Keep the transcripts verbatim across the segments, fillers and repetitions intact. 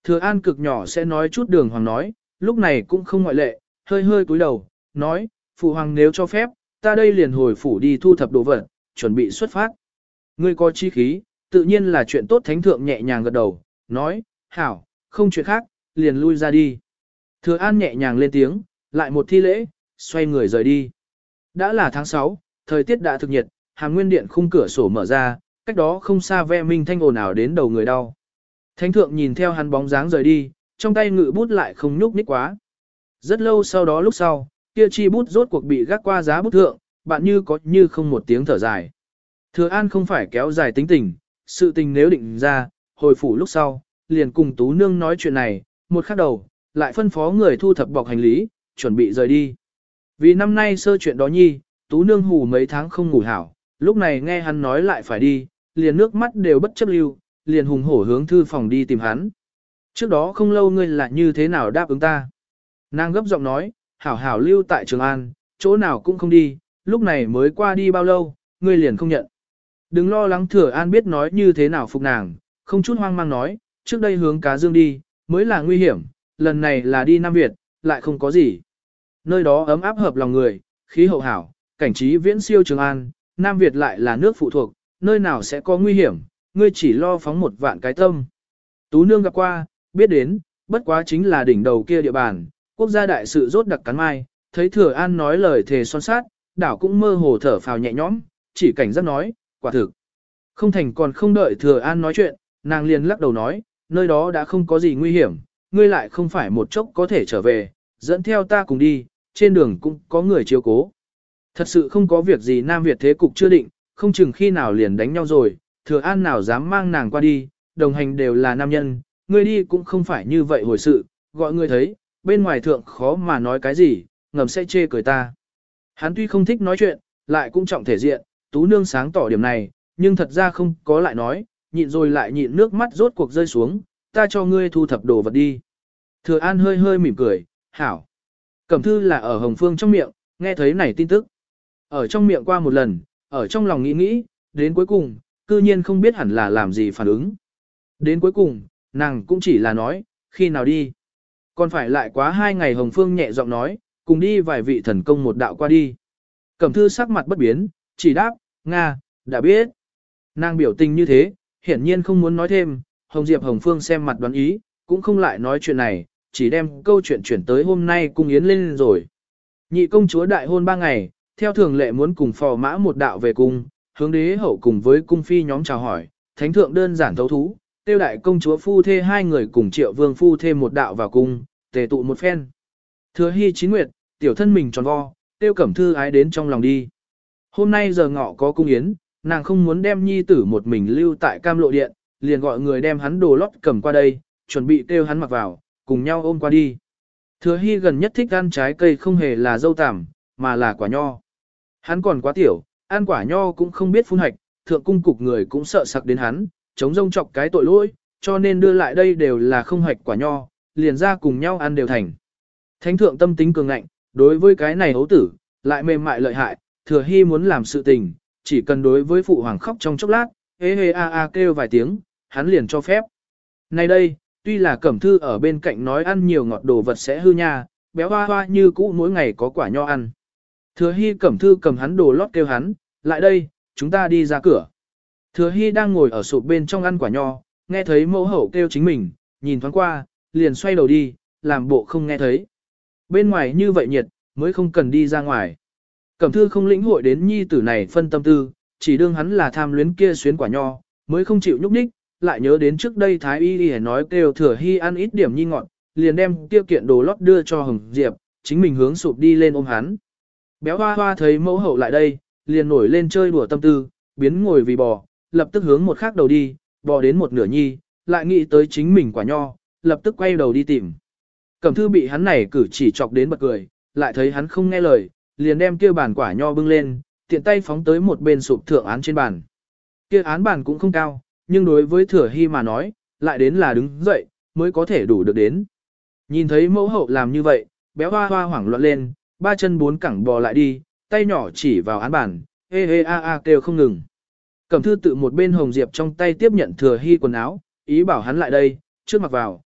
Thừa An cực nhỏ sẽ nói chút đường hoàng nói, lúc này cũng không ngoại lệ, hơi hơi cúi đầu, nói, phụ hoàng nếu cho phép, ta đây liền hồi phủ đi thu thập đồ vật, chuẩn bị xuất phát. Ngươi có chi khí, tự nhiên là chuyện tốt. Thánh thượng nhẹ nhàng gật đầu, nói, hảo, không chuyện khác, liền lui ra đi. Thừa An nhẹ nhàng lên tiếng, lại một thi lễ, xoay người rời đi. Đã là tháng sáu, thời tiết đã thực nhiệt, Hàm Nguyên Điện khung cửa sổ mở ra, cách đó không xa ve minh thanh ồn ào đến đầu người đau. Thánh thượng nhìn theo hắn bóng dáng rời đi, trong tay ngự bút lại không nhúc nhích quá. Rất lâu sau đó lúc sau, kia chi bút rốt cuộc bị gác qua giá bút thượng, bạn như có như không một tiếng thở dài. Thừa An không phải kéo dài tính tình, sự tình nếu định ra, hồi phủ lúc sau, liền cùng Tú Nương nói chuyện này, một khắc đầu, lại phân phó người thu thập bọc hành lý, chuẩn bị rời đi. Vì năm nay sơ chuyện đó nhi, Tú Nương hù mấy tháng không ngủ hảo, lúc này nghe hắn nói lại phải đi, liền nước mắt đều bất chấp lưu, liền hùng hổ hướng thư phòng đi tìm hắn. Trước đó không lâu ngươi là như thế nào đáp ứng ta? Nàng gấp giọng nói, hảo hảo lưu tại Trường An, chỗ nào cũng không đi, lúc này mới qua đi bao lâu, ngươi liền không nhận. Đừng lo lắng. Thừa An biết nói như thế nào phục nàng, không chút hoang mang nói, trước đây hướng Cá Dương đi, mới là nguy hiểm, lần này là đi Nam Việt, lại không có gì. Nơi đó ấm áp hợp lòng người, khí hậu hảo, cảnh trí viễn siêu Trường An, Nam Việt lại là nước phụ thuộc, nơi nào sẽ có nguy hiểm, ngươi chỉ lo phóng một vạn cái tâm. Tú Nương gặp qua, biết đến, bất quá chính là đỉnh đầu kia địa bàn, quốc gia đại sự rốt đặc cắn mai, thấy Thừa An nói lời thề son sát, đảo cũng mơ hồ thở phào nhẹ nhõm, chỉ cảnh giác nói, quả thực. Không thành còn không đợi Thừa An nói chuyện, nàng liền lắc đầu nói, nơi đó đã không có gì nguy hiểm, ngươi lại không phải một chốc có thể trở về, dẫn theo ta cùng đi, trên đường cũng có người chiếu cố. Thật sự không có việc gì. Nam Việt thế cục chưa định, không chừng khi nào liền đánh nhau rồi, Thừa An nào dám mang nàng qua đi, đồng hành đều là nam nhân, ngươi đi cũng không phải như vậy hồi sự, gọi ngươi thấy, bên ngoài thượng khó mà nói cái gì, ngầm sẽ chê cười ta. Hắn tuy không thích nói chuyện, lại cũng trọng thể diện, Tú Nương sáng tỏ điểm này, nhưng thật ra không có lại nói, nhịn rồi lại nhịn, nước mắt rốt cuộc rơi xuống, ta cho ngươi thu thập đồ vật đi. Thừa An hơi hơi mỉm cười, hảo. Cẩm Thư là ở Hồng Phương trong miệng, nghe thấy này tin tức. Ở trong miệng qua một lần, ở trong lòng nghĩ nghĩ, đến cuối cùng, cư nhiên không biết hẳn là làm gì phản ứng. Đến cuối cùng, nàng cũng chỉ là nói, khi nào đi. Còn phải lại quá hai ngày. Hồng Phương nhẹ giọng nói, cùng đi vài vị thần công một đạo qua đi. Cẩm Thư sắc mặt bất biến, chỉ đáp, Nga, đã biết. Nàng biểu tình như thế, hiển nhiên không muốn nói thêm. Hồng Diệp Hồng Phương xem mặt đoán ý, cũng không lại nói chuyện này, chỉ đem câu chuyện chuyển tới hôm nay cung yến lên rồi. Nhị công chúa đại hôn ba ngày, theo thường lệ muốn cùng phò mã một đạo về cung, hướng đế hậu cùng với cung phi nhóm chào hỏi, thánh thượng đơn giản thấu thú, tiêu đại công chúa phu thê hai người cùng Triệu Vương phu thêm một đạo vào cung, tề tụ một phen. Thừa hy chín nguyệt, tiểu thân mình tròn vo, tiêu Cẩm Thư ái đến trong lòng đi. Hôm nay giờ ngọ có cung yến, nàng không muốn đem nhi tử một mình lưu tại Cam Lộ Điện, liền gọi người đem hắn đồ lót cầm qua đây, chuẩn bị tiêu hắn mặc vào, cùng nhau ôm qua đi. Thừa hy gần nhất thích ăn trái cây không hề là dâu tằm, mà là quả nho. Hắn còn quá tiểu, ăn quả nho cũng không biết phun hạch, thượng cung cục người cũng sợ sặc đến hắn, chống rông chọc cái tội lỗi, cho nên đưa lại đây đều là không hạch quả nho, liền ra cùng nhau ăn đều thành. Thánh thượng tâm tính cường ngạnh, đối với cái này hấu tử, lại mềm mại lợi hại, Thừa hy muốn làm sự tình, chỉ cần đối với phụ hoàng khóc trong chốc lát, hê hê a a kêu vài tiếng, hắn liền cho phép. Nay đây, tuy là Cẩm Thư ở bên cạnh nói ăn nhiều ngọt đồ vật sẽ hư nha, béo hoa hoa như cũ mỗi ngày có quả nho ăn. Thừa hy Cẩm Thư cầm hắn đồ lót kêu hắn, lại đây, chúng ta đi ra cửa. Thừa hy đang ngồi ở sụp bên trong ăn quả nho, nghe thấy mẫu hậu kêu chính mình, nhìn thoáng qua, liền xoay đầu đi, làm bộ không nghe thấy. Bên ngoài như vậy nhiệt, mới không cần đi ra ngoài. Cẩm Thư không lĩnh hội đến nhi tử này phân tâm tư, chỉ đương hắn là tham luyến kia xuyến quả nho, mới không chịu nhúc nhích, lại nhớ đến trước đây Thái Y Y nói kêu Thừa hy ăn ít điểm nhi ngọt, liền đem tiêu kiện đồ lót đưa cho Hồng Diệp, chính mình hướng sụp đi lên ôm hắn. Béo hoa hoa thấy mẫu hậu lại đây, liền nổi lên chơi đùa tâm tư, biến ngồi vì bò, lập tức hướng một khác đầu đi, bò đến một nửa nhi, lại nghĩ tới chính mình quả nho, lập tức quay đầu đi tìm. Cẩm Thư bị hắn này cử chỉ chọc đến bật cười, lại thấy hắn không nghe lời, liền đem kia bàn quả nho bưng lên, tiện tay phóng tới một bên sụp thượng án trên bàn. Kia án bàn cũng không cao, nhưng đối với Thừa hy mà nói, lại đến là đứng dậy, mới có thể đủ được đến. Nhìn thấy mẫu hậu làm như vậy, béo hoa hoa hoảng loạn lên, ba chân bốn cẳng bò lại đi, tay nhỏ chỉ vào án bàn, ê ê a a kêu không ngừng. Cẩm Thư tự một bên Hồng Diệp trong tay tiếp nhận Thừa hy quần áo, ý bảo hắn lại đây, trước mặc vào,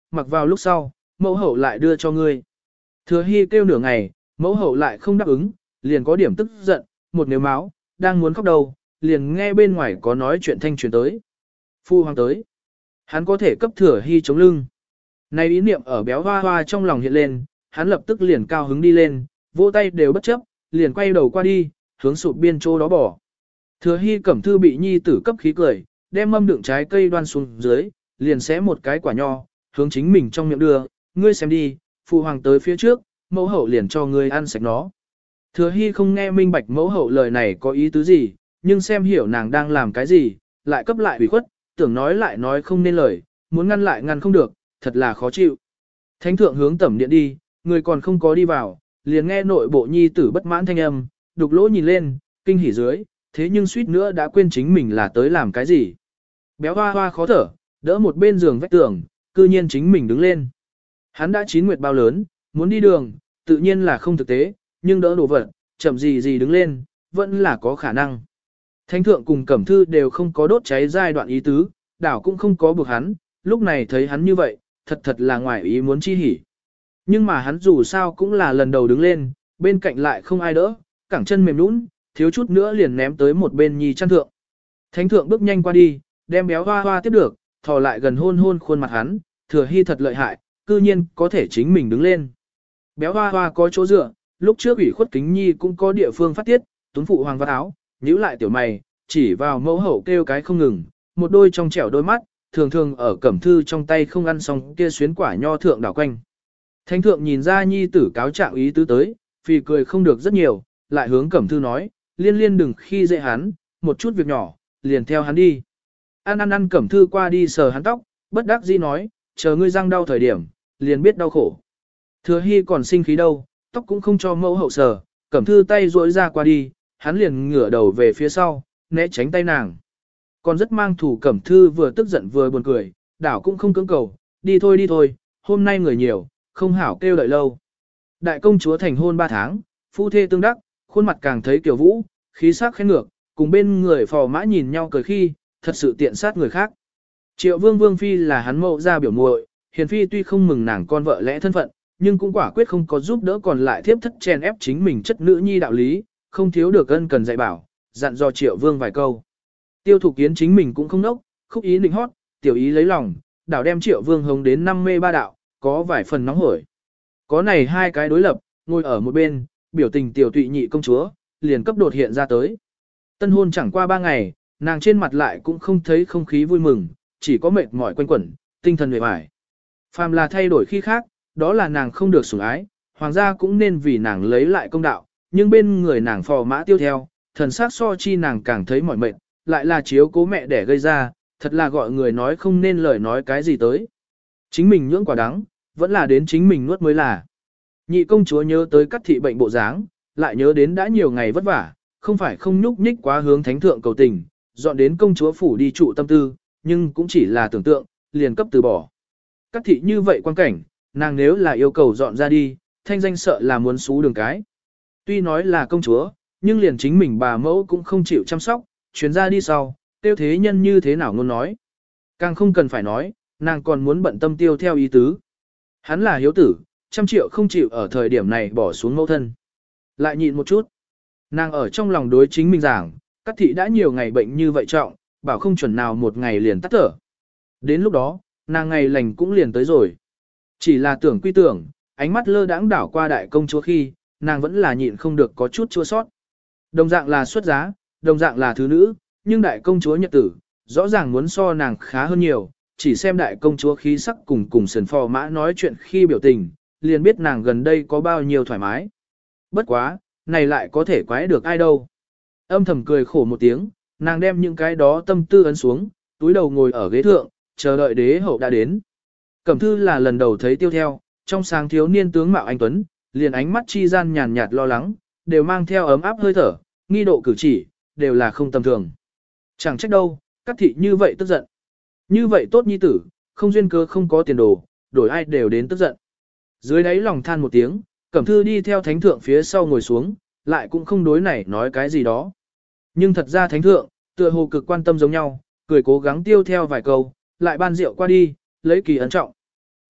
mặc vào lúc sau, mẫu hậu lại đưa cho ngươi. Thừa Hy kêu nửa ngày, mẫu hậu lại không đáp ứng, liền có điểm tức giận, một nếu máu, đang muốn khóc đầu, liền nghe bên ngoài có nói chuyện thanh truyền tới. Phu hoàng tới. Hắn có thể cấp Thừa Hy chống lưng. Này ý niệm ở béo hoa hoa trong lòng hiện lên, hắn lập tức liền cao hứng đi lên, vỗ tay đều bất chấp, liền quay đầu qua đi, hướng sụp biên chỗ đó bỏ. Thừa Hy Cẩm Thư bị nhi tử cấp khí cười, đem mâm đựng trái cây đoan xuống dưới, liền xé một cái quả nho, hướng chính mình trong miệng đưa, ngươi xem đi, phụ hoàng tới phía trước, mẫu hậu liền cho ngươi ăn sạch nó. Thừa Hy không nghe minh bạch mẫu hậu lời này có ý tứ gì, nhưng xem hiểu nàng đang làm cái gì, lại cấp lại ủy khuất, tưởng nói lại nói không nên lời, muốn ngăn lại ngăn không được, thật là khó chịu. Thánh thượng hướng tẩm điện đi, người còn không có đi vào, liền nghe nội bộ nhi tử bất mãn thanh âm, đục lỗ nhìn lên, kinh hỉ dưới, thế nhưng suýt nữa đã quên chính mình là tới làm cái gì. Béo hoa hoa khó thở, đỡ một bên giường vách tường, cư nhiên chính mình đứng lên. Hắn đã chín nguyệt bao lớn, muốn đi đường, tự nhiên là không thực tế, nhưng đỡ đồ vật, chậm gì gì đứng lên, vẫn là có khả năng. Thánh thượng cùng Cẩm Thư đều không có đốt cháy giai đoạn ý tứ, đảo cũng không có buộc hắn, lúc này thấy hắn như vậy, thật thật là ngoài ý muốn chi hỉ. Nhưng mà hắn dù sao cũng là lần đầu đứng lên, bên cạnh lại không ai đỡ, cẳng chân mềm nũng, thiếu chút nữa liền ném tới một bên nhi chăn thượng. Thánh thượng bước nhanh qua đi, đem béo hoa hoa tiếp được, thò lại gần hôn hôn khuôn mặt hắn, Thừa Hy thật lợi hại, cư nhiên có thể chính mình đứng lên. Béo hoa hoa có chỗ dựa, lúc trước ủy khuất kính nhi cũng có địa phương phát tiết, tuấn phụ hoàng vắt áo, nhíu lại tiểu mày, chỉ vào mẫu hậu kêu cái không ngừng, một đôi trong trẻo đôi mắt, thường thường ở Cẩm Thư trong tay không ăn xong kia xuyến quả nho thượng đảo quanh. Thánh thượng nhìn ra nhi tử cáo trạng ý tứ tới, vì cười không được rất nhiều, lại hướng Cẩm Thư nói, liên liên đừng khi dễ hắn, một chút việc nhỏ, liền theo hắn đi. Ăn ăn ăn Cẩm Thư qua đi sờ hắn tóc, bất đắc dĩ nói, chờ ngươi răng đau thời điểm, liền biết đau khổ. Thừa Hy còn sinh khí đâu, tóc cũng không cho mẫu hậu sờ, Cẩm Thư tay duỗi ra qua đi, hắn liền ngửa đầu về phía sau, né tránh tay nàng. Còn rất mang thủ Cẩm Thư vừa tức giận vừa buồn cười, đảo cũng không cưỡng cầu, đi thôi đi thôi, hôm nay người nhiều, không hảo kêu đợi lâu. Đại công chúa thành hôn ba tháng, phu thê tương đắc, khuôn mặt càng thấy kiểu vũ, khí sắc khen ngược, cùng bên người phò mã nhìn nhau cười khi, thật sự tiện sát người khác. Triệu vương vương phi là hắn mẫu ra biểu muội, hiền phi tuy không mừng nàng con vợ lẽ thân phận, nhưng cũng quả quyết không có giúp đỡ còn lại thiếp thất chèn ép chính mình chất nữ nhi đạo lý, không thiếu được ân cần dạy bảo, dặn dò triệu vương vài câu. Tiêu Thục Kiến chính mình cũng không nốc, khúc ý định hót, tiểu ý lấy lòng, đảo đem triệu vương hồng đến năm mê ba đạo, có vài phần nóng hổi. Có này hai cái đối lập, ngồi ở một bên, biểu tình tiểu tụy nhị công chúa, liền cấp đột hiện ra tới. Tân hôn chẳng qua ba ngày, nàng trên mặt lại cũng không thấy không khí vui mừng, chỉ có mệt mỏi quanh quẩn, tinh thần mệt mỏi. Phàm là thay đổi khi khác, đó là nàng không được sủng ái, hoàng gia cũng nên vì nàng lấy lại công đạo, nhưng bên người nàng phò mã tiêu theo, thần sắc so chi nàng càng thấy mỏi mệt, lại là chiếu cố mẹ để gây ra, thật là gọi người nói không nên lời nói cái gì tới. Chính mình nhưỡng quả đắng, vẫn là đến chính mình nuốt mới là. Nhị công chúa nhớ tới cắt thị bệnh bộ dáng, lại nhớ đến đã nhiều ngày vất vả, không phải không nhúc nhích quá hướng thánh thượng cầu tình, dọn đến công chúa phủ đi trụ tâm tư, nhưng cũng chỉ là tưởng tượng, liền cấp từ bỏ. Cắt thị như vậy quan cảnh, nàng nếu là yêu cầu dọn ra đi, thanh danh sợ là muốn xú đường cái. Tuy nói là công chúa, nhưng liền chính mình bà mẫu cũng không chịu chăm sóc, chuyến ra đi sau, tiêu thế nhân như thế nào ngôn nói. Càng không cần phải nói, nàng còn muốn bận tâm tiêu theo ý tứ. Hắn là hiếu tử, trăm triệu không chịu ở thời điểm này bỏ xuống mẫu thân. Lại nhịn một chút. Nàng ở trong lòng đối chính mình giảng, Cát thị đã nhiều ngày bệnh như vậy trọng, bảo không chuẩn nào một ngày liền tắt thở. Đến lúc đó, nàng ngày lành cũng liền tới rồi. Chỉ là tưởng quy tưởng, ánh mắt lơ đãng đảo qua đại công chúa khi, nàng vẫn là nhịn không được có chút chua sót. Đồng dạng là xuất giá, đồng dạng là thứ nữ, nhưng đại công chúa nhật tử, rõ ràng muốn so nàng khá hơn nhiều, chỉ xem đại công chúa khí sắc cùng cùng sần phò mã nói chuyện khi biểu tình, liền biết nàng gần đây có bao nhiêu thoải mái. Bất quá, này lại có thể quái được ai đâu. Âm thầm cười khổ một tiếng, nàng đem những cái đó tâm tư ấn xuống, túi đầu ngồi ở ghế thượng, chờ đợi đế hậu đã đến. Cẩm Thư là lần đầu thấy tiêu theo, trong sáng thiếu niên tướng mạo anh tuấn, liền ánh mắt chi gian nhàn nhạt lo lắng, đều mang theo ấm áp hơi thở, nghi độ cử chỉ, đều là không tầm thường. Chẳng trách đâu, Cát thị như vậy tức giận. Như vậy tốt nhi tử, không duyên cớ không có tiền đồ, đổi ai đều đến tức giận. Dưới đáy lòng than một tiếng, Cẩm Thư đi theo thánh thượng phía sau ngồi xuống, lại cũng không đối này nói cái gì đó. Nhưng thật ra thánh thượng, tựa hồ cực quan tâm giống nhau, cười cố gắng tiêu theo vài câu, lại ban rượu qua đi, lấy kỳ ấn trọng.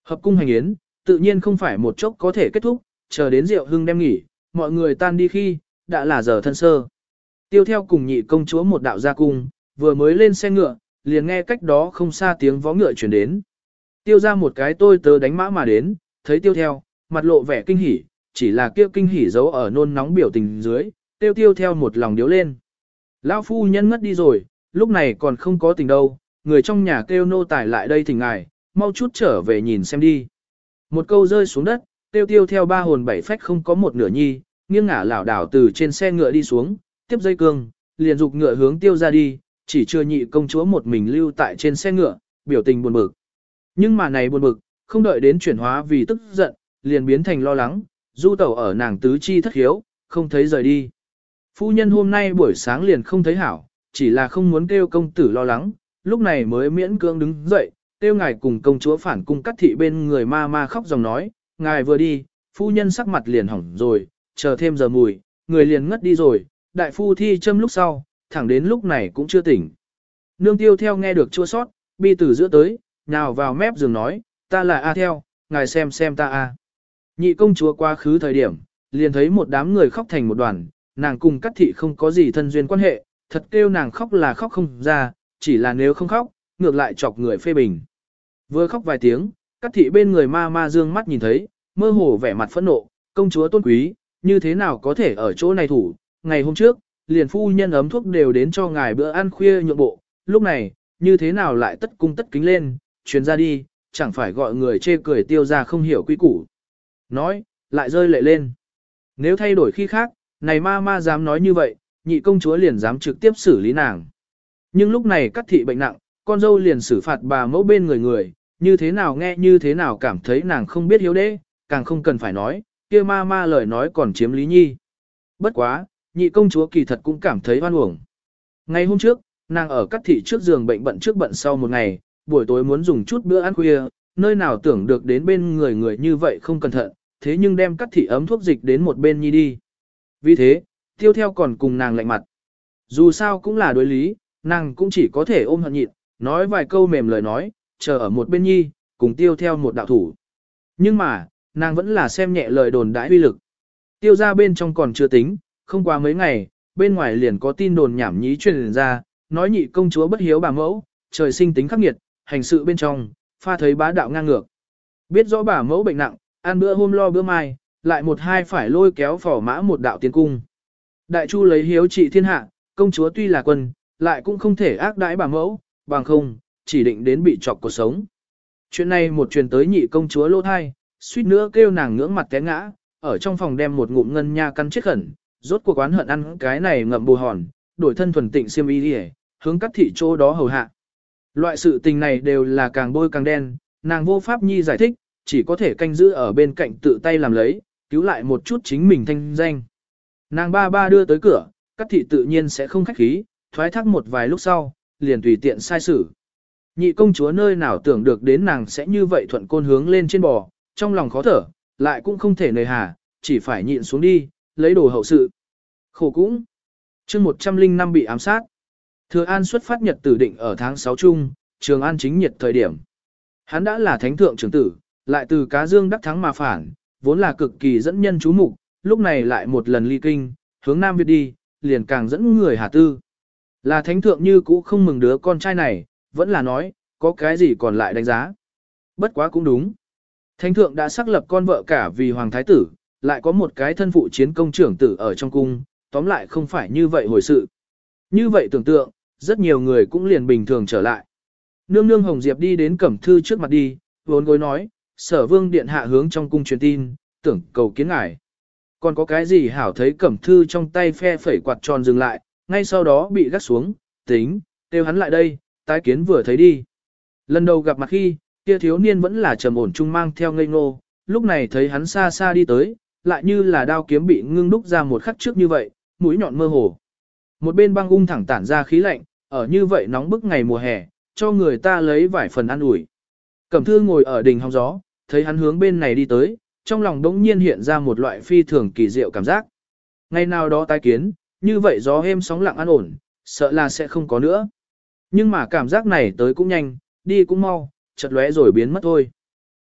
Hợp cung hành yến, tự nhiên không phải một chốc có thể kết thúc, chờ đến rượu hưng đem nghỉ, mọi người tan đi khi, đã là giờ thân sơ. Tiêu theo cùng nhị công chúa một đạo ra cung, vừa mới lên xe ngựa, liền nghe cách đó không xa tiếng vó ngựa chuyển đến. Tiêu ra một cái tôi tớ đánh mã mà đến, thấy tiêu theo, mặt lộ vẻ kinh hỉ, chỉ là kia kinh hỉ giấu ở nôn nóng biểu tình dưới, tiêu tiêu theo một lòng điếu lên. Lão phu nhân ngất đi rồi, lúc này còn không có tình đâu, người trong nhà kêu nô tài lại đây thỉnh ngài, mau chút trở về nhìn xem đi. Một câu rơi xuống đất, tiêu tiêu theo ba hồn bảy phách không có một nửa nhi, nghiêng ngả lảo đảo từ trên xe ngựa đi xuống, tiếp dây cương, liền dục ngựa hướng tiêu ra đi, chỉ chưa nhị công chúa một mình lưu tại trên xe ngựa, biểu tình buồn bực. Nhưng mà này buồn bực, không đợi đến chuyển hóa vì tức giận, liền biến thành lo lắng, du tẩu ở nàng tứ chi thất hiếu, không thấy rời đi. Phu nhân hôm nay buổi sáng liền không thấy hảo, chỉ là không muốn kêu công tử lo lắng, lúc này mới miễn cưỡng đứng dậy, kêu ngài cùng công chúa phản cung cắt thị bên người ma ma khóc dòng nói, ngài vừa đi, phu nhân sắc mặt liền hỏng rồi, chờ thêm giờ mùi, người liền ngất đi rồi, đại phu thi châm lúc sau, thẳng đến lúc này cũng chưa tỉnh. Nương tiêu theo nghe được chua sót, bi từ giữa tới, nhào vào mép giường nói, ta là A theo, ngài xem xem ta A. Nhị công chúa quá khứ thời điểm, liền thấy một đám người khóc thành một đoàn, nàng cùng cắt thị không có gì thân duyên quan hệ, thật kêu nàng khóc là khóc không ra, chỉ là nếu không khóc, ngược lại chọc người phê bình. Vừa khóc vài tiếng, cắt thị bên người ma ma dương mắt nhìn thấy, mơ hồ vẻ mặt phẫn nộ, công chúa tôn quý, như thế nào có thể ở chỗ này thủ, ngày hôm trước, liền phu nhân ấm thuốc đều đến cho ngài bữa ăn khuya nhượng bộ, lúc này, như thế nào lại tất cung tất kính lên, truyền ra đi, chẳng phải gọi người chê cười tiêu ra không hiểu quy củ. Nói, lại rơi lệ lên. Nếu thay đổi khi khác, này ma ma dám nói như vậy, nhị công chúa liền dám trực tiếp xử lý nàng. Nhưng lúc này cắt thị bệnh nặng, con dâu liền xử phạt bà mẫu bên người người, như thế nào nghe như thế nào cảm thấy nàng không biết hiếu đế, càng không cần phải nói, kia ma ma lời nói còn chiếm lý nhi. Bất quá, nhị công chúa kỳ thật cũng cảm thấy oan uổng. Ngày hôm trước, nàng ở cắt thị trước giường bệnh bận trước bận sau một ngày, buổi tối muốn dùng chút bữa ăn khuya, nơi nào tưởng được đến bên người người như vậy không cẩn thận, thế nhưng đem cắt thị ấm thuốc dịch đến một bên nhi đi. Vì thế, tiêu theo còn cùng nàng lạnh mặt. Dù sao cũng là đối lý, nàng cũng chỉ có thể ôm hận nhịn, nói vài câu mềm lời nói, chờ ở một bên nhi, cùng tiêu theo một đạo thủ. Nhưng mà, nàng vẫn là xem nhẹ lời đồn đãi uy lực. Tiêu ra bên trong còn chưa tính, không qua mấy ngày, bên ngoài liền có tin đồn nhảm nhí truyền ra, nói nhị công chúa bất hiếu bà mẫu, trời sinh tính khắc nghiệt, hành sự bên trong, pha thấy bá đạo ngang ngược. Biết rõ bà mẫu bệnh nặng, ăn bữa hôm lo bữa mai, lại một hai phải lôi kéo phỏ mã một đạo tiến cung. Đại chu lấy hiếu trị thiên hạ, công chúa tuy là quân, lại cũng không thể ác đãi bà mẫu, bằng không, chỉ định đến bị chọc cuộc sống. Chuyện này một truyền tới nhị công chúa lỗ thai, suýt nữa kêu nàng ngưỡng mặt té ngã, ở trong phòng đem một ngụm ngân nha căn chết khẩn, rốt cuộc oán hận ăn cái này ngậm bù hòn, đổi thân thuần tịnh xiêm y đi, hướng cắt thị chỗ đó hầu hạ. Loại sự tình này đều là càng bôi càng đen, nàng vô pháp nhi giải thích, chỉ có thể canh giữ ở bên cạnh tự tay làm lấy, cứu lại một chút chính mình thanh danh. Nàng ba ba đưa tới cửa, cắt thị tự nhiên sẽ không khách khí, thoái thác một vài lúc sau, liền tùy tiện sai xử. Nhị công chúa nơi nào tưởng được đến nàng sẽ như vậy thuận côn hướng lên trên bò, trong lòng khó thở, lại cũng không thể nề hà, chỉ phải nhịn xuống đi, lấy đồ hậu sự. Khổ cũng. chương một trăm linh năm bị ám sát. Thừa An xuất phát nhật tử định ở tháng sáu chung, Trường An chính nhiệt thời điểm. Hắn đã là thánh thượng trưởng tử, lại từ cá dương đắc thắng mà phản, vốn là cực kỳ dẫn nhân chú mục, lúc này lại một lần ly kinh, hướng Nam Việt đi, liền càng dẫn người hà tư. Là thánh thượng như cũ không mừng đứa con trai này, vẫn là nói, có cái gì còn lại đánh giá. Bất quá cũng đúng. Thánh thượng đã xác lập con vợ cả vì hoàng thái tử, lại có một cái thân phụ chiến công trưởng tử ở trong cung, tóm lại không phải như vậy hồi sự. Như vậy tưởng tượng, rất nhiều người cũng liền bình thường trở lại. Nương nương Hồng Diệp đi đến Cẩm Thư trước mặt đi, vốn gối nói, sở vương điện hạ hướng trong cung truyền tin, tưởng cầu kiến ngài. Còn có cái gì hảo thấy Cẩm Thư trong tay phe phẩy quạt tròn dừng lại, ngay sau đó bị gắt xuống, tính, kêu hắn lại đây, tái kiến vừa thấy đi. Lần đầu gặp mặt khi, kia thiếu niên vẫn là trầm ổn trung mang theo ngây ngô, lúc này thấy hắn xa xa đi tới, lại như là đao kiếm bị ngưng đúc ra một khắc trước như vậy, mũi nhọn mơ hồ. Một bên băng ung thẳng tản ra khí lạnh, ở như vậy nóng bức ngày mùa hè, cho người ta lấy vài phần ăn ủi. Cẩm Thư ngồi ở đỉnh hóng gió, thấy hắn hướng bên này đi tới, trong lòng đống nhiên hiện ra một loại phi thường kỳ diệu cảm giác. Ngày nào đó tái kiến, như vậy gió êm sóng lặng an ổn, sợ là sẽ không có nữa. Nhưng mà cảm giác này tới cũng nhanh, đi cũng mau, chợt lóe rồi biến mất thôi.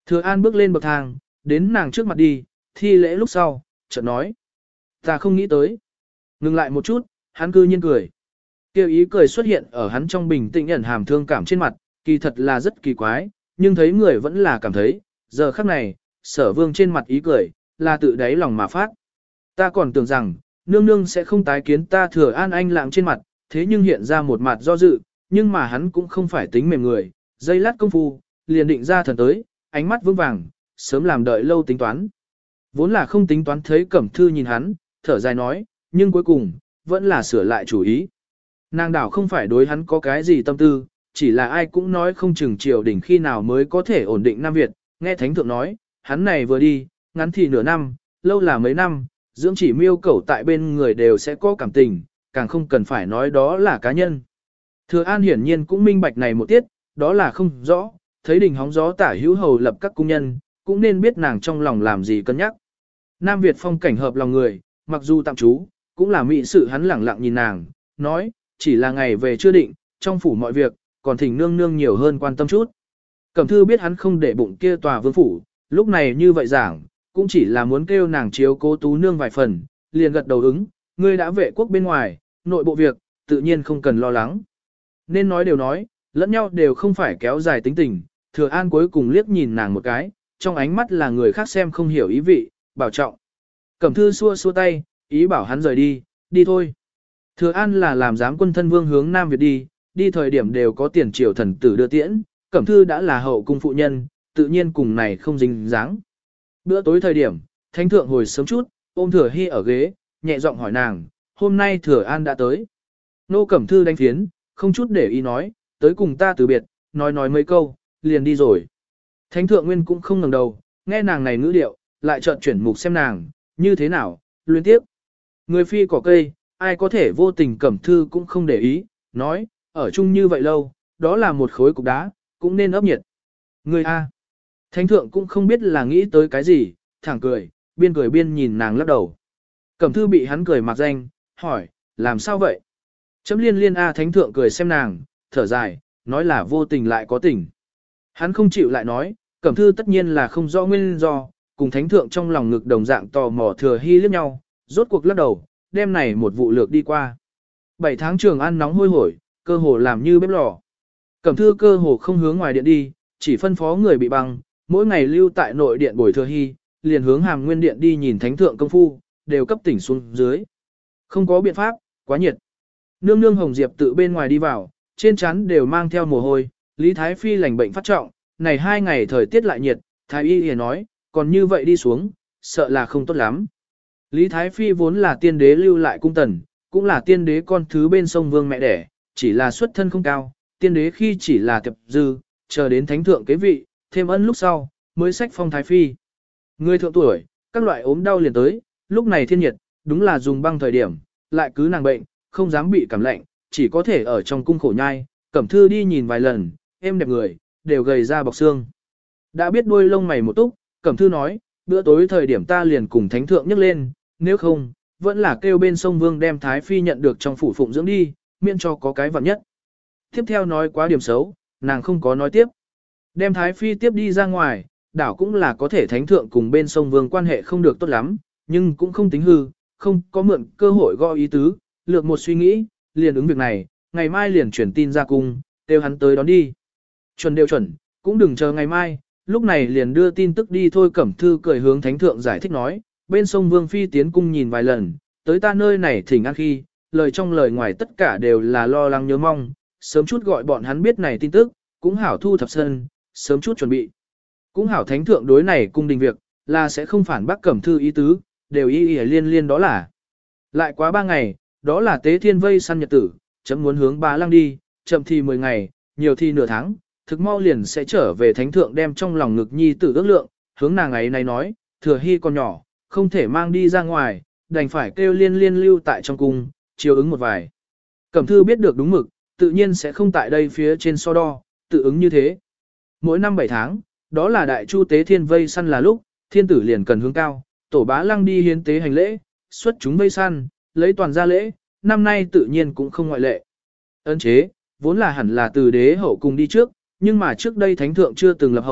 Thừa An bước lên bậc thang, đến nàng trước mặt đi, thi lễ lúc sau, chợt nói. Ta không nghĩ tới. Ngừng lại một chút, hắn cư nhiên cười. Kêu ý cười xuất hiện ở hắn trong bình tĩnh ẩn hàm thương cảm trên mặt, kỳ thật là rất kỳ quái, nhưng thấy người vẫn là cảm thấy, giờ khắc này, sở vương trên mặt ý cười, là tự đáy lòng mà phát. Ta còn tưởng rằng, nương nương sẽ không tái kiến ta Thừa An anh lạng trên mặt, thế nhưng hiện ra một mặt do dự, nhưng mà hắn cũng không phải tính mềm người, dây lát công phu, liền định ra thần tới, ánh mắt vững vàng, sớm làm đợi lâu tính toán. Vốn là không tính toán thấy Cẩm Thư nhìn hắn, thở dài nói, nhưng cuối cùng, vẫn là sửa lại chủ ý. Nàng đảo không phải đối hắn có cái gì tâm tư, chỉ là ai cũng nói không chừng triều đỉnh khi nào mới có thể ổn định Nam Việt, nghe Thánh Thượng nói, hắn này vừa đi, ngắn thì nửa năm, lâu là mấy năm, dưỡng chỉ miêu cẩu tại bên người đều sẽ có cảm tình, càng không cần phải nói đó là cá nhân. Thừa An hiển nhiên cũng minh bạch này một tiết, đó là không rõ, thấy đình hóng gió tả hữu hầu lập các cung nhân, cũng nên biết nàng trong lòng làm gì cân nhắc. Nam Việt phong cảnh hợp lòng người, mặc dù tạm trú, cũng là mỹ sự hắn lẳng lặng nhìn nàng, nói, chỉ là ngày về chưa định, trong phủ mọi việc, còn thỉnh nương nương nhiều hơn quan tâm chút. Cẩm Thư biết hắn không để bụng kia tòa vương phủ, lúc này như vậy giảng, cũng chỉ là muốn kêu nàng chiếu cố tú nương vài phần, liền gật đầu ứng, ngươi đã vệ quốc bên ngoài, nội bộ việc, tự nhiên không cần lo lắng. Nên nói đều nói, lẫn nhau đều không phải kéo dài tính tình, Thừa An cuối cùng liếc nhìn nàng một cái, trong ánh mắt là người khác xem không hiểu ý vị, bảo trọng. Cẩm Thư xua xua tay, ý bảo hắn rời đi, đi thôi. Thừa An là làm giám quân thân vương hướng Nam Việt đi, đi thời điểm đều có tiền triều thần tử đưa tiễn, Cẩm Thư đã là hậu cung phụ nhân, tự nhiên cùng này không dính dáng. Bữa tối thời điểm, Thánh Thượng hồi sớm chút, ôm Thừa Hy ở ghế, nhẹ giọng hỏi nàng, hôm nay Thừa An đã tới. Nô Cẩm Thư đánh phiến, không chút để ý nói, tới cùng ta từ biệt, nói nói mấy câu, liền đi rồi. Thánh Thượng Nguyên cũng không ngẩng đầu, nghe nàng này ngữ điệu, lại chợt chuyển mục xem nàng, như thế nào, luyến tiếp. Người phi cỏ cây, ai có thể vô tình Cẩm Thư cũng không để ý, nói, ở chung như vậy lâu, đó là một khối cục đá, cũng nên ấp nhiệt. Người A. Thánh Thượng cũng không biết là nghĩ tới cái gì, thẳng cười, biên cười biên nhìn nàng lắc đầu. Cẩm Thư bị hắn cười mặc danh, hỏi, làm sao vậy? Chấm liên liên A Thánh Thượng cười xem nàng, thở dài, nói là vô tình lại có tình. Hắn không chịu lại nói, Cẩm Thư tất nhiên là không rõ nguyên do, cùng Thánh Thượng trong lòng ngực đồng dạng tò mò Thừa Hy liếc nhau, rốt cuộc lắc đầu, đêm này một vụ lược đi qua. Bảy tháng Trường An nóng hôi hổi, cơ hồ làm như bếp lò. Cẩm Thư cơ hồ không hướng ngoài điện đi, chỉ phân phó người bị băng, mỗi ngày lưu tại nội điện bồi Thừa Hy, liền hướng Hàm Nguyên điện đi nhìn Thánh Thượng công phu, đều cấp tỉnh xuống dưới. Không có biện pháp, quá nhiệt. Nương nương Hồng Diệp tự bên ngoài đi vào, trên trán đều mang theo mồ hôi, Lý Thái Phi lành bệnh phát trọng, này hai ngày thời tiết lại nhiệt, Thái Y liền nói, còn như vậy đi xuống, sợ là không tốt lắm. Lý Thái Phi vốn là tiên đế lưu lại cung tần, cũng là tiên đế con thứ bên sông Vương mẹ đẻ, chỉ là xuất thân không cao, tiên đế khi chỉ là tiệp dư, chờ đến thánh thượng kế vị, thêm ân lúc sau, mới sách phong Thái Phi. Người thượng tuổi, các loại ốm đau liền tới, lúc này thiên nhiệt, đúng là dùng băng thời điểm, lại cứ nàng bệnh, không dám bị cảm lạnh, chỉ có thể ở trong cung khổ nhai, Cẩm Thư đi nhìn vài lần, em đẹp người, đều gầy ra bọc xương. Đã biết đuôi lông mày một túc, Cẩm Thư nói, bữa tối thời điểm ta liền cùng thánh thượng nhắc lên, nếu không, vẫn là kêu bên sông Vương đem Thái Phi nhận được trong phủ phụng dưỡng đi, miễn cho có cái vặn nhất. Tiếp theo nói quá điểm xấu, nàng không có nói tiếp. Đem Thái Phi tiếp đi ra ngoài, đảo cũng là có thể thánh thượng cùng bên sông Vương quan hệ không được tốt lắm, nhưng cũng không tính hư, không có mượn cơ hội gõ ý tứ, lược một suy nghĩ, liền ứng việc này, ngày mai liền chuyển tin ra cung, kêu hắn tới đón đi. Chuẩn đều chuẩn, cũng đừng chờ ngày mai, lúc này liền đưa tin tức đi thôi. Cẩm Thư cười hướng thánh thượng giải thích nói, bên sông Vương Phi tiến cung nhìn vài lần, tới ta nơi này thỉnh an khi, lời trong lời ngoài tất cả đều là lo lắng nhớ mong, sớm chút gọi bọn hắn biết này tin tức, cũng hảo thu thập sân, sớm chút chuẩn bị. Cũng hảo thánh thượng đối này cung đình việc, là sẽ không phản bác Cẩm Thư ý tứ, đều y y liên liên đó là. Lại quá ba ngày, đó là tế thiên vây săn nhật tử, chấm muốn hướng Bá Lăng đi, chậm thì mười ngày, nhiều thì nửa tháng, thực mau liền sẽ trở về thánh thượng đem trong lòng ngực nhi tử ước lượng, hướng nàng ấy này nói, Thừa Hy còn nhỏ, không thể mang đi ra ngoài, đành phải kêu liên liên lưu tại trong cung, chiếu ứng một vài. Cẩm Thư biết được đúng mực, tự nhiên sẽ không tại đây phía trên so đo, tự ứng như thế. Mỗi năm bảy tháng, đó là đại chu tế thiên vây săn là lúc, thiên tử liền cần hướng cao, tổ Bá Lăng đi hiến tế hành lễ, xuất chúng vây săn, lấy toàn gia lễ, năm nay tự nhiên cũng không ngoại lệ. Ấn chế, vốn là hẳn là từ đế hậu cùng đi trước, nhưng mà trước đây thánh thượng chưa từng lập hậu,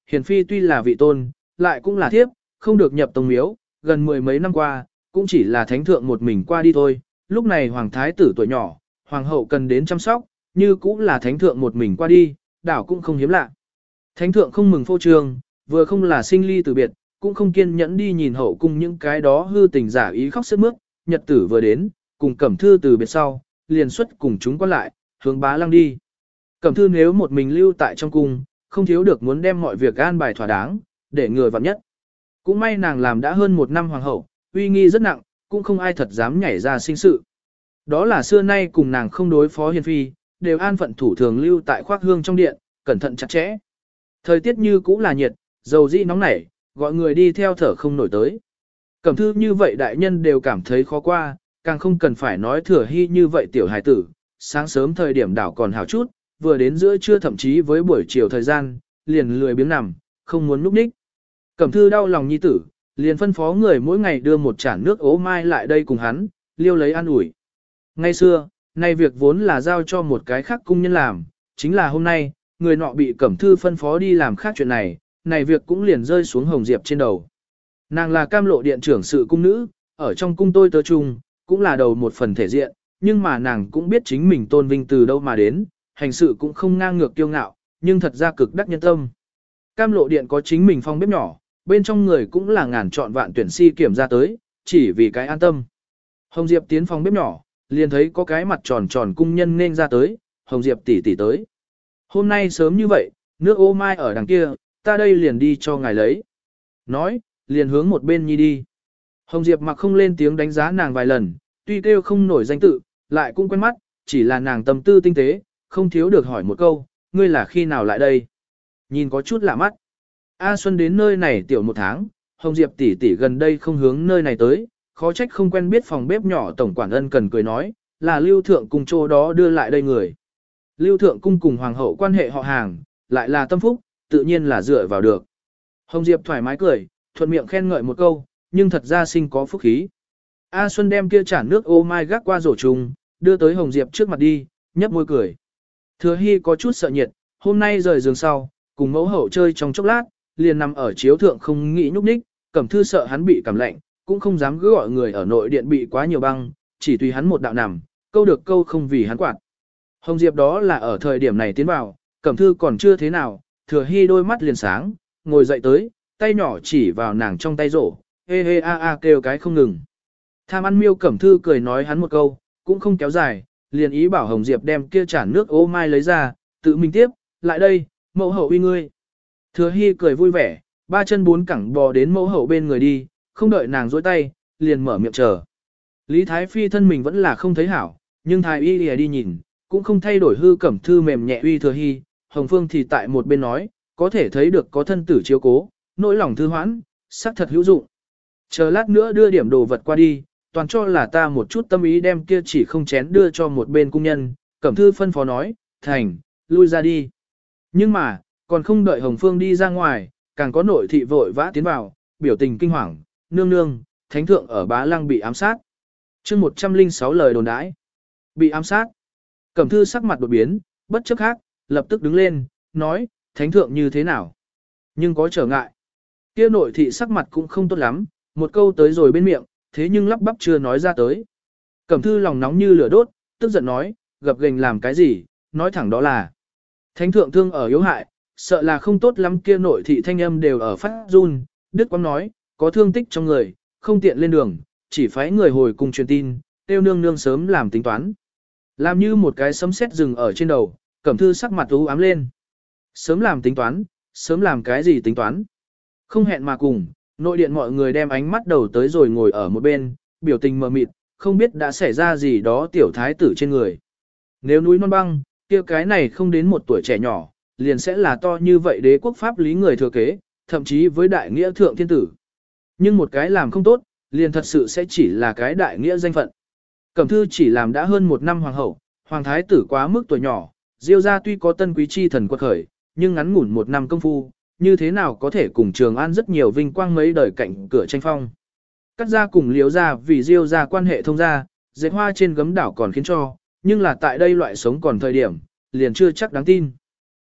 hiền phi tuy là vị tôn, lại cũng là thiếp, không được nhập tông miếu, gần mười mấy năm qua, cũng chỉ là thánh thượng một mình qua đi thôi, lúc này hoàng thái tử tuổi nhỏ, hoàng hậu cần đến chăm sóc, như cũng là thánh thượng một mình qua đi, đảo cũng không hiếm lạ. Thánh thượng không mừng phô trương, vừa không là sinh ly từ biệt, cũng không kiên nhẫn đi nhìn hậu cung những cái đó hư tình giả ý khóc sướt mướt, nhật tử vừa đến, cùng Cẩm Thư từ biệt sau, liền xuất cùng chúng quan lại, hướng Bá Lăng đi. Cẩm Thư nếu một mình lưu tại trong cung, không thiếu được muốn đem mọi việc an bài thỏa đáng, để người vặn nhất. Cũng may nàng làm đã hơn một năm hoàng hậu, uy nghi rất nặng, cũng không ai thật dám nhảy ra sinh sự. Đó là xưa nay cùng nàng không đối phó hiền phi, đều an phận thủ thường lưu tại khoác hương trong điện, cẩn thận chặt chẽ. Thời tiết như cũ là nhiệt, dầu dĩ nóng nảy, gọi người đi theo thở không nổi tới. Cẩm Thư như vậy đại nhân đều cảm thấy khó qua, càng không cần phải nói Thừa Hy như vậy tiểu hài tử, sáng sớm thời điểm đảo còn hào chút, vừa đến giữa trưa thậm chí với buổi chiều thời gian, liền lười biếng nằm, không muốn núp ních. Cẩm Thư đau lòng nhi tử, liền phân phó người mỗi ngày đưa một chản nước ố mai lại đây cùng hắn, liêu lấy ăn ủi. Ngay xưa, nay việc vốn là giao cho một cái khác cung nhân làm, chính là hôm nay, người nọ bị Cẩm Thư phân phó đi làm khác chuyện này, này việc cũng liền rơi xuống Hồng Diệp trên đầu. Nàng là Cam Lộ điện trưởng sự cung nữ, ở trong cung tôi tớ chung, cũng là đầu một phần thể diện, nhưng mà nàng cũng biết chính mình tôn vinh từ đâu mà đến, hành sự cũng không ngang ngược kiêu ngạo, nhưng thật ra cực đắc nhân tâm. Cam Lộ điện có chính mình phòng bếp nhỏ, bên trong người cũng là ngàn chọn vạn tuyển si kiểm ra tới, chỉ vì cái an tâm. Hồng Diệp tiến phòng bếp nhỏ, liền thấy có cái mặt tròn tròn cung nhân nên ra tới, Hồng Diệp tỷ tỷ tới. Hôm nay sớm như vậy, nước ô mai ở đằng kia, ta đây liền đi cho ngài lấy. Nói, liền hướng một bên nhi đi. Hồng Diệp mặc không lên tiếng đánh giá nàng vài lần, tuy kêu không nổi danh tự, lại cũng quen mắt, chỉ là nàng tâm tư tinh tế, không thiếu được hỏi một câu, ngươi là khi nào lại đây? Nhìn có chút lạ mắt. A Xuân đến nơi này tiểu một tháng, Hồng Diệp tỷ tỷ gần đây không hướng nơi này tới, khó trách không quen biết phòng bếp nhỏ tổng quản ân cần cười nói, là Lưu Thượng Cung chỗ đó đưa lại đây người. Lưu Thượng Cung cùng Hoàng hậu quan hệ họ hàng, lại là tâm phúc, tự nhiên là dựa vào được. Hồng Diệp thoải mái cười, thuận miệng khen ngợi một câu, nhưng thật ra sinh có phúc khí. A Xuân đem kia chản nước ô mai gác qua rổ trùng, đưa tới Hồng Diệp trước mặt đi, nhấp môi cười. Thừa Hy có chút sợ nhiệt, hôm nay rời giường sau, cùng mẫu hậu chơi trong chốc lát, liền nằm ở chiếu thượng không nghĩ nhúc nhích, Cẩm Thư sợ hắn bị cảm lạnh, cũng không dám cứ gọi người ở nội điện bị quá nhiều băng, chỉ tùy hắn một đạo nằm, câu được câu không vì hắn quạt. Hồng Diệp đó là ở thời điểm này tiến vào, Cẩm Thư còn chưa thế nào, Thừa Hy đôi mắt liền sáng, ngồi dậy tới, tay nhỏ chỉ vào nàng trong tay rổ, hê hê a a kêu cái không ngừng. Tham ăn miêu Cẩm Thư cười nói hắn một câu, cũng không kéo dài, liền ý bảo Hồng Diệp đem kia chản nước ô mai lấy ra, tự mình tiếp, lại đây, mẫu hậu uy ngươi. Thừa Hy cười vui vẻ, ba chân bốn cẳng bò đến mẫu hậu bên người đi, không đợi nàng dối tay, liền mở miệng chờ. Lý Thái Phi thân mình vẫn là không thấy hảo, nhưng Thái Y lìa đi nhìn, cũng không thay đổi hư Cẩm Thư mềm nhẹ uy Thừa Hy, Hồng Phương thì tại một bên nói, có thể thấy được có thân tử chiếu cố, nỗi lòng thư hoãn, sắc thật hữu dụng. Chờ lát nữa đưa điểm đồ vật qua đi, toàn cho là ta một chút tâm ý đem kia chỉ không chén đưa cho một bên cung nhân, Cẩm Thư phân phó nói, thành, lui ra đi. Nhưng mà, còn không đợi Hồng Phương đi ra ngoài, càng có nội thị vội vã tiến vào, biểu tình kinh hoàng, nương nương, thánh thượng ở Bá Lăng bị ám sát. chương một trăm lẻ sáu lời đồn đãi. Bị ám sát. Cẩm Thư sắc mặt đột biến, bất chấp khác, lập tức đứng lên, nói, thánh thượng như thế nào? Nhưng có trở ngại. Kia nội thị sắc mặt cũng không tốt lắm, một câu tới rồi bên miệng, thế nhưng lắp bắp chưa nói ra tới. Cẩm Thư lòng nóng như lửa đốt, tức giận nói, gập gềnh làm cái gì, nói thẳng đó là. Thánh thượng thương ở yếu hại, sợ là không tốt lắm, kia nội thị thanh âm đều ở phát run, Đức Quang nói, có thương tích trong người, không tiện lên đường, chỉ phái người hồi cùng truyền tin, tiêu nương nương sớm làm tính toán. Làm như một cái sấm sét rừng ở trên đầu, Cẩm Thư sắc mặt u ám lên. Sớm làm tính toán, sớm làm cái gì tính toán. Không hẹn mà cùng, nội điện mọi người đem ánh mắt đầu tới rồi ngồi ở một bên, biểu tình mờ mịt, không biết đã xảy ra gì đó tiểu thái tử trên người. Nếu núi non băng, kia cái này không đến một tuổi trẻ nhỏ, liền sẽ là to như vậy đế quốc pháp lý người thừa kế, thậm chí với đại nghĩa thượng thiên tử. Nhưng một cái làm không tốt, liền thật sự sẽ chỉ là cái đại nghĩa danh phận. Cẩm Thư chỉ làm đã hơn một năm hoàng hậu, hoàng thái tử quá mức tuổi nhỏ, Diêu gia tuy có tân quý chi thần quật khởi, nhưng ngắn ngủn một năm công phu, như thế nào có thể cùng Trường An rất nhiều vinh quang mấy đời cạnh cửa tranh phong. Cắt gia cùng Liễu gia vì Diêu gia quan hệ thông gia, dệt hoa trên gấm đảo còn khiến cho, nhưng là tại đây loại sống còn thời điểm, liền chưa chắc đáng tin.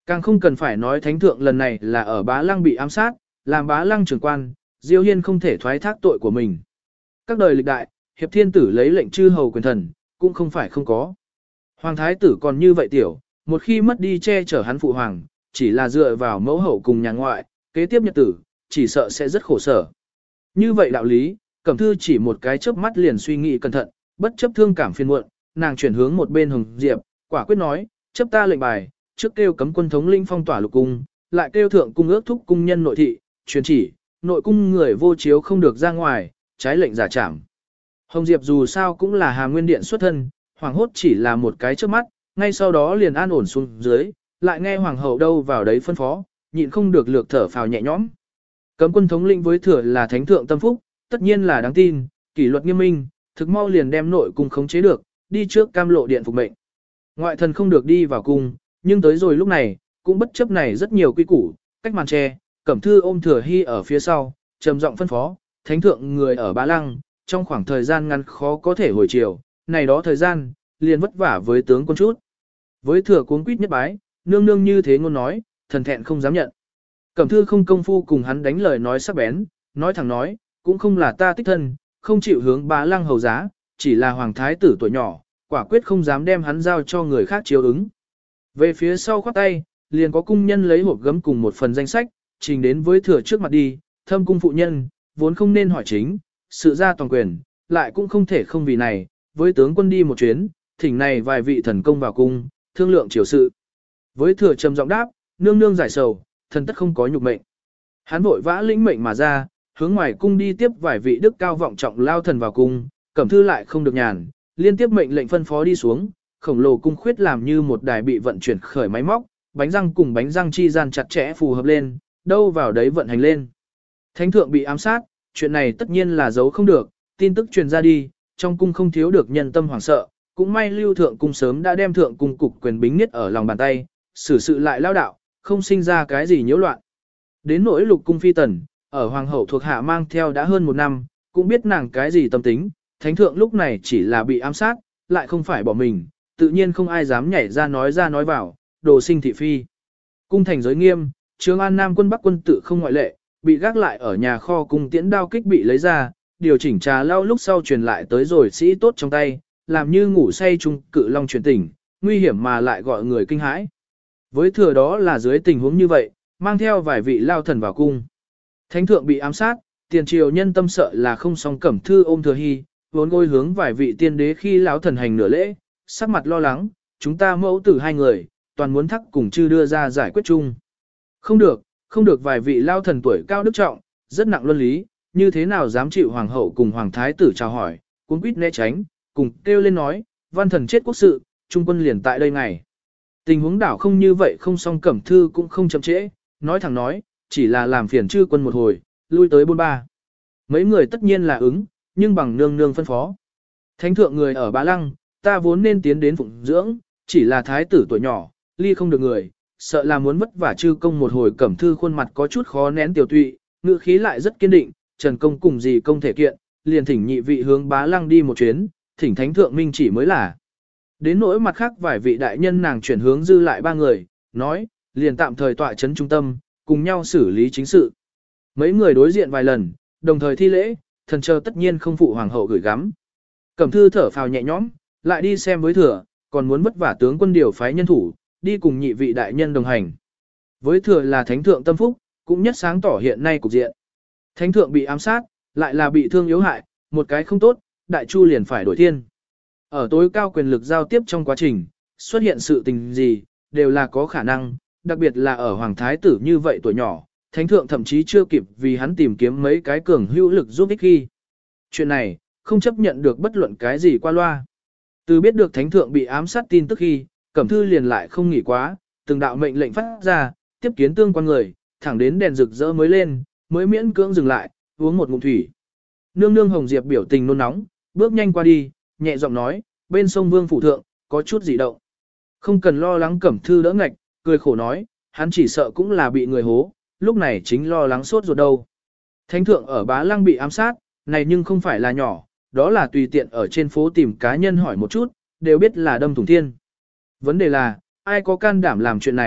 Càng không cần phải nói thánh thượng lần này là ở Bá Lăng bị ám sát, làm Bá Lăng trưởng quan, Diêu Hiên không thể thoái thác tội của mình. Các đời lịch đại, hiệp thiên tử lấy lệnh chư hầu quyền thần, cũng không phải không có. Hoàng thái tử còn như vậy tiểu, một khi mất đi che chở hắn phụ hoàng, chỉ là dựa vào mẫu hậu cùng nhà ngoại, kế tiếp nhật tử, chỉ sợ sẽ rất khổ sở. Như vậy đạo lý, Cẩm Thư chỉ một cái chớp mắt liền suy nghĩ cẩn thận, bất chấp thương cảm phiền muộn, nàng chuyển hướng một bên Hồng Diệp, quả quyết nói, chấp ta lệnh bài, trước kêu cấm quân thống linh phong tỏa lục cung, lại kêu thượng cung ước thúc cung nhân nội thị, truyền chỉ, nội cung người vô chiếu không được ra ngoài, trái lệnh giả trảm. Hồng Diệp dù sao cũng là Hà Nguyên Điện xuất thân, hoàng hốt chỉ là một cái chớp mắt, ngay sau đó liền an ổn xuống dưới, lại nghe hoàng hậu đâu vào đấy phân phó, nhịn không được lược thở phào nhẹ nhõm. Cấm quân thống lĩnh với thừa là thánh thượng tâm phúc, tất nhiên là đáng tin, kỷ luật nghiêm minh, thực mau liền đem nội cung khống chế được, đi trước cam lộ điện phục mệnh. Ngoại thần không được đi vào cung, nhưng tới rồi lúc này, cũng bất chấp này rất nhiều quy củ, cách màn tre, Cẩm Thư ôm Thừa Hy ở phía sau, trầm giọng phân phó, thánh thượng người ở Bá Lăng, trong khoảng thời gian ngắn khó có thể hồi chiều, này đó thời gian, liền vất vả với tướng quân chút. Với Thừa cuống quýt nhất bái, nương nương như thế ngôn nói, thần thẹn không dám nhận. Cẩm Thư không công phu cùng hắn đánh lời nói sắc bén, nói thẳng nói, cũng không là ta tích thân, không chịu hướng Bá Lăng hầu giá, chỉ là hoàng thái tử tuổi nhỏ, quả quyết không dám đem hắn giao cho người khác chiếu ứng. Về phía sau khoát tay, liền có cung nhân lấy hộp gấm cùng một phần danh sách, trình đến với Thừa trước mặt đi, thâm cung phụ nhân, vốn không nên hỏi chính, sự ra toàn quyền, lại cũng không thể không vì này, với tướng quân đi một chuyến, thỉnh này vài vị thần công vào cung, thương lượng chiều sự. Với Thừa trầm giọng đáp, nương nương giải sầu, thần tất không có nhục mệnh. Hắn vội vã lĩnh mệnh mà ra, hướng ngoài cung đi tiếp vài vị đức cao vọng trọng lao thần vào cung, Cẩm Thư lại không được nhàn, liên tiếp mệnh lệnh phân phó đi xuống, khổng lồ cung khuyết làm như một đài bị vận chuyển khởi máy móc, bánh răng cùng bánh răng chi gian chặt chẽ phù hợp lên, đâu vào đấy vận hành lên. Thánh thượng bị ám sát, chuyện này tất nhiên là giấu không được, tin tức truyền ra đi, trong cung không thiếu được nhân tâm hoảng sợ, cũng may lưu thượng cung sớm đã đem thượng cung cục quyền bính niết ở lòng bàn tay, xử sự lại lao đạo, không sinh ra cái gì nhiễu loạn. Đến nỗi lục cung phi tần, ở hoàng hậu thuộc hạ mang theo đã hơn một năm, cũng biết nàng cái gì tâm tính, thánh thượng lúc này chỉ là bị ám sát, lại không phải bỏ mình, tự nhiên không ai dám nhảy ra nói ra nói vào, đồ sinh thị phi. Cung thành giới nghiêm, Trường An Nam quân Bắc quân tự không ngoại lệ, bị gác lại ở nhà kho cung tiễn đao kích bị lấy ra, điều chỉnh trà lau lúc sau truyền lại tới rồi sĩ tốt trong tay, làm như ngủ say trung cự long truyền tỉnh, nguy hiểm mà lại gọi người kinh hãi. Với Thừa đó là dưới tình huống như vậy, mang theo vài vị lao thần vào cung. Thánh thượng bị ám sát, tiền triều nhân tâm sợ là không song Cẩm Thư ôm Thừa Hy, vốn ngôi hướng vài vị tiên đế khi lão thần hành nửa lễ, sắc mặt lo lắng, chúng ta mẫu tử hai người, toàn muốn thắc cùng chư đưa ra giải quyết chung. Không được, không được vài vị lao thần tuổi cao đức trọng, rất nặng luân lý, như thế nào dám chịu hoàng hậu cùng hoàng thái tử chào hỏi, cuốn quýt né tránh, cùng kêu lên nói, văn thần chết quốc sự, trung quân liền tại đây ngày. Tình huống đảo không như vậy không song Cẩm Thư cũng không chậm trễ, nói thẳng nói, chỉ là làm phiền chư quân một hồi, lui tới bôn ba. Mấy người tất nhiên là ứng, nhưng bằng nương nương phân phó. Thánh thượng người ở Bá Lăng, ta vốn nên tiến đến phụng dưỡng, chỉ là thái tử tuổi nhỏ, ly không được người, sợ là muốn vất vả chư công một hồi. Cẩm Thư khuôn mặt có chút khó nén tiểu tụy, ngữ khí lại rất kiên định, Trần công cùng gì công thể kiện, liền thỉnh nhị vị hướng Bá Lăng đi một chuyến, thỉnh thánh thượng minh chỉ mới là. Đến nỗi mặt khác vài vị đại nhân nàng chuyển hướng dư lại ba người, nói, liền tạm thời tọa chấn trung tâm, cùng nhau xử lý chính sự. Mấy người đối diện vài lần, đồng thời thi lễ, thần chờ tất nhiên không phụ hoàng hậu gửi gắm. Cẩm Thư thở phào nhẹ nhõm, lại đi xem với Thừa, còn muốn vất vả tướng quân điều phái nhân thủ, đi cùng nhị vị đại nhân đồng hành. Với Thừa là thánh thượng tâm phúc, cũng nhất sáng tỏ hiện nay cục diện. Thánh thượng bị ám sát, lại là bị thương yếu hại, một cái không tốt, đại chu liền phải đổi thiên. Ở tối cao quyền lực giao tiếp trong quá trình, xuất hiện sự tình gì, đều là có khả năng, đặc biệt là ở hoàng thái tử như vậy tuổi nhỏ, thánh thượng thậm chí chưa kịp vì hắn tìm kiếm mấy cái cường hữu lực giúp ích khi. Chuyện này, không chấp nhận được bất luận cái gì qua loa. Từ biết được thánh thượng bị ám sát tin tức khi, Cẩm Thư liền lại không nghỉ quá, từng đạo mệnh lệnh phát ra, tiếp kiến tương quan người, thẳng đến đèn rực rỡ mới lên, mới miễn cưỡng dừng lại, uống một ngụm thủy. Nương nương Hồng Diệp biểu tình nôn nóng, bước nhanh qua đi, nhẹ giọng nói, bên sông Vương phủ thượng, có chút dị động. Không cần lo lắng. Cẩm Thư đỡ ngạch, cười khổ nói, hắn chỉ sợ cũng là bị người hố, lúc này chính lo lắng sốt ruột đâu. Thánh thượng ở Bá Lăng bị ám sát, này nhưng không phải là nhỏ, đó là tùy tiện ở trên phố tìm cá nhân hỏi một chút, đều biết là đâm thủng thiên. Vấn đề là, ai có can đảm làm chuyện này,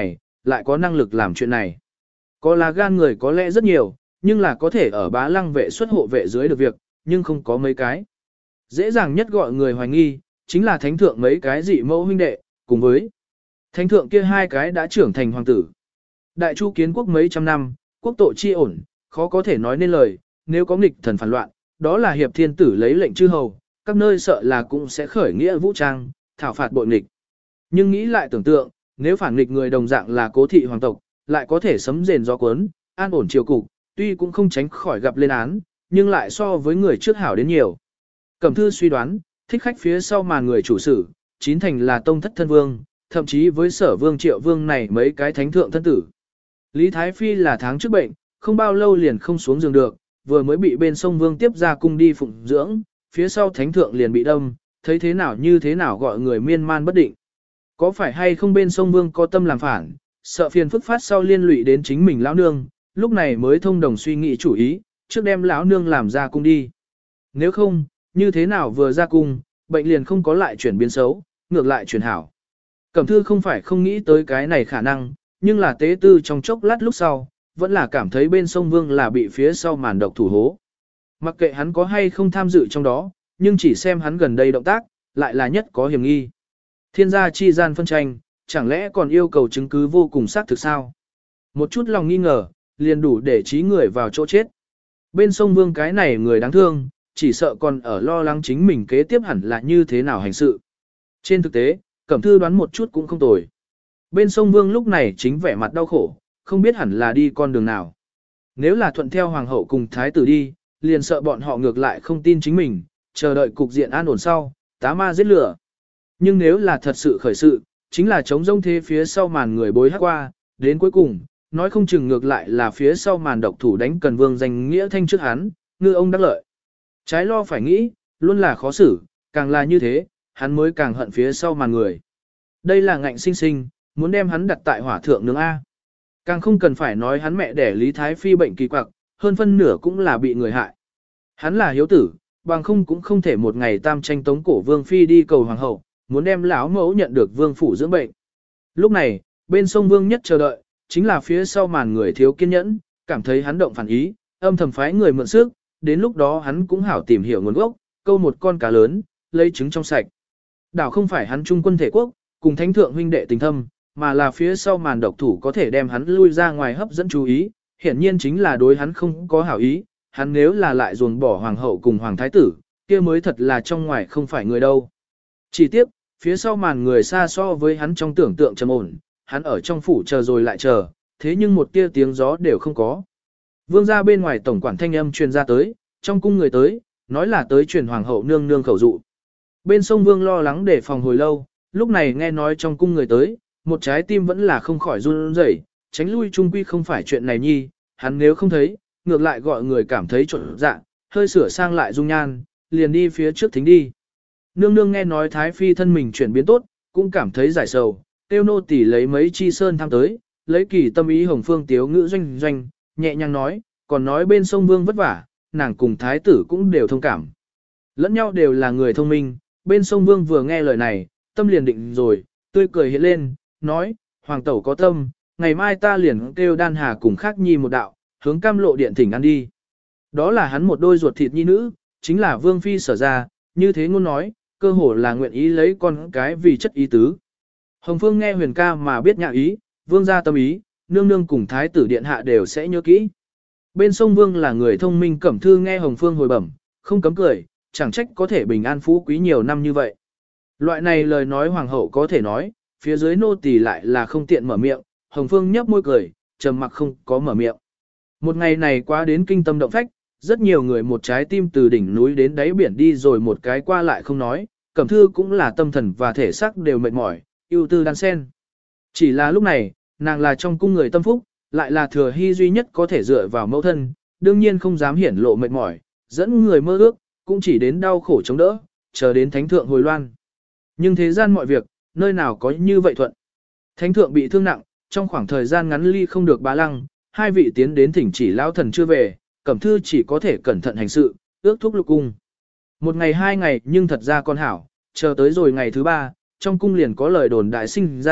lại có năng lực làm chuyện này. Có là gan người có lẽ rất nhiều, nhưng là có thể ở bá lăng vệ xuất hộ vệ dưới được việc, nhưng không có mấy cái. Dễ dàng nhất gọi người hoài nghi, chính là thánh thượng mấy cái dị mẫu huynh đệ, cùng với thánh thượng kia hai cái đã trưởng thành hoàng tử. Đại chu kiến quốc mấy trăm năm, quốc tội chi ổn, khó có thể nói nên lời, nếu có nghịch thần phản loạn, đó là hiệp thiên tử lấy lệnh chư hầu, các nơi sợ là cũng sẽ khởi nghĩa vũ trang, thảo phạt bội nghịch. Nhưng nghĩ lại tưởng tượng, nếu phản nghịch người đồng dạng là cố thị hoàng tộc, lại có thể sấm rền gió cuốn, an ổn triều cục, tuy cũng không tránh khỏi gặp lên án, nhưng lại so với người trước hảo đến nhiều. Cẩm thư suy đoán, thích khách phía sau màn người chủ sử, chín thành là tông thất thân vương, thậm chí với sở vương triệu vương này mấy cái thánh thượng thân tử. Lý Thái Phi là tháng trước bệnh, không bao lâu liền không xuống giường được, vừa mới bị bên sông vương tiếp ra cung đi phụng dưỡng, phía sau thánh thượng liền bị đâm, thấy thế nào như thế nào gọi người miên man bất định. Có phải hay không bên sông vương có tâm làm phản, sợ phiền phức phát sau liên lụy đến chính mình lão nương, lúc này mới thông đồng suy nghĩ chủ ý, trước đem lão nương làm ra cung đi. Nếu không, như thế nào vừa ra cung, bệnh liền không có lại chuyển biến xấu, ngược lại chuyển hảo. Cẩm thư không phải không nghĩ tới cái này khả năng, nhưng là tế tư trong chốc lát lúc sau, vẫn là cảm thấy bên sông vương là bị phía sau màn độc thủ hố. Mặc kệ hắn có hay không tham dự trong đó, nhưng chỉ xem hắn gần đây động tác, lại là nhất có hiểm nghi. Thiên gia chi gian phân tranh, chẳng lẽ còn yêu cầu chứng cứ vô cùng xác thực sao? Một chút lòng nghi ngờ, liền đủ để trí người vào chỗ chết. Bên sông vương cái này người đáng thương, chỉ sợ còn ở lo lắng chính mình kế tiếp hẳn là như thế nào hành sự. Trên thực tế, Cẩm thư đoán một chút cũng không tồi. Bên sông vương lúc này chính vẻ mặt đau khổ, không biết hẳn là đi con đường nào. Nếu là thuận theo hoàng hậu cùng thái tử đi, liền sợ bọn họ ngược lại không tin chính mình, chờ đợi cục diện an ổn sau, tá ma giết lửa. Nhưng nếu là thật sự khởi sự, chính là chống rông thế phía sau màn người bối hát qua, đến cuối cùng, nói không chừng ngược lại là phía sau màn độc thủ đánh Cần Vương danh nghĩa thanh trước hắn, ngư ông đắc lợi. Trái lo phải nghĩ, luôn là khó xử, càng là như thế, hắn mới càng hận phía sau màn người. Đây là ngạnh sinh sinh, muốn đem hắn đặt tại hỏa thượng nướng A. Càng không cần phải nói hắn mẹ đẻ Lý Thái Phi bệnh kỳ quặc, hơn phân nửa cũng là bị người hại. Hắn là hiếu tử, bằng không cũng không thể một ngày tam tranh tống cổ Vương Phi đi cầu hoàng hậu, muốn đem lão mẫu nhận được Vương phủ dưỡng bệnh. Lúc này, bên sông Vương nhất chờ đợi, chính là phía sau màn người thiếu kiên nhẫn, cảm thấy hắn động phản ý, âm thầm phái người mượn sức, đến lúc đó hắn cũng hảo tìm hiểu nguồn gốc, câu một con cá lớn, lấy trứng trong sạch. Đảo không phải hắn trung quân thể quốc, cùng thánh thượng huynh đệ tình thâm, mà là phía sau màn độc thủ có thể đem hắn lui ra ngoài hấp dẫn chú ý, hiển nhiên chính là đối hắn không có hảo ý, hắn nếu là lại ruồng bỏ hoàng hậu cùng hoàng thái tử, kia mới thật là trong ngoài không phải người đâu. Chỉ tiếc, phía sau màn người xa so với hắn trong tưởng tượng trầm ổn, hắn ở trong phủ chờ rồi lại chờ, thế nhưng một tia tiếng gió đều không có. Vương gia bên ngoài tổng quản thanh âm truyền ra tới, trong cung người tới, nói là tới truyền hoàng hậu nương nương khẩu dụ. Bên sông Vương lo lắng để phòng hồi lâu, lúc này nghe nói trong cung người tới, một trái tim vẫn là không khỏi run rẩy, tránh lui trung quy không phải chuyện này nhi, hắn nếu không thấy, ngược lại gọi người cảm thấy trộn dạ, hơi sửa sang lại dung nhan, liền đi phía trước thính đi. Nương nương nghe nói Thái Phi thân mình chuyển biến tốt, cũng cảm thấy giải sầu, tiêu nô tỳ lấy mấy chi sơn tham tới, lấy kỳ tâm ý hồng phương tiếu ngữ doanh doanh, nhẹ nhàng nói, còn nói bên sông Vương vất vả, nàng cùng Thái tử cũng đều thông cảm. Lẫn nhau đều là người thông minh, bên sông Vương vừa nghe lời này, tâm liền định rồi, tươi cười hiện lên, nói, hoàng tẩu có tâm, ngày mai ta liền kêu đan hà cùng khác nhi một đạo, hướng cam lộ điện thỉnh ăn đi. Đó là hắn một đôi ruột thịt nhi nữ, chính là Vương Phi sở ra, như thế ngôn nói, cơ hồ là nguyện ý lấy con cái vì chất ý tứ. Hồng Phương nghe huyền ca mà biết nhạc ý, Vương gia tâm ý, nương nương cùng thái tử điện hạ đều sẽ nhớ kỹ. Bên sông Vương là người thông minh Cẩm thư nghe Hồng Phương hồi bẩm, không cấm cười, chẳng trách có thể bình an phú quý nhiều năm như vậy. Loại này lời nói hoàng hậu có thể nói, phía dưới nô tỳ lại là không tiện mở miệng, Hồng Phương nhấp môi cười, trầm mặc không có mở miệng. Một ngày này qua đến kinh tâm động phách, rất nhiều người một trái tim từ đỉnh núi đến đáy biển đi rồi một cái qua lại không nói, Cẩm thư cũng là tâm thần và thể xác đều mệt mỏi, ưu tư đan sen. Chỉ là lúc này, nàng là trong cung người tâm phúc, lại là thừa hy duy nhất có thể dựa vào mẫu thân, đương nhiên không dám hiển lộ mệt mỏi, dẫn người mơ ước, cũng chỉ đến đau khổ chống đỡ, chờ đến thánh thượng hồi loan. Nhưng thế gian mọi việc, nơi nào có như vậy thuận. Thánh thượng bị thương nặng, trong khoảng thời gian ngắn ly không được bá lăng, hai vị tiến đến thỉnh chỉ lão thần chưa về, Cẩm thư chỉ có thể cẩn thận hành sự, ước thúc lục cung. Một ngày hai ngày nhưng thật ra con hảo, chờ tới rồi ngày thứ ba, trong cung liền có lời đồn đại sinh ra,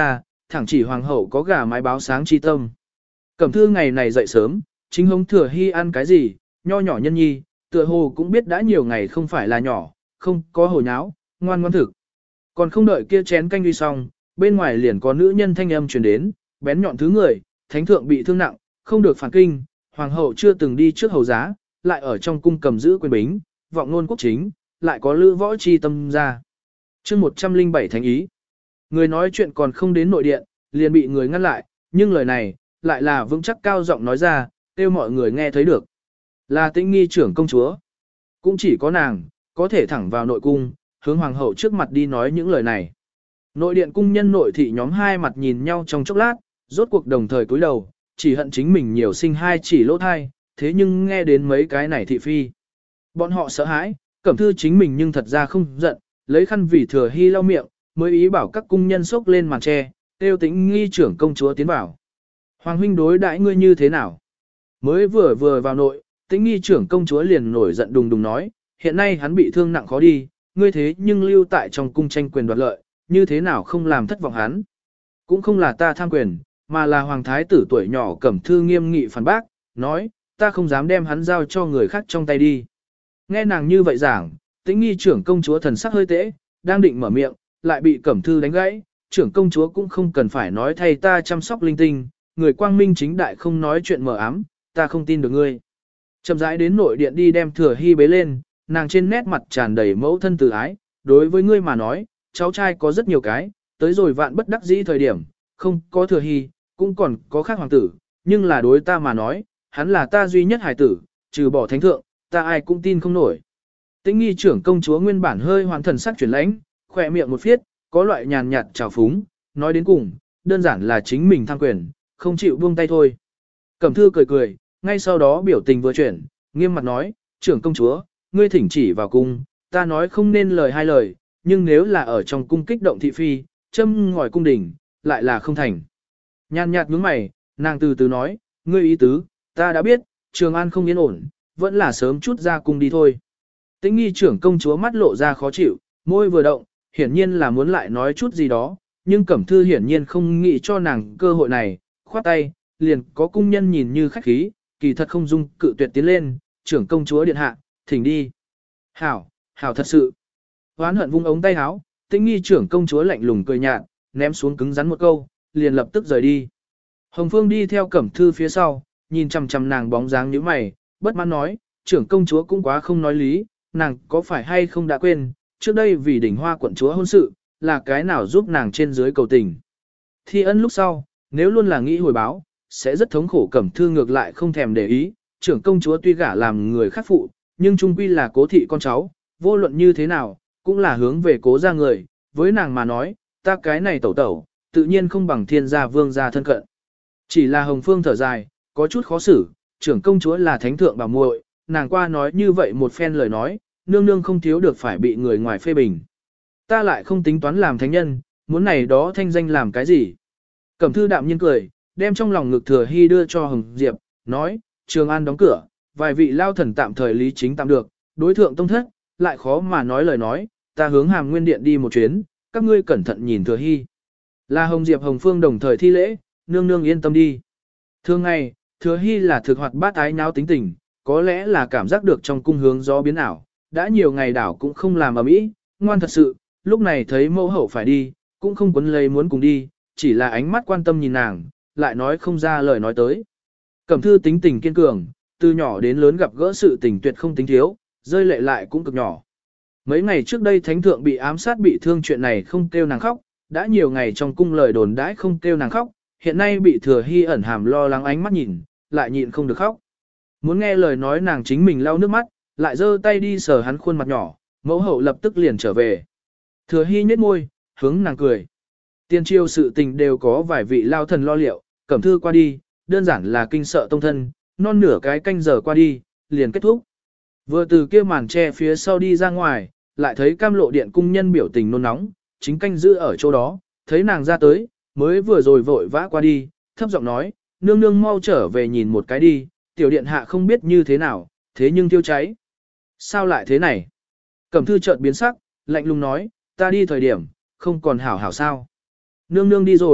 thẳng chỉ hoàng hậu có gà mái báo sáng chi tâm. Cẩm thư ngày này dậy sớm, chính hống thừa hy ăn cái gì, nho nhỏ nhân nhi, tựa hồ cũng biết đã nhiều ngày không phải là nhỏ, không có hồ nháo, ngoan ngoan thực. Còn không đợi kia chén canh đi xong, bên ngoài liền có nữ nhân thanh âm truyền đến, bén nhọn thứ người, thánh thượng bị thương nặng, không được phản kinh, hoàng hậu chưa từng đi trước hầu giá, lại ở trong cung cầm giữ quyền bính, vọng ngôn quốc chính, lại có lữ võ chi tâm ra. chương một trăm lẻ bảy thánh ý. Người nói chuyện còn không đến nội điện, liền bị người ngăn lại, nhưng lời này, lại là vững chắc cao giọng nói ra, kêu mọi người nghe thấy được. Là Tĩnh Nghi trưởng công chúa. Cũng chỉ có nàng, có thể thẳng vào nội cung, hướng hoàng hậu trước mặt đi nói những lời này. Nội điện cung nhân nội thị nhóm hai mặt nhìn nhau trong chốc lát, rốt cuộc đồng thời cúi đầu, chỉ hận chính mình nhiều sinh hai chỉ lỗ thai, thế nhưng nghe đến mấy cái này thị phi. Bọn họ sợ hãi, Cẩm Thư chính mình nhưng thật ra không giận, lấy khăn vì thừa hy lau miệng, mới ý bảo các cung nhân xốc lên màn tre, tiêu Tĩnh Nghi trưởng công chúa tiến vào. Hoàng huynh đối đãi ngươi như thế nào? Mới vừa vừa vào nội, Tĩnh Nghi trưởng công chúa liền nổi giận đùng đùng nói, hiện nay hắn bị thương nặng khó đi, ngươi thế nhưng lưu tại trong cung tranh quyền đoạt lợi, như thế nào không làm thất vọng hắn? Cũng không là ta tham quyền, mà là hoàng thái tử tuổi nhỏ Cẩm Thư nghiêm nghị phản bác, nói, ta không dám đem hắn giao cho người khác trong tay đi. Nghe nàng như vậy giảng, Tĩnh Nghi trưởng công chúa thần sắc hơi tễ, đang định mở miệng, lại bị Cẩm Thư đánh gãy, trưởng công chúa cũng không cần phải nói thay ta chăm sóc linh tinh, người quang minh chính đại không nói chuyện mờ ám, ta không tin được ngươi. Chậm rãi đến nội điện đi đem Thừa Hy bế lên, nàng trên nét mặt tràn đầy mẫu thân từ ái, đối với ngươi mà nói, cháu trai có rất nhiều cái, tới rồi vạn bất đắc dĩ thời điểm, không có Thừa Hy, cũng còn có khác hoàng tử, nhưng là đối ta mà nói, hắn là ta duy nhất hài tử, trừ bỏ thánh thượng, ta ai cũng tin không nổi. Tĩnh Nghi trưởng công chúa nguyên bản hơi hoàn thần sắc chuyển lãnh, khỏe miệng một phiết, có loại nhàn nhạt trào phúng, nói đến cùng, đơn giản là chính mình tham quyền, không chịu buông tay thôi. Cẩm Thư cười cười, ngay sau đó biểu tình vừa chuyển, nghiêm mặt nói, trưởng công chúa, ngươi thỉnh chỉ vào cung, ta nói không nên lời hai lời, nhưng nếu là ở trong cung kích động thị phi, châm ngòi cung đình, lại là không thành. Nhàn nhạt nhướng mày, nàng từ từ nói, ngươi ý tứ, ta đã biết, Trường An không yên ổn, vẫn là sớm chút ra cung đi thôi. Tĩnh Nghi trưởng công chúa mắt lộ ra khó chịu, môi vừa động, hiển nhiên là muốn lại nói chút gì đó, nhưng Cẩm Thư hiển nhiên không nghĩ cho nàng cơ hội này, khoát tay, liền có cung nhân nhìn như khách khí, kỳ thật không dung cự tuyệt tiến lên, trưởng công chúa điện hạ, thỉnh đi. Hảo, hảo thật sự. Hoán hận vung ống tay áo, Tĩnh Nghi trưởng công chúa lạnh lùng cười nhạt, ném xuống cứng rắn một câu, liền lập tức rời đi. Hồng Phương đi theo Cẩm Thư phía sau, nhìn chằm chằm nàng bóng dáng như mày, bất mãn nói, trưởng công chúa cũng quá không nói lý, nàng có phải hay không đã quên, trước đây vì đỉnh hoa quận chúa hôn sự, là cái nào giúp nàng trên dưới cầu tình. Thi ân lúc sau, nếu luôn là nghĩ hồi báo, sẽ rất thống khổ. Cẩm Thư ngược lại không thèm để ý, trưởng công chúa tuy gả làm người khác phụ, nhưng trung quy là cố thị con cháu, vô luận như thế nào, cũng là hướng về cố gia người, với nàng mà nói, ta cái này tẩu tẩu, tự nhiên không bằng thiên gia vương gia thân cận. Chỉ là Hồng Phương thở dài, có chút khó xử, trưởng công chúa là thánh thượng bảo muội, nàng qua nói như vậy một phen lời nói, nương nương không thiếu được phải bị người ngoài phê bình. Ta lại không tính toán làm thánh nhân, muốn này đó thanh danh làm cái gì. Cẩm Thư đạm nhiên cười, đem trong lòng ngực Thừa Hy đưa cho Hồng Diệp, nói, Trường An đóng cửa, vài vị lao thần tạm thời lý chính tạm được, đối thượng tông thất, lại khó mà nói lời nói, ta hướng Hàm Nguyên Điện đi một chuyến, các ngươi cẩn thận nhìn Thừa Hy. Là Hồng Diệp Hồng Phương đồng thời thi lễ, nương nương yên tâm đi. Thường ngày, Thừa Hy là thực hoạt bát ái nháo tính tình, có lẽ là cảm giác được trong cung hướng gió biến ảo, đã nhiều ngày đảo cũng không làm ở mỹ, ngoan thật sự, lúc này thấy mẫu hậu phải đi, cũng không quấn lấy muốn cùng đi, chỉ là ánh mắt quan tâm nhìn nàng, lại nói không ra lời nói tới. Cẩm Thư tính tình kiên cường, từ nhỏ đến lớn gặp gỡ sự tình tuyệt không tính thiếu, rơi lệ lại cũng cực nhỏ. Mấy ngày trước đây thánh thượng bị ám sát bị thương chuyện này không kêu nàng khóc, đã nhiều ngày trong cung lời đồn đãi không kêu nàng khóc, hiện nay bị Thừa Hy ẩn hàm lo lắng ánh mắt nhìn, lại nhịn không được khóc. Muốn nghe lời nói nàng chính mình lau nước mắt, lại giơ tay đi sờ hắn khuôn mặt nhỏ, mẫu hậu lập tức liền trở về. Thừa Hy nhếch môi, hướng nàng cười. Tiên triều sự tình đều có vài vị lao thần lo liệu, Cẩm Thư qua đi, đơn giản là kinh sợ tông thân, non nửa cái canh giờ qua đi, liền kết thúc. Vừa từ kia màn che phía sau đi ra ngoài, lại thấy Cam Lộ Điện cung nhân biểu tình nôn nóng, chính canh giữ ở chỗ đó, thấy nàng ra tới, mới vừa rồi vội vã qua đi, thấp giọng nói, nương nương mau trở về nhìn một cái đi, tiểu điện hạ không biết như thế nào, thế nhưng thiêu cháy. Sao lại thế này? Cẩm Thư chợt biến sắc, lạnh lùng nói, ta đi thời điểm, không còn hảo hảo sao. Nương nương đi rồi,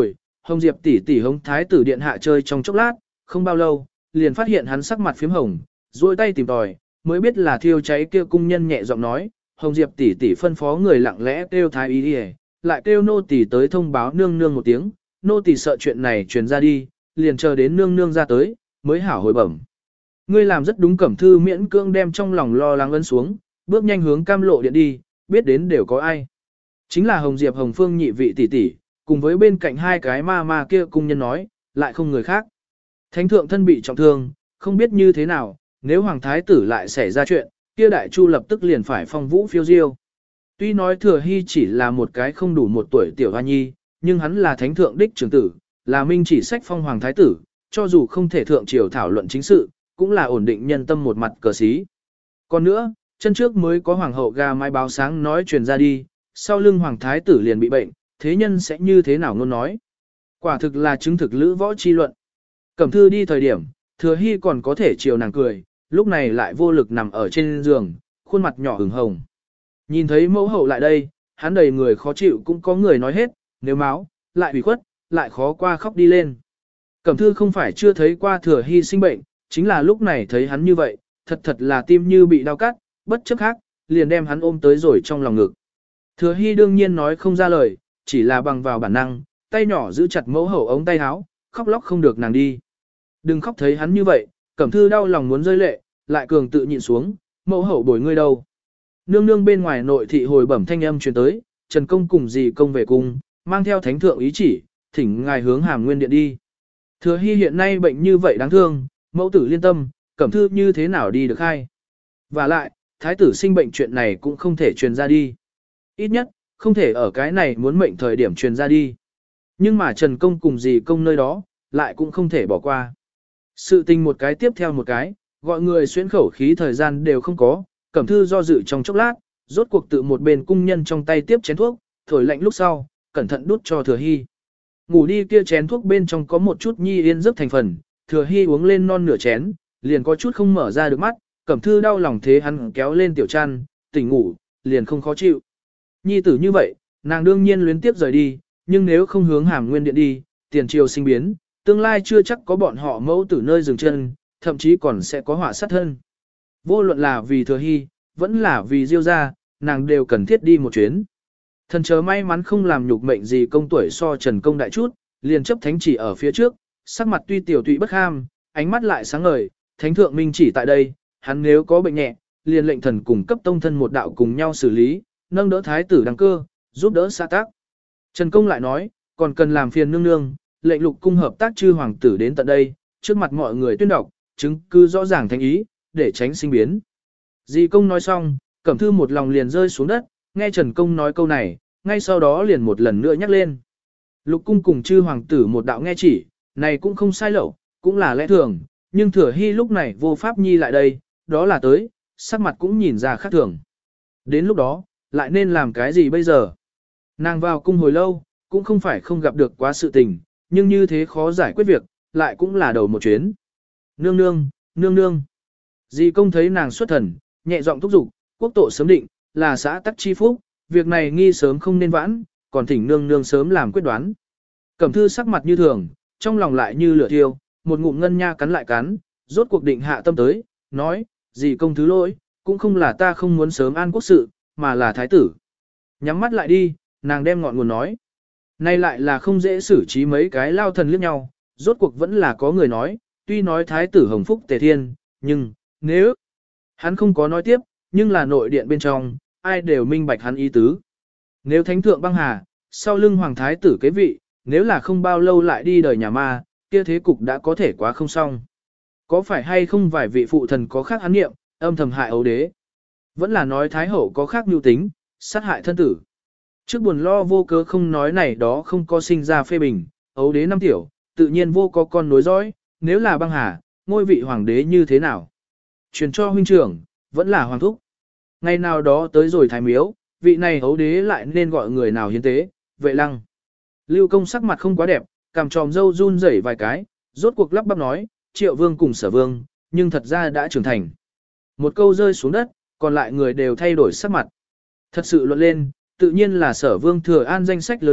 Hồng Diệp tỷ tỷ hống thái tử điện hạ chơi trong chốc lát, không bao lâu, liền phát hiện hắn sắc mặt phím hồng, duỗi tay tìm tòi, mới biết là thiêu cháy kia cung nhân nhẹ giọng nói, Hồng Diệp tỷ tỷ phân phó người lặng lẽ kêu thái y đi, lại kêu nô tỳ tới thông báo nương nương một tiếng, nô tỳ sợ chuyện này truyền ra đi, liền chờ đến nương nương ra tới, mới hảo hồi bẩm. Ngươi làm rất đúng. Cẩm Thư miễn cưỡng đem trong lòng lo lắng ấn xuống, bước nhanh hướng Cam Lộ điện đi, biết đến đều có ai. Chính là Hồng Diệp Hồng Phương nhị vị tỷ tỷ, cùng với bên cạnh hai cái ma ma kia cung nhân nói, lại không người khác. Thánh thượng thân bị trọng thương, không biết như thế nào, nếu hoàng thái tử lại xảy ra chuyện, kia đại chu lập tức liền phải phong vũ phiêu diêu. Tuy nói Thừa Hy chỉ là một cái không đủ một tuổi tiểu hoa nhi, nhưng hắn là thánh thượng đích trưởng tử, là minh chỉ sách phong hoàng thái tử, cho dù không thể thượng triều thảo luận chính sự, cũng là ổn định nhân tâm một mặt cờ xí. Còn nữa, chân trước mới có hoàng hậu gà mai báo sáng nói truyền ra đi, sau lưng hoàng thái tử liền bị bệnh, thế nhân sẽ như thế nào ngôn nói. Quả thực là chứng thực lữ võ chi luận. Cẩm Thư đi thời điểm, Thừa Hy còn có thể chiều nàng cười, lúc này lại vô lực nằm ở trên giường, khuôn mặt nhỏ ửng hồng. Nhìn thấy mẫu hậu lại đây, hắn đầy người khó chịu, cũng có người nói hết, nếu máu, lại ủy khuất, lại khó qua khóc đi lên. Cẩm Thư không phải chưa thấy qua Thừa Hy sinh bệnh, chính là lúc này thấy hắn như vậy, thật thật là tim như bị đau cắt, bất chấp khác, liền đem hắn ôm tới rồi trong lòng ngực. Thừa Hy đương nhiên nói không ra lời, chỉ là bằng vào bản năng, tay nhỏ giữ chặt mẫu hậu ống tay áo, khóc lóc không được nàng đi. Đừng khóc, thấy hắn như vậy, Cẩm Thư đau lòng muốn rơi lệ, lại cường tự nhịn xuống, mẫu hậu bồi ngươi đâu. Nương nương bên ngoài nội thị hồi bẩm thanh âm truyền tới, Trần Công cùng dì công về cung, mang theo thánh thượng ý chỉ, thỉnh ngài hướng Hàm Nguyên điện đi. Thừa Hy hiện nay bệnh như vậy đáng thương, mẫu tử liên tâm, Cẩm Thư như thế nào đi được hay. Và lại, thái tử sinh bệnh chuyện này cũng không thể truyền ra đi. Ít nhất, không thể ở cái này muốn mệnh thời điểm truyền ra đi. Nhưng mà Trần Công cùng dì công nơi đó, lại cũng không thể bỏ qua. Sự tình một cái tiếp theo một cái, gọi người xuyến khẩu khí thời gian đều không có, Cẩm Thư do dự trong chốc lát, rốt cuộc tự một bên cung nhân trong tay tiếp chén thuốc, thổi lạnh lúc sau, cẩn thận đút cho Thừa Hy. Ngủ đi kia chén thuốc bên trong có một chút nhi yên giấc thành phần, Thừa Hy uống lên non nửa chén, liền có chút không mở ra được mắt, Cẩm Thư đau lòng thế hắn kéo lên tiểu chăn, tỉnh ngủ, liền không khó chịu. Nhi tử như vậy, nàng đương nhiên luyến tiếp rời đi, nhưng nếu không hướng Hàm Nguyên điện đi, tiền triều sinh biến, tương lai chưa chắc có bọn họ mẫu tử nơi dừng chân, thậm chí còn sẽ có họa sát thân. Vô luận là vì Thừa Hy, vẫn là vì Diêu gia, nàng đều cần thiết đi một chuyến. Thần chớ may mắn không làm nhục mệnh gì công tuổi so Trần Công đại chút, liền chấp thánh chỉ ở phía trước, sắc mặt tuy tiểu tụy bất ham, ánh mắt lại sáng ngời, thánh thượng minh chỉ tại đây, hắn nếu có bệnh nhẹ, liền lệnh thần cùng cấp tông thân một đạo cùng nhau xử lý, nâng đỡ thái tử đăng cơ, giúp đỡ xã tác. Trần Công lại nói, còn cần làm phiền nương nương, lệnh lục cung hợp tác chư hoàng tử đến tận đây, trước mặt mọi người tuyên đọc, chứng cứ rõ ràng thành ý, để tránh sinh biến. Dì công nói xong, Cẩm Thư một lòng liền rơi xuống đất, nghe Trần Công nói câu này, ngay sau đó liền một lần nữa nhắc lên. Lục cung cùng chư hoàng tử một đạo nghe chỉ, này cũng không sai lậu, cũng là lẽ thường, nhưng Thừa Hy lúc này vô pháp nhi lại đây, đó là tới, sắc mặt cũng nhìn ra khác thường. Đến lúc đó, lại nên làm cái gì bây giờ? Nàng vào cung hồi lâu, cũng không phải không gặp được quá sự tình, nhưng như thế khó giải quyết việc, lại cũng là đầu một chuyến. Nương nương, nương nương. Dì công thấy nàng xuất thần, nhẹ giọng thúc giục, quốc tổ sớm định, là xã tắc chi phúc, việc này nghi sớm không nên vãn, còn thỉnh nương nương sớm làm quyết đoán. Cẩm Thư sắc mặt như thường, trong lòng lại như lửa thiêu, một ngụm ngân nha cắn lại cắn, rốt cuộc định hạ tâm tới, nói, dì công thứ lỗi, cũng không là ta không muốn sớm an quốc sự, mà là thái tử. Nhắm mắt lại đi, nàng đem ngọn nguồn nói. Nay lại là không dễ xử trí mấy cái lao thần liếc nhau, rốt cuộc vẫn là có người nói, tuy nói thái tử hồng phúc tề thiên, nhưng, nếu, hắn không có nói tiếp, nhưng là nội điện bên trong, ai đều minh bạch hắn ý tứ. Nếu thánh thượng băng hà, sau lưng hoàng thái tử kế vị, nếu là không bao lâu lại đi đời nhà ma, kia thế cục đã có thể quá không xong. Có phải hay không vài vị phụ thần có khác án nghiệm, âm thầm hại ấu đế? Vẫn là nói thái hậu có khác mưu tính, sát hại thân tử. Trước buồn lo vô cớ không nói này đó không có sinh ra phê bình, ấu đế năm tiểu, tự nhiên vô có con nối dõi, nếu là băng hà, ngôi vị hoàng đế như thế nào? Truyền cho huynh trưởng, vẫn là hoàng thúc. Ngày nào đó tới rồi thái miếu, vị này ấu đế lại nên gọi người nào hiến tế, vệ lăng. Lưu công sắc mặt không quá đẹp, cằm tròm râu run rẩy vài cái, rốt cuộc lắp bắp nói, triệu vương cùng sở vương, nhưng thật ra đã trưởng thành. Một câu rơi xuống đất, còn lại người đều thay đổi sắc mặt. Thật sự luận lên, tự nhiên là sở vương thừa an danh sách lớn nhất,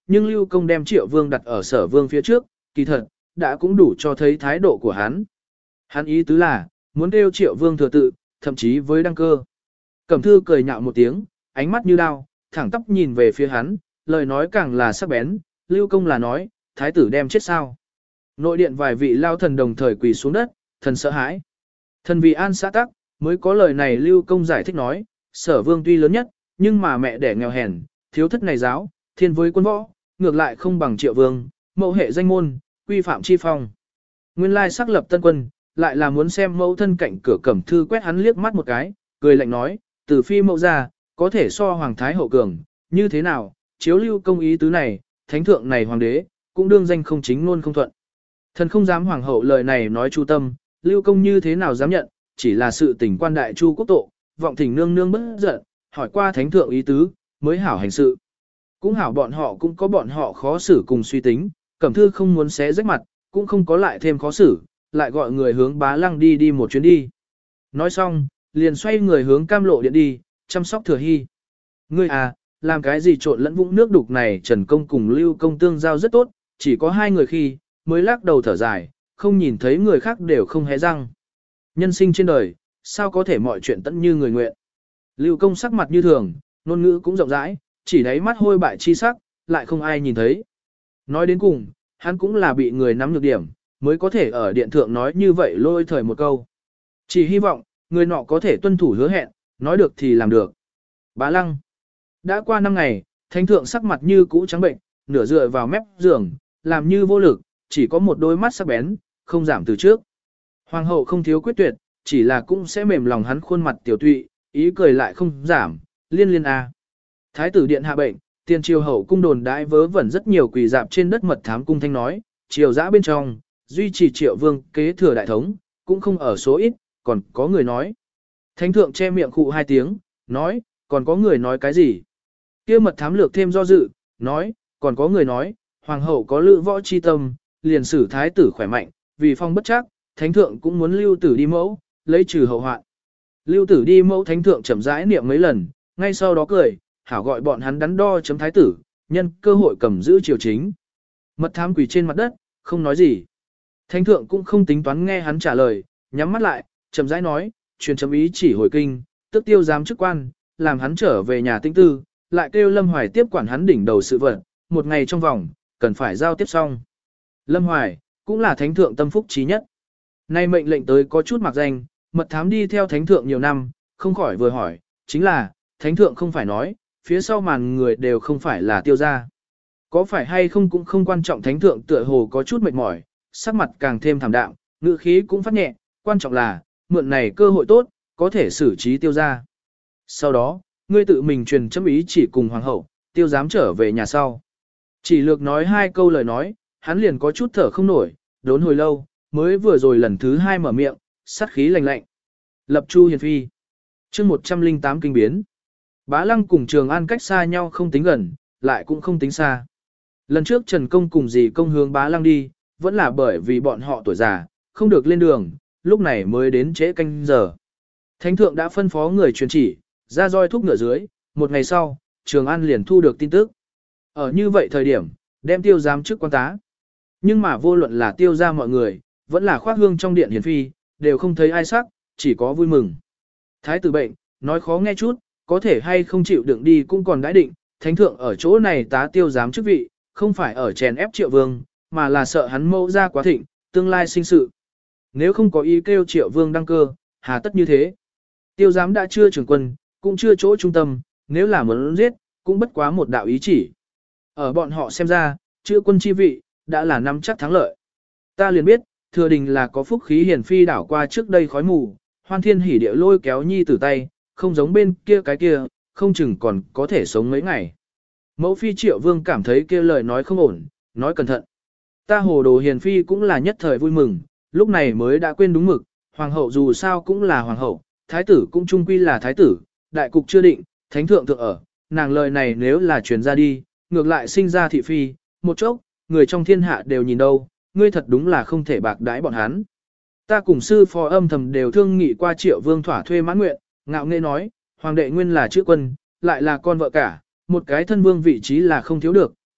nhưng Lưu Công đem Triệu Vương đặt ở Sở Vương phía trước, kỳ thật, đã cũng đủ cho thấy thái độ của hắn. Hắn ý tứ là, muốn kêu Triệu Vương thừa tự, thậm chí với đăng cơ. Cẩm Thư cười nhạo một tiếng, ánh mắt như đao, thẳng tóc nhìn về phía hắn, lời nói càng là sắc bén, Lưu Công là nói, thái tử đem chết sao. Nội điện vài vị lao thần đồng thời quỳ xuống đất, thần sợ hãi. Thần vì an xã tắc, mới có lời này Lưu Công giải thích nói, Sở Vương tuy lớn nhất, nhưng mà mẹ đẻ nghèo hèn, thiếu thất này giáo, thiên với quân võ, ngược lại không bằng Triệu Vương, mẫu hệ danh môn, quy phạm chi phong. Nguyên lai sắc lập tân quân, lại là muốn xem mẫu thân cạnh cửa Cẩm Thư quét hắn liếc mắt một cái, cười lạnh nói, từ phi mẫu ra, có thể so hoàng thái hậu cường, như thế nào, chiếu Lưu Công ý tứ này, thánh thượng này hoàng đế, cũng đương danh không chính luôn không thuận. Thần không dám hoàng hậu lời này nói chu tâm, Lưu Công như thế nào dám nhận, chỉ là sự tình quan đại chu quốc tộ, vọng thỉnh nương nương bất giận, hỏi qua thánh thượng ý tứ, mới hảo hành sự. Cũng hảo bọn họ cũng có bọn họ khó xử cùng suy tính, Cẩm Thư không muốn xé rách mặt, cũng không có lại thêm khó xử, lại gọi người hướng Bá Lăng đi đi một chuyến đi. Nói xong, liền xoay người hướng Cam Lộ điện đi, chăm sóc Thừa Hy. Ngươi à, làm cái gì trộn lẫn vũng nước đục này Trần Công cùng Lưu Công tương giao rất tốt, chỉ có hai người khi, mới lắc đầu thở dài, không nhìn thấy người khác đều không hé răng. Nhân sinh trên đời, sao có thể mọi chuyện tận như người nguyện. Lưu Công sắc mặt như thường, ngôn ngữ cũng rộng rãi, chỉ đáy mắt hôi bại chi sắc, lại không ai nhìn thấy. Nói đến cùng, hắn cũng là bị người nắm nhược điểm, mới có thể ở điện thượng nói như vậy lôi thời một câu. Chỉ hy vọng, người nọ có thể tuân thủ hứa hẹn, nói được thì làm được. Bá Lăng. Đã qua năm ngày, thánh thượng sắc mặt như cũ trắng bệnh, nửa dựa vào mép giường, làm như vô lực, chỉ có một đôi mắt sắc bén, không giảm từ trước. Hoàng hậu không thiếu quyết tuyệt, chỉ là cũng sẽ mềm lòng hắn khuôn mặt tiểu tụy, ý cười lại không giảm, liên liên a. Thái tử điện hạ bệnh, tiền triều hậu cung đồn đãi vớ vẩn rất nhiều quỳ dạp trên đất mật thám cung thanh nói, triều dã bên trong, duy trì Triệu Vương kế thừa đại thống, cũng không ở số ít, còn có người nói. Thánh thượng che miệng khụ hai tiếng, nói, còn có người nói cái gì? Kia mật thám lược thêm do dự, nói, còn có người nói, hoàng hậu có lự võ chi tâm, liền xử thái tử khỏe mạnh, vì phong bất chắc, thánh thượng cũng muốn lưu tử đi mẫu, lấy trừ hậu hoạn. Lưu tử đi mẫu thánh thượng chậm rãi niệm mấy lần, ngay sau đó cười, hảo gọi bọn hắn đắn đo chấm thái tử, nhân cơ hội cầm giữ triều chính. Mật thám quỳ trên mặt đất, không nói gì. Thánh thượng cũng không tính toán nghe hắn trả lời, nhắm mắt lại, chậm rãi nói, truyền chấm ý chỉ hồi kinh, tức tiêu giám chức quan, làm hắn trở về nhà tinh tư, lại kêu Lâm Hoài tiếp quản hắn đỉnh đầu sự vật, một ngày trong vòng, cần phải giao tiếp xong. Lâm Hoài, cũng là thánh thượng tâm phúc trí nhất. Nay mệnh lệnh tới có chút mặc danh, mật thám đi theo thánh thượng nhiều năm, không khỏi vừa hỏi, chính là, thánh thượng không phải nói, phía sau màn người đều không phải là tiêu gia. Có phải hay không cũng không quan trọng, thánh thượng tựa hồ có chút mệt mỏi, sắc mặt càng thêm thảm đạm, ngữ khí cũng phát nhẹ, quan trọng là, mượn này cơ hội tốt, có thể xử trí tiêu gia. Sau đó, ngươi tự mình truyền chấm ý chỉ cùng hoàng hậu, tiêu dám trở về nhà sau. Chỉ lược nói hai câu lời nói, hắn liền có chút thở không nổi, đốn hồi lâu, mới vừa rồi lần thứ hai mở miệng, sát khí lạnh lạnh. Lập Chu Hiền Phi. Chương một trăm lẻ tám kinh biến. Bá Lăng cùng Trường An cách xa nhau không tính gần, lại cũng không tính xa. Lần trước Trần Công cùng dì công hướng Bá Lăng đi, vẫn là bởi vì bọn họ tuổi già, không được lên đường, lúc này mới đến trễ canh giờ. Thánh thượng đã phân phó người truyền chỉ, ra roi thúc ngựa dưới, một ngày sau, Trường An liền thu được tin tức. Ở như vậy thời điểm, đem tiêu giám chức quan tá. Nhưng mà vô luận là tiêu ra mọi người, vẫn là khoác hương trong điện hiền phi, đều không thấy ai sắc, chỉ có vui mừng. Thái tử bệnh, nói khó nghe chút, có thể hay không chịu đựng đi cũng còn đãi định, thánh thượng ở chỗ này tá tiêu giám chức vị, không phải ở chèn ép Triệu Vương, mà là sợ hắn mâu ra quá thịnh, tương lai sinh sự. Nếu không có ý kêu Triệu Vương đăng cơ, hà tất như thế. Tiêu giám đã chưa trưởng quân, cũng chưa chỗ trung tâm, nếu là muốn giết, cũng bất quá một đạo ý chỉ. Ở bọn họ xem ra, chữ quân chi vị, đã là nắm chắc thắng lợi. Ta liền biết, thừa đình là có phúc khí hiền phi đảo qua trước đây khói mù, hoan thiên hỉ địa lôi kéo nhi tử tay, không giống bên kia cái kia, không chừng còn có thể sống mấy ngày. Mẫu phi Triệu Vương cảm thấy kia lời nói không ổn, nói cẩn thận. Ta hồ đồ hiền phi cũng là nhất thời vui mừng, lúc này mới đã quên đúng mực, hoàng hậu dù sao cũng là hoàng hậu, thái tử cũng trung quy là thái tử, đại cục chưa định, thánh thượng thượng ở, nàng lời này nếu là truyền ra đi, ngược lại sinh ra thị phi, một chốc, người trong thiên hạ đều nhìn đâu, ngươi thật đúng là không thể bạc đãi bọn hắn. Ta cùng sư phó âm thầm đều thương nghị qua Triệu Vương thỏa thuê mãn nguyện, ngạo nghễ nói, hoàng đệ nguyên là chữ quân, lại là con vợ cả, một cái thân vương vị trí là không thiếu được,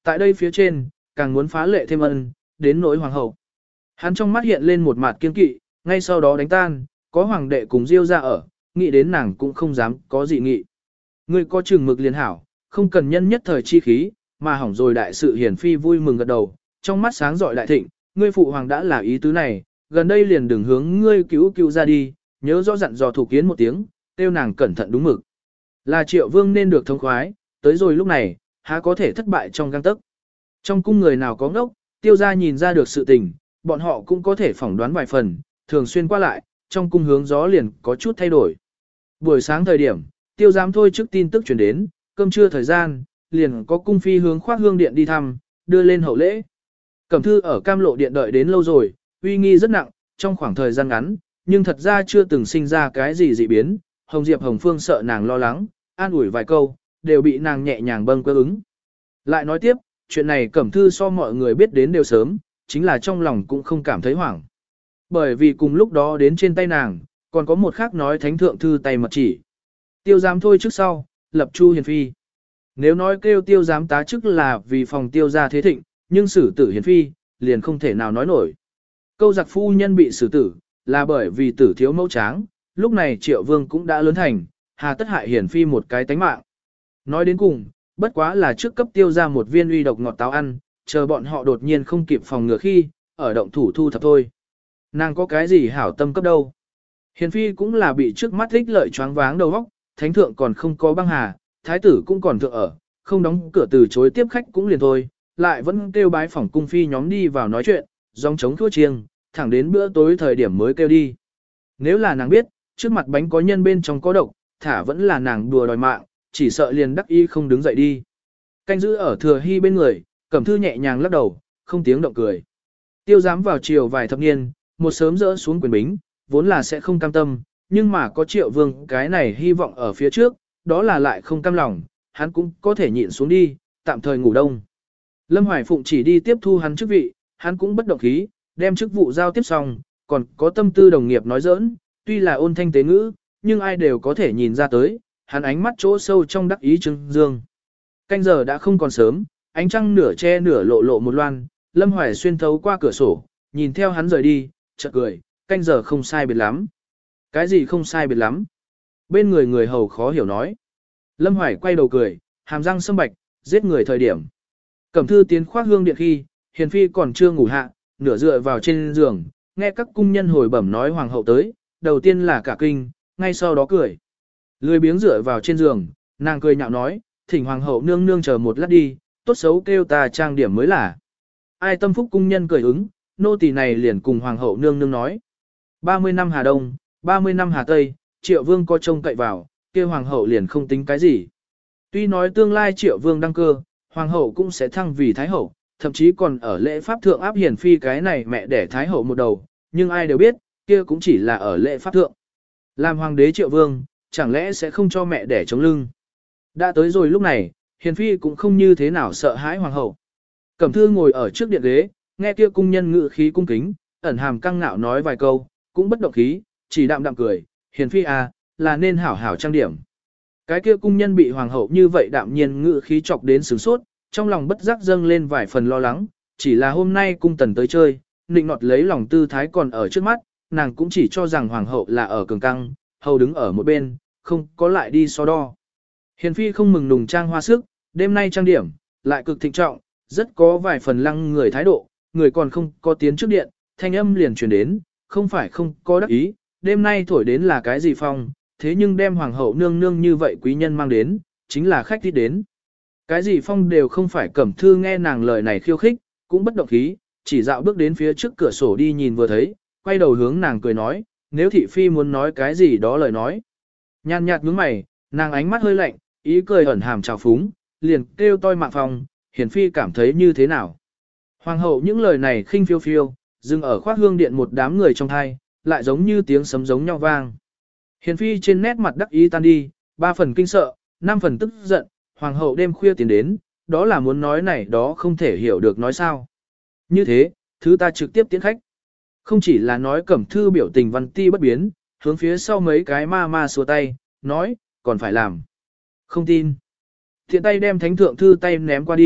Tại đây phía trên, càng muốn phá lệ thêm ân, đến nỗi hoàng hậu. Hắn trong mắt hiện lên một mặt kiên kỵ, ngay sau đó đánh tan, có hoàng đệ cùng Diêu ra ở, nghĩ đến nàng cũng không dám có gì nghị. Ngươi có chừng mực liền hảo, không cần nhân nhất thời chi khí, mà hỏng rồi đại sự hiển phi vui mừng gật đầu, trong mắt sáng rọi đại thịnh, ngươi phụ hoàng đã là ý tứ này, gần đây liền đừng hướng ngươi cứu cứu ra đi, nhớ rõ dặn dò thủ kiến một tiếng, tiêu nàng cẩn thận đúng mực. Là Triệu Vương nên được thông khoái, tới rồi lúc này, há có thể thất bại trong gang tấc. Trong cung người nào có ngốc, tiêu gia nhìn ra được sự tình, bọn họ cũng có thể phỏng đoán vài phần, thường xuyên qua lại, trong cung hướng gió liền có chút thay đổi. Buổi sáng thời điểm, tiêu giám thôi trước tin tức chuyển đến, cơm trưa thời gian, liền có cung phi hướng khoác hương điện đi thăm, đưa lên hậu lễ. Cẩm thư ở cam lộ điện đợi đến lâu rồi, uy nghi rất nặng, trong khoảng thời gian ngắn, nhưng thật ra chưa từng sinh ra cái gì dị biến, Hồng Diệp Hồng Phương sợ nàng lo lắng, an ủi vài câu, đều bị nàng nhẹ nhàng bâng quơ ứng. Lại nói tiếp, chuyện này Cẩm thư so mọi người biết đến đều sớm, chính là trong lòng cũng không cảm thấy hoảng. Bởi vì cùng lúc đó đến trên tay nàng, còn có một khác nói thánh thượng thư tay mật chỉ. Tiêu giám thôi trước sau, lập Chu Hiền Phi. Nếu nói kêu tiêu giám tá chức là vì phòng tiêu gia thế thịnh, nhưng xử tử Hiền Phi, liền không thể nào nói nổi. Câu giặc phu nhân bị xử tử, là bởi vì tử thiếu mẫu tráng, lúc này Triệu Vương cũng đã lớn thành, hà tất hại Hiền Phi một cái tánh mạng. Nói đến cùng, bất quá là trước cấp tiêu ra một viên uy độc ngọt táo ăn, chờ bọn họ đột nhiên không kịp phòng ngừa khi, ở động thủ thu thập thôi. Nàng có cái gì hảo tâm cấp đâu. Hiền Phi cũng là bị trước mắt ích lợi choáng váng đầu óc, thánh thượng còn không có băng hà, thái tử cũng còn thượng ở, không đóng cửa từ chối tiếp khách cũng liền thôi, lại vẫn kêu bái phỏng cung phi nhóm đi vào nói chuyện, dòng chống thua chiêng, thẳng đến bữa tối thời điểm mới kêu đi. Nếu là nàng biết, trước mặt bánh có nhân bên trong có độc, thả vẫn là nàng đùa đòi mạng, chỉ sợ liền đắc y không đứng dậy đi. Canh giữ ở thừa hy bên người, Cẩm thư nhẹ nhàng lắc đầu, không tiếng động cười. Tiêu giám vào chiều vài thập niên, một sớm rỡ xuống quyền bính, vốn là sẽ không cam tâm, nhưng mà có Triệu Vương cái này hy vọng ở phía trước, đó là lại không cam lòng, hắn cũng có thể nhịn xuống đi, tạm thời ngủ đông. Lâm Hoài Phụng chỉ đi tiếp thu hắn chức vị, hắn cũng bất động khí, đem chức vụ giao tiếp xong, còn có tâm tư đồng nghiệp nói giỡn, tuy là ôn thanh tế ngữ, nhưng ai đều có thể nhìn ra tới, hắn ánh mắt chỗ sâu trong đắc ý trưng dương. Canh giờ đã không còn sớm, ánh trăng nửa che nửa lộ lộ một loan, Lâm Hoài xuyên thấu qua cửa sổ, nhìn theo hắn rời đi, chợt cười, canh giờ không sai biệt lắm. Cái gì không sai biệt lắm? Bên người người hầu khó hiểu nói. Lâm Hoài quay đầu cười, hàm răng sâm bạch, giết người thời điểm. Cẩm thư tiến khoác hương điện khi, Hiền Phi còn chưa ngủ hạ, nửa dựa vào trên giường, nghe các cung nhân hồi bẩm nói hoàng hậu tới, đầu tiên là cả kinh, ngay sau đó cười. Lười biếng dựa vào trên giường, nàng cười nhạo nói, thỉnh hoàng hậu nương nương chờ một lát đi, tốt xấu kêu ta trang điểm mới là. Ai tâm phúc cung nhân cười ứng, nô tỳ này liền cùng hoàng hậu nương nương nói. ba mươi năm Hà Đông, ba mươi năm Hà Tây, Triệu Vương có trông cậy vào, kêu hoàng hậu liền không tính cái gì. Tuy nói tương lai Triệu Vương đăng cơ, hoàng hậu cũng sẽ thăng vì thái hậu, thậm chí còn ở lễ pháp thượng áp Hiền Phi cái này mẹ đẻ thái hậu một đầu, nhưng ai đều biết, kia cũng chỉ là ở lễ pháp thượng. Làm hoàng đế Triệu Vương, chẳng lẽ sẽ không cho mẹ đẻ chống lưng. Đã tới rồi lúc này, Hiền Phi cũng không như thế nào sợ hãi hoàng hậu. Cẩm thư ngồi ở trước điện ghế, nghe kia cung nhân ngự khí cung kính, ẩn hàm căng ngạo nói vài câu, cũng bất động khí, chỉ đạm đạm cười, Hiền Phi à, là nên hảo hảo trang điểm. Cái kia cung nhân bị hoàng hậu như vậy đạm nhiên ngự khí chọc đến sửng sốt, trong lòng bất giác dâng lên vài phần lo lắng, chỉ là hôm nay cung tần tới chơi, nịnh nọt lấy lòng tư thái còn ở trước mắt, nàng cũng chỉ cho rằng hoàng hậu là ở cường căng, hầu đứng ở một bên, không có lại đi so đo. Hiền Phi không mừng nùng trang hoa sức, đêm nay trang điểm, lại cực thịnh trọng, rất có vài phần lăng người thái độ, người còn không có tiến trước điện, thanh âm liền truyền đến, không phải không có đắc ý, đêm nay thổi đến là cái gì phong, thế nhưng đem hoàng hậu nương nương như vậy quý nhân mang đến, chính là khách đi đến. Cái gì phong đều không phải Cẩm thư nghe nàng lời này khiêu khích, cũng bất động khí, chỉ dạo bước đến phía trước cửa sổ đi nhìn vừa thấy, quay đầu hướng nàng cười nói, nếu thị phi muốn nói cái gì đó lời nói. Nhàn nhạt nhướng mày, nàng ánh mắt hơi lạnh, ý cười ẩn hàm trào phúng, liền kêu toi mạng phòng, Hiền Phi cảm thấy như thế nào. Hoàng hậu những lời này khinh phiêu phiêu, dừng ở khoác hương điện một đám người trong thai, lại giống như tiếng sấm giống nhau vang. Hiền Phi trên nét mặt đắc ý tan đi, ba phần kinh sợ, năm phần tức giận, hoàng hậu đêm khuya tiến đến, đó là muốn nói này đó không thể hiểu được nói sao. Như thế, thứ ta trực tiếp tiến khách. Không chỉ là nói Cẩm thư biểu tình văn ti bất biến, hướng phía sau mấy cái ma ma xua tay, nói, còn phải làm. Không tin. Thiện tay đem thánh thượng thư tay ném qua đi,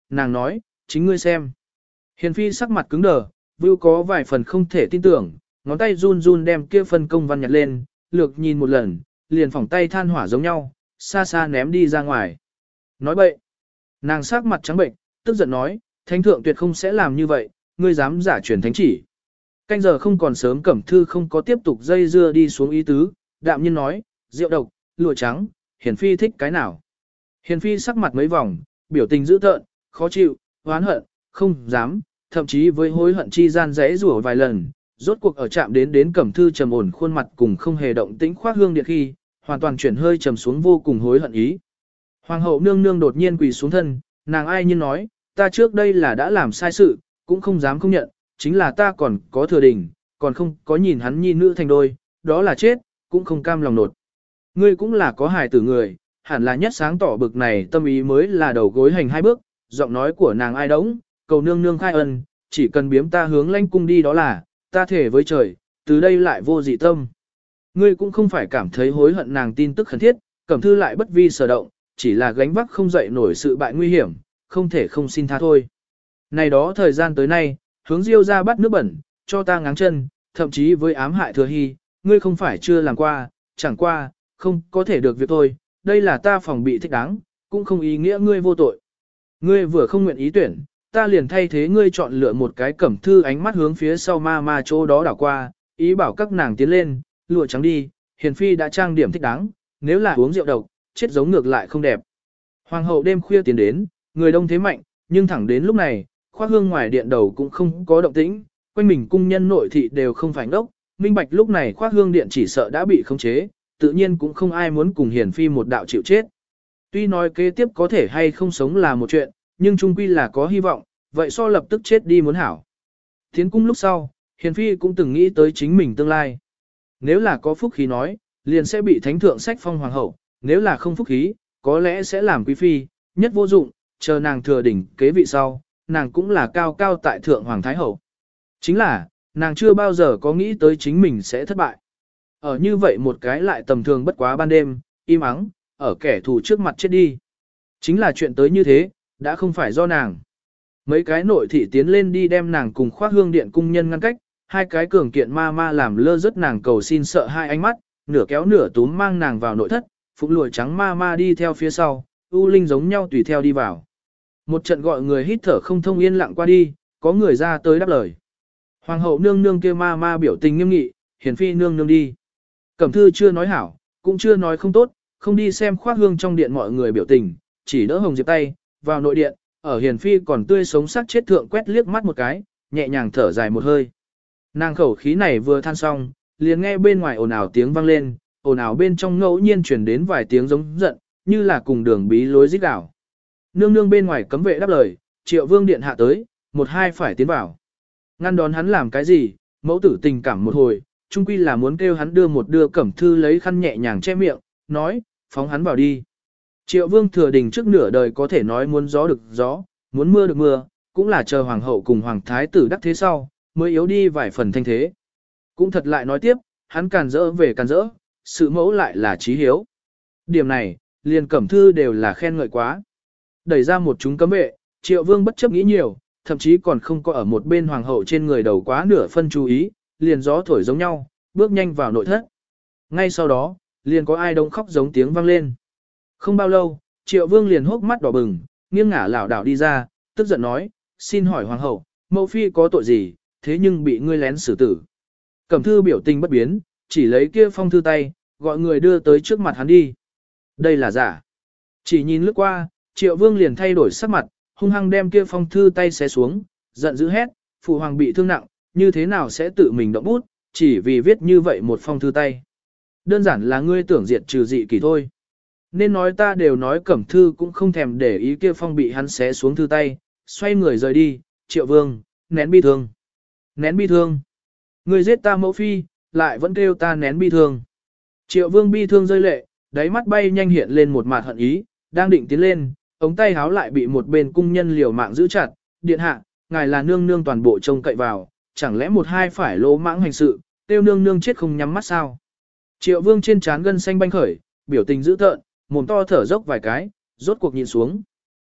nàng nói, chính ngươi xem. Hiền phi sắc mặt cứng đờ, vưu có vài phần không thể tin tưởng, ngón tay run run đem kia phân công văn nhặt lên, lược nhìn một lần, liền phỏng tay than hỏa giống nhau, xa xa ném đi ra ngoài. Nói bậy. Nàng sắc mặt trắng bệnh, tức giận nói, thánh thượng tuyệt không sẽ làm như vậy, ngươi dám giả truyền thánh chỉ. Canh giờ không còn sớm, Cẩm Thư không có tiếp tục dây dưa đi xuống ý tứ, đạm nhiên nói, rượu độc, lụa trắng, Hiền phi thích cái nào. Hiền phi sắc mặt mấy vòng, biểu tình dữ tợn, khó chịu, oán hận, không dám, thậm chí với hối hận chi gian rẽ rủa vài lần, rốt cuộc ở chạm đến đến Cẩm Thư trầm ổn khuôn mặt cùng không hề động tĩnh khoác hương điện khi, hoàn toàn chuyển hơi trầm xuống vô cùng hối hận ý. Hoàng hậu nương nương đột nhiên quỳ xuống thân, nàng ai nhiên nói, ta trước đây là đã làm sai sự, cũng không dám không nhận, chính là ta còn có thừa đình, còn không có nhìn hắn nhi nữ thành đôi, đó là chết, cũng không cam lòng nột. Ngươi cũng là có hài tử người, hẳn là nhất sáng tỏ bực này tâm ý mới là đầu gối hành hai bước, giọng nói của nàng ai đống, cầu nương nương khai ân, chỉ cần biếm ta hướng lãnh cung đi đó là, ta thể với trời, từ đây lại vô dị tâm. Ngươi cũng không phải cảm thấy hối hận nàng tin tức khẩn thiết, Cẩm Thư lại bất vi sở động, chỉ là gánh vác không dậy nổi sự bại nguy hiểm, không thể không xin tha thôi. Này đó thời gian tới nay, hướng Diêu ra bắt nước bẩn, cho ta ngáng chân, thậm chí với ám hại Thừa Hy, ngươi không phải chưa làm qua, chẳng qua, không có thể được việc thôi, đây là ta phòng bị thích đáng, cũng không ý nghĩa ngươi vô tội. Ngươi vừa không nguyện ý tuyển, ta liền thay thế ngươi chọn lựa một cái Cẩm Thư ánh mắt hướng phía sau ma ma chỗ đó đảo qua, ý bảo các nàng tiến lên, lụa trắng đi, Hiền phi đã trang điểm thích đáng, nếu là uống rượu độc, chết giống ngược lại không đẹp. Hoàng hậu đêm khuya tiến đến, người đông thế mạnh, nhưng thẳng đến lúc này, khoác hương ngoài điện đầu cũng không có động tĩnh, quanh mình cung nhân nội thị đều không phải ngốc, minh bạch lúc này khoác hương điện chỉ sợ đã bị khống chế, tự nhiên cũng không ai muốn cùng Hiền phi một đạo chịu chết. Tuy nói kế tiếp có thể hay không sống là một chuyện, nhưng chung quy là có hy vọng, vậy so lập tức chết đi muốn hảo. Tiến cung lúc sau, Hiền phi cũng từng nghĩ tới chính mình tương lai. Nếu là có phúc khí nói, liền sẽ bị thánh thượng sách phong hoàng hậu, nếu là không phúc khí, có lẽ sẽ làm quý phi, nhất vô dụng, chờ nàng thừa đỉnh kế vị sau, nàng cũng là cao cao tại thượng hoàng thái hậu. Chính là, nàng chưa bao giờ có nghĩ tới chính mình sẽ thất bại. Ở như vậy một cái lại tầm thường bất quá ban đêm, im ắng, ở kẻ thù trước mặt chết đi. Chính là chuyện tới như thế, đã không phải do nàng. Mấy cái nội thị tiến lên đi đem nàng cùng khoác hương điện cung nhân ngăn cách, hai cái cường kiện ma ma làm lơ rất nàng cầu xin sợ hai ánh mắt, nửa kéo nửa túm mang nàng vào nội thất, phụng lụa trắng ma ma đi theo phía sau, U Linh giống nhau tùy theo đi vào. Một trận gọi người hít thở không thông yên lặng qua đi, có người ra tới đáp lời. Hoàng hậu nương nương kia ma ma biểu tình nghiêm nghị, Hiền phi nương nương đi. Cẩm Thư chưa nói hảo, cũng chưa nói không tốt, không đi xem khoác hương trong điện mọi người biểu tình, chỉ đỡ Hồng Diệp tay, vào nội điện, ở Hiền phi còn tươi sống sắc chết thượng quét liếc mắt một cái, nhẹ nhàng thở dài một hơi. Nàng khẩu khí này vừa than xong, liền nghe bên ngoài ồn ào tiếng vang lên, ồn ào bên trong ngẫu nhiên truyền đến vài tiếng giống giận, như là cùng đường bí lối rít đảo. Nương nương bên ngoài cấm vệ đáp lời, Triệu Vương điện hạ tới, một hai phải tiến vào. Ngăn đón hắn làm cái gì, mẫu tử tình cảm một hồi, chung quy là muốn kêu hắn đưa một đưa Cẩm Thư lấy khăn nhẹ nhàng che miệng, nói, phóng hắn vào đi. Triệu Vương thừa đình trước nửa đời có thể nói muốn gió được gió, muốn mưa được mưa, cũng là chờ hoàng hậu cùng hoàng thái tử đắc thế sau, mới yếu đi vài phần thanh thế. Cũng thật lại nói tiếp, hắn càn rỡ về càn rỡ, sự mẫu lại là trí hiếu. Điểm này, liền Cẩm Thư đều là khen ngợi quá. Đẩy ra một chúng cấm vệ, Triệu Vương bất chấp nghĩ nhiều, thậm chí còn không có ở một bên hoàng hậu trên người đầu quá nửa phân chú ý, liền gió thổi giống nhau, bước nhanh vào nội thất. Ngay sau đó, liền có ai đông khóc giống tiếng vang lên. Không bao lâu, Triệu Vương liền hốc mắt đỏ bừng, nghiêng ngả lảo đảo đi ra, tức giận nói, xin hỏi hoàng hậu, mẫu phi có tội gì, thế nhưng bị ngươi lén xử tử. Cẩm Thư biểu tình bất biến, chỉ lấy kia phong thư tay, gọi người đưa tới trước mặt hắn đi. Đây là giả. Chỉ nhìn lướt qua, Triệu Vương liền thay đổi sắc mặt, hung hăng đem kia phong thư tay xé xuống, giận dữ hét, phụ hoàng bị thương nặng, như thế nào sẽ tự mình động bút, chỉ vì viết như vậy một phong thư tay. Đơn giản là ngươi tưởng diệt trừ dị kỳ thôi. Nên nói ta đều nói Cẩm Thư cũng không thèm để ý kia phong bị hắn xé xuống thư tay, xoay người rời đi, Triệu Vương, nén bi thương. Nén bi thương. Ngươi giết ta mẫu phi, lại vẫn kêu ta nén bi thương. Triệu Vương bi thương rơi lệ, đáy mắt bay nhanh hiện lên một mặt hận ý, đang định tiến lên, ống tay háo lại bị một bên cung nhân liều mạng giữ chặt, điện hạ, ngài là nương nương toàn bộ trông cậy vào, chẳng lẽ một hai phải lỗ mãng hành sự, tiêu nương nương chết không nhắm mắt sao. Triệu Vương trên trán gân xanh banh khởi, biểu tình dữ tợn, mồm to thở dốc vài cái, rốt cuộc nhìn xuống.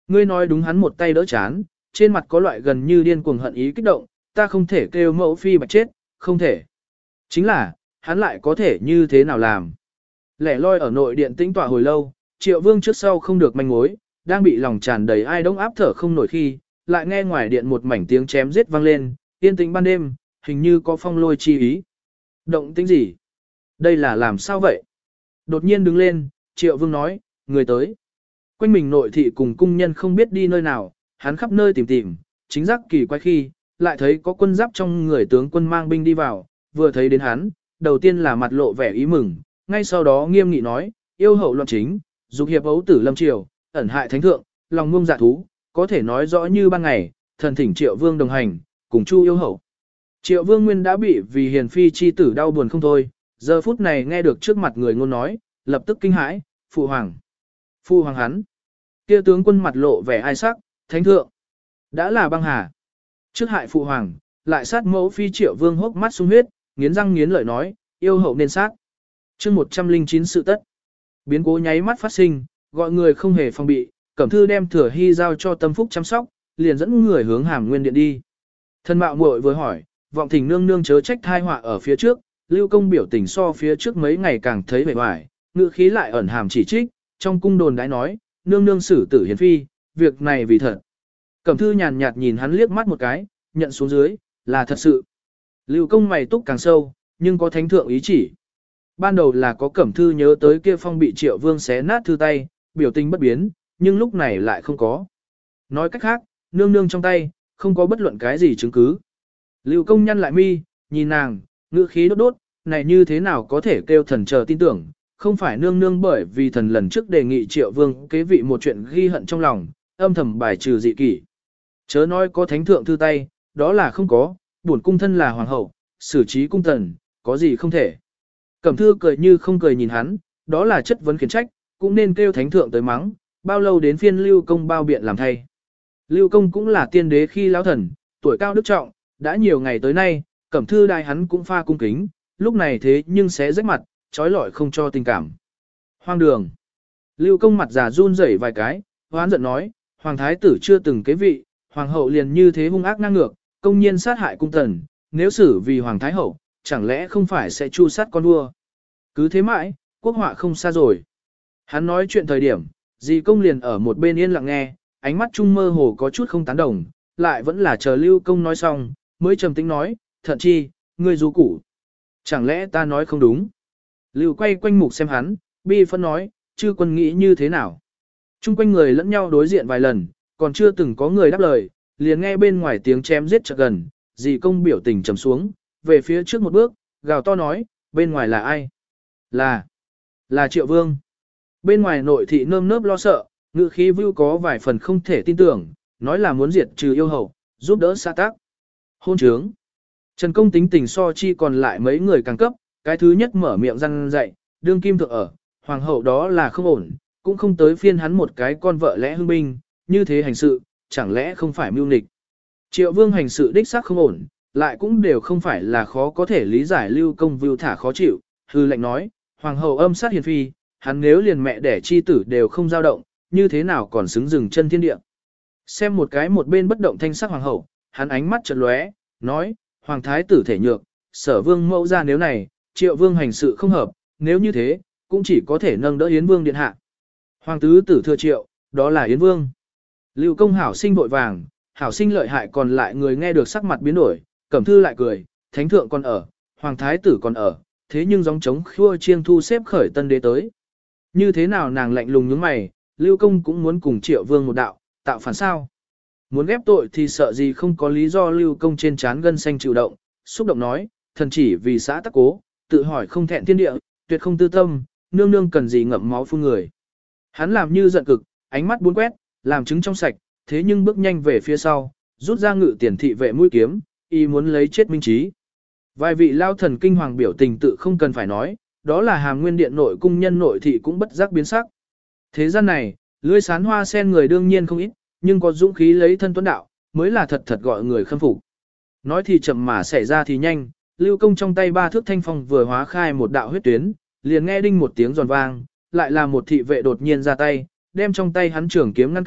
Ngươi nói đúng, hắn một tay đỡ chán, trên mặt có loại gần như điên cuồng hận ý kích động, ta không thể kêu mẫu phi bạch chết, không thể. Chính là, hắn lại có thể như thế nào làm? Lẻ loi ở nội điện tĩnh tọa hồi lâu, Triệu Vương trước sau không được manh mối, đang bị lòng tràn đầy ai đống áp thở không nổi khi, lại nghe ngoài điện một mảnh tiếng chém giết vang lên, yên tĩnh ban đêm, hình như có phong lôi chi ý. Động tĩnh gì? Đây là làm sao vậy? Đột nhiên đứng lên, Triệu Vương nói, người tới. Quanh mình nội thị cùng cung nhân không biết đi nơi nào, hắn khắp nơi tìm tìm, chính giác kỳ quái khi, lại thấy có quân giáp trong người tướng quân mang binh đi vào, vừa thấy đến hắn, đầu tiên là mặt lộ vẻ ý mừng, ngay sau đó nghiêm nghị nói, yêu hậu loạn chính, dục hiệp ấu tử lâm triều, ẩn hại thánh thượng, lòng ngông dạ thú, có thể nói rõ như ban ngày, thần thỉnh Triệu Vương đồng hành, cùng chu yêu hậu. Triệu Vương nguyên đã bị vì hiền phi chi tử đau buồn không thôi, giờ phút này nghe được trước mặt người ngôn nói, lập tức kinh hãi, phụ hoàng. Phụ hoàng hắn. Kia tướng quân mặt lộ vẻ ai sắc, thánh thượng. Đã là băng hà. Trước hại phụ hoàng, lại sát mẫu phi. Triệu Vương hốc mắt sung huyết, nghiến răng nghiến lợi nói, yêu hậu nên sát. chương một trăm lẻ chín sự tất. Biến cố nháy mắt phát sinh, gọi người không hề phòng bị, Cẩm Thư đem Thừa Hy giao cho Tâm Phúc chăm sóc, liền dẫn người hướng Hàm Nguyên điện đi. Thân mạo muội vừa hỏi, vọng thỉnh nương nương chớ trách thai họa ở phía trước, Lưu Công biểu tình so phía trước mấy ngày càng thấy vẻ vải, ngữ khí lại ẩn hàm chỉ trích, trong cung đồn đãi nói, nương nương xử tử hiền phi, việc này vì thật. Cẩm Thư nhàn nhạt nhìn hắn liếc mắt một cái, nhận xuống dưới, là thật sự. Lưu Công mày túc càng sâu, nhưng có thánh thượng ý chỉ. Ban đầu là có Cẩm Thư nhớ tới kia phong bị Triệu Vương xé nát thư tay, biểu tình bất biến, nhưng lúc này lại không có. Nói cách khác, nương nương trong tay, không có bất luận cái gì chứng cứ. Lưu Công nhăn lại mi, nhìn nàng, ngữ khí đốt đốt, này như thế nào có thể kêu thần chờ tin tưởng, không phải nương nương bởi vì thần lần trước đề nghị Triệu Vương kế vị một chuyện ghi hận trong lòng, âm thầm bài trừ dị kỷ. Chớ nói có thánh thượng thư tay, đó là không có, bổn cung thân là hoàng hậu, xử trí cung tần, có gì không thể. Cẩm Thư cười như không cười nhìn hắn, đó là chất vấn khiển trách, cũng nên kêu thánh thượng tới mắng, bao lâu đến phiên Lưu Công bao biện làm thay. Lưu Công cũng là tiên đế khi lão thần, tuổi cao đức trọng, đã nhiều ngày tới nay, Cẩm Thư đại hắn cũng pha cung kính, lúc này thế nhưng sẽ rách mặt, trói lọi không cho tình cảm. Hoang đường. Lưu Công mặt già run rẩy vài cái, hoán giận nói, hoàng thái tử chưa từng kế vị, hoàng hậu liền như thế hung ác ngang ngược, công nhiên sát hại cung tần, nếu xử vì hoàng thái hậu, chẳng lẽ không phải sẽ chu sát con vua. Cứ thế mãi, quốc họa không xa rồi. Hắn nói chuyện thời điểm, dì Công liền ở một bên yên lặng nghe, ánh mắt trung mơ hồ có chút không tán đồng, lại vẫn là chờ Lưu Công nói xong, mới trầm tĩnh nói, thận chi, ngươi du củ. Chẳng lẽ ta nói không đúng? Lưu quay quanh mục xem hắn, bi phân nói, chư quân nghĩ như thế nào? Trung quanh người lẫn nhau đối diện vài lần, còn chưa từng có người đáp lời, liền nghe bên ngoài tiếng chém giết chợt gần, dì Công biểu tình trầm xuống, về phía trước một bước, gào to nói, bên ngoài là ai? Là, là Triệu Vương. Bên ngoài nội thị nơm nớp lo sợ, ngữ khí vưu có vài phần không thể tin tưởng, nói là muốn diệt trừ yêu hậu, giúp đỡ xã tác. Hôn trướng. Trần Công tính tình so chi còn lại mấy người càng cấp, cái thứ nhất mở miệng răn dạy, đương kim thượng ở, hoàng hậu đó là không ổn, cũng không tới phiên hắn một cái con vợ lẽ hương binh, như thế hành sự, chẳng lẽ không phải mưu nghịch. Triệu Vương hành sự đích xác không ổn, lại cũng đều không phải là khó có thể lý giải. Lưu Công vưu thả khó chịu, hư lệnh nói, hoàng hậu âm sát hiền phi, hắn nếu liền mẹ đẻ chi tử đều không dao động, như thế nào còn xứng dừng chân thiên địa. Xem một cái một bên bất động thanh sắc hoàng hậu, hắn ánh mắt chợt lóe, nói, hoàng thái tử thể nhược, sở vương mẫu ra nếu này, Triệu Vương hành sự không hợp, nếu như thế, cũng chỉ có thể nâng đỡ Yến Vương điện hạ. Hoàng tứ tử thừa Triệu, đó là Yến Vương. Lưu Công hảo sinh vội vàng, hảo sinh lợi hại, còn lại người nghe được sắc mặt biến đổi, Cẩm Thư lại cười, thánh thượng còn ở, hoàng thái tử còn ở, thế nhưng gióng trống khua chiêng thu xếp khởi tân đế tới. Như thế nào nàng lạnh lùng nhướng mày, Lưu Công cũng muốn cùng Triệu Vương một đạo, tạo phản sao? Muốn ghép tội thì sợ gì không có lý do. Lưu Công trên trán gân xanh chịu động, xúc động nói, thần chỉ vì xã tắc cố, tự hỏi không thẹn thiên địa, tuyệt không tư tâm, nương nương cần gì ngậm máu phun người. Hắn làm như giận cực, ánh mắt buôn quét, làm chứng trong sạch, thế nhưng bước nhanh về phía sau, rút ra ngự tiền thị vệ mũi kiếm, y muốn lấy chết minh trí. Vài vị lao thần kinh hoàng biểu tình tự không cần phải nói, đó là Hàm Nguyên điện nội cung nhân nội thị cũng bất giác biến sắc. Thế gian này, lưỡi sán hoa sen người đương nhiên không ít, nhưng có dũng khí lấy thân tuấn đạo, mới là thật thật gọi người khâm phục. Nói thì chậm mà xảy ra thì nhanh, Lưu Công trong tay ba thước thanh phong vừa hóa khai một đạo huyết tuyến, liền nghe đinh một tiếng giòn vang, lại là một thị vệ đột nhiên ra tay, đem trong tay hắn trường kiếm ngăn cách,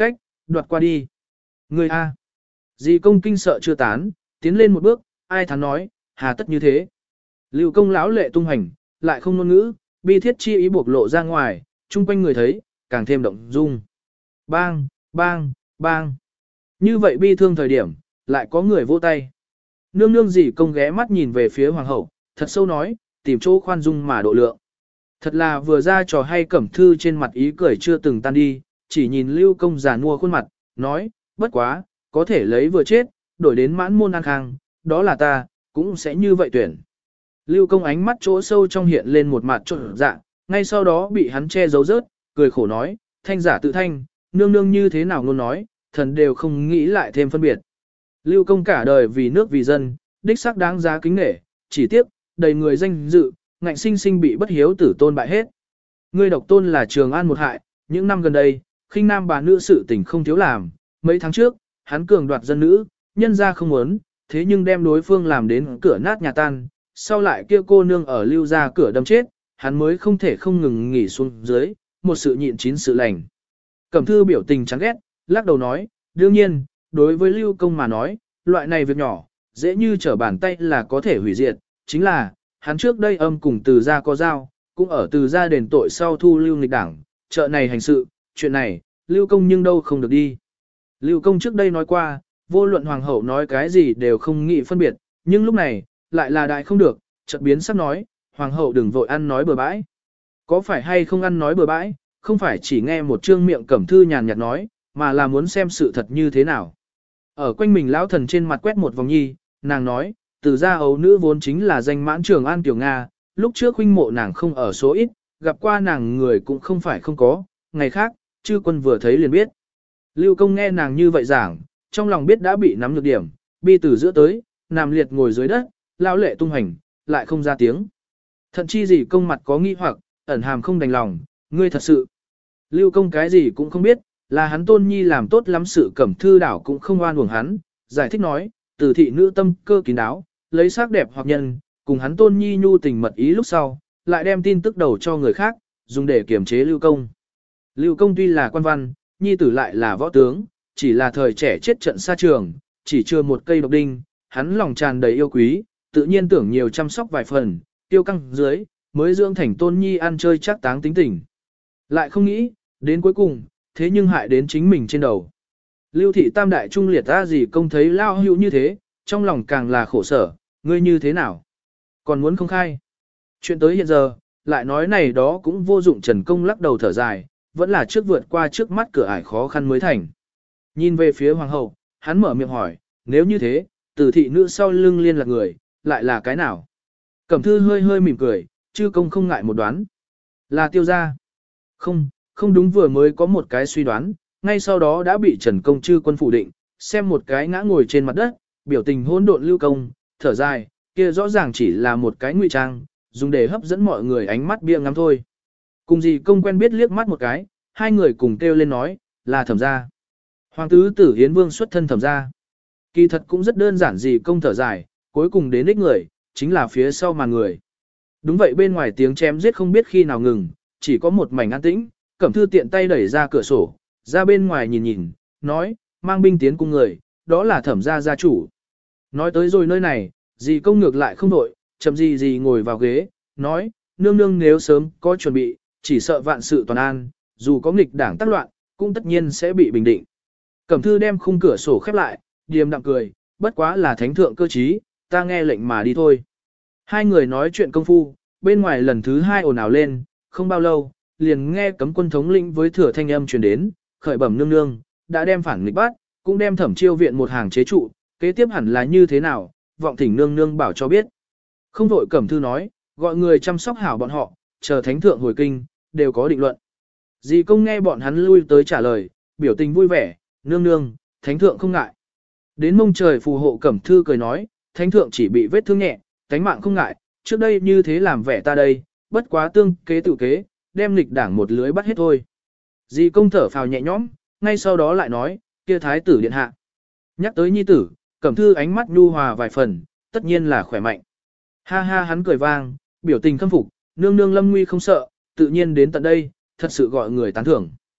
đoạt qua đi. Người A. Dì công kinh sợ chưa tán, tiến lên một bước, ai thắn nói, hà tất như thế. Lưu công lão lệ tung hành, lại không ngôn ngữ, bi thiết chi ý buộc lộ ra ngoài, chung quanh người thấy, càng thêm động dung. Bang, bang, bang. Như vậy bi thương thời điểm, lại có người vỗ tay. Nương nương dì công ghé mắt nhìn về phía hoàng hậu, thật sâu nói, tìm chỗ khoan dung mà độ lượng. Thật là vừa ra trò hay Cẩm Thư trên mặt ý cười chưa từng tan đi, chỉ nhìn Lưu công già nua khuôn mặt, nói, bất quá, có thể lấy vừa chết, đổi đến mãn môn an khang, đó là ta, cũng sẽ như vậy tuyển. Lưu công ánh mắt chỗ sâu trong hiện lên một mặt trộn dạ, ngay sau đó bị hắn che giấu rớt, cười khổ nói, thanh giả tự thanh, nương nương như thế nào luôn nói, thần đều không nghĩ lại thêm phân biệt. Lưu công cả đời vì nước vì dân, đích xác đáng giá kính nể, chỉ tiếc, đầy người danh dự, ngạnh sinh sinh bị bất hiếu tử tôn bại hết. Ngươi độc tôn là Trường An một hại, những năm gần đây, khinh nam bà nữ sự tình không thiếu làm, mấy tháng trước, hắn cường đoạt dân nữ, nhân ra không muốn, thế nhưng đem đối phương làm đến cửa nát nhà tan, sau lại kia cô nương ở lưu ra cửa đâm chết, hắn mới không thể không ngừng nghỉ xuống dưới, một sự nhịn chín sự lành. Cẩm Thư biểu tình chán ghét, lắc đầu nói, đương nhiên, đối với Lưu công mà nói, loại này việc nhỏ, dễ như trở bàn tay là có thể hủy diệt, chính là, hắn trước đây âm cùng từ gia có giao, cũng ở từ gia đền tội sau thu Lưu nghịch đảng, chợ này hành sự, chuyện này, Lưu công nhưng đâu không được đi. Lưu công trước đây nói qua, vô luận hoàng hậu nói cái gì đều không nghĩ phân biệt, nhưng lúc này, lại là đại không được, chợt biến sắp nói, hoàng hậu đừng vội ăn nói bừa bãi. Có phải hay không ăn nói bừa bãi, không phải chỉ nghe một trương miệng Cẩm Thư nhàn nhạt nói, mà là muốn xem sự thật như thế nào. Ở quanh mình lão thần trên mặt quét một vòng nhi, nàng nói, từ gia ấu nữ vốn chính là danh mãn Trường An Tiểu Nga, lúc trước huynh mộ nàng không ở số ít, gặp qua nàng người cũng không phải không có, ngày khác, chư quân vừa thấy liền biết. Lưu công nghe nàng như vậy giảng, trong lòng biết đã bị nắm nhược điểm, bi từ giữa tới, nằm liệt ngồi dưới đất, lão lệ tung hành, lại không ra tiếng. Thậm chi gì công mặt có nghi hoặc, ẩn hàm không đành lòng, ngươi thật sự. Lưu công cái gì cũng không biết, là hắn tôn nhi làm tốt lắm sự Cẩm Thư đảo cũng không oan uổng hắn, giải thích nói, từ thị nữ tâm cơ kín đáo, lấy sắc đẹp hoặc nhân, cùng hắn tôn nhi nhu tình mật ý lúc sau, lại đem tin tức đầu cho người khác, dùng để kiềm chế Lưu công. Lưu công tuy là quan văn, nhi tử lại là võ tướng, chỉ là thời trẻ chết trận xa trường, chỉ chưa một cây độc đinh, hắn lòng tràn đầy yêu quý, tự nhiên tưởng nhiều chăm sóc vài phần, tiêu căng dưới, mới dưỡng thành tôn nhi ăn chơi chắc táng tính tình. Lại không nghĩ, đến cuối cùng, thế nhưng hại đến chính mình trên đầu. Lưu thị tam đại trung liệt ra gì công thấy lao hữu như thế, trong lòng càng là khổ sở, ngươi như thế nào? Còn muốn không khai? Chuyện tới hiện giờ, lại nói này đó cũng vô dụng. Trần công lắc đầu thở dài, vẫn là trước vượt qua trước mắt cửa ải khó khăn mới thành. Nhìn về phía hoàng hậu, hắn mở miệng hỏi, nếu như thế, từ thị nữ sau lưng liên lạc người, lại là cái nào? Cẩm Thư hơi hơi mỉm cười, chư công không ngại một đoán. Là Tiêu gia. Không, không đúng, vừa mới có một cái suy đoán, ngay sau đó đã bị Trần công chư quân phủ định, xem một cái ngã ngồi trên mặt đất, biểu tình hỗn độn Lưu công, thở dài, kia rõ ràng chỉ là một cái ngụy trang, dùng để hấp dẫn mọi người ánh mắt bia ngắm thôi. Cùng gì công quen biết liếc mắt một cái, hai người cùng kêu lên nói, là Thẩm gia. Hoàng tứ tử Hiến Vương xuất thân Thẩm gia. Kỳ thật cũng rất đơn giản, gì công thở dài, cuối cùng đến ích người, chính là phía sau màn người. Đúng vậy, bên ngoài tiếng chém giết không biết khi nào ngừng, chỉ có một mảnh an tĩnh. Cẩm Thư tiện tay đẩy ra cửa sổ, ra bên ngoài nhìn nhìn, nói, mang binh tiến cung người, đó là Thẩm gia gia chủ. Nói tới rồi nơi này, dì công ngược lại không đổi, chậm gì gì ngồi vào ghế, nói, nương nương nếu sớm có chuẩn bị, chỉ sợ vạn sự toàn an, dù có nghịch đảng tác loạn, cũng tất nhiên sẽ bị bình định. Cẩm Thư đem khung cửa sổ khép lại, điềm đạm cười, bất quá là thánh thượng cơ trí, ta nghe lệnh mà đi thôi. Hai người nói chuyện công phu, bên ngoài lần thứ hai ồn ào lên, không bao lâu, liền nghe cấm quân thống lĩnh với thừa thanh âm truyền đến, khởi bẩm nương nương, đã đem phản nghịch bắt, cũng đem Thẩm Chiêu viện một hàng chế trụ, kế tiếp hẳn là như thế nào, vọng thỉnh nương nương bảo cho biết. Không vội. Cẩm Thư nói, gọi người chăm sóc hảo bọn họ, chờ thánh thượng hồi kinh, đều có định luận. Dì công nghe bọn hắn lui tới trả lời, biểu tình vui vẻ, nương nương, thánh thượng không ngại. Đến mông trời phù hộ. Cẩm Thư cười nói, thánh thượng chỉ bị vết thương nhẹ, cánh mạng không ngại, trước đây như thế làm vẻ ta đây, bất quá tương kế tự kế, đem nghịch đảng một lưới bắt hết thôi. Dì công thở phào nhẹ nhõm, ngay sau đó lại nói, kia thái tử điện hạ. Nhắc tới nhi tử, Cẩm Thư ánh mắt nhu hòa vài phần, tất nhiên là khỏe mạnh. Ha ha, hắn cười vang, biểu tình khâm phục, nương nương lâm nguy không sợ, tự nhiên đến tận đây, thật sự gọi người tán thưởng.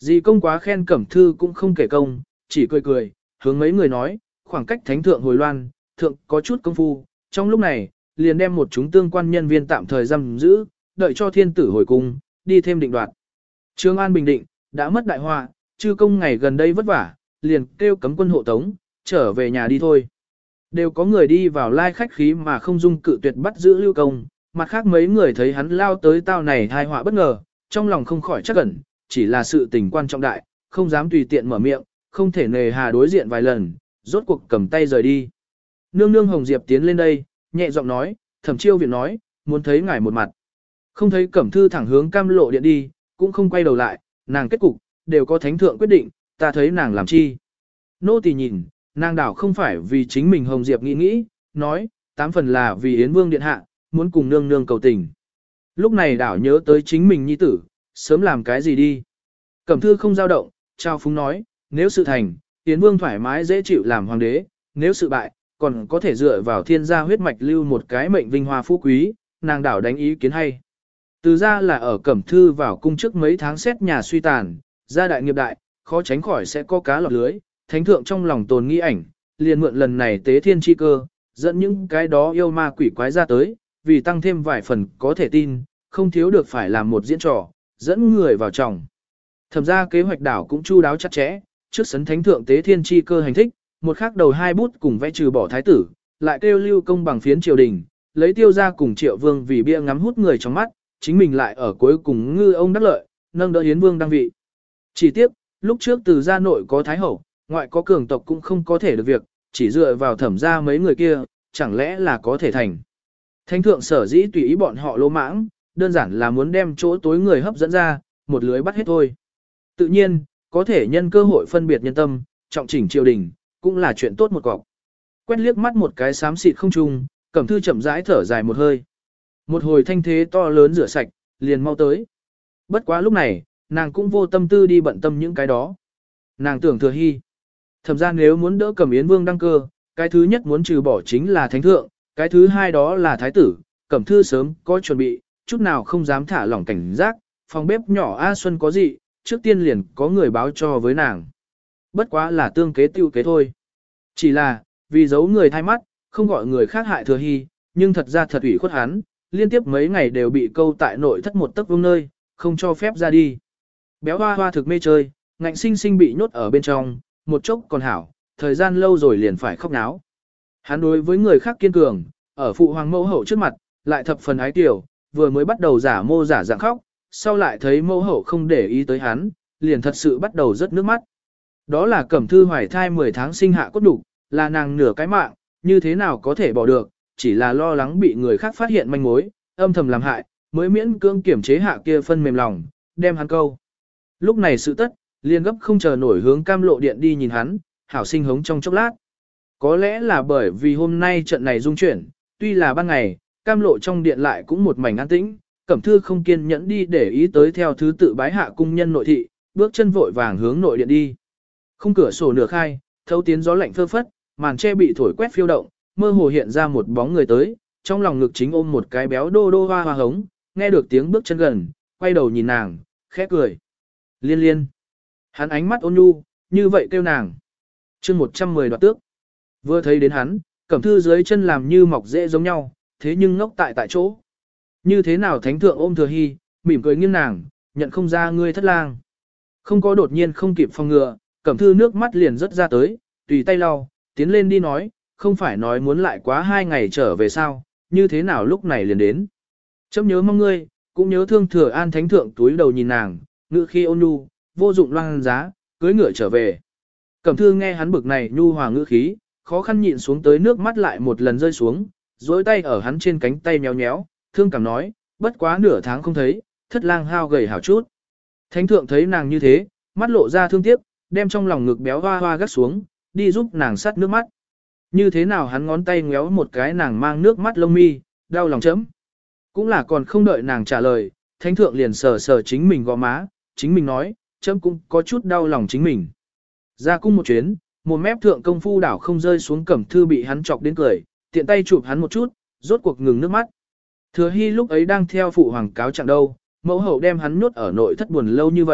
Dì công quá khen Cẩm Thư cũng không kể công, chỉ cười cười, hướng mấy người nói, khoảng cách thánh thượng hồi loan, thượng có chút công phu, trong lúc này, liền đem một chúng tương quan nhân viên tạm thời giam giữ, đợi cho thiên tử hồi cung, đi thêm định đoạt. Trường An bình định, đã mất đại họa, chư công ngày gần đây vất vả, liền kêu cấm quân hộ tống, trở về nhà đi thôi. Đều có người đi vào lai khách khí mà không dung cự tuyệt bắt giữ Lưu Công, mặt khác mấy người thấy hắn lao tới tao này tai họa bất ngờ, trong lòng không khỏi chắc ẩn, chỉ là sự tình quan trọng đại, không dám tùy tiện mở miệng, không thể nề hà đối diện vài lần, rốt cuộc cầm tay rời đi. Nương nương Hồng Diệp tiến lên đây, nhẹ giọng nói, Thẩm Chiêu Viện nói, muốn thấy ngài một mặt. Không thấy Cẩm Thư thẳng hướng Cam Lộ điện đi, cũng không quay đầu lại, nàng kết cục, đều có thánh thượng quyết định, ta thấy nàng làm chi. Nô tỳ nhìn, nàng đảo không phải vì chính mình Hồng Diệp nghĩ nghĩ, nói, tám phần là vì Yến Vương điện hạ, muốn cùng nương nương cầu tình. Lúc này đảo nhớ tới chính mình nhi tử, sớm làm cái gì đi. Cẩm Thư không dao động, trao phúng nói, nếu sự thành, Yến Vương thoải mái dễ chịu làm hoàng đế, nếu sự bại, còn có thể dựa vào thiên gia huyết mạch lưu một cái mệnh vinh hoa phú quý, nàng đảo đánh ý kiến hay. Từ ra là ở Cẩm Thư vào cung trước mấy tháng xét nhà suy tàn, gia đại nghiệp đại, khó tránh khỏi sẽ có cá lọt lưới, thánh thượng trong lòng tồn nghi ảnh, liền mượn lần này tế thiên chi cơ, dẫn những cái đó yêu ma quỷ quái ra tới, vì tăng thêm vài phần có thể tin, không thiếu được phải làm một diễn trò, dẫn người vào trọng. Thẩm ra kế hoạch đảo cũng chu đáo chặt chẽ, trước sấn thánh thượng tế thiên chi cơ hành thích, một khắc đầu hai bút cùng vẽ trừ bỏ thái tử, lại kêu Lưu Công bằng phiến triều đình, lấy tiêu ra cùng Triệu Vương vì bia ngắm hút người trong mắt, chính mình lại ở cuối cùng ngư ông đắc lợi, nâng đỡ Yến Vương đăng vị. Chỉ tiếc, lúc trước từ gia nội có thái hậu, ngoại có cường tộc cũng không có thể được việc, chỉ dựa vào thẩm ra mấy người kia, chẳng lẽ là có thể thành. Thánh thượng sở dĩ tùy ý bọn họ lỗ mãng, đơn giản là muốn đem chỗ tối người hấp dẫn ra, một lưới bắt hết thôi. Tự nhiên, có thể nhân cơ hội phân biệt nhân tâm, trọng chỉnh triều đình, cũng là chuyện tốt một cọc. Quét liếc mắt một cái xám xịt không trung, Cẩm Thư chậm rãi thở dài một hơi. Một hồi thanh thế to lớn rửa sạch, liền mau tới. Bất quá lúc này, nàng cũng vô tâm tư đi bận tâm những cái đó. Nàng tưởng Thừa Hy. Thẩm ra nếu muốn đỡ Cẩm Yến Vương đăng cơ, cái thứ nhất muốn trừ bỏ chính là thánh thượng, cái thứ hai đó là thái tử. Cẩm Thư sớm có chuẩn bị, chút nào không dám thả lỏng cảnh giác, phòng bếp nhỏ A Xuân có gì, trước tiên liền có người báo cho với nàng. Bất quá là tương kế tiêu kế thôi. Chỉ là, vì giấu người thay mắt, không gọi người khác hại Thừa Hy, nhưng thật ra thật ủy khuất hắn, liên tiếp mấy ngày đều bị câu tại nội thất một tấc vương nơi, không cho phép ra đi. Béo hoa hoa thực mê chơi, ngạnh sinh sinh bị nhốt ở bên trong, một chốc còn hảo, thời gian lâu rồi liền phải khóc náo. Hắn đối với người khác kiên cường, ở phụ hoàng mẫu hậu trước mặt, lại thập phần ái tiểu, vừa mới bắt đầu giả mô giả dạng khóc, sau lại thấy mẫu hậu không để ý tới hắn, liền thật sự bắt đầu rớt nước mắt. Đó là Cẩm Thư hoài thai mười tháng sinh hạ cốt đủ, là nàng nửa cái mạng, như thế nào có thể bỏ được, chỉ là lo lắng bị người khác phát hiện manh mối, âm thầm làm hại, mới miễn cưỡng kiểm chế hạ kia phân mềm lòng, đem hắn câu. Lúc này sự tất, liền gấp không chờ nổi hướng Cam Lộ điện đi nhìn hắn, hảo sinh hống trong chốc lát. Có lẽ là bởi vì hôm nay trận này dung chuyển, tuy là ban ngày, Cam Lộ trong điện lại cũng một mảnh an tĩnh, Cẩm Thư không kiên nhẫn đi để ý tới theo thứ tự bái hạ cung nhân nội thị, bước chân vội vàng hướng nội điện đi. Khung cửa sổ nửa khai, thấu tiến gió lạnh phơ phất, màn che bị thổi quét phiêu động, mơ hồ hiện ra một bóng người tới, trong lòng ngực chính ôm một cái béo đô đô hoa hoa hống, nghe được tiếng bước chân gần, quay đầu nhìn nàng, khẽ cười. Liên liên. Hắn ánh mắt ôn nhu, như vậy kêu nàng. chương một trăm mười đoạt tước. Vừa thấy đến hắn, Cẩm Thư dưới chân làm như mọc rễ giống nhau, thế nhưng ngốc tại tại chỗ. Như thế nào thánh thượng ôm Thừa Hy, mỉm cười nghiêng nàng, nhận không ra ngươi thất lang. Không có đột nhiên không kịp phòng ngừa, Cẩm Thư nước mắt liền rớt ra tới, tùy tay lau, tiến lên đi nói, không phải nói muốn lại quá hai ngày trở về sao, như thế nào lúc này liền đến. Chấm nhớ mong ngươi, cũng nhớ thương Thừa An thánh thượng túi đầu nhìn nàng, ngự khi ôn nhu, vô dụng loan giá, cưới ngựa trở về. Cẩm Thư nghe hắn bực này nhu hòa ngữ khí, khó khăn nhịn xuống tới nước mắt lại một lần rơi xuống, dối tay ở hắn trên cánh tay nhéo nhéo, thương cảm nói, bất quá nửa tháng không thấy, thất lang hao gầy hảo chút. Thánh thượng thấy nàng như thế, mắt lộ ra thương tiếc, đem trong lòng ngực béo hoa hoa gắt xuống, đi giúp nàng sắt nước mắt. Như thế nào hắn ngón tay ngéo một cái nàng mang nước mắt lông mi, đau lòng chấm. Cũng là còn không đợi nàng trả lời, thánh thượng liền sờ sờ chính mình gò má, chính mình nói, chấm cũng có chút đau lòng chính mình. Ra cung một chuyến, một mép thượng công phu đảo không rơi xuống Cẩm Thư bị hắn chọc đến cười, tiện tay chụp hắn một chút, rốt cuộc ngừng nước mắt. Thừa Hy lúc ấy đang theo phụ hoàng cáo trạng đâu, mẫu hậu đem hắn nhốt ở nội thất buồn lâu như vậy,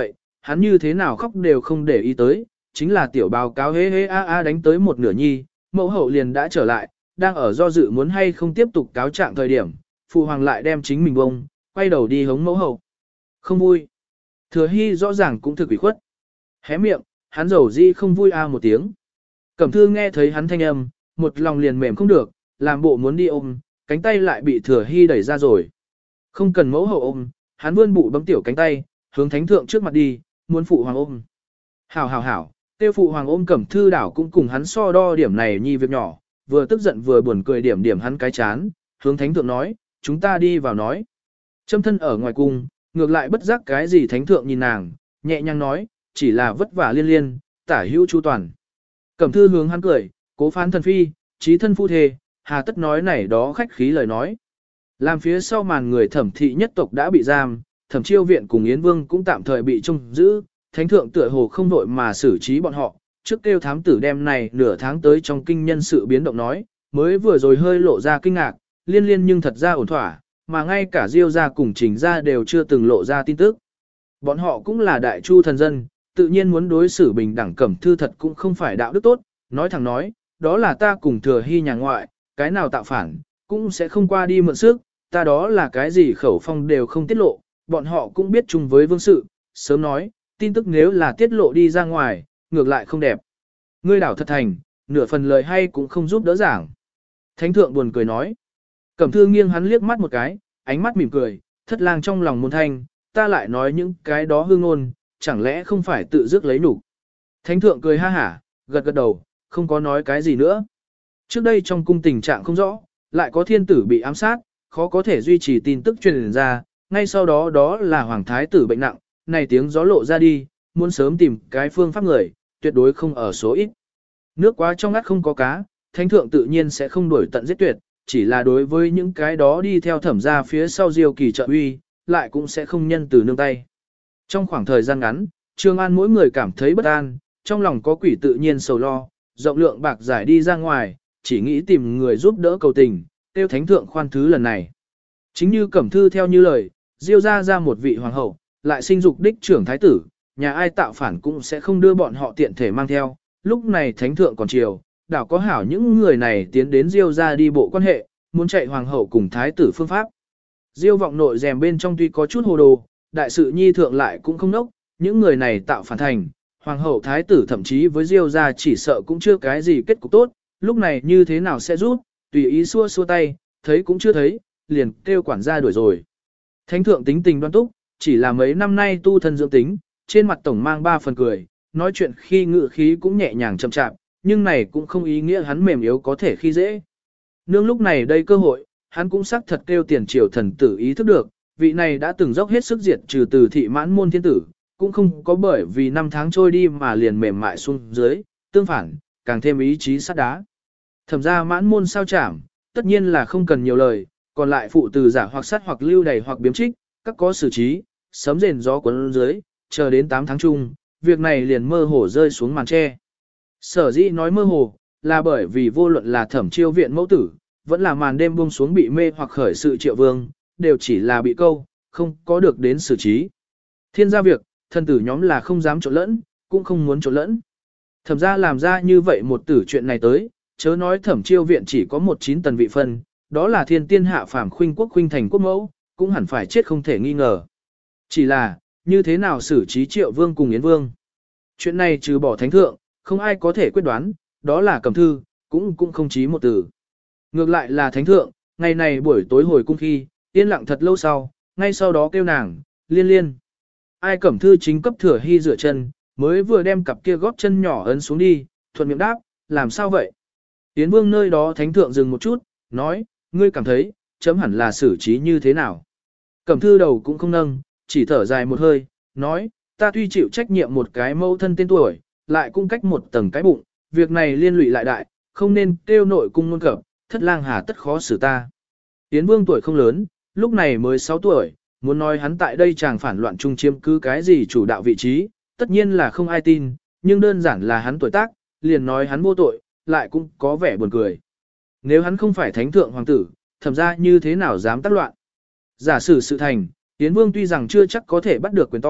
hắn như thế nào khóc đều không để ý tới, chính là tiểu báo cáo hế hế a a đánh tới một nửa nhi, mẫu hậu liền đã trở lại, đang ở do dự muốn hay không tiếp tục cáo trạng thời điểm, phụ hoàng lại đem chính mình bông, quay đầu đi hống mẫu hậu. Không vui. Thừa Hy rõ ràng cũng thực ủy khuất. Hé miệng, hắn dầu di không vui a một tiếng. Cẩm Thư nghe thấy hắn thanh âm, một lòng liền mềm không được, làm bộ muốn đi ôm, cánh tay lại bị Thừa Hy đẩy ra rồi. Không cần mẫu hậu ôm, hắn vươn bụ bấm tiểu cánh tay, hướng thánh thượng trước mặt đi, muốn phụ hoàng ôm. Hảo hảo hảo, tiêu phụ hoàng ôm Cẩm Thư đảo cũng cùng hắn so đo điểm này nhi việc nhỏ, vừa tức giận vừa buồn cười điểm điểm hắn cái chán, hướng thánh thượng nói, chúng ta đi vào nói. Châm thân ở ngoài cung, ngược lại bất giác cái gì thánh thượng nhìn nàng, nhẹ nhàng nói, chỉ là vất vả liên liên, tả hữu chu toàn. Cẩm Thư hướng hắn cười, cố phán thần phi, trí thân phu thề, hà tất nói này đó khách khí lời nói. Làm phía sau màn người thẩm thị nhất tộc đã bị giam, thẩm chiêu viện cùng Yến Vương cũng tạm thời bị trông giữ, thánh thượng tựa hồ không đội mà xử trí bọn họ, trước kêu thám tử đem này nửa tháng tới trong kinh nhân sự biến động nói, mới vừa rồi hơi lộ ra kinh ngạc, liên liên nhưng thật ra ổn thỏa, mà ngay cả Diêu gia cùng Trình gia đều chưa từng lộ ra tin tức. Bọn họ cũng là đại chu thần dân, tự nhiên muốn đối xử bình đẳng. Cẩm Thư thật cũng không phải đạo đức tốt, nói thẳng nói, đó là ta cùng Thừa Hy nhà ngoại, cái nào tạo phản, cũng sẽ không qua đi mượn sức, ta đó là cái gì khẩu phong đều không tiết lộ, bọn họ cũng biết chung với vương sự, sớm nói, tin tức nếu là tiết lộ đi ra ngoài, ngược lại không đẹp. Ngươi đảo thật thành, nửa phần lời hay cũng không giúp đỡ giảng. Thánh thượng buồn cười nói. Cẩm Thư nghiêng hắn liếc mắt một cái, ánh mắt mỉm cười, thất lang trong lòng môn thanh, ta lại nói những cái đó hương ngôn, chẳng lẽ không phải tự dứt lấy nhục. Thánh thượng cười ha hả, gật gật đầu, không có nói cái gì nữa. Trước đây trong cung tình trạng không rõ, lại có thiên tử bị ám sát, khó có thể duy trì tin tức truyền ra, ngay sau đó đó là hoàng thái tử bệnh nặng, này tiếng gió lộ ra đi, muốn sớm tìm cái phương pháp người, tuyệt đối không ở số ít. Nước quá trong ngắt không có cá, thánh thượng tự nhiên sẽ không đuổi tận giết tuyệt, chỉ là đối với những cái đó đi theo thẩm ra phía sau diêu kỳ trợ uy, lại cũng sẽ không nhân từ nương tay. Trong khoảng thời gian ngắn, Trương An mỗi người cảm thấy bất an, trong lòng có quỷ tự nhiên sầu lo, rộng lượng bạc giải đi ra ngoài, chỉ nghĩ tìm người giúp đỡ cầu tình, tiêu thánh thượng khoan thứ lần này. Chính như Cẩm Thư theo như lời, diêu ra ra một vị hoàng hậu, lại sinh dục đích trưởng thái tử, nhà ai tạo phản cũng sẽ không đưa bọn họ tiện thể mang theo, lúc này thánh thượng còn chiều, đảo có hảo những người này tiến đến diêu ra đi bộ quan hệ, muốn chạy hoàng hậu cùng thái tử phương pháp. Diêu vọng nội rèm bên trong tuy có chút hồ đồ, đại sự nhi thượng lại cũng không nốc, những người này tạo phản thành, hoàng hậu thái tử thậm chí với diêu ra chỉ sợ cũng chưa cái gì kết cục tốt, lúc này như thế nào sẽ rút, tùy ý xua xua tay, thấy cũng chưa thấy, liền kêu quản gia đuổi rồi. Thánh thượng tính tình đoan túc, chỉ là mấy năm nay tu thân dưỡng tính, trên mặt tổng mang ba phần cười, nói chuyện khi ngự khí cũng nhẹ nhàng chậm chạp, nhưng này cũng không ý nghĩa hắn mềm yếu có thể khi dễ. Nương lúc này đây cơ hội, hắn cũng xác thật kêu tiền triều thần tử ý thức được, vị này đã từng dốc hết sức diệt trừ từ thị mãn môn thiên tử, cũng không có bởi vì năm tháng trôi đi mà liền mềm mại xuống dưới, tương phản, càng thêm ý chí sắt đá. Thẩm ra mãn môn sao chảm, tất nhiên là không cần nhiều lời, còn lại phụ từ giả hoặc sát hoặc lưu đầy hoặc biếm trích, các có xử trí, sấm rền gió cuốn dưới, chờ đến tám tháng chung, việc này liền mơ hồ rơi xuống màn tre. Sở dĩ nói mơ hồ, là bởi vì vô luận là thẩm chiêu viện mẫu tử, vẫn là màn đêm buông xuống bị mê hoặc khởi sự triệu vương, đều chỉ là bị câu, không có được đến xử trí. Thiên gia việc, thân tử nhóm là không dám trộn lẫn, cũng không muốn trộn lẫn. Thẩm ra làm ra như vậy một tử chuyện này tới, chớ nói thẩm chiêu viện chỉ có một chín tần vị phân, đó là thiên tiên hạ phàm khuynh quốc khuynh thành quốc mẫu, cũng hẳn phải chết không thể nghi ngờ. Chỉ là, như thế nào xử trí triệu vương cùng yến vương? Chuyện này trừ bỏ thánh thượng, không ai có thể quyết đoán, đó là Cẩm Thư, cũng cũng không chí một từ. Ngược lại là thánh thượng, ngày này buổi tối hồi cung khi, yên lặng thật lâu sau, ngay sau đó kêu nàng, liên liên. Ai Cẩm Thư chính cấp Thừa Hy rửa chân, mới vừa đem cặp kia gót chân nhỏ ấn xuống đi, thuận miệng đáp, làm sao vậy? Yến vương nơi đó thánh thượng dừng một chút, nói, ngươi cảm thấy, chấm hẳn là xử trí như thế nào? Cẩm Thư đầu cũng không nâng, chỉ thở dài một hơi, nói, ta tuy chịu trách nhiệm một cái mâu thân tên tuổi, lại cung cách một tầng cái bụng, việc này liên lụy lại đại, không nên kêu nội cung nôn cập, thất lang hà tất khó xử ta. Yến vương tuổi không lớn, lúc này mới sáu tuổi, muốn nói hắn tại đây chàng phản loạn trung chiếm cứ cái gì chủ đạo vị trí, tất nhiên là không ai tin, nhưng đơn giản là hắn tuổi tác, liền nói hắn vô tội, lại cũng có vẻ buồn cười. Nếu hắn không phải thánh thượng hoàng tử, thẩm ra như thế nào dám tác loạn. Giả sử sự thành, Yến vương tuy rằng chưa chắc có thể bắt được quyền to,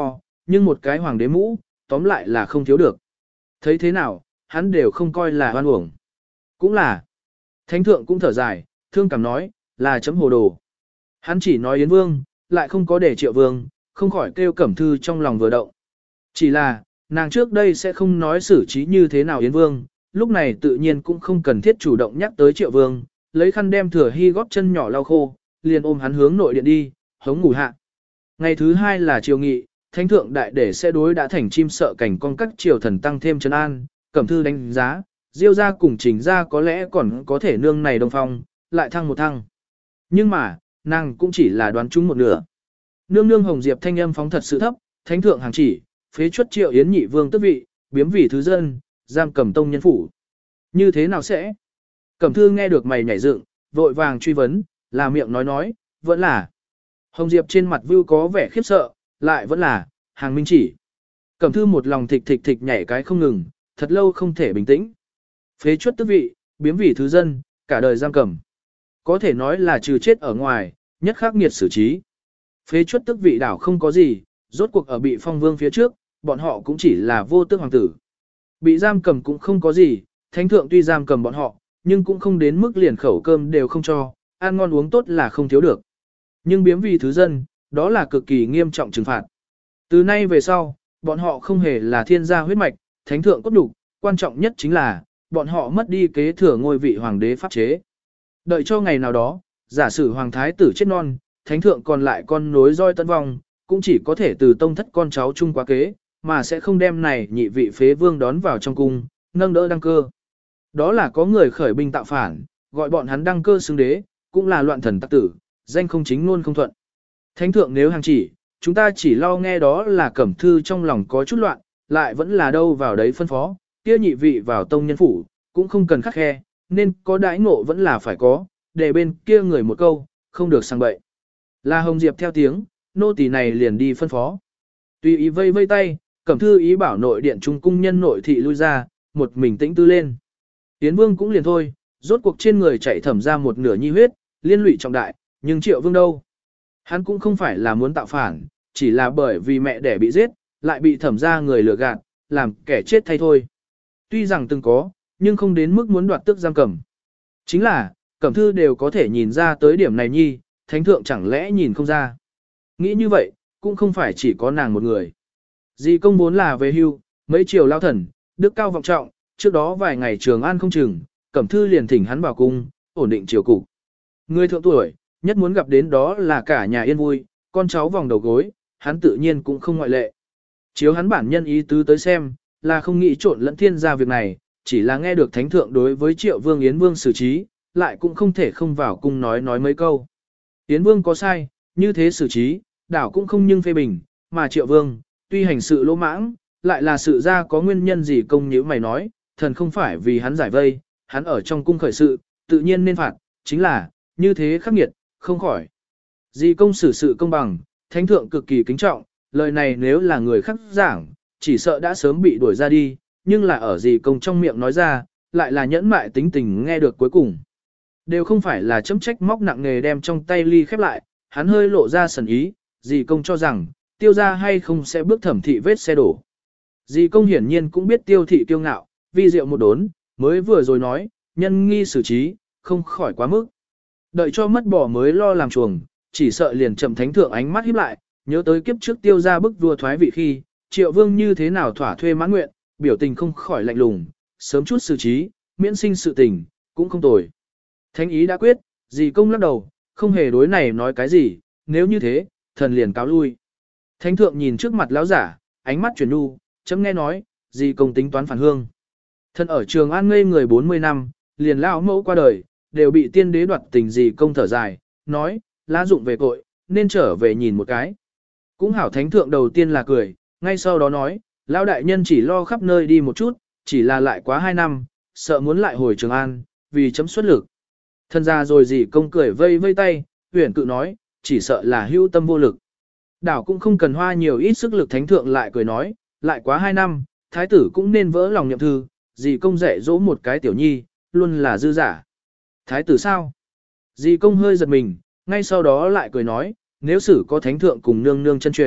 Nhưng một cái hoàng đế mũ, tóm lại là không thiếu được. Thấy thế nào, hắn đều không coi là hoan uổng. Cũng là. Thánh thượng cũng thở dài, thương cảm nói, là chấm hồ đồ. Hắn chỉ nói Yến Vương, lại không có để Triệu Vương, không khỏi kêu Cẩm Thư trong lòng vừa động. Chỉ là, nàng trước đây sẽ không nói xử trí như thế nào Yến Vương, lúc này tự nhiên cũng không cần thiết chủ động nhắc tới Triệu Vương, lấy khăn đem Thừa Hy góp chân nhỏ lau khô, liền ôm hắn hướng nội điện đi, hống ngủ hạ. Ngày thứ hai là triều nghị, thánh thượng đại để sẽ đối đã thành chim sợ cảnh con các triều thần tăng thêm trấn an, Cẩm Thư đánh giá, Diêu gia cùng Trình gia có lẽ còn có thể nương này đồng phong, lại thăng một thăng. Nhưng mà, nàng cũng chỉ là đoán trúng một nửa. Nương nương Hồng Diệp thanh âm phóng thật sự thấp, thánh thượng hàng chỉ, phế chuất Triệu Yến nhị vương tước vị, biếm vì thứ dân, giam cầm tông nhân phủ. Như thế nào sẽ? Cẩm Thư nghe được mày nhảy dựng, vội vàng truy vấn, là miệng nói nói, vẫn là. Hồng Diệp trên mặt vưu có vẻ khiếp sợ, lại vẫn là, hàng minh chỉ. Cẩm Thư một lòng thịch thịch thịch nhảy cái không ngừng, thật lâu không thể bình tĩnh. Phế chuất tước vị, biếm vì thứ dân, cả đời giam cầm. Có thể nói là trừ chết ở ngoài, nhất khắc nghiệt xử trí. Phế chuất tước vị đảo không có gì, rốt cuộc ở bị phong vương phía trước, bọn họ cũng chỉ là vô tước hoàng tử. Bị giam cầm cũng không có gì, thánh thượng tuy giam cầm bọn họ, nhưng cũng không đến mức liền khẩu cơm đều không cho, ăn ngon uống tốt là không thiếu được. Nhưng biếm vì thứ dân, đó là cực kỳ nghiêm trọng trừng phạt. Từ nay về sau, bọn họ không hề là thiên gia huyết mạch, thánh thượng cốt đủ, quan trọng nhất chính là, bọn họ mất đi kế thừa ngôi vị hoàng đế pháp chế. Đợi cho ngày nào đó, giả sử hoàng thái tử chết non, thánh thượng còn lại con nối roi tân vong, cũng chỉ có thể từ tông thất con cháu chung quá kế, mà sẽ không đem này nhị vị phế vương đón vào trong cung, nâng đỡ đăng cơ. Đó là có người khởi binh tạo phản, gọi bọn hắn đăng cơ xưng đế, cũng là loạn thần tắc tử, danh không chính luôn không thuận. Thánh thượng nếu hàng chỉ, chúng ta chỉ lo nghe đó là Cẩm Thư trong lòng có chút loạn, lại vẫn là đâu vào đấy phân phó, kia nhị vị vào tông nhân phủ, cũng không cần khắc khe, nên có đãi ngộ vẫn là phải có, để bên kia người một câu, không được sang bậy. Là Hồng Diệp theo tiếng, nô tỳ này liền đi phân phó. Tùy ý vây vây tay, Cẩm Thư ý bảo nội điện trung cung nhân nội thị lui ra, một mình tĩnh tư lên. Yến Vương cũng liền thôi, rốt cuộc trên người chạy thẩm ra một nửa nhi huyết, liên lụy trọng đại, nhưng Triệu Vương đâu? Hắn cũng không phải là muốn tạo phản, chỉ là bởi vì mẹ đẻ bị giết, lại bị thẩm ra người lừa gạt, làm kẻ chết thay thôi. Tuy rằng từng có, nhưng không đến mức muốn đoạt tước giam cầm. Chính là, Cẩm Thư đều có thể nhìn ra tới điểm này nhi, thánh thượng chẳng lẽ nhìn không ra. Nghĩ như vậy, cũng không phải chỉ có nàng một người. Dì công vốn là về hưu, mấy triều lao thần, đức cao vọng trọng, trước đó vài ngày Trường An không chừng, Cẩm Thư liền thỉnh hắn vào cung, ổn định triều cục. Người thượng tuổi, nhất muốn gặp đến đó là cả nhà yên vui, con cháu vòng đầu gối, hắn tự nhiên cũng không ngoại lệ. Chiếu hắn bản nhân ý tứ tới xem, là không nghĩ trộn lẫn thiên gia việc này, chỉ là nghe được thánh thượng đối với Triệu Vương Yến Vương xử trí, lại cũng không thể không vào cung nói nói mấy câu. Yến Vương có sai, như thế xử trí, đảo cũng không nhưng phê bình, mà Triệu Vương, tuy hành sự lỗ mãng, lại là sự ra có nguyên nhân gì công như mày nói, thần không phải vì hắn giải vây, hắn ở trong cung khởi sự, tự nhiên nên phạt, chính là, như thế khắc nghiệt, không khỏi. Dì công xử sự công bằng, thánh thượng cực kỳ kính trọng, lời này nếu là người khác giảng, chỉ sợ đã sớm bị đuổi ra đi, nhưng là ở dì công trong miệng nói ra, lại là nhẫn mại tính tình nghe được cuối cùng. Đều không phải là chấm trách móc nặng nghề đem trong tay ly khép lại, hắn hơi lộ ra sần ý, dì công cho rằng, tiêu ra hay không sẽ bước thẩm thị vết xe đổ. Dì công hiển nhiên cũng biết tiêu thị kiêu ngạo, vi diệu một đốn, mới vừa rồi nói, nhân nghi xử trí, không khỏi quá mức. Đợi cho mất bỏ mới lo làm chuồng, chỉ sợ liền chậm thánh thượng ánh mắt híp lại, nhớ tới kiếp trước tiêu ra bức vua thoái vị khi, Triệu Vương như thế nào thỏa thuê mãn nguyện, biểu tình không khỏi lạnh lùng, sớm chút xử trí, miễn sinh sự tình, cũng không tồi. Thánh ý đã quyết, dì công lắc đầu, không hề đối này nói cái gì, nếu như thế, thần liền cáo lui. Thánh thượng nhìn trước mặt lão giả, ánh mắt chuyển nu, chấm nghe nói, dì công tính toán phản hương. Thần ở Trường An ngây người bốn mươi năm, liền lão mẫu qua đời, đều bị tiên đế đoạt tình dì công thở dài, nói, lá dụng về cội, nên trở về nhìn một cái. Cũng hảo thánh thượng đầu tiên là cười, ngay sau đó nói, lão đại nhân chỉ lo khắp nơi đi một chút, chỉ là lại quá hai năm, sợ muốn lại hồi Trường An, vì chấm xuất lực. Thân ra rồi dì công cười vây vây tay, huyền cự nói, chỉ sợ là hưu tâm vô lực. Đảo cũng không cần hoa nhiều ít sức lực, thánh thượng lại cười nói, lại quá hai năm, thái tử cũng nên vỡ lòng nhậm thư, dì công dạy dỗ một cái tiểu nhi, luôn là dư giả. Thái tử sao? Dì công hơi giật mình, ngay sau đó lại cười nói, nếu xử có thánh thượng cùng nương nương chân truyền,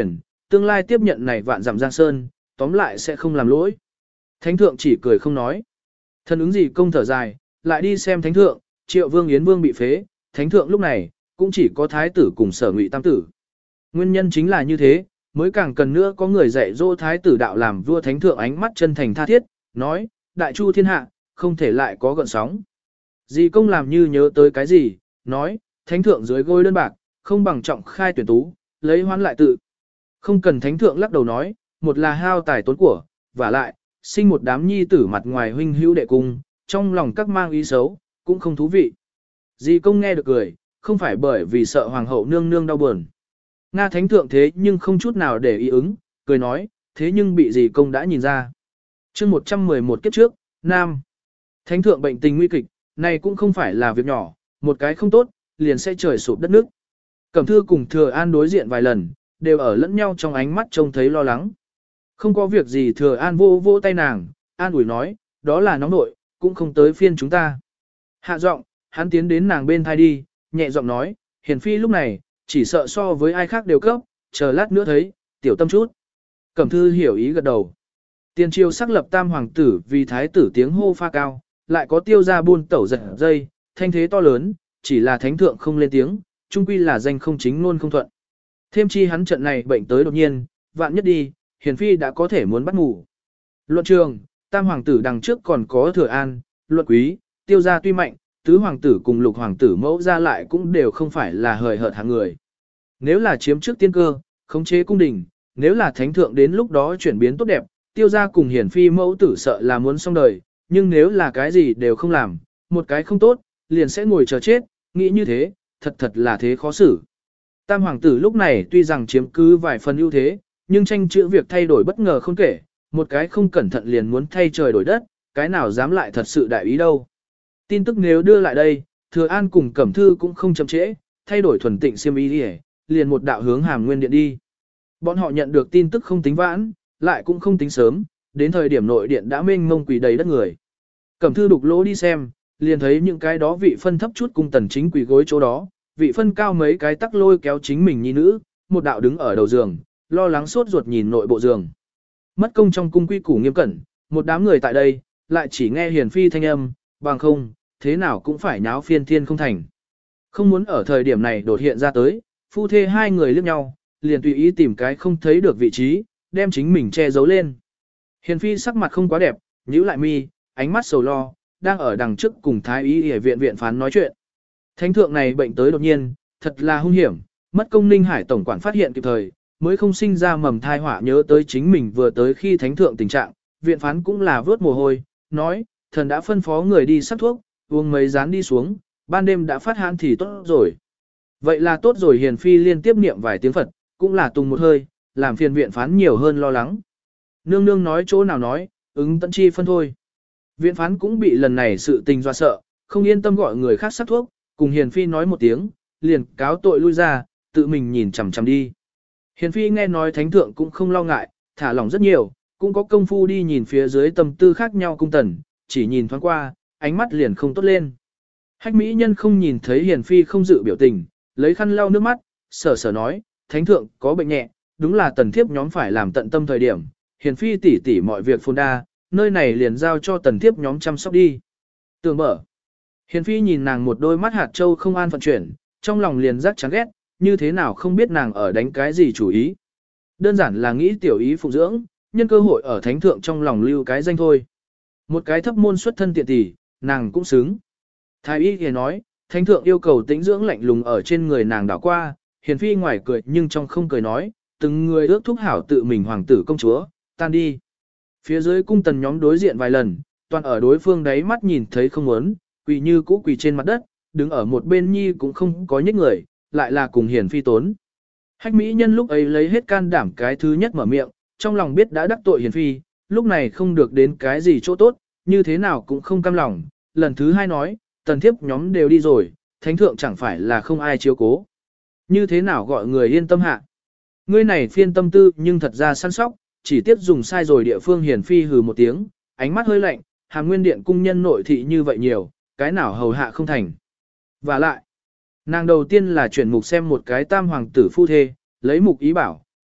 tương lai tiếp nhận này vạn dặm giang sơn, tóm lại sẽ không làm lỗi. Thánh thượng chỉ cười không nói. Thần ứng gì công thở dài, lại đi xem thánh thượng, Triệu Vương Yến Vương bị phế, thánh thượng lúc này, cũng chỉ có thái tử cùng Sở Ngụy tam tử. Nguyên nhân chính là như thế, mới càng cần nữa có người dạy dỗ thái tử đạo làm vua. Thánh thượng ánh mắt chân thành tha thiết, nói, đại chu thiên hạ, không thể lại có gợn sóng. Dì công làm như nhớ tới cái gì, nói, thánh thượng dưới gối đơn bạc, không bằng trọng khai tuyển tú, lấy hoán lại tự. Không cần thánh thượng lắc đầu nói, một là hao tài tốn của, và lại, sinh một đám nhi tử mặt ngoài huynh hữu đệ cung, trong lòng các mang ý xấu, cũng không thú vị. Dì công nghe được cười, không phải bởi vì sợ hoàng hậu nương nương đau buồn. Nga thánh thượng thế nhưng không chút nào để ý ứng, cười nói, thế nhưng bị dì công đã nhìn ra. chương một trăm mười một kiếp trước, Nam. Thánh thượng bệnh tình nguy kịch, này cũng không phải là việc nhỏ, một cái không tốt, liền sẽ trời sụp đất nước. Cẩm Thư cùng Thừa An đối diện vài lần, đều ở lẫn nhau trong ánh mắt trông thấy lo lắng. Không có việc gì. Thừa An vô vô tay nàng, an ủi nói, đó là nóng nội, cũng không tới phiên chúng ta. Hạ giọng, hắn tiến đến nàng bên thai đi, nhẹ giọng nói, hiền phi lúc này, chỉ sợ so với ai khác đều cấp, chờ lát nữa thấy, tiểu tâm chút. Cẩm Thư hiểu ý gật đầu. Tiền triều sắc lập tam hoàng tử vì thái tử tiếng hô pha cao, lại có tiêu gia buôn tẩu giật dây, thanh thế to lớn, chỉ là thánh thượng không lên tiếng, chung quy là danh không chính luôn không thuận. Thêm chi hắn trận này bệnh tới đột nhiên, vạn nhất đi, hiền phi đã có thể muốn bắt ngủ. Luận trường, tam hoàng tử đằng trước còn có Thừa An, Luận Quý, tiêu gia tuy mạnh, tứ hoàng tử cùng lục hoàng tử mẫu ra lại cũng đều không phải là hời hợt hạng người. Nếu là chiếm trước tiên cơ, khống chế cung đình, nếu là thánh thượng đến lúc đó chuyển biến tốt đẹp, tiêu gia cùng hiển phi mẫu tử sợ là muốn xong đời, nhưng nếu là cái gì đều không làm, một cái không tốt, liền sẽ ngồi chờ chết, nghĩ như thế, thật thật là thế khó xử. Tam hoàng tử lúc này tuy rằng chiếm cứ vài phần ưu thế, nhưng tranh chữ việc thay đổi bất ngờ không kể, một cái không cẩn thận liền muốn thay trời đổi đất, cái nào dám lại thật sự đại ý đâu. Tin tức nếu đưa lại đây, Thừa An cùng Cẩm Thư cũng không chậm trễ, thay đổi thuần tịnh xiêm y đi, liền một đạo hướng Hàm Nguyên điện đi. Bọn họ nhận được tin tức không tính vãn, lại cũng không tính sớm, đến thời điểm nội điện đã mênh mông quỷ đầy đất người. Cẩm Thư đục lỗ đi xem, liền thấy những cái đó vị phân thấp chút cung tần chính quỷ gối chỗ đó, vị phân cao mấy cái tắc lôi kéo chính mình nhi nữ, một đạo đứng ở đầu giường, lo lắng sốt ruột nhìn nội bộ giường. Mất công trong cung quy củ nghiêm cẩn, một đám người tại đây, lại chỉ nghe hiền phi thanh âm, bằng không, thế nào cũng phải nháo phiên thiên không thành. Không muốn ở thời điểm này đột hiện ra tới, phu thê hai người liếc nhau, liền tùy ý tìm cái không thấy được vị trí, đem chính mình che giấu lên. Hiền phi sắc mặt không quá đẹp, nhíu lại mi, ánh mắt sầu lo, đang ở đằng trước cùng thái y y viện viện phán nói chuyện. Thánh thượng này bệnh tới đột nhiên, thật là hung hiểm, mất công Ninh Hải tổng quản phát hiện kịp thời, mới không sinh ra mầm thai họa. Nhớ tới chính mình vừa tới khi thánh thượng tình trạng, viện phán cũng là vớt mồ hôi, nói, thần đã phân phó người đi sắc thuốc, uống mấy rán đi xuống, ban đêm đã phát hãn thì tốt rồi. Vậy là tốt rồi. Hiền phi liên tiếp niệm vài tiếng Phật, cũng là tùng một hơi, làm phiền viện phán nhiều hơn lo lắng. Nương nương nói chỗ nào nói, ứng tận chi phân thôi. Viện phán cũng bị lần này sự tình dọa sợ, không yên tâm gọi người khác sắc thuốc, cùng Hiền phi nói một tiếng, liền cáo tội lui ra, tự mình nhìn chằm chằm đi. Hiền phi nghe nói thánh thượng cũng không lo ngại, thả lỏng rất nhiều, cũng có công phu đi nhìn phía dưới tâm tư khác nhau cung tần, chỉ nhìn thoáng qua, ánh mắt liền không tốt lên. Hách mỹ nhân không nhìn thấy Hiền phi không dự biểu tình, lấy khăn lau nước mắt, sở sở nói, thánh thượng có bệnh nhẹ, đúng là tần thiếp nhóm phải làm tận tâm thời điểm, Hiền phi tỉ tỉ mọi việc phồn đa, nơi này liền giao cho tần thiếp nhóm chăm sóc đi. Tường mở. Hiền phi nhìn nàng một đôi mắt hạt châu không an phận chuyển, trong lòng liền rắc chán ghét, như thế nào không biết nàng ở đánh cái gì chủ ý. Đơn giản là nghĩ tiểu ý phụ dưỡng, nhân cơ hội ở thánh thượng trong lòng lưu cái danh thôi. Một cái thấp môn xuất thân tiện tỷ, nàng cũng xứng. Thái y thì nói, thánh thượng yêu cầu tĩnh dưỡng lạnh lùng ở trên người nàng đảo qua, Hiền phi ngoài cười nhưng trong không cười nói, từng người ước thúc hảo tự mình hoàng tử công chúa, tan đi. Phía dưới cung tần nhóm đối diện vài lần, toàn ở đối phương đáy mắt nhìn thấy không muốn, quỳ như cũ quỳ trên mặt đất, đứng ở một bên nhi cũng không có nhích người, lại là cùng Hiền phi tốn. Hách mỹ nhân lúc ấy lấy hết can đảm cái thứ nhất mở miệng, trong lòng biết đã đắc tội Hiền phi, lúc này không được đến cái gì chỗ tốt, như thế nào cũng không cam lòng. Lần thứ hai nói, tần thiếp nhóm đều đi rồi, thánh thượng chẳng phải là không ai chiếu cố. Như thế nào gọi người yên tâm hạ. Ngươi này phiên tâm tư nhưng thật ra săn sóc, chỉ tiếp dùng sai rồi. Địa phương Hiền phi hừ một tiếng, ánh mắt hơi lạnh, Hàm Nguyên điện cung nhân nội thị như vậy nhiều, cái nào hầu hạ không thành. Và lại, nàng đầu tiên là chuyển mục xem một cái tam hoàng tử phu thê, lấy mục ý bảo,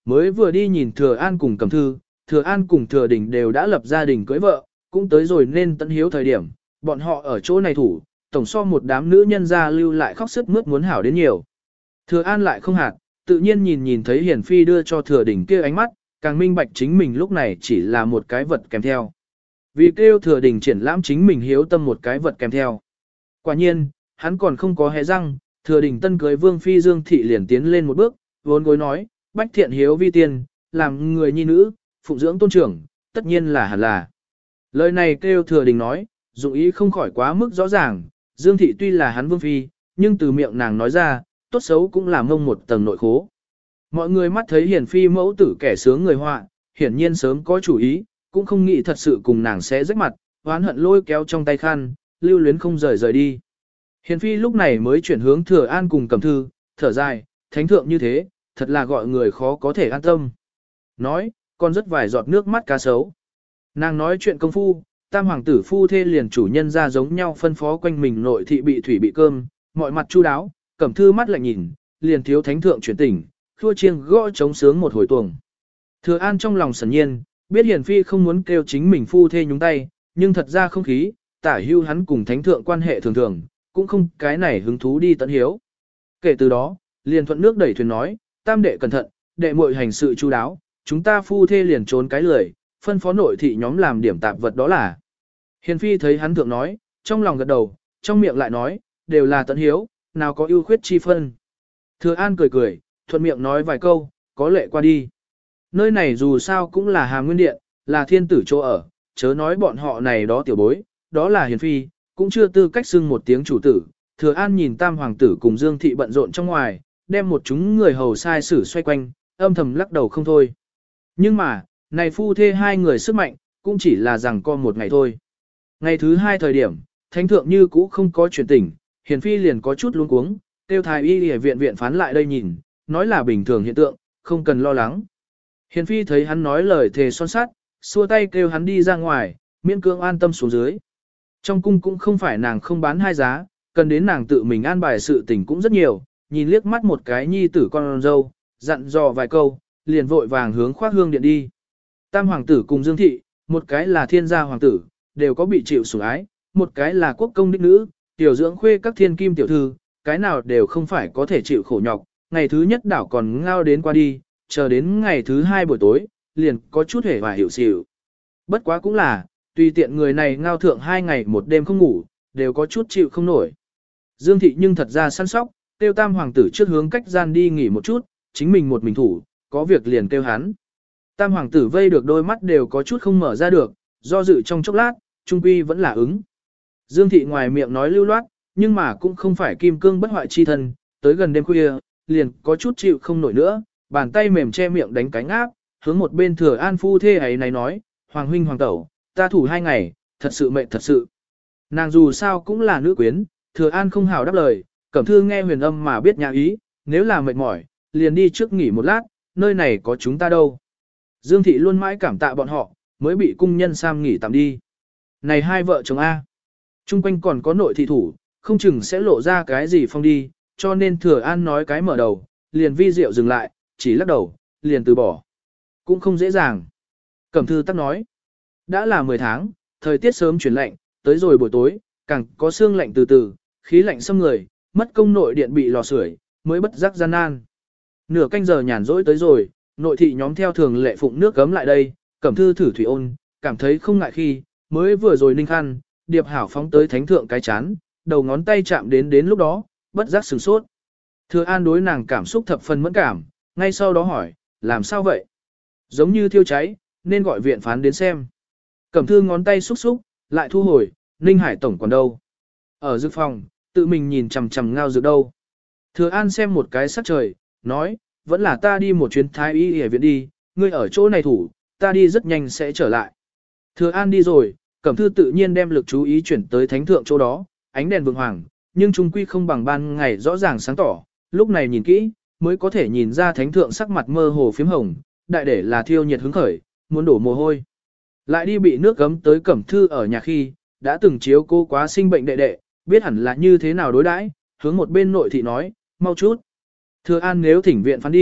Mới vừa đi nhìn Thừa An cùng Cẩm Thư, Thừa An cùng Thừa Đình đều đã lập gia đình cưới vợ, cũng tới rồi nên tận hiếu thời điểm, bọn họ ở chỗ này thủ, tổng so một đám nữ nhân ra lưu lại khóc sức mướt muốn hảo đến nhiều. Thừa An lại không hạt, tự nhiên nhìn nhìn thấy Hiền Phi đưa cho Thừa Đình kia ánh mắt, càng minh bạch chính mình lúc này chỉ là một cái vật kèm theo. Vì kêu Thừa Đình triển lãm chính mình hiếu tâm một cái vật kèm theo. Quả nhiên, hắn còn không có hé răng, Thừa Đình tân cưới Vương Phi Dương Thị liền tiến lên một bước, vốn gối nói, bách thiện hiếu vi tiên, làm người nhi nữ, phụng dưỡng tôn trưởng, tất nhiên là hẳn là. Lời này kêu Thừa Đình nói, dụng ý không khỏi quá mức rõ ràng, Dương Thị tuy là hắn Vương Phi, nhưng từ miệng nàng nói ra, tốt xấu cũng là mông một tầng nội khố. Mọi người mắt thấy Hiền Phi mẫu tử kẻ sướng người họa, hiển nhiên sớm có chủ ý, cũng không nghĩ thật sự cùng nàng sẽ rách mặt, oán hận lôi kéo trong tay khăn, lưu luyến không rời rời đi. Hiền Phi lúc này mới chuyển hướng Thừa An cùng Cẩm Thư, thở dài, thánh thượng như thế, thật là gọi người khó có thể an tâm. Nói, còn rất vài giọt nước mắt cá sấu. Nàng nói chuyện công phu, tam hoàng tử phu thê liền chủ nhân ra giống nhau phân phó quanh mình nội thị bị thủy bị cơm, mọi mặt chu đáo, Cẩm Thư mắt lạnh nhìn, liền thiếu thánh thượng chuyển tỉnh, khua chiêng gõ trống sướng một hồi tuồng. Thừa An trong lòng sẩn nhiên, biết Hiền Phi không muốn kêu chính mình phu thê nhúng tay, nhưng thật ra không khí, tả hưu hắn cùng thánh thượng quan hệ thường thường, cũng không cái này hứng thú đi tận hiếu. Kể từ đó, liền thuận nước đẩy thuyền nói, tam đệ cẩn thận, đệ muội hành sự chu đáo, chúng ta phu thê liền trốn cái lười, phân phó nội thị nhóm làm điểm tạp vật đó là. Hiền Phi thấy hắn thượng nói, trong lòng gật đầu, trong miệng lại nói, đều là tận hiếu, nào có ưu khuyết chi phân. Thừa An cười cười, thuận miệng nói vài câu, có lệ qua đi. Nơi này dù sao cũng là Hàm Nguyên Điện, là thiên tử chỗ ở, chớ nói bọn họ này đó tiểu bối, đó là Hiền Phi, cũng chưa tư cách xưng một tiếng chủ tử. Thừa An nhìn tam hoàng tử cùng Dương Thị bận rộn trong ngoài, đem một chúng người hầu sai sử xoay quanh, âm thầm lắc đầu không thôi. Nhưng mà, này phu thê hai người sức mạnh, cũng chỉ là rằng co một ngày thôi. Ngày thứ hai thời điểm, thánh thượng như cũ không có chuyển tỉnh, Hiền Phi liền có chút luống cuống, tiêu thái y y viện viện phán lại đây nhìn, nói là bình thường hiện tượng, không cần lo lắng. Hiền Phi thấy hắn nói lời thề son sát, xua tay kêu hắn đi ra ngoài, miễn cưỡng an tâm xuống dưới. Trong cung cũng không phải nàng không bán hai giá, cần đến nàng tự mình an bài sự tình cũng rất nhiều, nhìn liếc mắt một cái nhi tử con dâu, dặn dò vài câu, liền vội vàng hướng Khoác Hương Điện đi. Tam hoàng tử cùng Dương Thị, một cái là thiên gia hoàng tử, đều có bị chịu sủng ái, một cái là quốc công đích nữ, tiểu dưỡng khuê các thiên kim tiểu thư, cái nào đều không phải có thể chịu khổ nhọc, ngày thứ nhất đảo còn ngao đến qua đi, chờ đến ngày thứ hai buổi tối, liền có chút hề và hiểu xỉu. Bất quá cũng là, tùy tiện người này ngao thượng hai ngày một đêm không ngủ, đều có chút chịu không nổi. Dương Thị nhưng thật ra săn sóc, tiêu tam hoàng tử trước hướng cách gian đi nghỉ một chút, chính mình một mình thủ, có việc liền kêu hắn. Tam hoàng tử vây được đôi mắt đều có chút không mở ra được, do dự trong chốc lát, trung quy vẫn là ứng. Dương Thị ngoài miệng nói lưu loát, nhưng mà cũng không phải kim cương bất hoại chi thân, tới gần đêm khuya, liền có chút chịu không nổi nữa, bàn tay mềm che miệng đánh cánh áp, hướng một bên Thừa An phu thê ấy này nói, hoàng huynh hoàng tẩu, ta thủ hai ngày, thật sự mệt thật sự. Nàng dù sao cũng là nữ quyến, Thừa An không hào đáp lời, Cẩm Thư nghe huyền âm mà biết nhà ý, nếu là mệt mỏi, liền đi trước nghỉ một lát, nơi này có chúng ta đâu. Dương Thị luôn mãi cảm tạ bọn họ, mới bị cung nhân Sam nghỉ tạm đi. Này hai vợ chồng A, chung quanh còn có nội thị thủ, không chừng sẽ lộ ra cái gì phong đi, cho nên Thừa An nói cái mở đầu, liền vi diệu dừng lại, chỉ lắc đầu, liền từ bỏ. Cũng không dễ dàng. Cẩm Thư tắc nói, đã là mười tháng, thời tiết sớm chuyển lạnh, tới rồi buổi tối, càng có sương lạnh từ từ, khí lạnh xâm người, mất công nội điện bị lò sưởi, mới bất giác gian nan. Nửa canh giờ nhàn rỗi tới rồi, nội thị nhóm theo thường lệ phụng nước gấm lại đây, Cẩm Thư thử thủy ôn, cảm thấy không ngại khi, mới vừa rồi ninh khăn, điệp hảo phóng tới thánh thượng cái chán, đầu ngón tay chạm đến đến lúc đó, bất giác sửng sốt. Thừa An đối nàng cảm xúc thập phần mẫn cảm, ngay sau đó hỏi, làm sao vậy? Giống như thiêu cháy, nên gọi viện phán đến xem. Cẩm Thư ngón tay xúc xúc, lại thu hồi, Ninh Hải tổng còn đâu? Ở dược phòng, tự mình nhìn chằm chằm ngao dược đâu. Thừa An xem một cái sắc trời, nói, vẫn là ta đi một chuyến thái y y viện đi, ngươi ở chỗ này thủ, ta đi rất nhanh sẽ trở lại. Thừa An đi rồi, Cẩm Thư tự nhiên đem lực chú ý chuyển tới thánh thượng chỗ đó, ánh đèn vượng hoàng, nhưng trung quy không bằng ban ngày rõ ràng sáng tỏ, lúc này nhìn kỹ, mới có thể nhìn ra thánh thượng sắc mặt mơ hồ phím hồng, đại để là thiêu nhiệt hứng khởi, muốn đổ mồ hôi. Lại đi bị nước gấm tới Cẩm Thư ở nhà khi, đã từng chiếu cô quá sinh bệnh đệ đệ, biết hẳn là như thế nào đối đãi, hướng một bên nội thị nói, mau chút. Thừa An nếu thỉnh viện phán đi,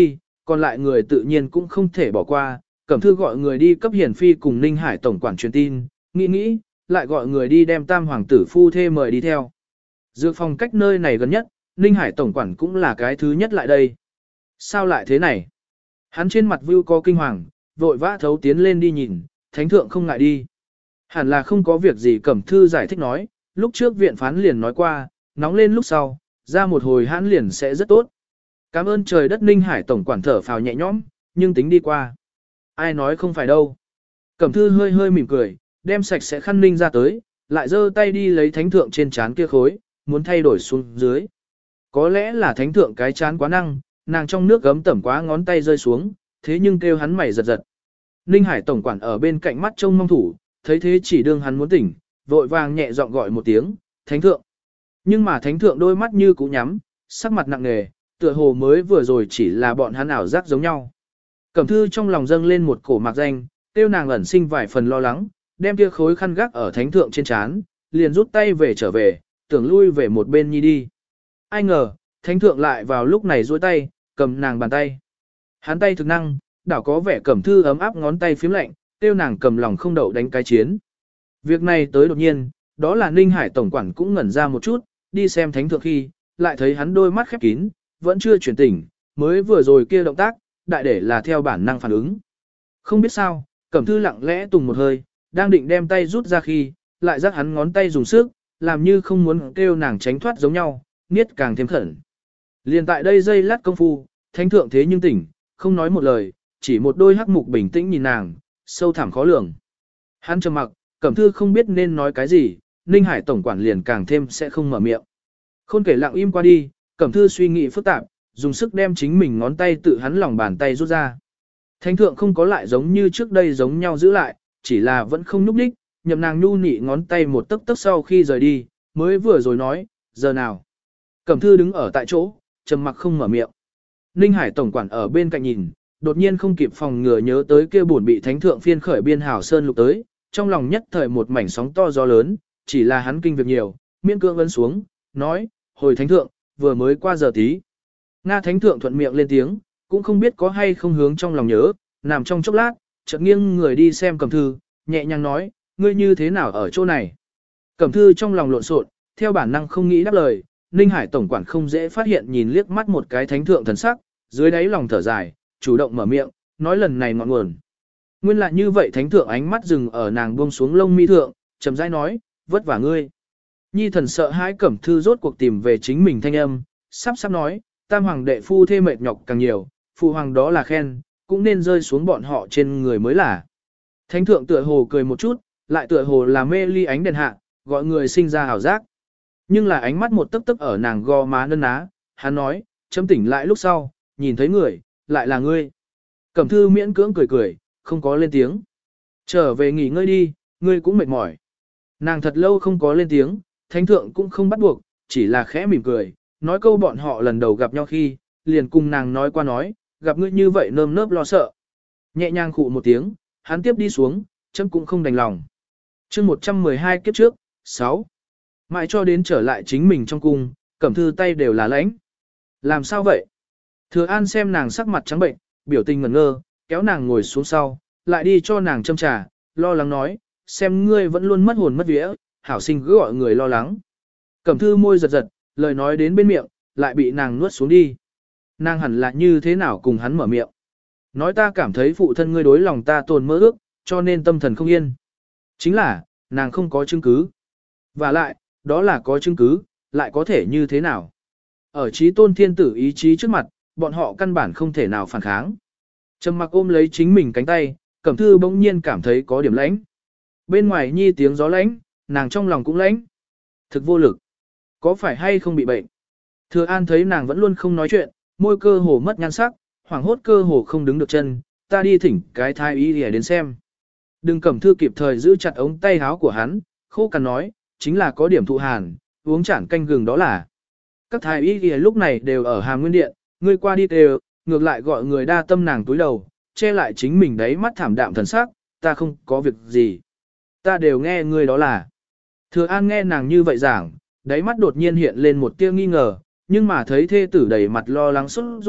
còn lại người tự nhiên cũng không thể bỏ qua, Cẩm Thư gọi người đi cấp Hiền Phi cùng Ninh Hải tổng quản truyền tin, nghĩ nghĩ, lại gọi người đi đem tam hoàng tử phu thê mời đi theo. Dược phòng cách nơi này gần nhất, Ninh Hải tổng quản cũng là cái thứ nhất lại đây. Sao lại thế này? Hắn trên mặt view có kinh hoàng, vội vã thấu tiến lên đi nhìn, thánh thượng không ngại đi. Hẳn là không có việc gì, Cẩm Thư giải thích nói, lúc trước viện phán liền nói qua, nóng lên lúc sau, ra một hồi hãn liền sẽ rất tốt. Cảm ơn trời đất. Ninh Hải tổng quản thở phào nhẹ nhõm, nhưng tính đi qua. Ai nói không phải đâu. Cẩm Thư hơi hơi mỉm cười, đem sạch sẽ khăn ninh ra tới, lại giơ tay đi lấy thánh thượng trên trán kia khối, muốn thay đổi xuống dưới. Có lẽ là thánh thượng cái chán quá năng, nàng trong nước gấm tẩm quá ngón tay rơi xuống, thế nhưng kêu hắn mày giật giật. Ninh Hải tổng quản ở bên cạnh mắt trông mong thủ, thấy thế chỉ đương hắn muốn tỉnh, vội vàng nhẹ giọng gọi một tiếng, thánh thượng. Nhưng mà thánh thượng đôi mắt như cũ nhắm, sắc mặt nặng nề, tựa hồ mới vừa rồi chỉ là bọn hắn ảo giác giống nhau. Cẩm Thư trong lòng dâng lên một cổ mạc danh, tiêu nàng ẩn sinh vài phần lo lắng, đem kia khối khăn gác ở thánh thượng trên trán, liền rút tay về trở về, tưởng lui về một bên nhi đi. Ai ngờ, thánh thượng lại vào lúc này duỗi tay, cầm nàng bàn tay. Hắn tay thực năng, đảo có vẻ Cẩm Thư ấm áp ngón tay phím lạnh, tiêu nàng cầm lòng không đậu đánh cái chiến. Việc này tới đột nhiên, đó là Ninh Hải tổng quản cũng ngẩn ra một chút, đi xem thánh thượng khi, lại thấy hắn đôi mắt khép kín, vẫn chưa chuyển tỉnh, mới vừa rồi kia động tác, đại để là theo bản năng phản ứng. Không biết sao, Cẩm Thư lặng lẽ tùng một hơi, đang định đem tay rút ra khi, lại giác hắn ngón tay dùng sức, làm như không muốn kêu nàng tránh thoát giống nhau, niết càng thêm khẩn. Liền tại đây giây lát công phu, thánh thượng thế nhưng tỉnh, không nói một lời, chỉ một đôi hắc mục bình tĩnh nhìn nàng, sâu thẳm khó lường. Hắn trầm mặc, Cẩm Thư không biết nên nói cái gì, Ninh Hải tổng quản liền càng thêm sẽ không mở miệng. Khôn kể lặng im qua đi, Cẩm Thư suy nghĩ phức tạp, dùng sức đem chính mình ngón tay tự hắn lòng bàn tay rút ra. Thánh thượng không có lại giống như trước đây giống nhau giữ lại, chỉ là vẫn không núp đích, nhậm nàng nhu nị ngón tay một tấc tấc sau khi rời đi, mới vừa rồi nói, giờ nào. Cẩm Thư đứng ở tại chỗ, trầm mặc không mở miệng. Ninh Hải tổng quản ở bên cạnh nhìn, đột nhiên không kịp phòng ngừa nhớ tới kia buồn bị thánh thượng phiên khởi biên hào sơn lục tới, trong lòng nhất thời một mảnh sóng to gió lớn, chỉ là hắn kinh việc nhiều, miễn cưỡng ấn xuống, nói, hồi thánh thượng, vừa mới qua giờ tí. Nga thánh thượng thuận miệng lên tiếng, cũng không biết có hay không hướng trong lòng nhớ, nằm trong chốc lát, chợt nghiêng người đi xem Cẩm Thư, nhẹ nhàng nói, ngươi như thế nào ở chỗ này. Cẩm Thư trong lòng lộn xộn, theo bản năng không nghĩ đáp lời, Ninh Hải tổng quản không dễ phát hiện nhìn liếc mắt một cái thánh thượng thần sắc, dưới đáy lòng thở dài, chủ động mở miệng, nói lần này ngọn nguồn. Nguyên lại như vậy thánh thượng ánh mắt dừng ở nàng buông xuống lông mi thượng, chậm rãi nói, vất vả ngươi. Nhi thần sợ hãi Cẩm Thư rốt cuộc tìm về chính mình thanh âm, sắp sắp nói, tam hoàng đệ phu thê mệt nhọc càng nhiều, phụ hoàng đó là khen, cũng nên rơi xuống bọn họ trên người mới là. Thánh thượng tựa hồ cười một chút, lại tựa hồ là mê ly ánh đèn hạ, gọi người sinh ra hảo giác. Nhưng là ánh mắt một tấc tấc ở nàng gò má nân ná, hắn nói, chấm tỉnh lại lúc sau, nhìn thấy người, lại là ngươi. Cẩm Thư miễn cưỡng cười cười, không có lên tiếng. Trở về nghỉ ngơi đi, ngươi cũng mệt mỏi. Nàng thật lâu không có lên tiếng, thánh thượng cũng không bắt buộc, chỉ là khẽ mỉm cười, nói câu bọn họ lần đầu gặp nhau khi, liền cùng nàng nói qua nói, gặp ngươi như vậy nơm nớp lo sợ. Nhẹ nhàng khụ một tiếng, hắn tiếp đi xuống, chấm cũng không đành lòng. chương một trăm mười hai kiếp trước, sáu. Mãi cho đến trở lại chính mình trong cung, Cẩm Thư tay đều là lãnh. Làm sao vậy? Thừa An xem nàng sắc mặt trắng bệnh, biểu tình ngẩn ngơ, kéo nàng ngồi xuống sau, lại đi cho nàng châm trà, lo lắng nói, xem ngươi vẫn luôn mất hồn mất vía, hảo sinh cứ gọi người lo lắng. Cẩm Thư môi giật giật, lời nói đến bên miệng, lại bị nàng nuốt xuống đi. Nàng hẳn là như thế nào cùng hắn mở miệng. Nói ta cảm thấy phụ thân ngươi đối lòng ta tồn mơ ước, cho nên tâm thần không yên. Chính là, nàng không có chứng cứ. Và lại, đó là có chứng cứ, lại có thể như thế nào. Ở trí tôn thiên tử ý chí trước mặt, bọn họ căn bản không thể nào phản kháng. Trầm mặc ôm lấy chính mình cánh tay, Cẩm Thư bỗng nhiên cảm thấy có điểm lãnh. Bên ngoài nhi tiếng gió lãnh, nàng trong lòng cũng lãnh. Thực vô lực. Có phải hay không bị bệnh? Thừa An thấy nàng vẫn luôn không nói chuyện, môi cơ hồ mất nhan sắc, hoảng hốt cơ hồ không đứng được chân, ta đi thỉnh cái thái y để đến xem. Đừng Cẩm Thư kịp thời giữ chặt ống tay áo của hắn, khô cằn nói, chính là có điểm thụ hàn, uống chản canh gừng đó là. Các thái y thì lúc này đều ở Hàm Nguyên Điện, ngươi qua đi đều, ngược lại gọi người đa tâm nàng túi đầu, che lại chính mình đấy mắt thảm đạm thần sắc, ta không có việc gì. Ta đều nghe ngươi đó là. Thừa An nghe nàng như vậy giảng, đáy mắt đột nhiên hiện lên một tia nghi ngờ, nhưng mà thấy thê tử đầy mặt lo lắng sốt ruột,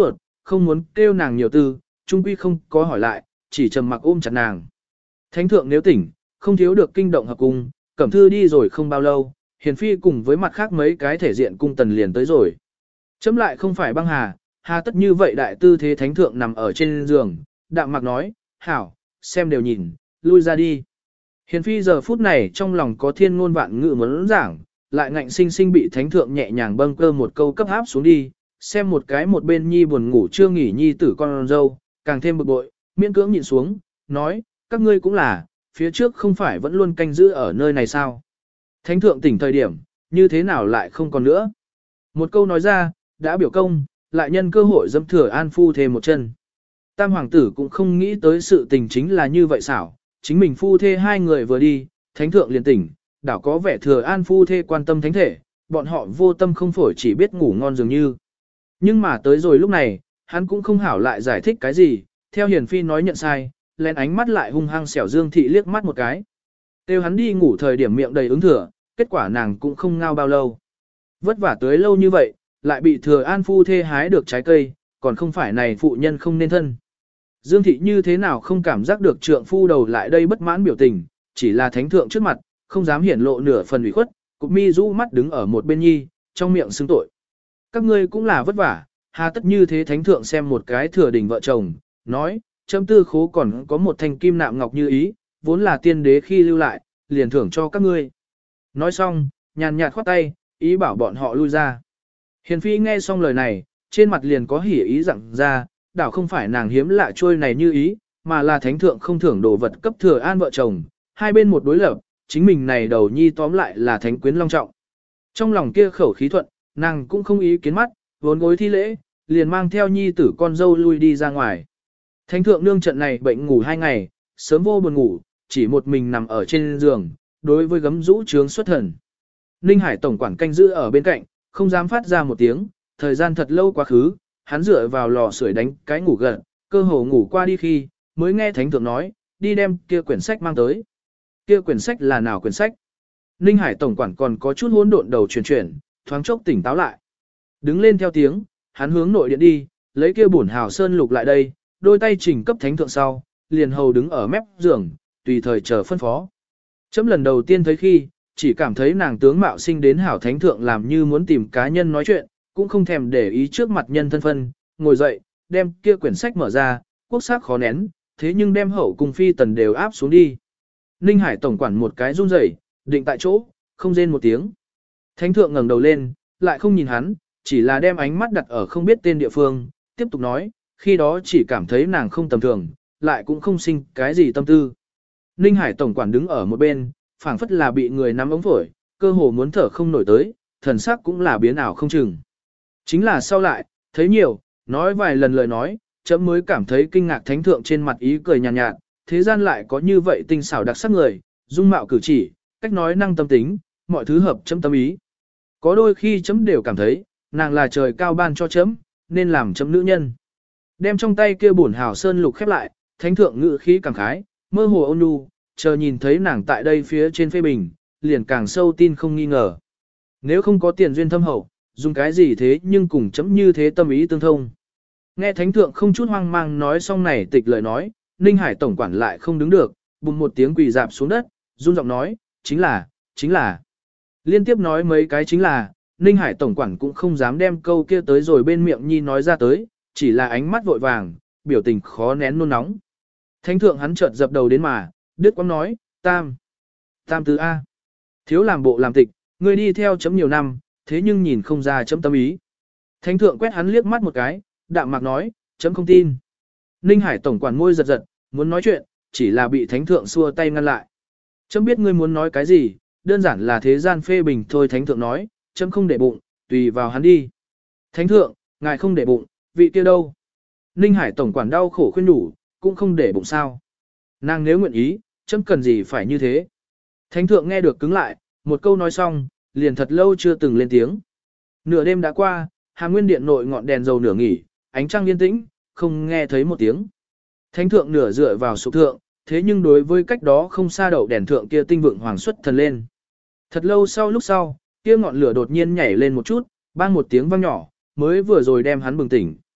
không muốn kêu nàng nhiều tư, trung quy không có hỏi lại, chỉ trầm mặc ôm chặt nàng. Thánh thượng nếu tỉnh, không thiếu được kinh động hợp cung, Cẩm Thư đi rồi không bao lâu, Hiền Phi cùng với mặt khác mấy cái thể diện cung tần liền tới rồi. Chấm lại không phải băng hà, hà tất như vậy đại tư thế thánh thượng nằm ở trên giường, đạm mặc nói, hảo, xem đều nhìn, lui ra đi. Hiền Phi giờ phút này trong lòng có thiên ngôn vạn ngữ muốn giảng, lại ngạnh sinh sinh bị thánh thượng nhẹ nhàng bâng cơ một câu cấp áp xuống đi, xem một cái một bên nhi buồn ngủ chưa nghỉ nhi tử con dâu, càng thêm bực bội, miễn cưỡng nhìn xuống, nói, các ngươi cũng là, phía trước không phải vẫn luôn canh giữ ở nơi này sao? Thánh thượng tỉnh thời điểm, như thế nào lại không còn nữa? Một câu nói ra, đã biểu công, lại nhân cơ hội dâm thừa an phu thêm một chân. Tam hoàng tử cũng không nghĩ tới sự tình chính là như vậy xảo, chính mình phu thê hai người vừa đi, thánh thượng liền tỉnh, đảo có vẻ thừa an phu thê quan tâm thánh thể, bọn họ vô tâm không phổi chỉ biết ngủ ngon dường như. Nhưng mà tới rồi lúc này, hắn cũng không hảo lại giải thích cái gì, theo Hiền Phi nói nhận sai, lên ánh mắt lại hung hăng xẻo Dương Thị liếc mắt một cái. Tiêu hắn đi ngủ thời điểm miệng đầy ứng thừa, kết quả nàng cũng không ngao bao lâu. Vất vả tới lâu như vậy, lại bị thừa an phu thê hái được trái cây, còn không phải này phụ nhân không nên thân. Dương Thị như thế nào không cảm giác được trượng phu đầu lại đây bất mãn biểu tình, chỉ là thánh thượng trước mặt, không dám hiển lộ nửa phần ủy khuất, cục mi rũ mắt đứng ở một bên nhi, trong miệng xưng tội. Các ngươi cũng là vất vả, hà tất như thế thánh thượng xem một cái thừa đình vợ chồng, nói, chấm tư khố còn có một thanh kim nạm ngọc như ý, vốn là tiên đế khi lưu lại, liền thưởng cho các ngươi. Nói xong, nhàn nhạt khoát tay, ý bảo bọn họ lui ra. Hiền Phi nghe xong lời này, trên mặt liền có hỉ ý rằng ra, đảo không phải nàng hiếm lạ trôi này như ý, mà là thánh thượng không thưởng đồ vật cấp thừa an vợ chồng, hai bên một đối lập, chính mình này đầu nhi tóm lại là thánh quyến long trọng. Trong lòng kia khẩu khí thuận, nàng cũng không ý kiến mắt, vốn gối thi lễ, liền mang theo nhi tử con dâu lui đi ra ngoài. Thánh thượng nương trận này bệnh ngủ hai ngày, sớm vô buồn ngủ, chỉ một mình nằm ở trên giường, đối với gấm rũ trướng xuất thần. Ninh Hải tổng quản canh giữ ở bên cạnh, không dám phát ra một tiếng, thời gian thật lâu quá khứ, hắn dựa vào lò sưởi đánh cái ngủ gần, cơ hồ ngủ qua đi khi, mới nghe thánh thượng nói, đi đem kia quyển sách mang tới. Kia quyển sách là nào quyển sách? Ninh Hải tổng quản còn có chút hỗn độn đầu chuyển chuyển, thoáng chốc tỉnh táo lại. Đứng lên theo tiếng, hắn hướng nội điện đi, lấy kia bổn hào sơn lục lại đây, đôi tay chỉnh cấp thánh thượng sau, liền hầu đứng ở mép giường, tùy thời chờ phân phó. Chấm lần đầu tiên thấy khi, chỉ cảm thấy nàng tướng mạo sinh đến hảo thánh thượng làm như muốn tìm cá nhân nói chuyện, cũng không thèm để ý trước mặt nhân thân phân, ngồi dậy, đem kia quyển sách mở ra, quốc sắc khó nén, thế nhưng đem hậu cùng phi tần đều áp xuống đi. Ninh Hải tổng quản một cái run rẩy, định tại chỗ, không rên một tiếng. Thánh thượng ngẩng đầu lên, lại không nhìn hắn, chỉ là đem ánh mắt đặt ở không biết tên địa phương, tiếp tục nói, khi đó chỉ cảm thấy nàng không tầm thường, lại cũng không sinh cái gì tâm tư. Ninh Hải tổng quản đứng ở một bên, phảng phất là bị người nắm ống phổi, cơ hồ muốn thở không nổi tới, thần sắc cũng là biến ảo không chừng. Chính là sau lại, thấy nhiều, nói vài lần lời nói, chấm mới cảm thấy kinh ngạc thánh thượng trên mặt ý cười nhàn nhạt, nhạt, thế gian lại có như vậy tinh xảo đặc sắc người, dung mạo cử chỉ, cách nói năng tâm tính, mọi thứ hợp chấm tâm ý. Có đôi khi chấm đều cảm thấy, nàng là trời cao ban cho chấm, nên làm chấm nữ nhân. Đem trong tay kia bổn hào sơn lục khép lại, thánh thượng ngự khí càng khái, mơ hồ ôn nhu, chờ nhìn thấy nàng tại đây phía trên phê bình, liền càng sâu tin không nghi ngờ. Nếu không có tiền duyên thâm hậu, dùng cái gì thế nhưng cùng chấm như thế tâm ý tương thông. Nghe thánh thượng không chút hoang mang nói xong này tịch lời nói, Ninh Hải tổng quản lại không đứng được, bùng một tiếng quỳ dạp xuống đất, run giọng nói, chính là, chính là. Liên tiếp nói mấy cái chính là, Ninh Hải tổng quản cũng không dám đem câu kia tới rồi bên miệng nhi nói ra tới, chỉ là ánh mắt vội vàng, biểu tình khó nén nôn nóng. Thánh thượng hắn chợt dập đầu đến mà, Đức Quang nói, tam, tam tứ A. Thiếu làm bộ làm tịch, người đi theo chấm nhiều năm, thế nhưng nhìn không ra chấm tâm ý. Thánh thượng quét hắn liếc mắt một cái, đạm mạc nói, chấm không tin. Ninh Hải tổng quản môi giật giật, muốn nói chuyện, chỉ là bị thánh thượng xua tay ngăn lại. Chấm biết ngươi muốn nói cái gì, đơn giản là thế gian phê bình thôi. Thánh thượng nói, chấm không để bụng, tùy vào hắn đi. Thánh thượng, ngài không để bụng, vị kia đâu? Ninh Hải tổng quản đau khổ khuyên nhủ, cũng không để bụng sao. Nàng nếu nguyện ý, chấm cần gì phải như thế. Thánh thượng nghe được cứng lại, một câu nói xong, liền thật lâu chưa từng lên tiếng. Nửa đêm đã qua, Hàm Nguyên điện nội ngọn đèn dầu nửa nghỉ, ánh trăng yên tĩnh, không nghe thấy một tiếng. Thánh thượng nửa dựa vào sụp thượng, thế nhưng đối với cách đó không xa đậu đèn thượng kia tinh vượng hoàng xuất thần lên. Thật lâu sau lúc sau, kia ngọn lửa đột nhiên nhảy lên một chút, bang một tiếng vang nhỏ, mới vừa rồi đem hắn bừng tỉnh.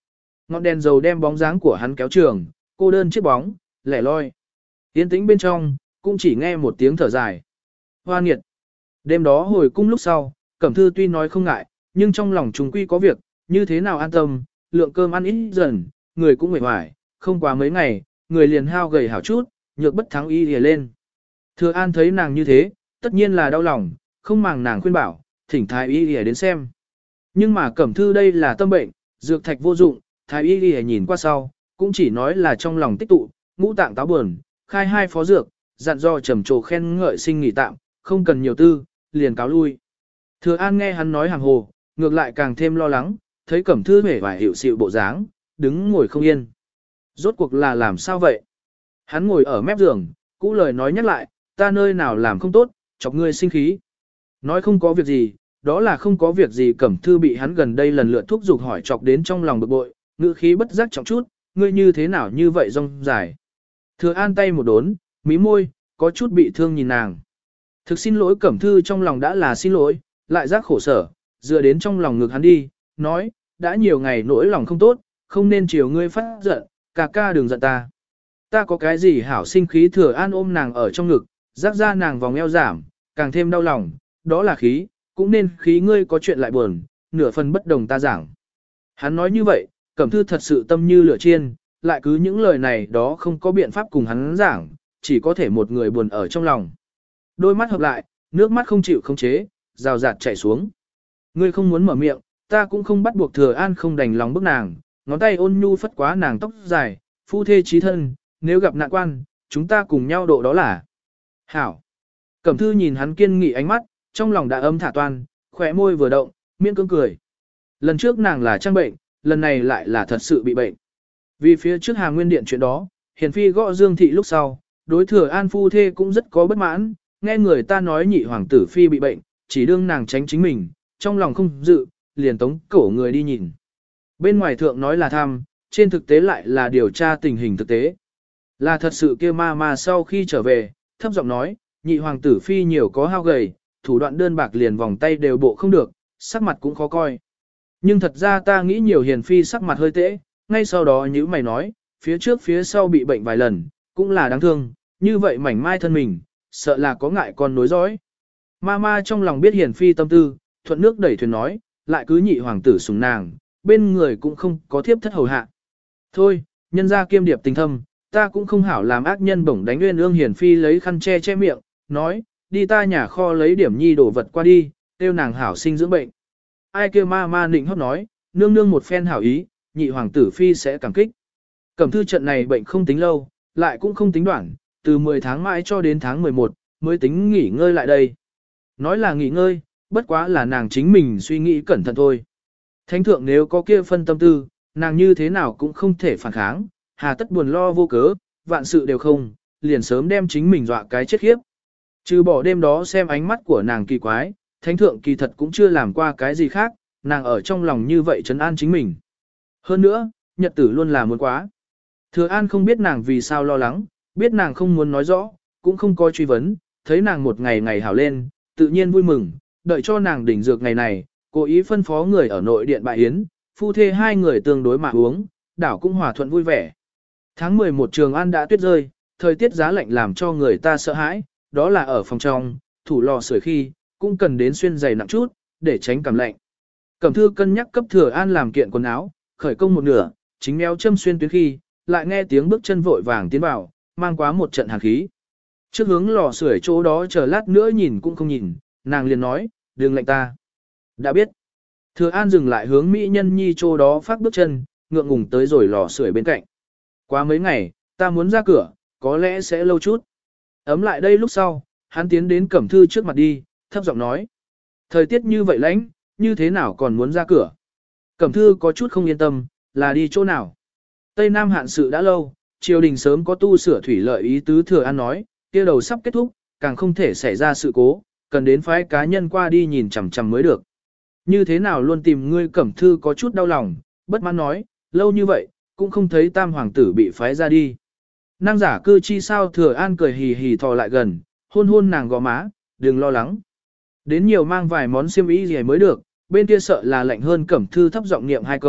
Ngọn đèn dầu đem bóng dáng của hắn kéo trường, cô đơn chiếc bóng, lẻ loi. Yên tĩnh bên trong, cũng chỉ nghe một tiếng thở dài. Hoa nghiệt. Đêm đó hồi cung lúc sau, Cẩm Thư tuy nói không ngại, nhưng trong lòng chúng quy có việc, như thế nào an tâm, lượng cơm ăn ít dần, người cũng mệt mỏi, không quá mấy ngày, người liền hao gầy hảo chút, nhược bất thắng y lìa lên. Thừa An thấy nàng như thế, tất nhiên là đau lòng, không màng nàng khuyên bảo, thỉnh thái y lìa đến xem. Nhưng mà Cẩm Thư đây là tâm bệnh, dược thạch vô dụng, thái y lìa nhìn qua sau, cũng chỉ nói là trong lòng tích tụ, ngũ tạng táo buồn, khai hai phó dược, dặn dò trầm trồ khen ngợi sinh nghỉ tạm, không cần nhiều tư, liền cáo lui. Thừa An nghe hắn nói hàng hồ, ngược lại càng thêm lo lắng, thấy Cẩm Thư hề vải hiệu xịu bộ dáng, đứng ngồi không yên. Rốt cuộc là làm sao vậy? Hắn ngồi ở mép giường, cũ lời nói nhắc lại, ta nơi nào làm không tốt, chọc ngươi sinh khí. Nói không có việc gì, đó là không có việc gì. Cẩm Thư bị hắn gần đây lần lượt thúc giục hỏi chọc đến trong lòng bực bội, ngữ khí bất giác trọng chút, ngươi như thế nào như vậy rong dài. Thừa An tay một đốn, mí môi, có chút bị thương nhìn nàng. Thực xin lỗi. Cẩm Thư trong lòng đã là xin lỗi, lại giác khổ sở, dựa đến trong lòng ngực hắn đi, nói, đã nhiều ngày nỗi lòng không tốt, không nên chiều ngươi phát giận, ca ca đừng giận ta. Ta có cái gì hảo sinh khí. Thừa An ôm nàng ở trong ngực, rắc ra nàng vòng eo giảm, càng thêm đau lòng, đó là khí, cũng nên khí ngươi có chuyện lại buồn, nửa phần bất đồng ta giảng. Hắn nói như vậy, Cẩm Thư thật sự tâm như lửa chiên, lại cứ những lời này đó không có biện pháp cùng hắn giảng, chỉ có thể một người buồn ở trong lòng. Đôi mắt hợp lại, nước mắt không chịu khống chế, rào rạt chảy xuống. Ngươi không muốn mở miệng, ta cũng không bắt buộc. Thừa An không đành lòng bức nàng, ngón tay ôn nhu phất quá nàng tóc dài, phu thê chí thân, nếu gặp nạn quan, chúng ta cùng nhau độ đó là. Hảo. Cẩm Thư nhìn hắn kiên nghị ánh mắt, trong lòng đã ấm thả toan, khỏe môi vừa động, miễn cưỡng cười. Lần trước nàng là trang bệnh, lần này lại là thật sự bị bệnh. Vì phía trước Hà Nguyên Điện chuyện đó, Hiền Phi gõ Dương Thị lúc sau, đối Thừa An phu thê cũng rất có bất mãn, nghe người ta nói nhị hoàng tử Phi bị bệnh, chỉ đương nàng tránh chính mình, trong lòng không dự, liền tống cổ người đi nhìn. Bên ngoài thượng nói là thăm, trên thực tế lại là điều tra tình hình thực tế. Là thật sự kia ma ma sau khi trở về, thấp giọng nói, nhị hoàng tử Phi nhiều có hao gầy, thủ đoạn đơn bạc liền vòng tay đều bộ không được, sắc mặt cũng khó coi. Nhưng thật ra ta nghĩ nhiều. Hiền Phi sắc mặt hơi tễ, ngay sau đó nhữ mày nói, phía trước phía sau bị bệnh vài lần, cũng là đáng thương, như vậy mảnh mai thân mình, sợ là có ngại con nối dõi. Ma ma trong lòng biết Hiền Phi tâm tư, thuận nước đẩy thuyền nói, lại cứ nhị hoàng tử sủng nàng, bên người cũng không có thiếp thất hầu hạ. Thôi, nhân ra kiêm điệp tình thâm, ta cũng không hảo làm ác nhân bổng đánh nguyên ương. Hiền Phi lấy khăn che che miệng, nói, đi ta nhà kho lấy điểm nhi đồ vật qua đi, tiêu nàng hảo sinh dưỡng bệnh. Ai kêu ma ma nịnh hót nói, nương nương một phen hảo ý, nhị hoàng tử Phi sẽ cảm kích. Cẩm Thư trận này bệnh không tính lâu, lại cũng không tính đoạn, từ mười tháng mãi cho đến tháng mười một, mới tính nghỉ ngơi lại đây. Nói là nghỉ ngơi, bất quá là nàng chính mình suy nghĩ cẩn thận thôi. Thánh thượng nếu có kia phân tâm tư, nàng như thế nào cũng không thể phản kháng, hà tất buồn lo vô cớ, vạn sự đều không, liền sớm đem chính mình dọa cái chết khiếp. Trừ bỏ đêm đó xem ánh mắt của nàng kỳ quái, thánh thượng kỳ thật cũng chưa làm qua cái gì khác, nàng ở trong lòng như vậy trấn an chính mình. Hơn nữa, nhật tử luôn là muốn quá. Thừa An không biết nàng vì sao lo lắng, biết nàng không muốn nói rõ, cũng không coi truy vấn, thấy nàng một ngày ngày hảo lên, tự nhiên vui mừng, đợi cho nàng đỉnh dược ngày này, cố ý phân phó người ở nội điện bại yến, phu thê hai người tương đối mà uống, đảo cũng hòa thuận vui vẻ. Tháng mười một Trường An đã tuyết rơi, thời tiết giá lạnh làm cho người ta sợ hãi, đó là ở phòng trong, thủ lò sưởi khi, cũng cần đến xuyên giày nặng chút, để tránh cảm lạnh. Cẩm Thư cân nhắc cấp Thừa An làm kiện quần áo, khởi công một nửa, chính méo châm xuyên tuyến khi, lại nghe tiếng bước chân vội vàng tiến vào, mang quá một trận hàn khí. Trước hướng lò sưởi chỗ đó chờ lát nữa nhìn cũng không nhìn, nàng liền nói, đừng lạnh ta. Đã biết. Thừa An dừng lại hướng Mỹ Nhân Nhi chỗ đó phát bước chân, ngượng ngùng tới rồi lò sưởi bên cạnh. Quá mấy ngày, ta muốn ra cửa, có lẽ sẽ lâu chút. Ấm lại đây lúc sau, hắn tiến đến Cẩm Thư trước mặt đi, thấp giọng nói. Thời tiết như vậy lạnh, như thế nào còn muốn ra cửa? Cẩm Thư có chút không yên tâm, là đi chỗ nào? Tây Nam hạn sự đã lâu, triều đình sớm có tu sửa thủy lợi ý tứ. Thừa An nói, kia đầu sắp kết thúc, càng không thể xảy ra sự cố, cần đến phái cá nhân qua đi nhìn chằm chằm mới được. Như thế nào luôn tìm ngươi? Cẩm Thư có chút đau lòng, bất mãn nói, lâu như vậy, cũng không thấy tam hoàng tử bị phái ra đi. Năng giả cư chi sao? Thừa An cười hì hì thò lại gần, hôn hôn nàng gò má, đừng lo lắng. Đến nhiều mang vài món xiêm y gì mới được, bên kia sợ là lạnh hơn. Cẩm Thư thấp giọng niệm hai câu,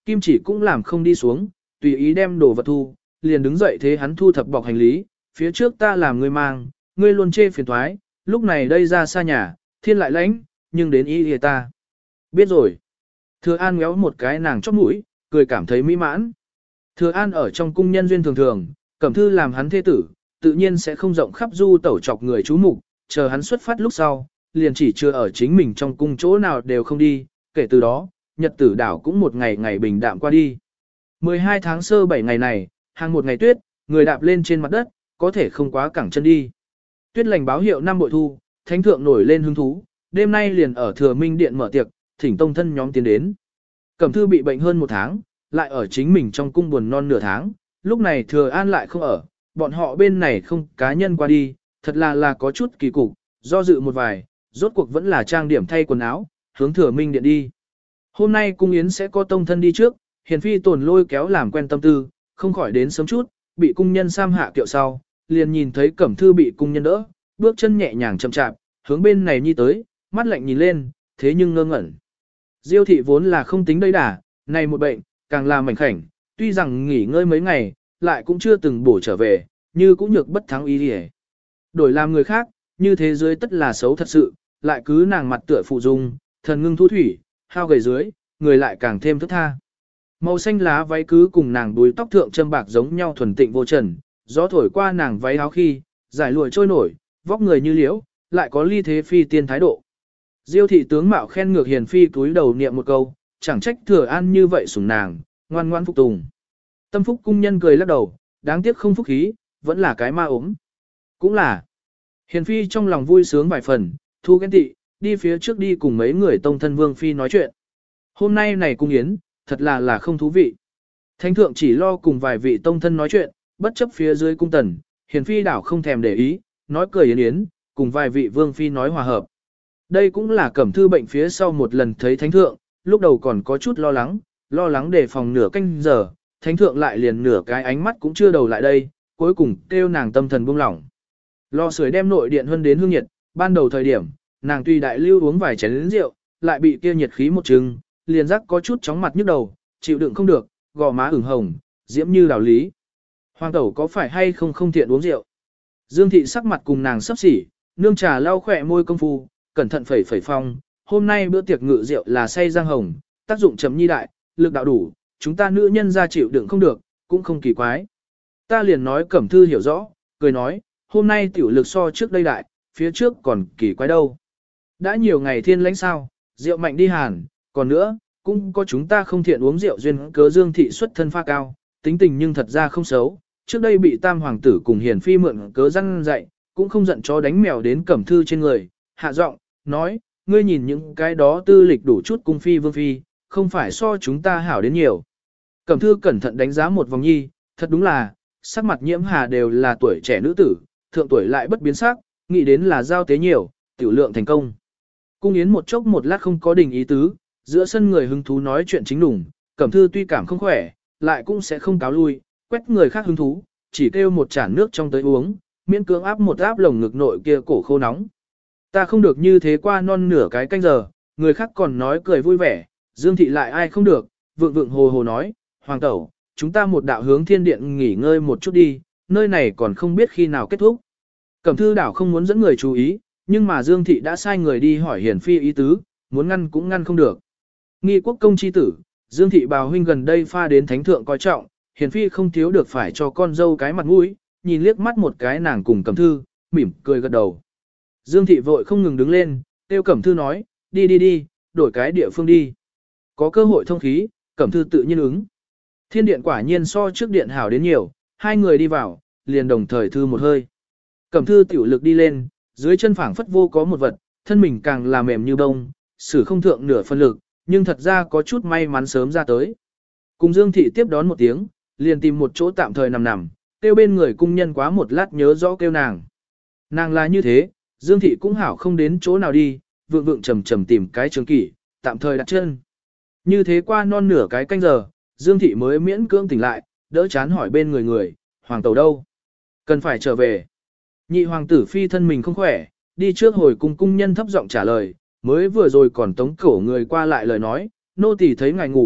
kim chỉ cũng làm không đi xuống, tùy ý đem đồ vật thu, liền đứng dậy thế hắn thu thập bọc hành lý, phía trước ta làm ngươi mang, ngươi luôn chê phiền toái, lúc này đây ra xa nhà, thiên lại lãnh, nhưng đến ý thì ta. Biết rồi. Thừa An ngéo một cái nàng chóp mũi, cười cảm thấy mỹ mãn. Thừa An ở trong cung nhân duyên thường thường, Cẩm Thư làm hắn thế tử, tự nhiên sẽ không rộng khắp du tẩu chọc người chú mục, chờ hắn xuất phát lúc sau, liền chỉ chưa ở chính mình trong cung chỗ nào đều không đi, kể từ đó, nhật tử đảo cũng một ngày ngày bình đạm qua đi. mười hai tháng sơ bảy ngày này, hàng một ngày tuyết, người đạp lên trên mặt đất, có thể không quá cẳng chân đi. Tuyết lành báo hiệu năm bội thu, thánh thượng nổi lên hứng thú, đêm nay liền ở Thừa Minh Điện mở tiệc, thỉnh tông thân nhóm tiến đến. Cẩm Thư bị bệnh hơn một tháng, lại ở chính mình trong cung buồn non nửa tháng, lúc này Thừa An lại không ở, bọn họ bên này không cá nhân qua đi, thật là là có chút kỳ cục, do dự một vài, rốt cuộc vẫn là trang điểm thay quần áo, hướng Thừa Minh Điện đi. Hôm nay cung yến sẽ có tông thân đi trước, Hiền phi tồn lôi kéo làm quen tâm tư, không khỏi đến sớm chút, bị cung nhân sam hạ kiệu sau, liền nhìn thấy Cẩm Thư bị cung nhân đỡ, bước chân nhẹ nhàng chậm chạp, hướng bên này nhi tới, mắt lạnh nhìn lên, thế nhưng ngơ ngẩn. Diêu thị vốn là không tính đầy đà, này một bệnh, càng là mảnh khảnh, tuy rằng nghỉ ngơi mấy ngày, lại cũng chưa từng bổ trở về, như cũng nhược bất thắng ý đi. Đổi làm người khác, như thế giới tất là xấu thật sự, lại cứ nàng mặt tựa phụ dung, thần ngưng thu thủy, hao gầy dưới, người lại càng thêm thức tha. Màu xanh lá váy cứ cùng nàng đuôi tóc thượng châm bạc giống nhau thuần tịnh vô trần, gió thổi qua nàng váy áo khi, giải lụa trôi nổi, vóc người như liễu, lại có ly thế phi tiên thái độ. Diêu thị tướng mạo khen ngược Hiền phi túi đầu niệm một câu, chẳng trách Thừa An như vậy sủng nàng, ngoan ngoan phục tùng. Tâm phúc cung nhân cười lắc đầu, đáng tiếc không phúc khí, vẫn là cái ma ốm. Cũng là. Hiền phi trong lòng vui sướng vài phần, thu ghen tị, đi phía trước đi cùng mấy người tông thân vương phi nói chuyện. Hôm nay này cung yến, thật là là không thú vị. Thánh thượng chỉ lo cùng vài vị tông thân nói chuyện, bất chấp phía dưới cung tần, Hiền phi đảo không thèm để ý, nói cười yến yến, cùng vài vị vương phi nói hòa hợp. Đây cũng là Cẩm Thư bệnh phía sau một lần thấy thánh thượng, lúc đầu còn có chút lo lắng, lo lắng đề phòng nửa canh giờ, thánh thượng lại liền nửa cái ánh mắt cũng chưa đầu lại đây, cuối cùng kêu nàng tâm thần buông lỏng. Lo sưởi đem nội điện hơn đến hương nhiệt, ban đầu thời điểm, nàng tuy đại lưu uống vài chén rượu, lại bị kia nhiệt khí một trừng, liền rắc có chút chóng mặt nhức đầu, chịu đựng không được, gò má ửng hồng, diễm như đào lý. Hoàng tẩu có phải hay không không thiện uống rượu? Dương thị sắc mặt cùng nàng sắp xỉ, nương trà lau khỏe môi công phu, cẩn thận phẩy phẩy phong, hôm nay bữa tiệc ngự rượu là say giang hồng, tác dụng chấm nhi đại, lực đạo đủ, chúng ta nữ nhân ra chịu đựng không được, cũng không kỳ quái. Ta liền nói Cẩm Thư hiểu rõ, cười nói, hôm nay tiểu lực so trước đây đại, phía trước còn kỳ quái đâu. Đã nhiều ngày thiên lãnh sao, rượu mạnh đi hàn, còn nữa, cũng có chúng ta không thiện uống rượu duyên cớ Dương thị xuất thân pha cao, tính tình nhưng thật ra không xấu, trước đây bị tam hoàng tử cùng Hiền phi mượn cớ răn dạy, cũng không giận chó đánh mèo đến Cẩm Thư trên người, hạ giọng, nói, ngươi nhìn những cái đó tư lịch đủ chút cung phi vương phi, không phải so chúng ta hảo đến nhiều. Cẩm Thư cẩn thận đánh giá một vòng nhi, thật đúng là, sắc mặt nhiễm hà đều là tuổi trẻ nữ tử, thượng tuổi lại bất biến sắc, nghĩ đến là giao tế nhiều, tiểu lượng thành công. Cung yến một chốc một lát không có đình ý tứ, giữa sân người hứng thú nói chuyện chính đủng, Cẩm Thư tuy cảm không khỏe, lại cũng sẽ không cáo lui, quét người khác hứng thú, chỉ kêu một chản nước trong tới uống, miễn cưỡng áp một áp lồng ngực nội kia cổ khô nóng. Ta không được như thế qua non nửa cái canh giờ, người khác còn nói cười vui vẻ, Dương thị lại ai không được, vượng vượng hồ hồ nói, Hoàng tẩu, chúng ta một đạo hướng thiên điện nghỉ ngơi một chút đi, nơi này còn không biết khi nào kết thúc. Cẩm Thư đảo không muốn dẫn người chú ý, nhưng mà Dương thị đã sai người đi hỏi Hiền phi ý tứ, muốn ngăn cũng ngăn không được. Nghi quốc công chi tử, Dương thị bào huynh gần đây pha đến thánh thượng coi trọng, Hiền phi không thiếu được phải cho con dâu cái mặt mũi, nhìn liếc mắt một cái nàng cùng Cẩm Thư, mỉm cười gật đầu. Dương thị vội không ngừng đứng lên, tiêu Cẩm Thư nói, đi đi đi, đổi cái địa phương đi. Có cơ hội thông khí, Cẩm Thư tự nhiên ứng. Thiên điện quả nhiên so trước điện hảo đến nhiều, hai người đi vào, liền đồng thời thư một hơi. Cẩm Thư tiểu lực đi lên, dưới chân phảng phất vô có một vật, thân mình càng là mềm như bông, sử không thượng nửa phân lực, nhưng thật ra có chút may mắn sớm ra tới. Cùng Dương thị tiếp đón một tiếng, liền tìm một chỗ tạm thời nằm nằm, tiêu bên người cung nhân quá một lát nhớ rõ kêu nàng. Nàng là như thế, Dương thị cũng hảo không đến chỗ nào đi, vượng vượng trầm trầm tìm cái trường kỷ, tạm thời đặt chân. Như thế qua non nửa cái canh giờ, Dương thị mới miễn cưỡng tỉnh lại, đỡ chán hỏi bên người người, hoàng tẩu đâu? Cần phải trở về. Nhị hoàng tử phi thân mình không khỏe, đi trước hồi cung cung nhân thấp giọng trả lời, mới vừa rồi còn tống cổ người qua lại lời nói, nô tỳ thấy ngài ngủ,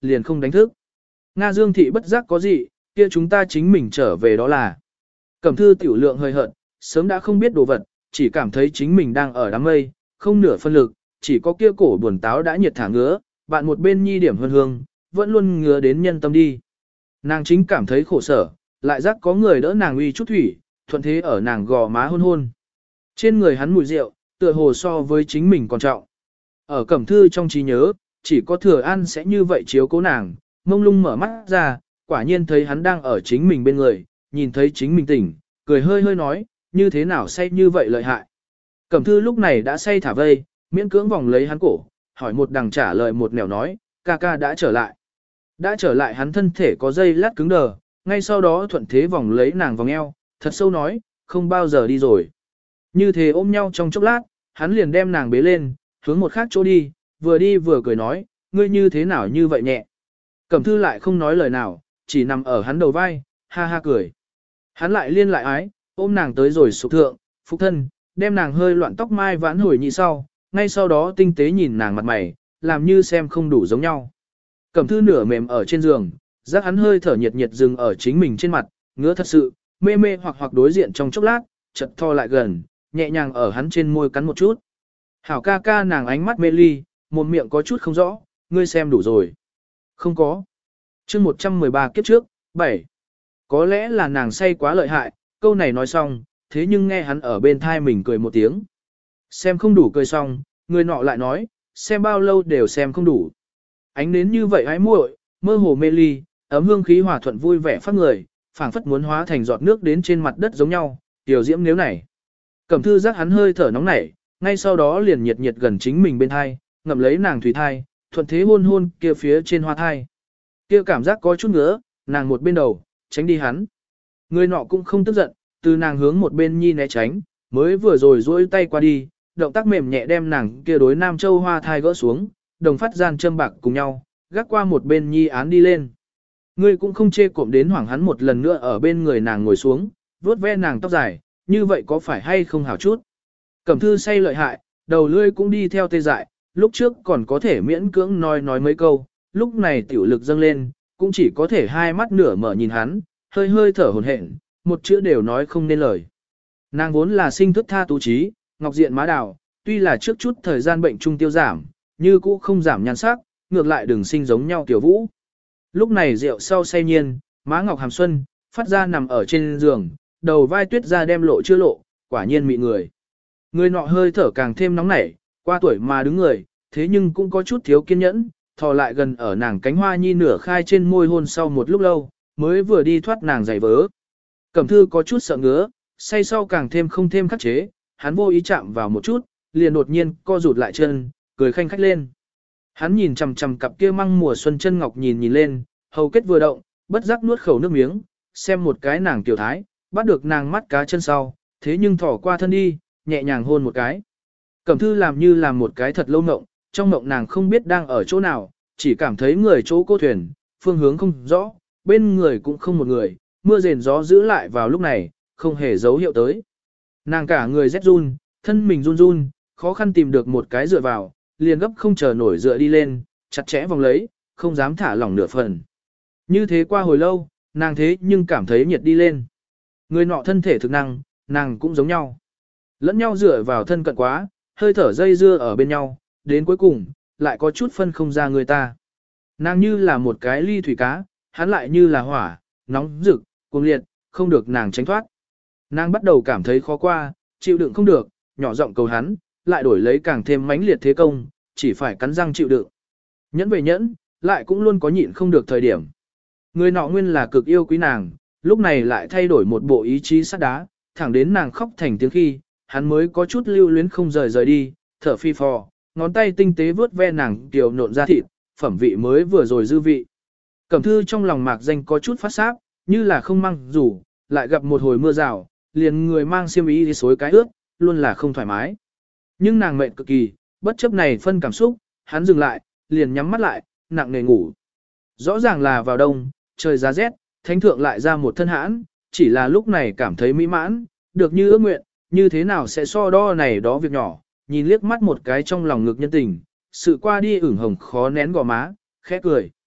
liền không đánh thức. Nga Dương thị bất giác có gì, kia chúng ta chính mình trở về đó là. Cẩm Thư tiểu lượng hơi hợt, sớm đã không biết đồ vật, chỉ cảm thấy chính mình đang ở đám mây, không nửa phân lực, chỉ có kia cổ buồn táo đã nhiệt thả ngứa, bạn một bên nhi điểm hương hương, vẫn luôn ngứa đến nhân tâm đi. Nàng chính cảm thấy khổ sở, lại giác có người đỡ nàng uy chút thủy, thuận thế ở nàng gò má hôn hôn. Trên người hắn mùi rượu, tựa hồ so với chính mình còn trọng. Ở Cẩm Thư trong trí nhớ, chỉ có Thừa An sẽ như vậy chiếu cố nàng, mông lung mở mắt ra, quả nhiên thấy hắn đang ở chính mình bên người, nhìn thấy chính mình tỉnh, cười hơi hơi nói, như thế nào say như vậy lợi hại. Cẩm Thư lúc này đã say thả vây, miễn cưỡng vòng lấy hắn cổ, hỏi một đằng trả lời một nẻo nói, ca ca đã trở lại. Đã trở lại hắn thân thể có dây lát cứng đờ, ngay sau đó thuận thế vòng lấy nàng vòng eo, thật sâu nói, không bao giờ đi rồi. Như thế ôm nhau trong chốc lát, hắn liền đem nàng bế lên, hướng một khác chỗ đi, vừa đi vừa cười nói, ngươi như thế nào như vậy nhẹ. Cẩm Thư lại không nói lời nào, chỉ nằm ở hắn đầu vai, ha ha cười. Hắn lại liên lại ái, ôm nàng tới rồi sụp thượng, phục thân, đem nàng hơi loạn tóc mai vãn hồi nhị sau, ngay sau đó tinh tế nhìn nàng mặt mày, làm như xem không đủ giống nhau. Cẩm Thư nửa mềm ở trên giường, giác hắn hơi thở nhiệt nhiệt dừng ở chính mình trên mặt, ngứa thật sự, mê mê hoặc hoặc đối diện trong chốc lát, chợt tho lại gần, nhẹ nhàng ở hắn trên môi cắn một chút. Hảo ca ca nàng ánh mắt mê ly, một miệng có chút không rõ, ngươi xem đủ rồi. Không có. chương một trăm mười ba kiếp trước, bảy. Có lẽ là nàng say quá lợi hại, câu này nói xong, thế nhưng nghe hắn ở bên thai mình cười một tiếng. Xem không đủ cười xong, người nọ lại nói, xem bao lâu đều xem không đủ. Ánh nến như vậy hái muội, mơ hồ mê ly, ấm hương khí hòa thuận vui vẻ phát người, phảng phất muốn hóa thành giọt nước đến trên mặt đất giống nhau, tiểu diễm nếu này. Cẩm Thư giác hắn hơi thở nóng nảy, ngay sau đó liền nhiệt nhiệt gần chính mình bên thai, ngậm lấy nàng thủy thai, thuận thế hôn hôn kia phía trên hoa thai. Kia cảm giác có chút ngứa, nàng một bên đầu, tránh đi hắn. Người nọ cũng không tức giận, từ nàng hướng một bên nhi né tránh, mới vừa rồi duỗi tay qua đi, động tác mềm nhẹ đem nàng kia đối nam châu hoa thai gỡ xuống, đồng phát gian châm bạc cùng nhau, gác qua một bên nhi án đi lên. Ngươi cũng không chê cộm đến hoảng hắn một lần nữa ở bên người nàng ngồi xuống, vuốt ve nàng tóc dài, như vậy có phải hay không hảo chút. Cẩm Thư say lợi hại, đầu lươi cũng đi theo tê dại, lúc trước còn có thể miễn cưỡng nói nói mấy câu, lúc này tiểu lực dâng lên, cũng chỉ có thể hai mắt nửa mở nhìn hắn, hơi hơi thở hổn hển, một chữ đều nói không nên lời. Nàng vốn là sinh thức tha tú trí, ngọc diện má đào, tuy là trước chút thời gian bệnh trung tiêu giảm, như cũ không giảm nhan sắc, ngược lại đừng sinh giống nhau tiểu vũ. Lúc này rượu sau say nhiên, má ngọc hàm xuân, phát ra nằm ở trên giường, đầu vai tuyết ra đem lộ chưa lộ, quả nhiên mị người. Người nọ hơi thở càng thêm nóng nảy, qua tuổi mà đứng người, thế nhưng cũng có chút thiếu kiên nhẫn, thò lại gần ở nàng cánh hoa nhi nửa khai trên môi hôn sau một lúc lâu, mới vừa đi thoát nàng giày vớ. Cẩm Thư có chút sợ ngứa, say sau càng thêm không thêm khắc chế, hắn vô ý chạm vào một chút, liền đột nhiên co rụt lại chân, cười khanh khách lên. Hắn nhìn chằm chằm cặp kia măng mùa xuân chân ngọc nhìn nhìn lên, hầu kết vừa động, bất giác nuốt khẩu nước miếng, xem một cái nàng tiểu thái, bắt được nàng mắt cá chân sau, thế nhưng thỏ qua thân đi, nhẹ nhàng hôn một cái. Cẩm Thư làm như làm một cái thật lâu mộng, trong mộng nàng không biết đang ở chỗ nào, chỉ cảm thấy người chỗ cô thuyền, phương hướng không rõ, bên người cũng không một người, mưa rền gió giữ lại vào lúc này, không hề dấu hiệu tới. Nàng cả người rét run, thân mình run run, khó khăn tìm được một cái dựa vào, liền gấp không chờ nổi dựa đi lên, chặt chẽ vòng lấy, không dám thả lỏng nửa phần. Như thế qua hồi lâu, nàng thế nhưng cảm thấy nhiệt đi lên. Người nọ thân thể thực năng, nàng cũng giống nhau. Lẫn nhau dựa vào thân cận quá, hơi thở dây dưa ở bên nhau, đến cuối cùng, lại có chút phân không ra người ta. Nàng như là một cái ly thủy cá, hắn lại như là hỏa, nóng rực, cuồng liệt, không được nàng tránh thoát. Nàng bắt đầu cảm thấy khó qua, chịu đựng không được, nhỏ giọng cầu hắn, lại đổi lấy càng thêm mãnh liệt thế công, chỉ phải cắn răng chịu đựng. Nhẫn về nhẫn, lại cũng luôn có nhịn không được thời điểm. Người nọ nguyên là cực yêu quý nàng, lúc này lại thay đổi một bộ ý chí sắt đá, thẳng đến nàng khóc thành tiếng khi, hắn mới có chút lưu luyến không rời rời đi, thở phi phò, ngón tay tinh tế vướt ve nàng kiều nộn ra thịt, phẩm vị mới vừa rồi dư vị. Cẩm Thư trong lòng mạc danh có chút phát sáp, như là không mang rủ, lại gặp một hồi mưa rào, liền người mang xiêm y đi xối cái ướt, luôn là không thoải mái. Nhưng nàng mệt cực kỳ, bất chấp này phân cảm xúc, hắn dừng lại, liền nhắm mắt lại, nặng nề ngủ. Rõ ràng là vào đông, trời giá rét, thánh thượng lại ra một thân hãn, chỉ là lúc này cảm thấy mỹ mãn, được như ước nguyện, như thế nào sẽ so đo này đó việc nhỏ, nhìn liếc mắt một cái trong lòng ngực nhân tình, sự qua đi ửng hồng khó nén gò má, khẽ cười.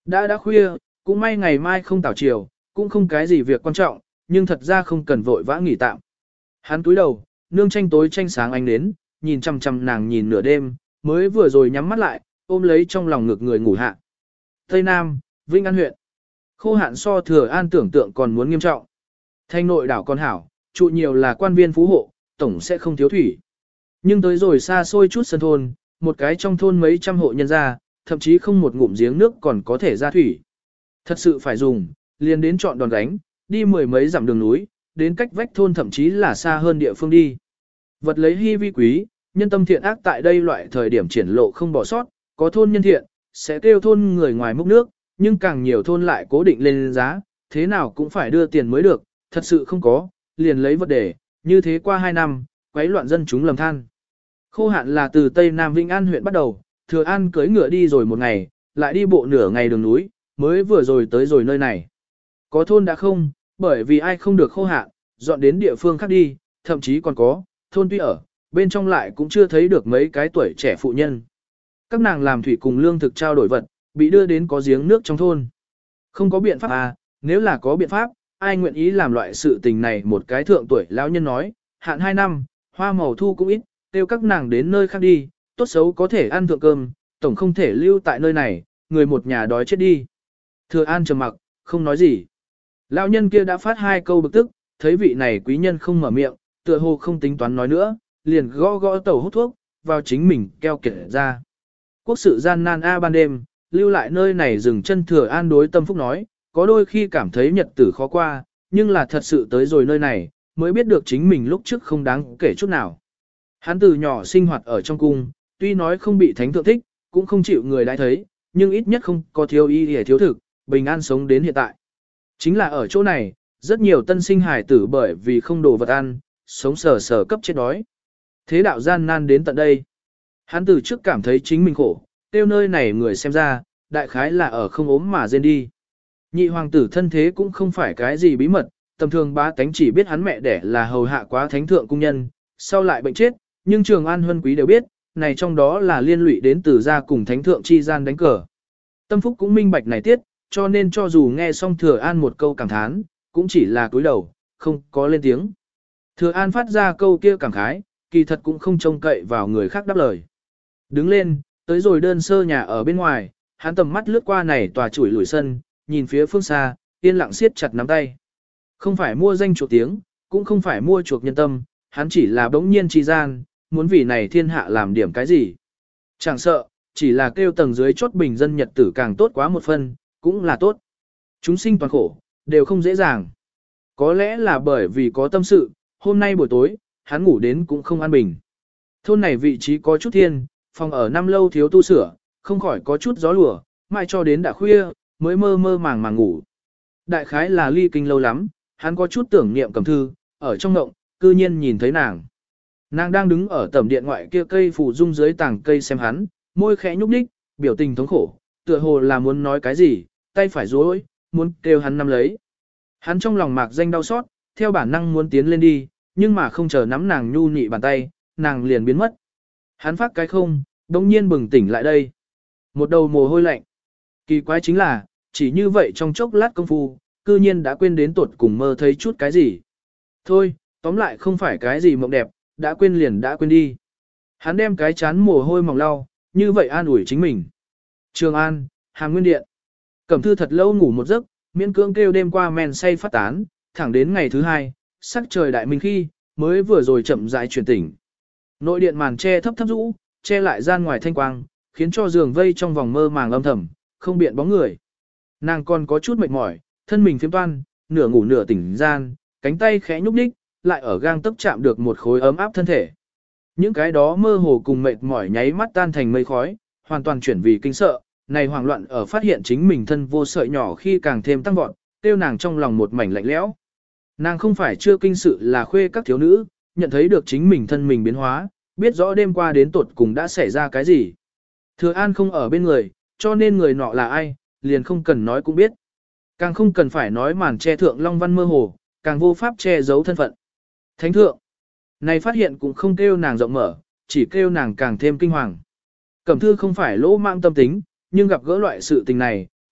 Đã đã khuya, cũng may ngày mai không tảo chiều, cũng không cái gì việc quan trọng, nhưng thật ra không cần vội vã nghỉ tạm. Hắn túi đầu, nương tranh tối tranh sáng ánh đến, nhìn chằm chằm nàng nhìn nửa đêm, mới vừa rồi nhắm mắt lại, ôm lấy trong lòng ngực người ngủ hạ. Tây Nam, Vinh An huyện. Khô hạn so Thừa An tưởng tượng còn muốn nghiêm trọng. Thanh nội đảo con hảo, trụ nhiều là quan viên phú hộ, tổng sẽ không thiếu thủy. Nhưng tới rồi xa xôi chút sân thôn, một cái trong thôn mấy trăm hộ nhân gia, thậm chí không một ngụm giếng nước còn có thể ra thủy. Thật sự phải dùng, liền đến chọn đòn gánh, đi mười mấy dặm đường núi, đến cách vách thôn thậm chí là xa hơn địa phương đi. Vật lấy hy vi quý, nhân tâm thiện ác tại đây loại thời điểm triển lộ không bỏ sót, có thôn nhân thiện, sẽ kêu thôn người ngoài múc nước, nhưng càng nhiều thôn lại cố định lên giá, thế nào cũng phải đưa tiền mới được, thật sự không có, liền lấy vật để, như thế qua hai năm, quấy loạn dân chúng lầm than. Khô hạn là từ Tây Nam Vĩnh An huyện bắt đầu, Thừa An cưỡi ngựa đi rồi một ngày, lại đi bộ nửa ngày đường núi, mới vừa rồi tới rồi nơi này. Có thôn đã không, bởi vì ai không được khô hạn, dọn đến địa phương khác đi, thậm chí còn có, thôn tuy ở, bên trong lại cũng chưa thấy được mấy cái tuổi trẻ phụ nhân. Các nàng làm thủy cùng lương thực trao đổi vật, bị đưa đến có giếng nước trong thôn. Không có biện pháp à, nếu là có biện pháp, ai nguyện ý làm loại sự tình này, một cái thượng tuổi lão nhân nói, hạn hai năm, hoa màu thu cũng ít, kêu các nàng đến nơi khác đi, tốt xấu có thể ăn thượng cơm, tổng không thể lưu tại nơi này, người một nhà đói chết đi. Thừa An trầm mặc, không nói gì. Lão nhân kia đã phát hai câu bực tức, thấy vị này quý nhân không mở miệng, tựa hồ không tính toán nói nữa, liền gõ gõ tẩu hút thuốc, vào chính mình keo kiệt ra. Quốc sự gian nan a ban đêm, lưu lại nơi này dừng chân. Thừa An đối Tâm Phúc nói, có đôi khi cảm thấy nhật tử khó qua, nhưng là thật sự tới rồi nơi này, mới biết được chính mình lúc trước không đáng kể chút nào. Hắn từ nhỏ sinh hoạt ở trong cung, tuy nói không bị thánh thượng thích, cũng không chịu người đã thấy, nhưng ít nhất không có thiếu y hề thiếu thực, bình an sống đến hiện tại. Chính là ở chỗ này, rất nhiều tân sinh hài tử bởi vì không đồ vật ăn, sống sờ sờ cấp chết đói. Thế đạo gian nan đến tận đây. Hắn từ trước cảm thấy chính mình khổ, tiêu nơi này người xem ra, đại khái là ở không ốm mà rên đi. Nhị hoàng tử thân thế cũng không phải cái gì bí mật, tầm thường bá tánh chỉ biết hắn mẹ đẻ là hầu hạ quá thánh thượng cung nhân, sau lại bệnh chết, nhưng Trường An Huân Quý đều biết, này trong đó là liên lụy đến từ gia cùng thánh thượng chi gian đánh cờ. Tâm Phúc cũng minh bạch này tiết, cho nên cho dù nghe xong Thừa An một câu cảm thán, cũng chỉ là cúi đầu, không có lên tiếng. Thừa An phát ra câu kia cảm khái, kỳ thật cũng không trông cậy vào người khác đáp lời. Đứng lên, tới rồi đơn sơ nhà ở bên ngoài, hắn tầm mắt lướt qua này tòa chuỗi lùi sân, nhìn phía phương xa, yên lặng siết chặt nắm tay. Không phải mua danh chuộc tiếng, cũng không phải mua chuộc nhân tâm, hắn chỉ là bỗng nhiên chi gian, muốn vì này thiên hạ làm điểm cái gì. Chẳng sợ, chỉ là kêu tầng dưới chốt bình dân nhật tử càng tốt quá một phần, cũng là tốt. Chúng sinh toàn khổ, đều không dễ dàng. Có lẽ là bởi vì có tâm sự, hôm nay buổi tối, hắn ngủ đến cũng không an bình. Thôn này vị trí có chút thiên, phòng ở năm lâu thiếu tu sửa, không khỏi có chút gió lùa, mai cho đến đã khuya, mới mơ mơ màng màng ngủ. Đại khái là ly kinh lâu lắm, hắn có chút tưởng niệm Cẩm Thư, ở trong ngộng, cư nhiên nhìn thấy nàng. Nàng đang đứng ở tầm điện ngoại kia cây phủ dung dưới tảng cây xem hắn, môi khẽ nhúc nhích, biểu tình thống khổ, tựa hồ là muốn nói cái gì, tay phải duỗi, muốn kêu hắn nắm lấy. Hắn trong lòng mạc danh đau xót, theo bản năng muốn tiến lên đi, nhưng mà không chờ nắm nàng nhu nhị bàn tay, nàng liền biến mất. Hắn phát cái không, đông nhiên bừng tỉnh lại đây. Một đầu mồ hôi lạnh. Kỳ quái chính là, chỉ như vậy trong chốc lát công phu, cư nhiên đã quên đến tột cùng mơ thấy chút cái gì. Thôi, tóm lại không phải cái gì mộng đẹp, đã quên liền đã quên đi. Hắn đem cái chán mồ hôi mỏng lau, như vậy an ủi chính mình. Trường An, Hàm Nguyên Điện. Cẩm Thư thật lâu ngủ một giấc, miễn cưỡng kêu đêm qua men say phát tán, thẳng đến ngày thứ hai, sắc trời đại minh khi, mới vừa rồi chậm rãi chuyển tỉnh. Nội điện màn che thấp thấp rũ, che lại gian ngoài thanh quang, khiến cho giường vây trong vòng mơ màng âm thầm, không biện bóng người. Nàng còn có chút mệt mỏi, thân mình phiếm toan, nửa ngủ nửa tỉnh gian, cánh tay khẽ nhúc nhích, lại ở gang tấc chạm được một khối ấm áp thân thể. Những cái đó mơ hồ cùng mệt mỏi nháy mắt tan thành mây khói, hoàn toàn chuyển vì kinh sợ, này hoảng loạn ở phát hiện chính mình thân vô sợi nhỏ khi càng thêm tăng vọt, tiêu nàng trong lòng một mảnh lạnh lẽo. Nàng không phải chưa kinh sự là khuê các thiếu nữ, nhận thấy được chính mình thân mình biến hóa, biết rõ đêm qua đến tột cùng đã xảy ra cái gì. Thừa An không ở bên người, cho nên người nọ là ai, liền không cần nói cũng biết. Càng không cần phải nói màn che thượng long văn mơ hồ, càng vô pháp che giấu thân phận. Thánh thượng, này phát hiện cũng không kêu nàng rộng mở, chỉ kêu nàng càng thêm kinh hoàng. Cẩm Thư không phải lỗ mạng tâm tính, nhưng gặp gỡ loại sự tình này,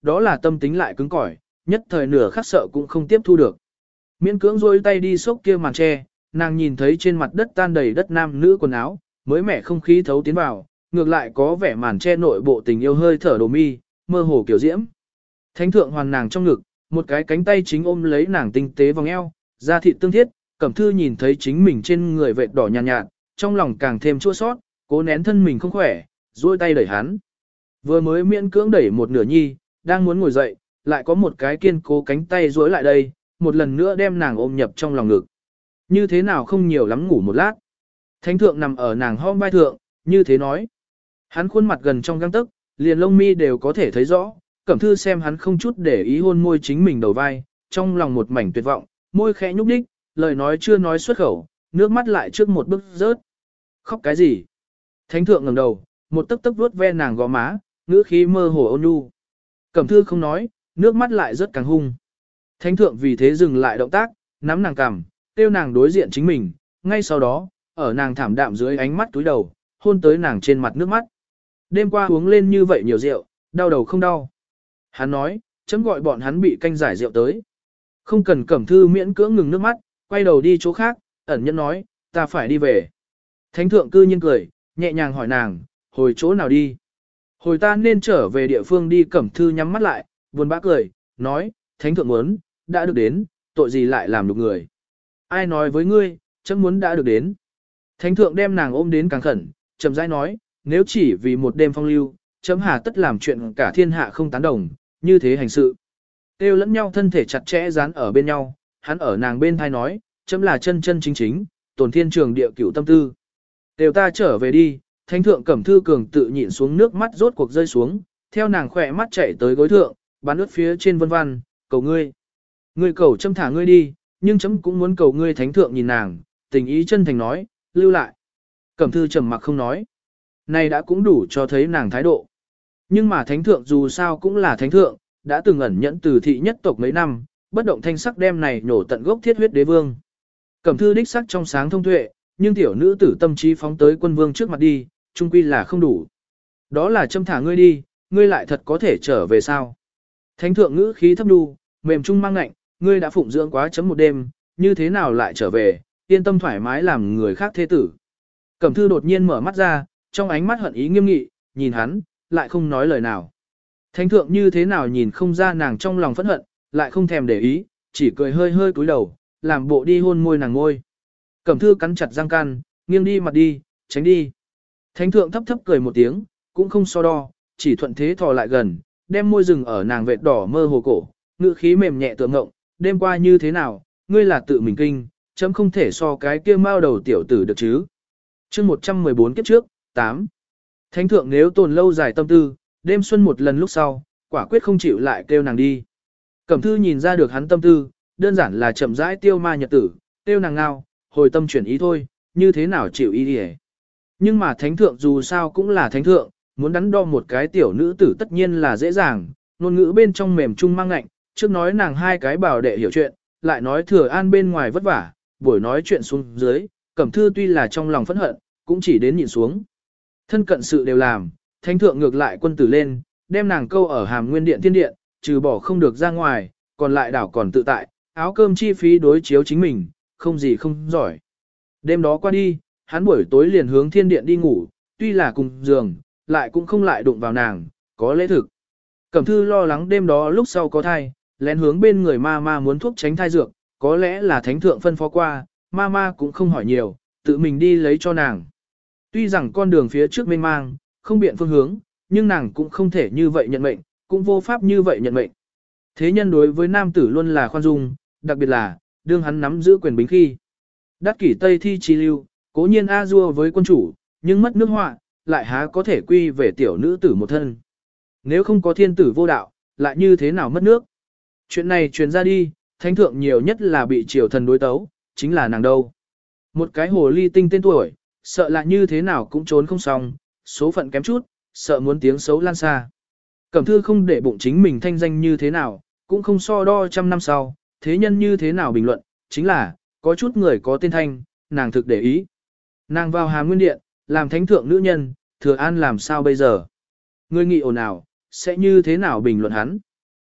đó là tâm tính lại cứng cỏi, nhất thời nửa khắc sợ cũng không tiếp thu được. Miễn cưỡng rôi tay đi xốc kia màn tre, nàng nhìn thấy trên mặt đất tan đầy đất nam nữ quần áo, mới mẻ không khí thấu tiến vào, ngược lại có vẻ màn che nội bộ tình yêu hơi thở đồ mi, mơ hồ kiểu diễm. Thánh thượng hoàn nàng trong ngực, một cái cánh tay chính ôm lấy nàng tinh tế vòng eo, da thịt tương thiết, Cẩm Thư nhìn thấy chính mình trên người vệt đỏ nhàn nhạt, nhạt, trong lòng càng thêm chua sót, cố nén thân mình không khỏe, duỗi tay đẩy hắn. Vừa mới miễn cưỡng đẩy một nửa nhi, đang muốn ngồi dậy, lại có một cái kiên cố cánh tay duỗi lại đây, một lần nữa đem nàng ôm nhập trong lòng ngực. Như thế nào không nhiều lắm ngủ một lát. Thánh thượng nằm ở nàng hông vai thượng, như thế nói. Hắn khuôn mặt gần trong găng tức, liền lông mi đều có thể thấy rõ, Cẩm Thư xem hắn không chút để ý hôn môi chính mình đầu vai, trong lòng một mảnh tuyệt vọng, môi khẽ nhúc nhích, lời nói chưa nói xuất khẩu, nước mắt lại trước một bước rớt. Khóc cái gì? Thánh thượng ngẩng đầu, một tấc tấc vuốt ve nàng gò má, ngữ khí mơ hồ ôn nhu. Cẩm Thư không nói, nước mắt lại rất càng hung. Thánh thượng vì thế dừng lại động tác, nắm nàng cằm, tiêu nàng đối diện chính mình, ngay sau đó, ở nàng thảm đạm dưới ánh mắt túi đầu, hôn tới nàng trên mặt nước mắt. Đêm qua uống lên như vậy nhiều rượu, đau đầu không đau. Hắn nói, chấm gọi bọn hắn bị canh giải rượu tới. Không cần Cẩm Thư miễn cưỡng ngừng nước mắt, quay đầu đi chỗ khác, ẩn nhẫn nói, ta phải đi về. Thánh thượng cư nhiên cười, nhẹ nhàng hỏi nàng, hồi chỗ nào đi. Hồi ta nên trở về địa phương đi. Cẩm Thư nhắm mắt lại, buồn bã cười, nói, thánh thượng muốn, đã được đến, tội gì lại làm được người. Ai nói với ngươi, chấm muốn đã được đến. Thánh thượng đem nàng ôm đến càng khẩn, chậm rãi nói, nếu chỉ vì một đêm phong lưu, chấm hà tất làm chuyện cả thiên hạ không tán đồng, như thế hành sự. Tiêu lẫn nhau thân thể chặt chẽ dán ở bên nhau, hắn ở nàng bên thai nói, chấm là chân chân chính chính, tổn thiên trường địa cửu tâm tư. Tiêu ta trở về đi. Thánh thượng Cẩm Thư cường tự nhịn xuống nước mắt rốt cuộc rơi xuống, theo nàng khỏe mắt chạy tới gối thượng, bắn ướt phía trên vân văn, cầu ngươi. Ngươi cầu chấm thả ngươi đi, nhưng chấm cũng muốn cầu ngươi. Thánh thượng nhìn nàng, tình ý chân thành nói, lưu lại. Cẩm Thư trầm mặc không nói. Này đã cũng đủ cho thấy nàng thái độ. Nhưng mà thánh thượng dù sao cũng là thánh thượng, đã từng ẩn nhẫn từ thị nhất tộc mấy năm, bất động thanh sắc đem này nổ tận gốc thiết huyết đế vương. Cẩm Thư đích sắc trong sáng thông tuệ, nhưng tiểu nữ tử tâm trí phóng tới quân vương trước mặt đi, trung quy là không đủ. Đó là châm thả ngươi đi, ngươi lại thật có thể trở về sao? Thánh thượng ngữ khí thấp đu, mềm trung mang ngạnh, ngươi đã phụng dưỡng quá chấm một đêm, như thế nào lại trở về, yên tâm thoải mái làm người khác thế tử. Cẩm Thư đột nhiên mở mắt ra, trong ánh mắt hận ý nghiêm nghị, nhìn hắn, lại không nói lời nào. Thánh thượng như thế nào nhìn không ra nàng trong lòng phẫn hận, lại không thèm để ý, chỉ cười hơi hơi cúi đầu, làm bộ đi hôn môi nàng ngôi. Cẩm Thư cắn chặt răng can, nghiêng đi mặt đi, tránh đi. Thánh thượng thấp thấp cười một tiếng, cũng không so đo, chỉ thuận thế thò lại gần, đem môi rừng ở nàng vệt đỏ mơ hồ cổ, ngữ khí mềm nhẹ tựa ngộng, đêm qua như thế nào, ngươi là tự mình kinh, chấm không thể so cái kia mao đầu tiểu tử được chứ. Chương một trăm mười bốn kiếp trước, tám. Thánh thượng nếu tồn lâu dài tâm tư, đêm xuân một lần lúc sau, quả quyết không chịu lại kêu nàng đi. Cẩm Thư nhìn ra được hắn tâm tư, đơn giản là chậm rãi tiêu ma nhật tử, tiêu nàng ngao, hồi tâm chuyển ý thôi, như thế nào chịu ý đi. Nhưng mà thánh thượng dù sao cũng là thánh thượng, muốn đắn đo một cái tiểu nữ tử tất nhiên là dễ dàng, ngôn ngữ bên trong mềm trung mang ngạnh, trước nói nàng hai cái bảo đệ hiểu chuyện, lại nói thừa an bên ngoài vất vả, buổi nói chuyện xuống dưới, Cẩm Thư tuy là trong lòng phẫn hận, cũng chỉ đến nhịn xuống. Thân cận sự đều làm, thánh thượng ngược lại quân tử lên, đem nàng câu ở hàm nguyên điện thiên điện, trừ bỏ không được ra ngoài, còn lại đảo còn tự tại, áo cơm chi phí đối chiếu chính mình, không gì không giỏi. Đêm đó qua đi, hắn buổi tối liền hướng thiên điện đi ngủ, tuy là cùng giường, lại cũng không lại đụng vào nàng, có lễ thực. Cẩm Thư lo lắng đêm đó lúc sau có thai, lén hướng bên người ma ma muốn thuốc tránh thai dược, có lẽ là thánh thượng phân phó qua, ma ma cũng không hỏi nhiều, tự mình đi lấy cho nàng. Tuy rằng con đường phía trước mênh mang, không biện phương hướng, nhưng nàng cũng không thể như vậy nhận mệnh, cũng vô pháp như vậy nhận mệnh. Thế nhân đối với nam tử luôn là khoan dung, đặc biệt là, đương hắn nắm giữ quyền bính khi. Đắc kỷ Tây thi chi lưu, cố nhiên a dua với quân chủ, nhưng mất nước họa, lại há có thể quy về tiểu nữ tử một thân. Nếu không có thiên tử vô đạo, lại như thế nào mất nước? Chuyện này truyền ra đi, thánh thượng nhiều nhất là bị triều thần đối tấu, chính là nàng đâu. Một cái hồ ly tinh tên tuổi, sợ là như thế nào cũng trốn không xong, số phận kém chút, sợ muốn tiếng xấu lan xa. Cẩm Thư không để bụng chính mình thanh danh như thế nào, cũng không so đo trăm năm sau, thế nhân như thế nào bình luận, chính là, có chút người có tên thanh, nàng thực để ý. Nàng vào hàm nguyên điện, làm thánh thượng nữ nhân, thừa an làm sao bây giờ? Người nghị ồn ào, sẽ như thế nào bình luận hắn?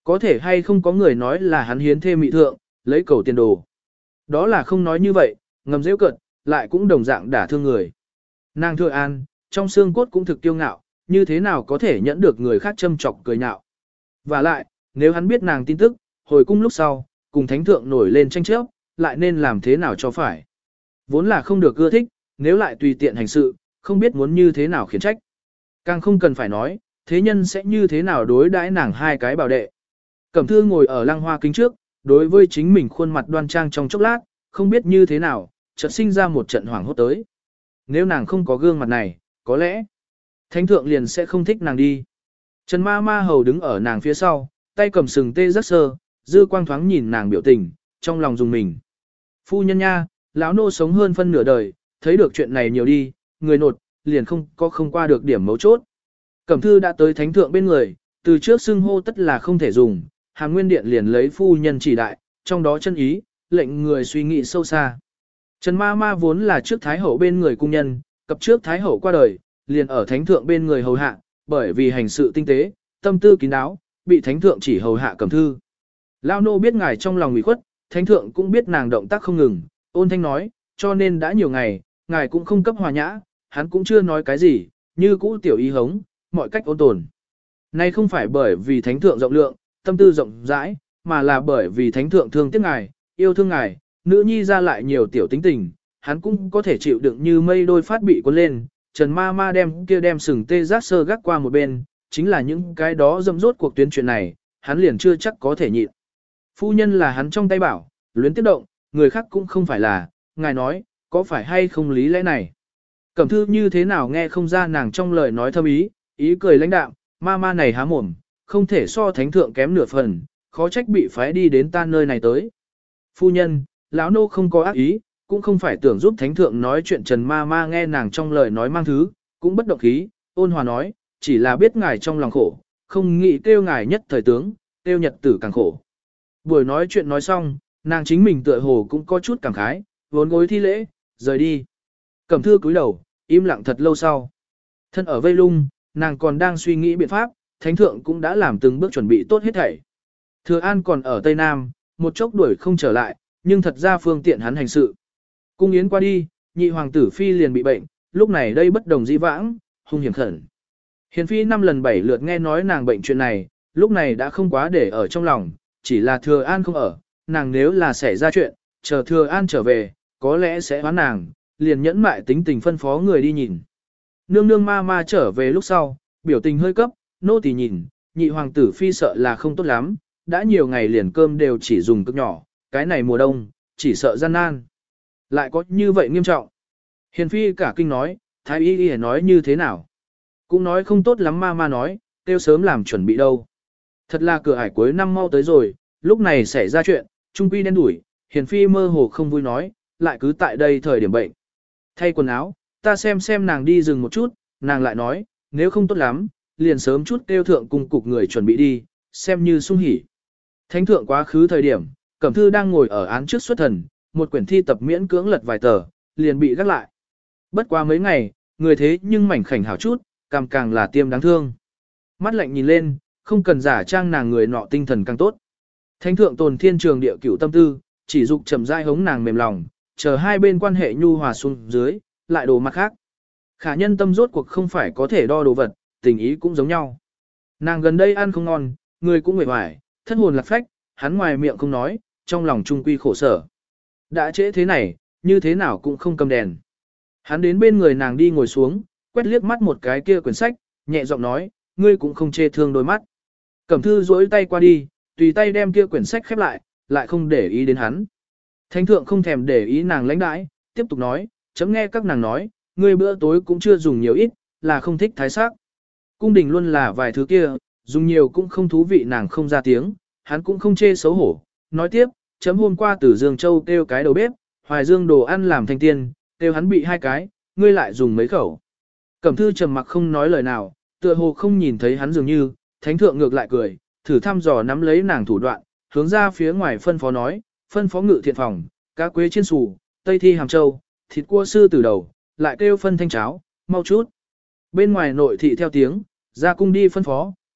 Có thể hay không có người nói là hắn hiến thê mị thượng, lấy cầu tiền đồ. Đó là không nói như vậy, ngầm rêu cận, lại cũng đồng dạng đả thương người. Nàng Thừa An, trong xương cốt cũng thực kiêu ngạo, như thế nào có thể nhẫn được người khác châm chọc cười nhạo. Và lại, nếu hắn biết nàng tin tức, hồi cung lúc sau, cùng thánh thượng nổi lên tranh chấp, lại nên làm thế nào cho phải. Vốn là không được ưa thích, nếu lại tùy tiện hành sự, không biết muốn như thế nào khiển trách. Càng không cần phải nói, thế nhân sẽ như thế nào đối đãi nàng hai cái bảo đệ. Cẩm Thư ngồi ở lăng hoa kính trước, đối với chính mình khuôn mặt đoan trang trong chốc lát, không biết như thế nào, chợt sinh ra một trận hoảng hốt tới. Nếu nàng không có gương mặt này, có lẽ thánh thượng liền sẽ không thích nàng đi. Trần ma ma hầu đứng ở nàng phía sau, tay cầm sừng tê rất sơ, dư quang thoáng nhìn nàng biểu tình, trong lòng dùng mình. Phu nhân nha, lão nô sống hơn phân nửa đời, thấy được chuyện này nhiều đi, người nột, liền không có không qua được điểm mấu chốt. Cẩm Thư đã tới thánh thượng bên người, từ trước xưng hô tất là không thể dùng, Hàm Nguyên Điện liền lấy phu nhân chỉ đại, trong đó chân ý, lệnh người suy nghĩ sâu xa. Trần ma ma vốn là trước Thái Hậu bên người cung nhân, cập trước Thái Hậu qua đời, liền ở Thánh Thượng bên người hầu hạ, bởi vì hành sự tinh tế, tâm tư kín đáo, bị Thánh Thượng chỉ hầu hạ Cẩm Thư. Lao nô biết ngài trong lòng ủy khuất, Thánh Thượng cũng biết nàng động tác không ngừng, ôn thanh nói, cho nên đã nhiều ngày, ngài cũng không cấp hòa nhã, hắn cũng chưa nói cái gì, như cũ tiểu ý hống, mọi cách ôn tồn. Nay không phải bởi vì Thánh Thượng rộng lượng, tâm tư rộng rãi, mà là bởi vì Thánh Thượng thương tiếc ngài, yêu thương ngài, nữ nhi ra lại nhiều tiểu tính tình, hắn cũng có thể chịu đựng như mây đôi phát bị cuốn lên. Trần ma ma đem kia đem sừng tê giác sơ gác qua một bên, chính là những cái đó dâm rốt cuộc tuyến chuyện này, hắn liền chưa chắc có thể nhịn. Phu nhân là hắn trong tay bảo, luyến tiếp động, người khác cũng không phải là, ngài nói, có phải hay không lý lẽ này. Cẩm Thư như thế nào nghe không ra nàng trong lời nói thâm ý, ý cười lãnh đạm, ma ma này há mồm, không thể so thánh thượng kém nửa phần, khó trách bị phái đi đến ta nơi này tới. Phu nhân, lão nô không có ác ý, cũng không phải tưởng giúp thánh thượng nói chuyện. Trần ma ma nghe nàng trong lời nói mang thứ, cũng bất động khí, ôn hòa nói, chỉ là biết ngài trong lòng khổ, không nghĩ kêu ngài nhất thời tướng, kêu nhật tử càng khổ. Buổi nói chuyện nói xong, nàng chính mình tựa hồ cũng có chút cảm khái, vốn gối thi lễ, rời đi. Cẩm Thư cúi đầu, im lặng thật lâu sau. Thân ở vây lung, nàng còn đang suy nghĩ biện pháp, thánh thượng cũng đã làm từng bước chuẩn bị tốt hết thảy. Thừa An còn ở Tây Nam, một chốc đuổi không trở lại, nhưng thật ra phương tiện hắn hành sự. Cung yến qua đi, nhị hoàng tử phi liền bị bệnh, lúc này đây bất đồng dĩ vãng, hung hiểm khẩn. Hiền phi năm lần bảy lượt nghe nói nàng bệnh chuyện này, lúc này đã không quá để ở trong lòng, chỉ là Thừa An không ở, nàng nếu là xảy ra chuyện, chờ Thừa An trở về, có lẽ sẽ hoán nàng, liền nhẫn mại tính tình phân phó người đi nhìn. Nương nương ma ma trở về lúc sau, biểu tình hơi cấp, nô tỳ nhìn, nhị hoàng tử phi sợ là không tốt lắm, đã nhiều ngày liền cơm đều chỉ dùng cực nhỏ, cái này mùa đông, chỉ sợ gian nan. Lại có như vậy nghiêm trọng. Hiền phi cả kinh nói, thái y y nói như thế nào? Cũng nói không tốt lắm, ma ma nói, tiêu sớm làm chuẩn bị đâu. Thật là cửa ải cuối năm mau tới rồi, lúc này xảy ra chuyện, trung quy đen đủi, hiền phi mơ hồ không vui nói, lại cứ tại đây thời điểm bệnh. Thay quần áo, ta xem xem nàng đi dừng một chút, nàng lại nói, nếu không tốt lắm, liền sớm chút kêu thượng cùng cục người chuẩn bị đi, xem như sung hỉ. Thánh thượng quá khứ thời điểm, Cẩm Thư đang ngồi ở án trước xuất thần, một quyển thi tập miễn cưỡng lật vài tờ, liền bị gác lại. Bất quá mấy ngày, người thế nhưng mảnh khảnh hảo chút, càng càng là tiêm đáng thương. Mắt lạnh nhìn lên, không cần giả trang nàng người nọ tinh thần càng tốt. Thánh thượng tồn thiên trường địa cửu tâm tư, chỉ dục chậm rãi hống nàng mềm lòng, chờ hai bên quan hệ nhu hòa xuống dưới, lại đồ mặt khác. Khả nhân tâm rốt cuộc không phải có thể đo đồ vật, tình ý cũng giống nhau. Nàng gần đây ăn không ngon, người cũng mệt mỏi, thất hồn lạc phách, hắn ngoài miệng không nói, trong lòng trung quy khổ sở. Đã trễ thế này, như thế nào cũng không cầm đèn. Hắn đến bên người nàng đi ngồi xuống, quét liếc mắt một cái kia quyển sách, nhẹ giọng nói, ngươi cũng không chê thương đôi mắt. Cẩm Thư duỗi tay qua đi, tùy tay đem kia quyển sách khép lại, lại không để ý đến hắn. Thánh thượng không thèm để ý nàng lãnh đãi, tiếp tục nói, chấm nghe các nàng nói, ngươi bữa tối cũng chưa dùng nhiều ít, là không thích thái sắc. Cung đình luôn là vài thứ kia, dùng nhiều cũng không thú vị. Nàng không ra tiếng, hắn cũng không chê xấu hổ. Nói tiếp, chấm hôm qua từ Dương Châu kêu cái đầu bếp, Hoài Dương đồ ăn làm thanh tiên, kêu hắn bị hai cái, ngươi lại dùng mấy khẩu. Cẩm Thư trầm mặc không nói lời nào, tựa hồ không nhìn thấy hắn dường như, thánh thượng ngược lại cười, thử thăm dò nắm lấy nàng thủ đoạn, hướng ra phía ngoài phân phó nói, phân phó ngự thiện phòng, cá quế chiên xù, tây thi hàm châu, thịt cua sư từ đầu, lại kêu phân thanh cháo, mau chút. Bên ngoài nội thị theo tiếng, ra cung đi phân phó,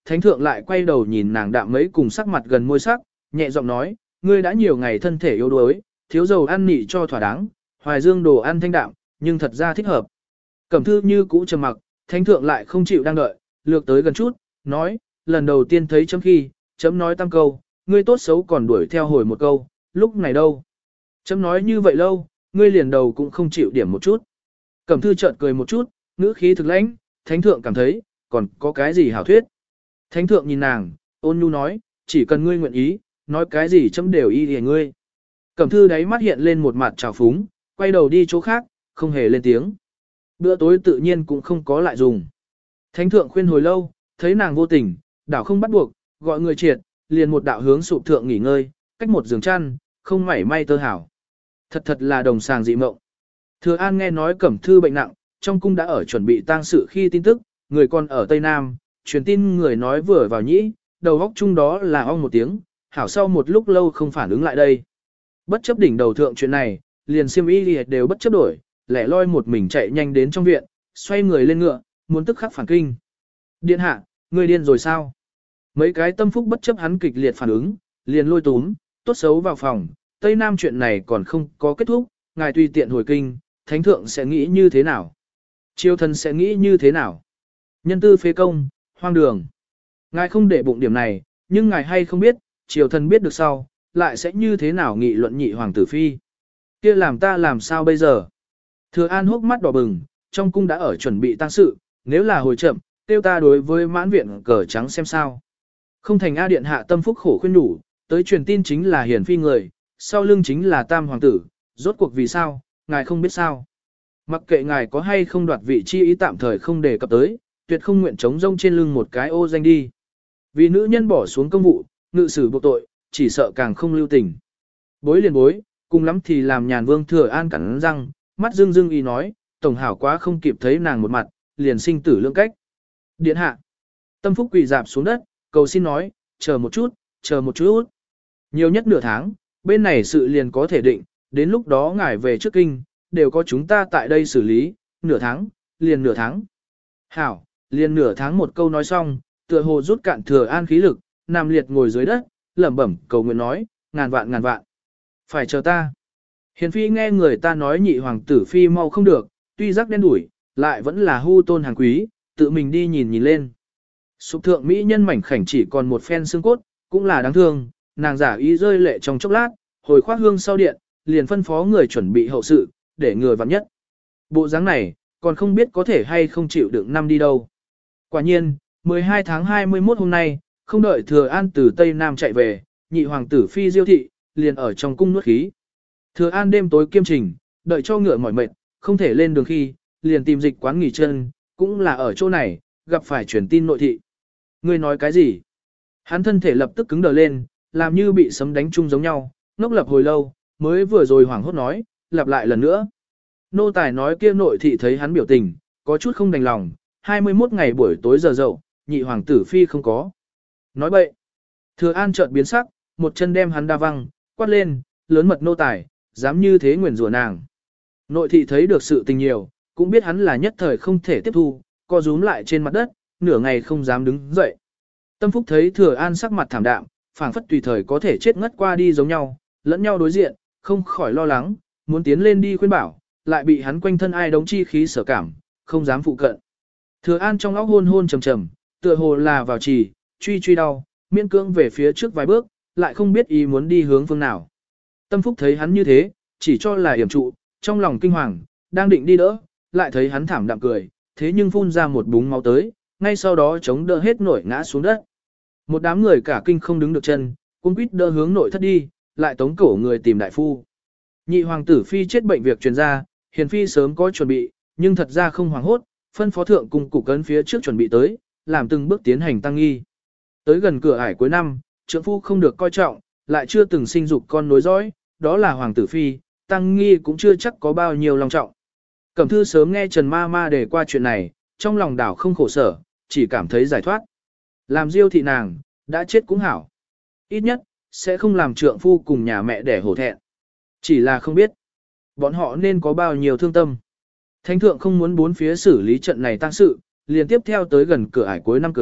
thánh thượng lại quay đầu nhìn nàng đạm mấy cùng sắc mặt gần môi sắc, nhẹ giọng nói, ngươi đã nhiều ngày thân thể yếu đuối, thiếu dầu ăn nị cho thỏa đáng, hoài dương đồ ăn thanh đạm, nhưng thật ra thích hợp. Cẩm thư như cũ trầm mặc, thánh thượng lại không chịu đang đợi, lược tới gần chút, nói, lần đầu tiên thấy chấm khi, chấm nói tam câu, ngươi tốt xấu còn đuổi theo hồi một câu, lúc này đâu. Chấm nói như vậy lâu, ngươi liền đầu cũng không chịu điểm một chút. Cẩm thư chợt cười một chút, ngữ khí thực lãnh, thánh thượng cảm thấy, còn có cái gì hảo thuyết. Thánh thượng nhìn nàng, ôn nhu nói, chỉ cần ngươi nguyện ý, nói cái gì chấm đều y để ngươi. Cẩm thư đáy mắt hiện lên một mặt trào phúng, quay đầu đi chỗ khác, không hề lên tiếng. Bữa tối tự nhiên cũng không có lại dùng. Thánh thượng khuyên hồi lâu, thấy nàng vô tình, đảo không bắt buộc, gọi người triệt, liền một đạo hướng sụp thượng nghỉ ngơi, cách một giường chăn, không mảy may tơ hảo. Thật thật là đồng sàng dị mộng. Thừa An nghe nói Cẩm thư bệnh nặng, trong cung đã ở chuẩn bị tang sự khi tin tức, người còn ở Tây Nam, truyền tin người nói vừa vào nhĩ, đầu góc chung đó là ong một tiếng, hảo sau một lúc lâu không phản ứng lại đây. Bất chấp đỉnh đầu thượng chuyện này, liền xiêm y đều bất chấp đổi, lẻ loi một mình chạy nhanh đến trong viện, xoay người lên ngựa, muốn tức khắc phản kinh. Điện hạ, người điên rồi sao? Mấy cái tâm phúc bất chấp hắn kịch liệt phản ứng, liền lôi túm, tốt xấu vào phòng, Tây Nam chuyện này còn không có kết thúc, ngài tùy tiện hồi kinh, thánh thượng sẽ nghĩ như thế nào? Triều thần sẽ nghĩ như thế nào? Nhân tư phế công, hoang đường. Ngài không để bụng điểm này, nhưng ngài hay không biết, triều thần biết được sau, lại sẽ như thế nào nghị luận nhị hoàng tử phi. Kia làm ta làm sao bây giờ? Thừa An hốc mắt đỏ bừng, trong cung đã ở chuẩn bị tang sự, nếu là hồi chậm, tiêu ta đối với mãn viện cờ trắng xem sao. Không thành A điện hạ tâm phúc khổ khuyên đủ, tới truyền tin chính là hiển phi người, sau lưng chính là tam hoàng tử, rốt cuộc vì sao, ngài không biết sao. Mặc kệ ngài có hay không đoạt vị chi ý tạm thời không đề cập tới, tuyệt không nguyện chống rông trên lưng một cái ô danh đi. Vì nữ nhân bỏ xuống công vụ, ngự xử buộc tội, chỉ sợ càng không lưu tình. Bối liền bối, cùng lắm thì làm nhàn vương Thừa An cắn răng, mắt dưng dưng y nói, tổng hảo quá không kịp thấy nàng một mặt, liền sinh tử lưỡng cách. Điện hạ, tâm phúc quỳ dạp xuống đất, cầu xin nói, chờ một chút, chờ một chút. Nhiều nhất nửa tháng, bên này sự liền có thể định, đến lúc đó ngài về trước kinh, đều có chúng ta tại đây xử lý, nửa tháng, liền nửa tháng. Hảo, liền nửa tháng một câu nói xong, tựa hồ rút cạn Thừa An khí lực, nằm liệt ngồi dưới đất, lẩm bẩm cầu nguyện nói, ngàn vạn ngàn vạn. Phải chờ ta. Hiền phi nghe người ta nói nhị hoàng tử phi mau không được, tuy rắc đen đủi, lại vẫn là hu tôn hàng quý, tự mình đi nhìn nhìn lên. Sụp thượng mỹ nhân mảnh khảnh chỉ còn một phen xương cốt, cũng là đáng thương, nàng giả ý rơi lệ trong chốc lát, hồi khoác hương sau điện, liền phân phó người chuẩn bị hậu sự, để người vặn nhất. Bộ dáng này, còn không biết có thể hay không chịu đựng năm đi đâu. Quả nhiên, mười hai tháng hai mươi mốt hôm nay, không đợi Thừa An từ Tây Nam chạy về, nhị hoàng tử phi diêu thị, liền ở trong cung nuốt khí. Thừa An đêm tối kiêm trình, đợi cho ngựa mỏi mệt, không thể lên đường khi, liền tìm dịch quán nghỉ chân, cũng là ở chỗ này, gặp phải truyền tin nội thị. Ngươi nói cái gì? Hắn thân thể lập tức cứng đờ lên, làm như bị sấm đánh chung giống nhau, ngốc lập hồi lâu, mới vừa rồi hoảng hốt nói, lặp lại lần nữa. Nô tài nói kia nội thị thấy hắn biểu tình, có chút không đành lòng, hai mươi mốt ngày buổi tối giờ dậu, nhị hoàng tử phi không có. Nói bậy. Thừa An chợt biến sắc, một chân đem hắn đa văng, quát lên, lớn mật nô tài, dám như thế nguyền rủa nàng. Nội thị thấy được sự tình nhiều, cũng biết hắn là nhất thời không thể tiếp thu, co rúm lại trên mặt đất, nửa ngày không dám đứng dậy. Tâm Phúc thấy Thừa An sắc mặt thảm đạm, phảng phất tùy thời có thể chết ngất qua đi giống nhau, lẫn nhau đối diện, không khỏi lo lắng, muốn tiến lên đi khuyên bảo, lại bị hắn quanh thân ai đóng chi khí sở cảm, không dám phụ cận. Thừa An trong óc hôn hôn trầm trầm, tựa hồ là vào trì, truy truy đau, miễn cưỡng về phía trước vài bước, lại không biết ý muốn đi hướng phương nào. Tâm Phúc thấy hắn như thế, chỉ cho là yểm trụ, trong lòng kinh hoàng, đang định đi đỡ, lại thấy hắn thảm đạm cười, thế nhưng phun ra một búng máu tới, ngay sau đó chống đỡ hết nổi ngã xuống đất. Một đám người cả kinh không đứng được chân, cũng quýt đỡ hướng nội thất đi, lại tống cổ người tìm đại phu. Nhị hoàng tử phi chết bệnh việc truyền ra, hiền phi sớm có chuẩn bị, nhưng thật ra không hoảng hốt, phân phó thượng cùng cục cấn phía trước chuẩn bị tới, làm từng bước tiến hành tăng nghi. Tới gần cửa ải cuối năm, trượng phu không được coi trọng, lại chưa từng sinh dục con nối dõi, đó là hoàng tử phi, tăng nghi cũng chưa chắc có bao nhiêu long trọng. Cẩm thư sớm nghe Trần Ma Ma đề qua chuyện này, trong lòng đảo không khổ sở, chỉ cảm thấy giải thoát. Làm diêu thị nàng, đã chết cũng hảo. Ít nhất, sẽ không làm trượng phu cùng nhà mẹ để hổ thẹn. Chỉ là không biết, bọn họ nên có bao nhiêu thương tâm. Thánh thượng không muốn bốn phía xử lý trận này tăng sự, liền tiếp theo tới gần cửa ải cuối năm cớ,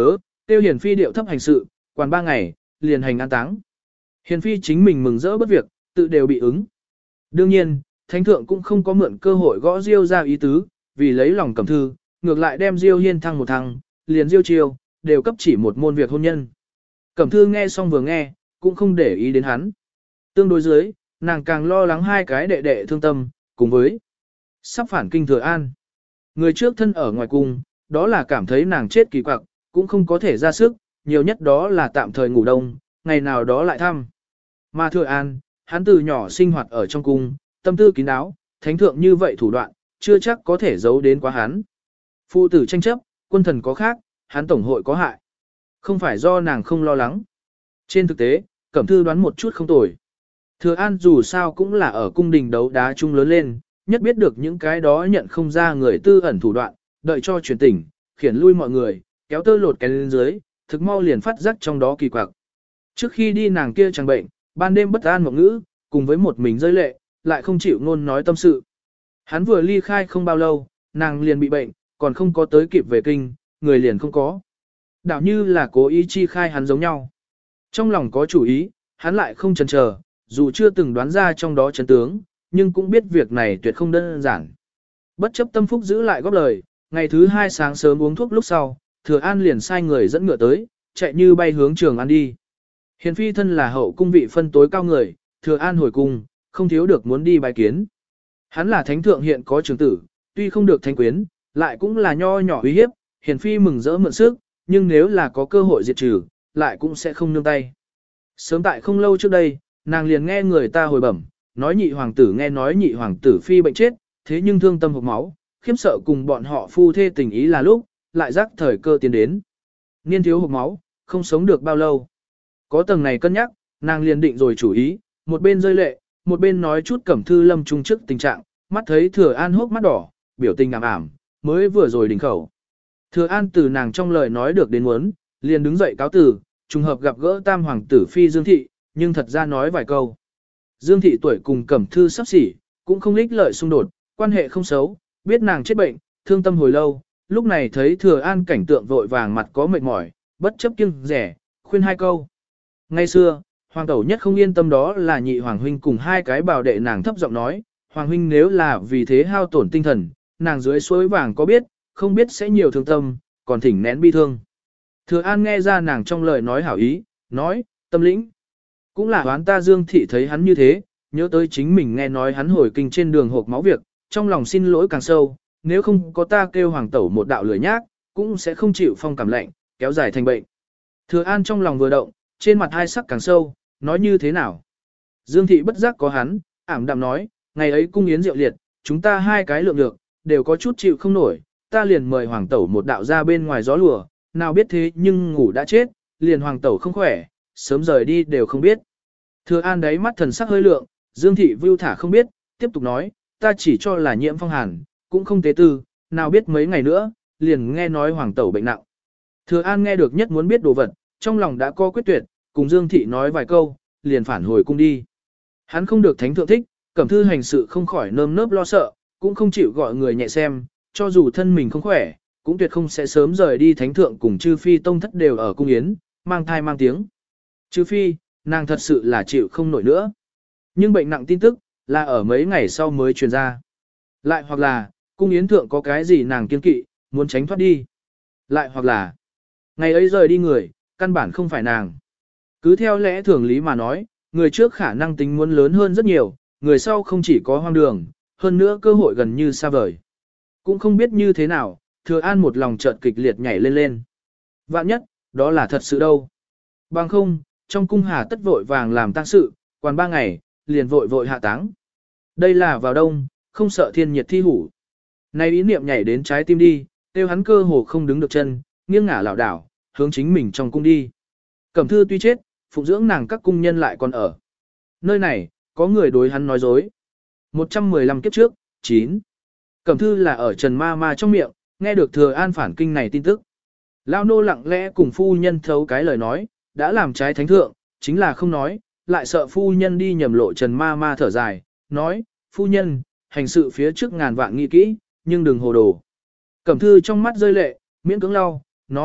Tiêu Hiền Phi điệu thấp hành sự, quản ba ngày, liền hành an táng. Hiền Phi chính mình mừng rỡ bất việc, tự đều bị ứng. Đương nhiên, Thánh Thượng cũng không có mượn cơ hội gõ Diêu ra ý tứ, vì lấy lòng Cẩm Thư, ngược lại đem Diêu Hiên thăng một thăng, liền Diêu Chiêu, đều cấp chỉ một môn việc hôn nhân. Cẩm Thư nghe xong vừa nghe, cũng không để ý đến hắn. Tương đối dưới, nàng càng lo lắng hai cái đệ đệ thương tâm, cùng với sắp phản kinh Thừa An. Người trước thân ở ngoài cung, đó là cảm thấy nàng chết kỳ quặc, cũng không có thể ra sức, nhiều nhất đó là tạm thời ngủ đông, ngày nào đó lại thăm. Mà Thừa An, hắn từ nhỏ sinh hoạt ở trong cung, tâm tư kín đáo, thánh thượng như vậy thủ đoạn, chưa chắc có thể giấu đến quá hắn. Phụ tử tranh chấp, quân thần có khác, hắn tổng hội có hại. Không phải do nàng không lo lắng. Trên thực tế, Cẩm Thư đoán một chút không tồi. Thừa An dù sao cũng là ở cung đình đấu đá chung lớn lên, nhất biết được những cái đó nhận không ra người tư ẩn thủ đoạn, đợi cho truyền tỉnh, khiển lui mọi người, kéo tơ lột cái lên dưới, thực mau liền phát giác trong đó kỳ quặc. Trước khi đi nàng kia chẳng bệnh, ban đêm bất an mộng ngữ, cùng với một mình rơi lệ, lại không chịu ngôn nói tâm sự. Hắn vừa ly khai không bao lâu, nàng liền bị bệnh, còn không có tới kịp về kinh, người liền không có. Đảo như là cố ý chi khai hắn giống nhau. Trong lòng có chủ ý, hắn lại không chần chờ, dù chưa từng đoán ra trong đó chấn tướng, nhưng cũng biết việc này tuyệt không đơn giản. Bất chấp tâm phúc giữ lại góp lời, ngày thứ hai sáng sớm uống thuốc lúc sau, Thừa An liền sai người dẫn ngựa tới, chạy như bay hướng Trường An đi. Hiền Phi thân là hậu cung vị phân tối cao người, Thừa An hồi cung, không thiếu được muốn đi bài kiến. Hắn là thánh thượng hiện có trường tử, tuy không được thánh quyến, lại cũng là nho nhỏ uy hiếp, Hiền Phi mừng rỡ mượn sức, nhưng nếu là có cơ hội diệt trừ, lại cũng sẽ không nương tay. Sớm tại không lâu trước đây, nàng liền nghe người ta hồi bẩm, nói nhị hoàng tử nghe nói nhị hoàng tử phi bệnh chết, thế nhưng thương tâm hộc máu, khiếp sợ cùng bọn họ phu thê tình ý là lúc, lại rắc thời cơ tiến đến. Niên thiếu hộc máu, không sống được bao lâu. Có tầng này cân nhắc, nàng liền định rồi chủ ý, một bên rơi lệ, một bên nói chút Cẩm Thư lâm trung trước tình trạng, mắt thấy Thừa An hốc mắt đỏ, biểu tình ảm ảm, mới vừa rồi đỉnh khẩu. Thừa An từ nàng trong lời nói được đến muốn, liền đứng dậy cáo từ, trùng hợp gặp gỡ tam hoàng tử phi Dương Thị, nhưng thật ra nói vài câu. Dương Thị tuổi cùng Cẩm Thư sắp xỉ, cũng không lích lợi xung đột, quan hệ không xấu, biết nàng chết bệnh, thương tâm hồi lâu, lúc này thấy Thừa An cảnh tượng vội vàng mặt có mệt mỏi, bất chấp kiêng rẻ, khuyên hai câu. Ngay xưa, hoàng tẩu nhất không yên tâm đó là nhị hoàng huynh cùng hai cái bảo đệ nàng thấp giọng nói, hoàng huynh nếu là vì thế hao tổn tinh thần, nàng dưới suối vàng có biết, không biết sẽ nhiều thương tâm, còn thỉnh nén bi thương. Thừa An nghe ra nàng trong lời nói hảo ý, nói, tâm lĩnh. Cũng là đoán ta Dương Thị thấy hắn như thế, nhớ tới chính mình nghe nói hắn hồi kinh trên đường hộp máu việc, trong lòng xin lỗi càng sâu, nếu không có ta kêu hoàng tẩu một đạo lười nhác, cũng sẽ không chịu phong cảm lạnh, kéo dài thành bệnh. Thừa An trong lòng vừa động, trên mặt hai sắc càng sâu, nói như thế nào. Dương Thị bất giác có hắn, ảm đạm nói, ngày ấy cung yến rượu liệt, chúng ta hai cái lượng lượng, đều có chút chịu không nổi, ta liền mời hoàng tẩu một đạo ra bên ngoài gió lùa, nào biết thế nhưng ngủ đã chết, liền hoàng tẩu không khỏe, sớm rời đi đều không biết. Thừa An đáy mắt thần sắc hơi lượng, Dương Thị vưu thả không biết, tiếp tục nói, ta chỉ cho là nhiễm phong hàn, cũng không tế tư, nào biết mấy ngày nữa, liền nghe nói hoàng tẩu bệnh nặng. Thừa An nghe được nhất muốn biết đồ vật, trong lòng đã có quyết tuyệt, cùng Dương Thị nói vài câu, liền phản hồi cung đi. Hắn không được thánh thượng thích, Cẩm Thư hành sự không khỏi nơm nớp lo sợ, cũng không chịu gọi người nhẹ xem, cho dù thân mình không khỏe, cũng tuyệt không sẽ sớm rời đi thánh thượng cùng chư phi tông thất đều ở cung yến, mang thai mang tiếng. Chư phi, nàng thật sự là chịu không nổi nữa. Nhưng bệnh nặng tin tức, là ở mấy ngày sau mới truyền ra. Lại hoặc là, cung yến thượng có cái gì nàng kiên kỵ, muốn tránh thoát đi. Lại hoặc là, ngày ấy rời đi người, căn bản không phải nàng. Cứ theo lẽ thường lý mà nói, người trước khả năng tính muốn lớn hơn rất nhiều, người sau không chỉ có hoang đường, hơn nữa cơ hội gần như xa vời. Cũng không biết như thế nào, Thừa An một lòng chợt kịch liệt nhảy lên lên. Vạn nhất, đó là thật sự đâu. Bằng không, trong cung hà tất vội vàng làm tang sự, quan ba ngày, liền vội vội hạ táng. Đây là vào đông, không sợ thiên nhiệt thi hủ. Nay ý niệm nhảy đến trái tim đi, tiêu hắn cơ hồ không đứng được chân, nghiêng ngả lảo đảo, hướng chính mình trong cung đi. Cẩm Thư tuy chết, phụng dưỡng nàng các cung nhân lại còn ở. Nơi này, có người đối hắn nói dối. một trăm mười lăm kiếp trước, chín. Cẩm Thư là ở Trần Ma Ma trong miệng, nghe được Thừa An phản kinh này tin tức. Lao nô lặng lẽ cùng phu nhân thấu cái lời nói, đã làm trái thánh thượng, chính là không nói, lại sợ phu nhân đi nhầm lộ. Trần Ma Ma thở dài, nói, phu nhân, hành sự phía trước ngàn vạn nghĩ kỹ, nhưng đừng hồ đồ. Cẩm Thư trong mắt rơi lệ, miễn cưỡng lau, nói,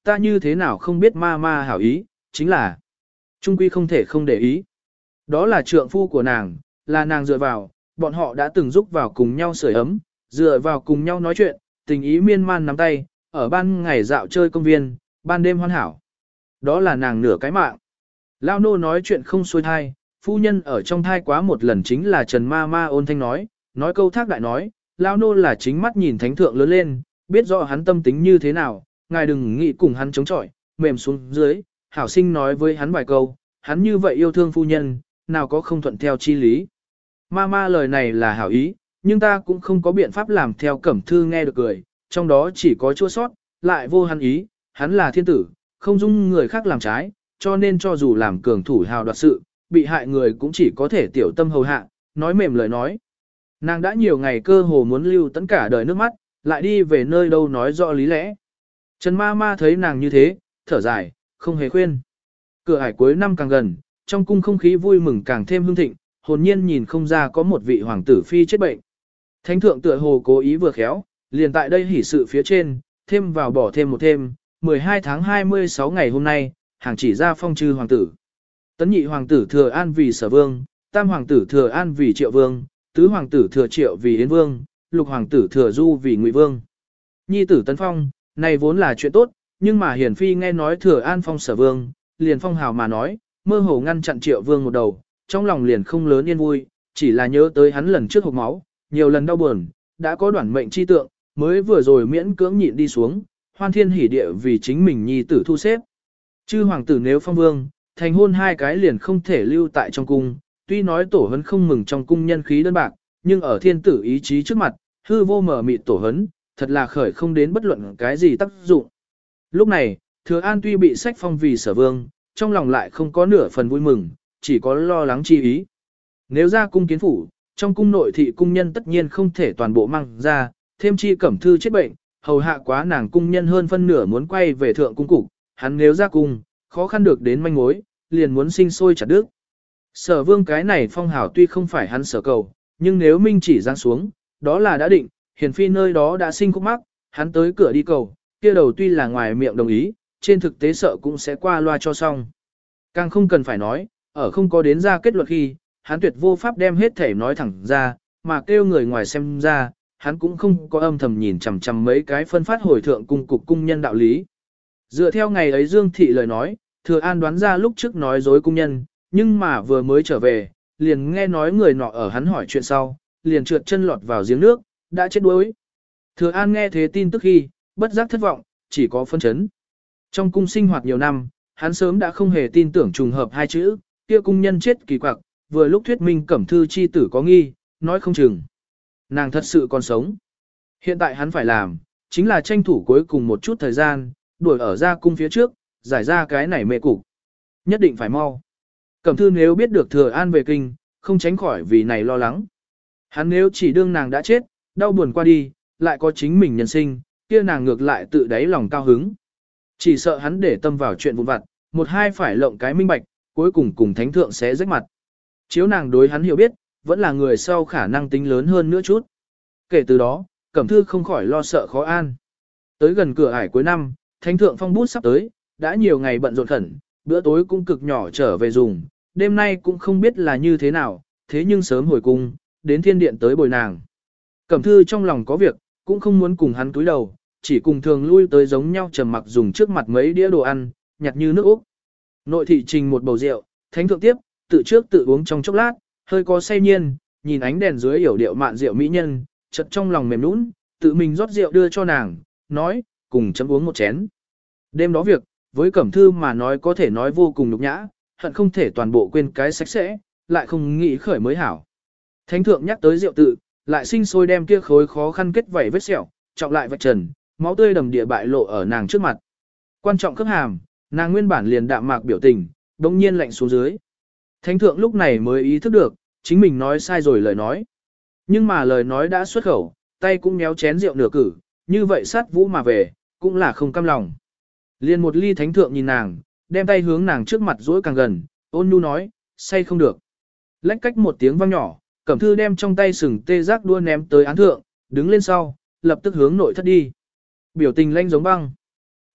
ta như thế nào không biết ma ma hảo ý, chính là trung quy không thể không để ý. Đó là trượng phu của nàng, là nàng dựa vào, bọn họ đã từng giúp vào cùng nhau sưởi ấm, dựa vào cùng nhau nói chuyện, tình ý miên man nắm tay, ở ban ngày dạo chơi công viên, ban đêm hoan hảo. Đó là nàng nửa cái mạng. Lao nô nói chuyện không xuôi thai, phu nhân ở trong thai quá một lần chính là Trần ma ma ôn thanh nói, nói câu thác đại nói, Lao nô là chính mắt nhìn thánh thượng lớn lên, biết rõ hắn tâm tính như thế nào, ngài đừng nghĩ cùng hắn chống chọi, mềm xuống dưới, hảo sinh nói với hắn vài câu, hắn như vậy yêu thương phu nhân, nào có không thuận theo chi lý. Ma ma lời này là hảo ý, nhưng ta cũng không có biện pháp làm theo Cẩm Thư nghe được cười, trong đó chỉ có chua sót, lại vô hắn ý, hắn là thiên tử, không dung người khác làm trái, cho nên cho dù làm cường thủ hào đoạt sự, bị hại người cũng chỉ có thể tiểu tâm hầu hạ, nói mềm lời nói. Nàng đã nhiều ngày cơ hồ muốn lưu tận cả đời nước mắt, lại đi về nơi đâu nói rõ lý lẽ. Trần ma ma thấy nàng như thế, thở dài, không hề khuyên. Cửa ải cuối năm càng gần, trong cung không khí vui mừng càng thêm hưng thịnh, hồn nhiên nhìn không ra có một vị hoàng tử phi chết bệnh. Thánh thượng tựa hồ cố ý vừa khéo, liền tại đây hỉ sự phía trên, thêm vào bỏ thêm một thêm, mười hai tháng hai mươi sáu ngày hôm nay, hàng chỉ ra phong trư hoàng tử. Tấn nhị hoàng tử thừa an vì sở vương, tam hoàng tử thừa an vì triệu vương, tứ hoàng tử thừa triệu vì yến vương, lục hoàng tử thừa du vì ngụy vương. Nhi tử tấn phong, này vốn là chuyện tốt, nhưng mà hiển phi nghe nói thừa an phong sở vương, liền phong hào mà nói, mơ hồ ngăn chặn triệu vương một đầu, trong lòng liền không lớn yên vui, chỉ là nhớ tới hắn lần trước hộc máu, nhiều lần đau buồn, đã có đoản mệnh chi tượng, mới vừa rồi miễn cưỡng nhịn đi xuống, hoan thiên hỉ địa vì chính mình nhi tử thu xếp. Chư hoàng tử nếu phong vương, thành hôn hai cái liền không thể lưu tại trong cung, tuy nói tổ hấn không mừng trong cung nhân khí đơn bạc, nhưng ở thiên tử ý chí trước mặt, hư vô mở mịt tổ hấn, thật là khởi không đến bất luận cái gì tác dụng. Lúc này, Thừa An tuy bị sách phong vì sở vương, trong lòng lại không có nửa phần vui mừng, chỉ có lo lắng chi ý. Nếu ra cung kiến phủ, trong cung nội thị cung nhân tất nhiên không thể toàn bộ mang ra, thêm chi Cẩm Thư chết bệnh, hầu hạ quá nàng cung nhân hơn phân nửa muốn quay về thượng cung cục, hắn nếu ra cung, khó khăn được đến manh mối, liền muốn sinh sôi chặt đứt. Sở vương cái này phong hào tuy không phải hắn sở cầu, nhưng nếu minh chỉ giáng xuống, đó là đã định, hiền phi nơi đó đã sinh khúc mắc, hắn tới cửa đi cầu, kia đầu tuy là ngoài miệng đồng ý, trên thực tế sợ cũng sẽ qua loa cho xong. Càng không cần phải nói, ở không có đến ra kết luận khi, hắn tuyệt vô pháp đem hết thể nói thẳng ra, mà kêu người ngoài xem ra, hắn cũng không có âm thầm nhìn chằm chằm mấy cái phân phát hồi thượng cung cục cung nhân đạo lý. Dựa theo ngày ấy Dương Thị lời nói, Thừa An đoán ra lúc trước nói dối cung nhân, nhưng mà vừa mới trở về, liền nghe nói người nọ ở hắn hỏi chuyện sau, liền trượt chân lọt vào giếng nước, đã chết đuối. Thừa An nghe thế tin tức khi, bất giác thất vọng, chỉ có phân chấn. Trong cung sinh hoạt nhiều năm, hắn sớm đã không hề tin tưởng trùng hợp hai chữ, kia cung nhân chết kỳ quặc, vừa lúc thuyết minh Cẩm Thư chi tử có nghi, nói không chừng. Nàng thật sự còn sống. Hiện tại hắn phải làm, chính là tranh thủ cuối cùng một chút thời gian, đuổi ở ra cung phía trước, giải ra cái này mê cục. Nhất định phải mau. Cẩm Thư nếu biết được Thừa An về kinh, không tránh khỏi vì này lo lắng. Hắn nếu chỉ đương nàng đã chết, đau buồn qua đi, lại có chính mình nhân sinh, kia nàng ngược lại tự đáy lòng cao hứng. Chỉ sợ hắn để tâm vào chuyện vụn vặt, một hai phải lộng cái minh bạch, cuối cùng cùng thánh thượng sẽ rách mặt. Chiếu nàng đối hắn hiểu biết, vẫn là người sau khả năng tính lớn hơn nữa chút. Kể từ đó, Cẩm Thư không khỏi lo sợ khó an. Tới gần cửa ải cuối năm, thánh thượng phong bút sắp tới, đã nhiều ngày bận rộn khẩn, bữa tối cũng cực nhỏ trở về dùng, đêm nay cũng không biết là như thế nào, thế nhưng sớm hồi cung, đến thiên điện tới bồi nàng. Cẩm Thư trong lòng có việc, cũng không muốn cùng hắn túi đầu, chỉ cùng thường lui tới giống nhau trầm mặc dùng trước mặt mấy đĩa đồ ăn, nhặt như nước Úc. Nội thị trình một bầu rượu, thánh thượng tiếp, tự trước tự uống trong chốc lát, hơi có say nhiên, nhìn ánh đèn dưới yểu điệu mạn rượu mỹ nhân, chợt trong lòng mềm nũng, tự mình rót rượu đưa cho nàng, nói, cùng chấm uống một chén. Đêm đó việc, với Cẩm Thư mà nói có thể nói vô cùng nhục nhã, hận không thể toàn bộ quên cái sạch sẽ, lại không nghĩ khởi mới hảo. Thánh thượng nhắc tới rượu tự, lại sinh sôi đem kia khối khó khăn kết vảy vết sẹo, trọng lại vạch trần, máu tươi đầm địa bại lộ ở nàng trước mặt. Quan trọng cấp hàm, nàng nguyên bản liền đạm mạc biểu tình, đống nhiên lạnh xuống dưới. Thánh thượng lúc này mới ý thức được, chính mình nói sai rồi lời nói. Nhưng mà lời nói đã xuất khẩu, tay cũng méo chén rượu nửa cử, như vậy sát vũ mà về, cũng là không cam lòng. Liền một ly thánh thượng nhìn nàng, đem tay hướng nàng trước mặt dỗi càng gần, ôn nhu nói, say không được. Lách cách một tiếng vang nhỏ, Cẩm Thư đem trong tay sừng tê giác đua ném tới án thượng, đứng lên sau, lập tức hướng nội thất đi. Biểu tình lanh giống băng.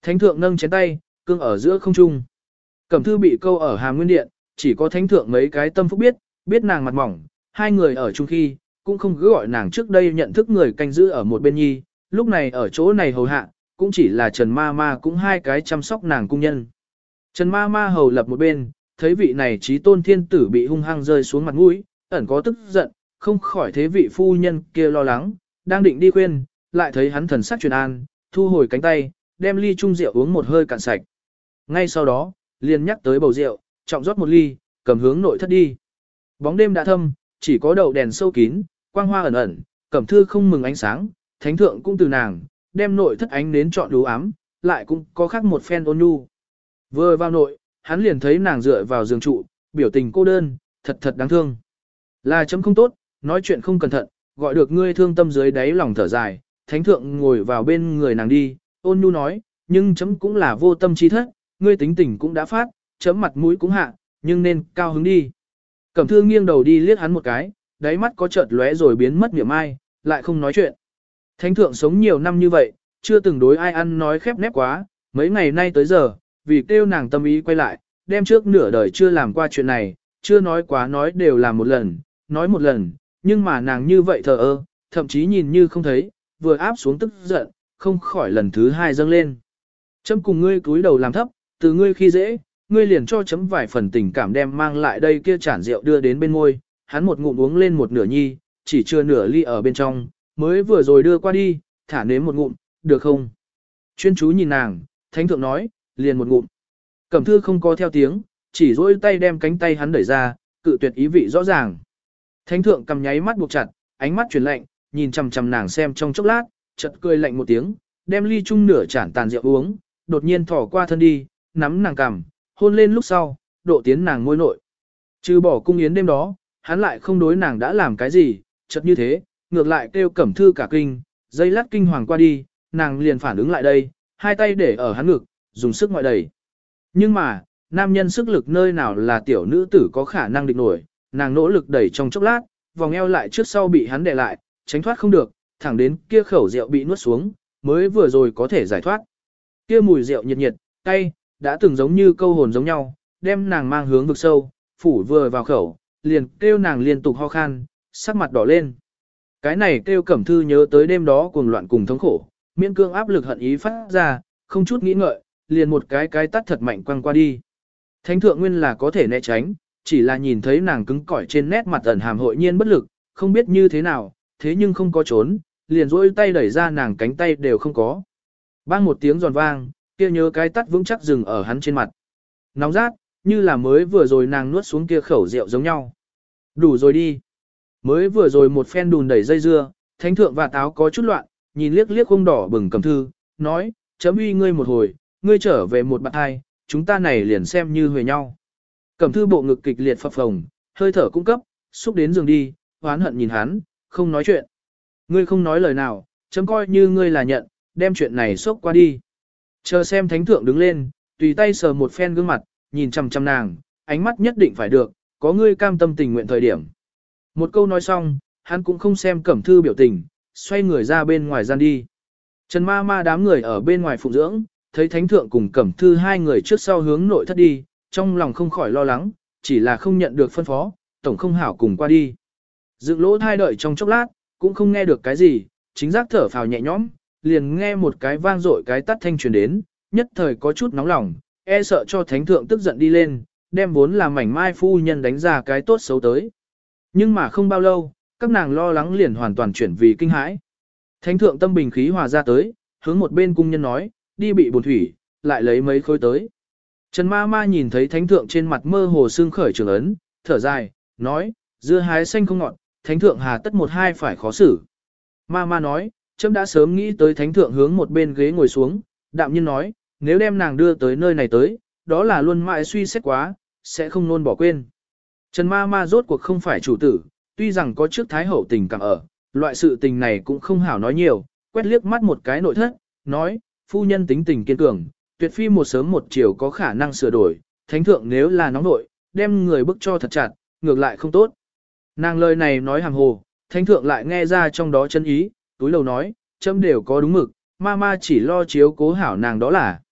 Thánh thượng nâng chén tay, cương ở giữa không trung. Cẩm thư bị câu ở hàm nguyên điện, chỉ có thánh thượng mấy cái tâm phúc biết, biết nàng mặt mỏng, hai người ở chung khi, cũng không cứ gọi nàng trước đây nhận thức người canh giữ ở một bên nhi, lúc này ở chỗ này hầu hạ, cũng chỉ là Trần Ma Ma cũng hai cái chăm sóc nàng cung nhân. Trần Ma Ma hầu lập một bên, thấy vị này trí tôn thiên tử bị hung hăng rơi xuống mặt mũi, ẩn có tức giận, không khỏi thế vị phu nhân kia lo lắng, đang định đi khuyên, lại thấy hắn thần sắc truyền an, thu hồi cánh tay, đem ly chung rượu uống một hơi cạn sạch. Ngay sau đó, liền nhắc tới bầu rượu, trọng rót một ly, cầm hướng nội thất đi. Bóng đêm đã thâm, chỉ có đầu đèn sâu kín, quang hoa ẩn ẩn, Cẩm thư không mừng ánh sáng, thánh thượng cũng từ nàng, đem nội thất ánh đến trọn đủ ám, lại cũng có khác một phen ôn nhu. Vừa vào nội, hắn liền thấy nàng dựa vào giường trụ, biểu tình cô đơn, thật thật đáng thương. Là chấm không tốt, nói chuyện không cẩn thận, gọi được ngươi thương tâm dưới đáy lòng thở dài, thánh thượng ngồi vào bên người nàng đi, ôn nhu nói, nhưng chấm cũng là vô tâm trí thất, ngươi tính tình cũng đã phát, chấm mặt mũi cũng hạ, nhưng nên cao hứng đi. Cẩm thư nghiêng đầu đi liếc hắn một cái, đáy mắt có chợt lóe rồi biến mất niệm ai, lại không nói chuyện. Thánh thượng sống nhiều năm như vậy, chưa từng đối ai ăn nói khép nép quá, mấy ngày nay tới giờ, vì kêu nàng tâm ý quay lại, đem trước nửa đời chưa làm qua chuyện này, chưa nói quá nói đều làm một lần, nói một lần, nhưng mà nàng như vậy thờ ơ, thậm chí nhìn như không thấy, vừa áp xuống tức giận, không khỏi lần thứ hai dâng lên. Chấm cùng ngươi cúi đầu làm thấp, từ ngươi khi dễ, ngươi liền cho chấm vài phần tình cảm đem mang lại đây kia chản rượu đưa đến bên môi, hắn một ngụm uống lên một nửa nhi, chỉ chưa nửa ly ở bên trong, mới vừa rồi đưa qua đi, thả nếm một ngụm, được không? Chuyên chú nhìn nàng, thánh thượng nói, liền một ngụm. Cẩm thư không có theo tiếng, chỉ dỗi tay đem cánh tay hắn đẩy ra, cự tuyệt ý vị rõ ràng. Thánh thượng cầm nháy mắt buộc chặt, ánh mắt chuyển lạnh, nhìn chằm chằm nàng xem trong chốc lát, chợt cười lạnh một tiếng, đem ly chung nửa chản tàn rượu uống, đột nhiên thỏ qua thân đi, nắm nàng cằm, hôn lên lúc sau, độ tiến nàng môi nội. Trừ bỏ cung yến đêm đó, hắn lại không đối nàng đã làm cái gì, chợt như thế, ngược lại kêu Cẩm thư cả kinh, dây lát kinh hoàng qua đi, nàng liền phản ứng lại đây, hai tay để ở hắn ngực, dùng sức ngoại đẩy. Nhưng mà, nam nhân sức lực nơi nào là tiểu nữ tử có khả năng địch nổi, nàng nỗ lực đẩy trong chốc lát, vòng eo lại trước sau bị hắn đè lại, tránh thoát không được, thẳng đến kia khẩu rượu bị nuốt xuống, mới vừa rồi có thể giải thoát. Kia mùi rượu nhiệt nhiệt, cay, đã từng giống như câu hồn giống nhau, đem nàng mang hướng vực sâu, phủ vừa vào khẩu, liền kêu nàng liên tục ho khan, sắc mặt đỏ lên. Cái này kêu Cẩm thư nhớ tới đêm đó cuồng loạn cùng thống khổ, miễn cương áp lực hận ý phát ra, không chút nghĩ ngợi, liền một cái cái tắt thật mạnh quăng qua đi. Thánh thượng nguyên là có thể né tránh, chỉ là nhìn thấy nàng cứng cỏi trên nét mặt ẩn hàm hội nhiên bất lực, không biết như thế nào, thế nhưng không có trốn, liền rỗi tay đẩy ra nàng cánh tay đều không có. Bang một tiếng giòn vang, kia nhớ cái tắt vững chắc dừng ở hắn trên mặt. Nóng rát, như là mới vừa rồi nàng nuốt xuống kia khẩu rượu giống nhau. Đủ rồi đi. Mới vừa rồi một phen đùn đẩy dây dưa, thánh thượng và táo có chút loạn, nhìn liếc liếc không đỏ bừng Cẩm thư, nói, chấm uy ngươi một hồi, ngươi trở về một bạn hai, chúng ta này liền xem như huề nhau. Cẩm thư bộ ngực kịch liệt phập phồng, hơi thở cung cấp, xúc đến giường đi, hoán hận nhìn hắn, không nói chuyện. Ngươi không nói lời nào, chấm coi như ngươi là nhận, đem chuyện này xốc qua đi. Chờ xem thánh thượng đứng lên, tùy tay sờ một phen gương mặt, nhìn chằm chằm nàng, ánh mắt nhất định phải được, có ngươi cam tâm tình nguyện thời điểm. Một câu nói xong, hắn cũng không xem Cẩm thư biểu tình, xoay người ra bên ngoài gian đi. Trần ma ma đám người ở bên ngoài phụng dưỡng, thấy thánh thượng cùng Cẩm thư hai người trước sau hướng nội thất đi, trong lòng không khỏi lo lắng, chỉ là không nhận được phân phó, tổng không hảo cùng qua đi. Dựng lỗ thai đợi trong chốc lát, cũng không nghe được cái gì, chính giác thở phào nhẹ nhõm, liền nghe một cái vang dội cái tắt thanh truyền đến, nhất thời có chút nóng lòng, e sợ cho thánh thượng tức giận đi lên, đem vốn là mảnh mai phu nhân đánh ra cái tốt xấu tới. Nhưng mà không bao lâu, các nàng lo lắng liền hoàn toàn chuyển vì kinh hãi. Thánh thượng tâm bình khí hòa ra tới, hướng một bên cung nhân nói, đi bị bồn thủy, lại lấy mấy khối tới. Trần ma ma nhìn thấy thánh thượng trên mặt mơ hồ sưng khởi trường ấn, thở dài, nói, dưa hái xanh không ngọt, thánh thượng hà tất một hai phải khó xử. Ma ma nói, trẫm đã sớm nghĩ tới thánh thượng hướng một bên ghế ngồi xuống, đạm nhiên nói, nếu đem nàng đưa tới nơi này tới, đó là luôn mãi suy xét quá, sẽ không luôn bỏ quên. Trần ma ma rốt cuộc không phải chủ tử, tuy rằng có trước thái hậu tình cảm ở, loại sự tình này cũng không hảo nói nhiều, quét liếc mắt một cái nội thất, nói, phu nhân tính tình kiên cường, tuyệt phi một sớm một chiều có khả năng sửa đổi, thánh thượng nếu là nóng nội, đem người bức cho thật chặt, ngược lại không tốt. Nàng lời này nói hàng hồ, thánh thượng lại nghe ra trong đó chân ý, túi lầu nói, châm đều có đúng mực, ma ma chỉ lo chiếu cố hảo nàng đó là.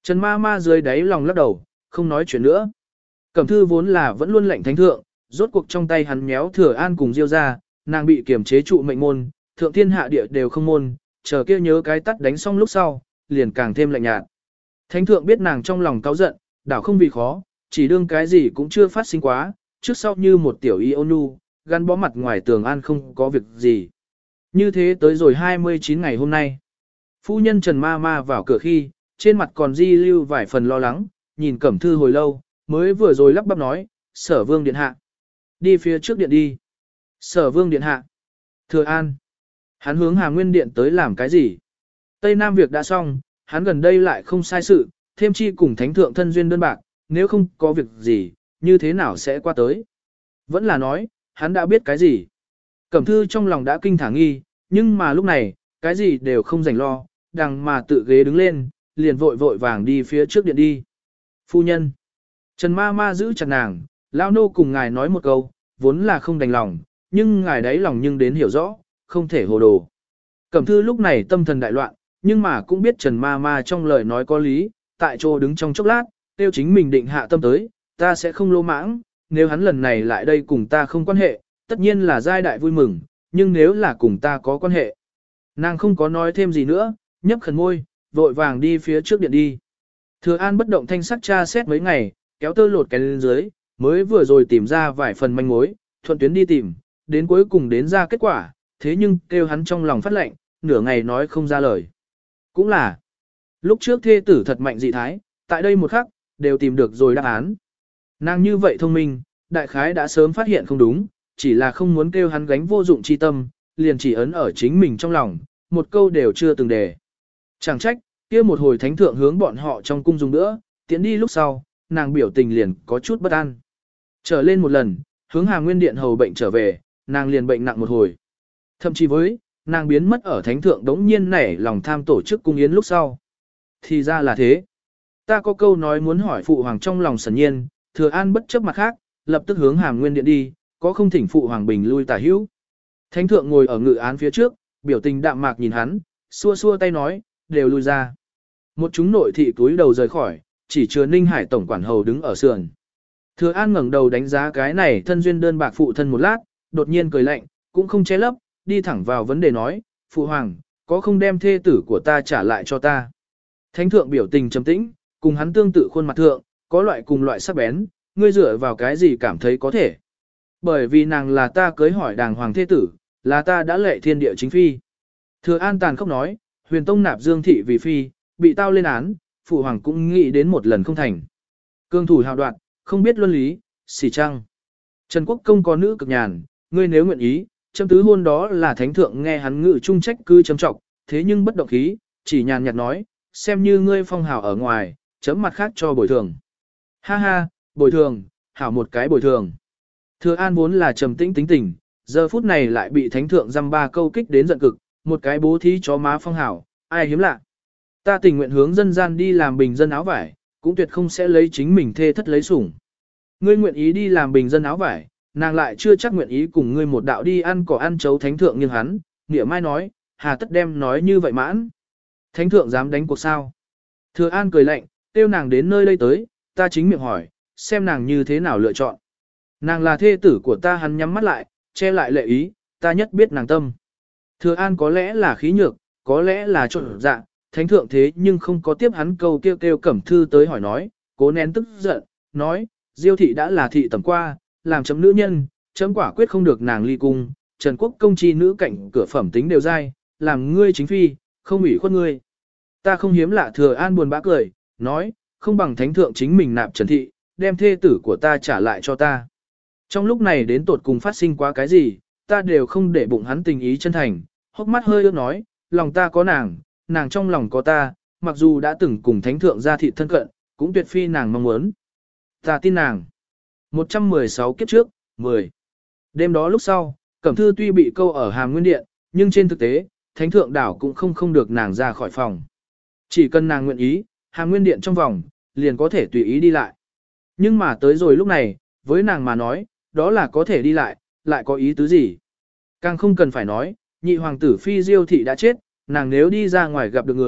Trần ma ma dưới đáy lòng lắc đầu, không nói chuyện nữa. Cẩm thư vốn là vẫn luôn lệnh thánh thượng, rốt cuộc trong tay hắn méo Thừa An cùng Diêu ra, nàng bị kiềm chế trụ mệnh môn, thượng thiên hạ địa đều không môn, chờ kia nhớ cái tắt đánh xong lúc sau, liền càng thêm lạnh nhạt. Thánh thượng biết nàng trong lòng cáu giận, đảo không vì khó, chỉ đương cái gì cũng chưa phát sinh quá, trước sau như một tiểu y ôn nhu, gắn bó mặt ngoài tường an không có việc gì. Như thế tới rồi hai mươi chín ngày hôm nay. Phu nhân Trần ma ma vào cửa khi, trên mặt còn di lưu vài phần lo lắng, nhìn Cẩm thư hồi lâu, mới vừa rồi lắp bắp nói, Sở Vương điện hạ. Đi phía trước điện đi. Sở Vương điện hạ. Thừa An. Hắn hướng Hà Nguyên điện tới làm cái gì? Tây Nam việc đã xong, hắn gần đây lại không sai sự, thêm chi cùng thánh thượng thân duyên đơn bạc, nếu không có việc gì, như thế nào sẽ qua tới? Vẫn là nói, hắn đã biết cái gì? Cẩm thư trong lòng đã kinh thả nghi, nhưng mà lúc này, cái gì đều không rảnh lo, đằng mà tự ghế đứng lên, liền vội vội vàng đi phía trước điện đi. Phu nhân. Trần ma ma giữ chặt nàng, lão nô cùng ngài nói một câu, vốn là không đành lòng, nhưng ngài đáy lòng nhưng đến hiểu rõ, không thể hồ đồ. Cẩm thư lúc này tâm thần đại loạn, nhưng mà cũng biết Trần ma ma trong lời nói có lý, tại chỗ đứng trong chốc lát, tiêu chính mình định hạ tâm tới, ta sẽ không lô mãng, nếu hắn lần này lại đây cùng ta không quan hệ, tất nhiên là giai đại vui mừng, nhưng nếu là cùng ta có quan hệ. Nàng không có nói thêm gì nữa, nhấp khẩn môi, vội vàng đi phía trước điện đi. Thừa An bất động thanh sắc tra xét mấy ngày, kéo tơ lột cái lên dưới, mới vừa rồi tìm ra vài phần manh mối, thuận tuyến đi tìm, đến cuối cùng đến ra kết quả, thế nhưng kêu hắn trong lòng phát lệnh, nửa ngày nói không ra lời. Cũng là, lúc trước thê tử thật mạnh dị thái, tại đây một khắc, đều tìm được rồi đáp án. Nàng như vậy thông minh, đại khái đã sớm phát hiện không đúng, chỉ là không muốn kêu hắn gánh vô dụng chi tâm, liền chỉ ấn ở chính mình trong lòng, một câu đều chưa từng đề. Chẳng trách, kia một hồi thánh thượng hướng bọn họ trong cung dùng nữa, tiến đi lúc sau, nàng biểu tình liền có chút bất an. Trở lên một lần, hướng Hà Nguyên điện hầu bệnh trở về, nàng liền bệnh nặng một hồi. Thậm chí với, nàng biến mất ở thánh thượng đống nhiên nảy lòng tham tổ chức cung yến lúc sau. Thì ra là thế. Ta có câu nói muốn hỏi phụ hoàng trong lòng sẩn nhiên, Thừa An bất chấp mặt khác, lập tức hướng Hà Nguyên điện đi, có không thỉnh phụ hoàng bình lui tả hữu. Thánh thượng ngồi ở ngự án phía trước, biểu tình đạm mạc nhìn hắn, xua xua tay nói, đều lui ra. Một chúng nội thị túi đầu rời khỏi, chỉ chứa Ninh Hải tổng quản hầu đứng ở sườn. Thừa An ngẩng đầu đánh giá cái này thân duyên đơn bạc phụ thân một lát, đột nhiên cười lạnh, cũng không che lấp, đi thẳng vào vấn đề nói, phụ hoàng, có không đem thê tử của ta trả lại cho ta. Thánh thượng biểu tình trầm tĩnh, cùng hắn tương tự khuôn mặt thượng, có loại cùng loại sắc bén, ngươi dựa vào cái gì cảm thấy có thể. Bởi vì nàng là ta cưới hỏi đàng hoàng thê tử, là ta đã lệ thiên địa chính phi. Thừa An tàn khốc nói, huyền tông nạp dương thị vì phi, bị tao lên án, phụ hoàng cũng nghĩ đến một lần không thành. Cương thủ hào đoạn, không biết luân lý, xỉ trăng. Trần Quốc Công có nữ cực nhàn, ngươi nếu nguyện ý, châm tứ hôn đó là thánh thượng nghe hắn ngự trung trách cư châm trọng, thế nhưng bất động khí, chỉ nhàn nhạt nói, xem như ngươi phong hào ở ngoài, chấm mặt khác cho bồi thường. Ha ha, bồi thường, hảo một cái bồi thường. Thừa An vốn là trầm tĩnh tính tình, giờ phút này lại bị thánh thượng dăm ba câu kích đến giận cực, một cái bố thí chó má phong hảo, ai hiếm lạ. Ta tình nguyện hướng dân gian đi làm bình dân áo vải, cũng tuyệt không sẽ lấy chính mình thê thất lấy sủng. Ngươi nguyện ý đi làm bình dân áo vải, nàng lại chưa chắc nguyện ý cùng ngươi một đạo đi ăn cỏ ăn chấu thánh thượng nhưng hắn, nghĩa mai nói, hà tất đem nói như vậy mãn. Thánh thượng dám đánh cuộc sao? Thừa An cười lạnh, tiêu nàng đến nơi đây tới, ta chính miệng hỏi, xem nàng như thế nào lựa chọn. Nàng là thê tử của ta, hắn nhắm mắt lại, che lại lệ ý, ta nhất biết nàng tâm. Thừa An có lẽ là khí nhược, có lẽ là trộn dạ, thánh thượng thế nhưng không có tiếp hắn câu kêu kêu cẩm thư tới hỏi nói, cố nén tức giận, nói, Diêu thị đã là thị tầm qua, làm chấm nữ nhân, chấm quả quyết không được nàng ly cung, Trần Quốc Công chi nữ cạnh cửa phẩm tính đều dai, làm ngươi chính phi, không ủy khuất ngươi. Ta không hiếm lạ. Thừa An buồn bã cười, nói, không bằng thánh thượng chính mình nạp Trần thị, đem thê tử của ta trả lại cho ta. Trong lúc này đến tột cùng phát sinh quá cái gì, ta đều không để bụng hắn tình ý chân thành, hốc mắt hơi ướt nói, lòng ta có nàng, nàng trong lòng có ta, mặc dù đã từng cùng thánh thượng gia thị thân cận, cũng tuyệt phi nàng mong muốn. Ta tin nàng. một trăm mười sáu kiếp trước, mười. Đêm đó lúc sau, Cẩm Thư tuy bị câu ở Hàm Nguyên Điện, nhưng trên thực tế, thánh thượng đảo cũng không không được nàng ra khỏi phòng. Chỉ cần nàng nguyện ý, Hàm Nguyên Điện trong vòng, liền có thể tùy ý đi lại. Nhưng mà tới rồi lúc này, với nàng mà nói, đó là có thể đi lại, lại có ý tứ gì. Càng không cần phải nói, nhị hoàng tử phi Diêu thị đã chết, nàng nếu đi ra ngoài gặp được người,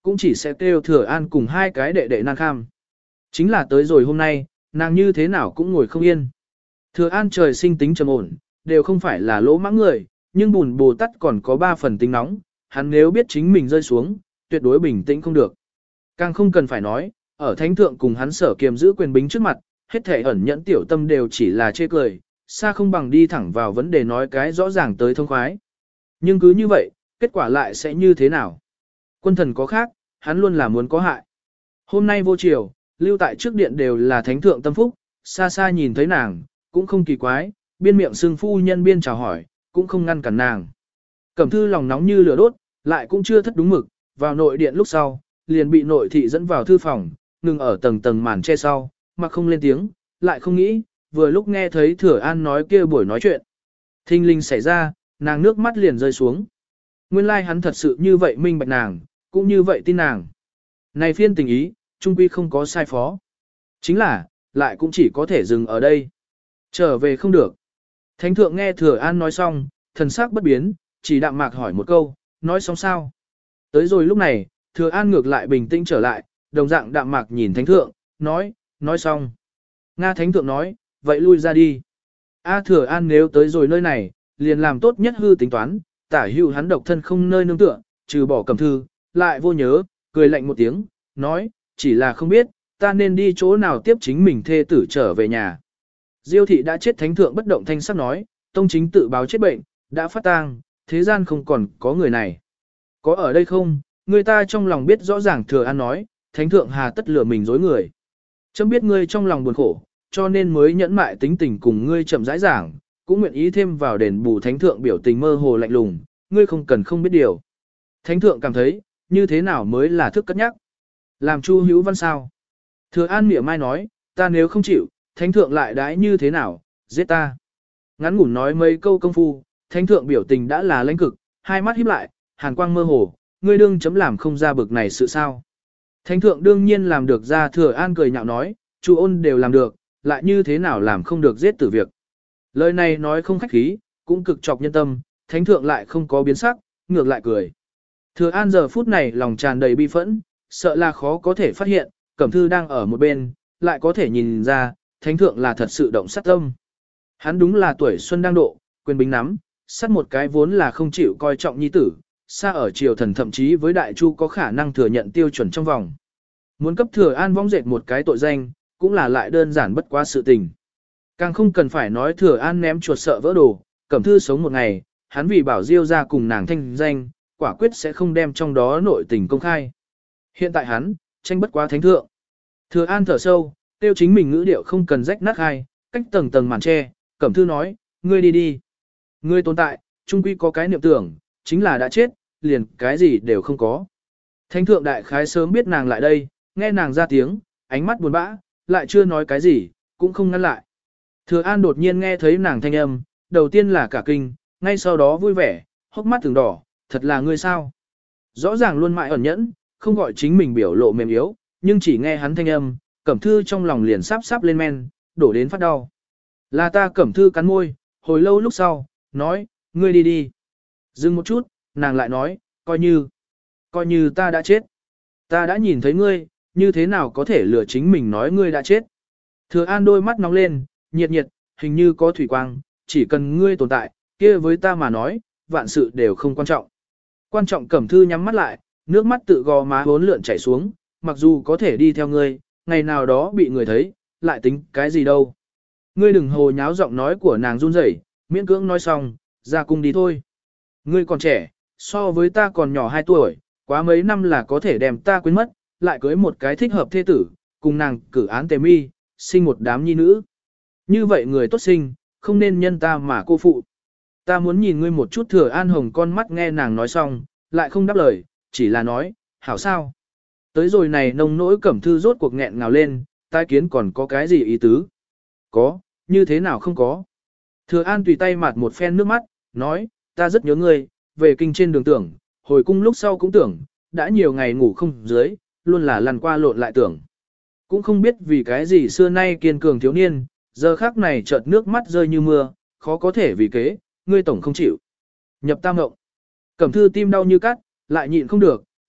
cũng chỉ sẽ kêu Thừa An cùng hai cái đệ đệ nàng kham. Chính là tới rồi hôm nay, nàng như thế nào cũng ngồi không yên. Thừa An trời sinh tính trầm ổn, đều không phải là lỗ mãng người, nhưng bùn bồ tát còn có ba phần tính nóng, hắn nếu biết chính mình rơi xuống, tuyệt đối bình tĩnh không được. Càng không cần phải nói, ở thánh thượng cùng hắn sở kiềm giữ quyền bính trước mặt, hết thể ẩn nhẫn tiểu tâm đều chỉ là chê cười, xa không bằng đi thẳng vào vấn đề nói cái rõ ràng tới thông khoái. Nhưng cứ như vậy, kết quả lại sẽ như thế nào? Quân thần có khác, hắn luôn là muốn có hại. Hôm nay vô triều, lưu tại trước điện đều là thánh thượng tâm phúc, xa xa nhìn thấy nàng, cũng không kỳ quái, biên miệng xương phu nhân biên chào hỏi, cũng không ngăn cản nàng. Cẩm thư lòng nóng như lửa đốt, lại cũng chưa thất đúng mực, vào nội điện lúc sau, liền bị nội thị dẫn vào thư phòng, ngừng ở tầng tầng màn che sau, mà không lên tiếng, lại không nghĩ, vừa lúc nghe thấy Thừa An nói kia buổi nói chuyện. Thinh linh xảy ra, nàng nước mắt liền rơi xuống. Nguyên lai like hắn thật sự như vậy minh bạch nàng, cũng như vậy tin nàng. Này phiên tình ý, trung quy không có sai phó. Chính là, lại cũng chỉ có thể dừng ở đây. Trở về không được. Thánh thượng nghe Thừa An nói xong, thần sắc bất biến, chỉ đạm mạc hỏi một câu, nói xong sao. Tới rồi lúc này, Thừa An ngược lại bình tĩnh trở lại, đồng dạng đạm mạc nhìn thánh thượng, nói, nói xong. Nga thánh thượng nói, vậy lui ra đi. A Thừa An nếu tới rồi nơi này, liền làm tốt nhất hư tính toán, tả hữu hắn độc thân không nơi nương tựa, trừ bỏ Cẩm thư, lại vô nhớ, cười lạnh một tiếng, nói, chỉ là không biết, ta nên đi chỗ nào tiếp chính mình thê tử trở về nhà. Diêu thị đã chết, thánh thượng bất động thanh sắc nói, tông chính tự báo chết bệnh, đã phát tang, thế gian không còn có người này. Có ở đây không, người ta trong lòng biết rõ ràng Thừa An nói, thánh thượng hà tất lừa mình dối người. Chấm biết ngươi trong lòng buồn khổ, cho nên mới nhẫn mại tính tình cùng ngươi chậm rãi giảng, cũng nguyện ý thêm vào đền bù thánh thượng biểu tình mơ hồ lạnh lùng, ngươi không cần không biết điều. Thánh thượng cảm thấy, như thế nào mới là thức cất nhắc. Làm Chu Hữu Văn sao? Thừa An mỉa mai nói, ta nếu không chịu, thánh thượng lại đãi như thế nào, giết ta. Ngắn ngủn nói mấy câu công phu, thánh thượng biểu tình đã là lãnh cực, hai mắt híp lại, hàn quang mơ hồ, ngươi đương chấm làm không ra bực này sự sao. Thánh thượng đương nhiên làm được ra. Thừa An cười nhạo nói, Chu Ôn đều làm được, lại như thế nào làm không được giết tử việc. Lời này nói không khách khí, cũng cực chọc nhân tâm, thánh thượng lại không có biến sắc, ngược lại cười. Thừa An giờ phút này lòng tràn đầy bi phẫn, sợ là khó có thể phát hiện, Cẩm thư đang ở một bên, lại có thể nhìn ra, thánh thượng là thật sự động sát tâm. Hắn đúng là tuổi xuân đang độ, quyền bính nắm, sát một cái vốn là không chịu coi trọng nhi tử, xa ở triều thần thậm chí với đại chu có khả năng thừa nhận tiêu chuẩn trong vòng. Muốn cấp Thừa An vong dệt một cái tội danh, cũng là lại đơn giản bất quá sự tình. Càng không cần phải nói Thừa An ném chuột sợ vỡ đồ, Cẩm thư sống một ngày, hắn vì bảo Diêu ra cùng nàng thanh danh, quả quyết sẽ không đem trong đó nội tình công khai. Hiện tại hắn, tranh bất quá thánh thượng. Thừa An thở sâu, tiêu chính mình ngữ điệu không cần rách nát hai, cách tầng tầng màn che, Cẩm thư nói, ngươi đi đi. Ngươi tồn tại, trung quy có cái niệm tưởng, chính là đã chết, liền cái gì đều không có. Thánh thượng đại khái sớm biết nàng lại đây, nghe nàng ra tiếng, ánh mắt buồn bã, lại chưa nói cái gì, cũng không ngăn lại. Thừa An đột nhiên nghe thấy nàng thanh âm, đầu tiên là cả kinh, ngay sau đó vui vẻ, hốc mắt từng đỏ, thật là ngươi sao. Rõ ràng luôn mãi ẩn nhẫn, không gọi chính mình biểu lộ mềm yếu, nhưng chỉ nghe hắn thanh âm, Cẩm thư trong lòng liền sáp sáp lên men, đổ đến phát đau. Là ta. Cẩm thư cắn môi, hồi lâu lúc sau, nói, ngươi đi đi. Dừng một chút, nàng lại nói, coi như, coi như ta đã chết. Ta đã nhìn thấy ngươi, như thế nào có thể lừa chính mình nói ngươi đã chết. Thừa An đôi mắt nóng lên, nhiệt nhiệt, hình như có thủy quang, chỉ cần ngươi tồn tại, kia với ta mà nói, vạn sự đều không quan trọng. Quan trọng. Cẩm thư nhắm mắt lại, nước mắt tự gò má hốn lượn chảy xuống, mặc dù có thể đi theo ngươi, ngày nào đó bị người thấy, lại tính cái gì đâu. Ngươi đừng hồ nháo giọng nói của nàng run rẩy, miễn cưỡng nói xong, ra cung đi thôi. Ngươi còn trẻ, so với ta còn nhỏ hai tuổi, quá mấy năm là có thể đem ta quên mất, lại cưới một cái thích hợp thê tử, cùng nàng cử án tề mi, sinh một đám nhi nữ. Như vậy người tốt sinh, không nên nhân ta mà cô phụ. Ta muốn nhìn ngươi một chút. Thừa An hồng con mắt nghe nàng nói xong, lại không đáp lời, chỉ là nói, hảo sao. Tới rồi này nông nỗi Cẩm thư rốt cuộc nghẹn ngào lên, tai kiến còn có cái gì ý tứ? Có, như thế nào không có? Thừa An tùy tay mạt một phen nước mắt, nói, ta rất nhớ ngươi, về kinh trên đường tưởng, hồi cung lúc sau cũng tưởng, đã nhiều ngày ngủ không dưới, luôn là lăn qua lộn lại tưởng. Cũng không biết vì cái gì xưa nay kiên cường thiếu niên, giờ khác này chợt nước mắt rơi như mưa, khó có thể vì kế, ngươi tổng không chịu. Nhập tam ngộng. Cẩm thư tim đau như cắt, lại nhịn không được,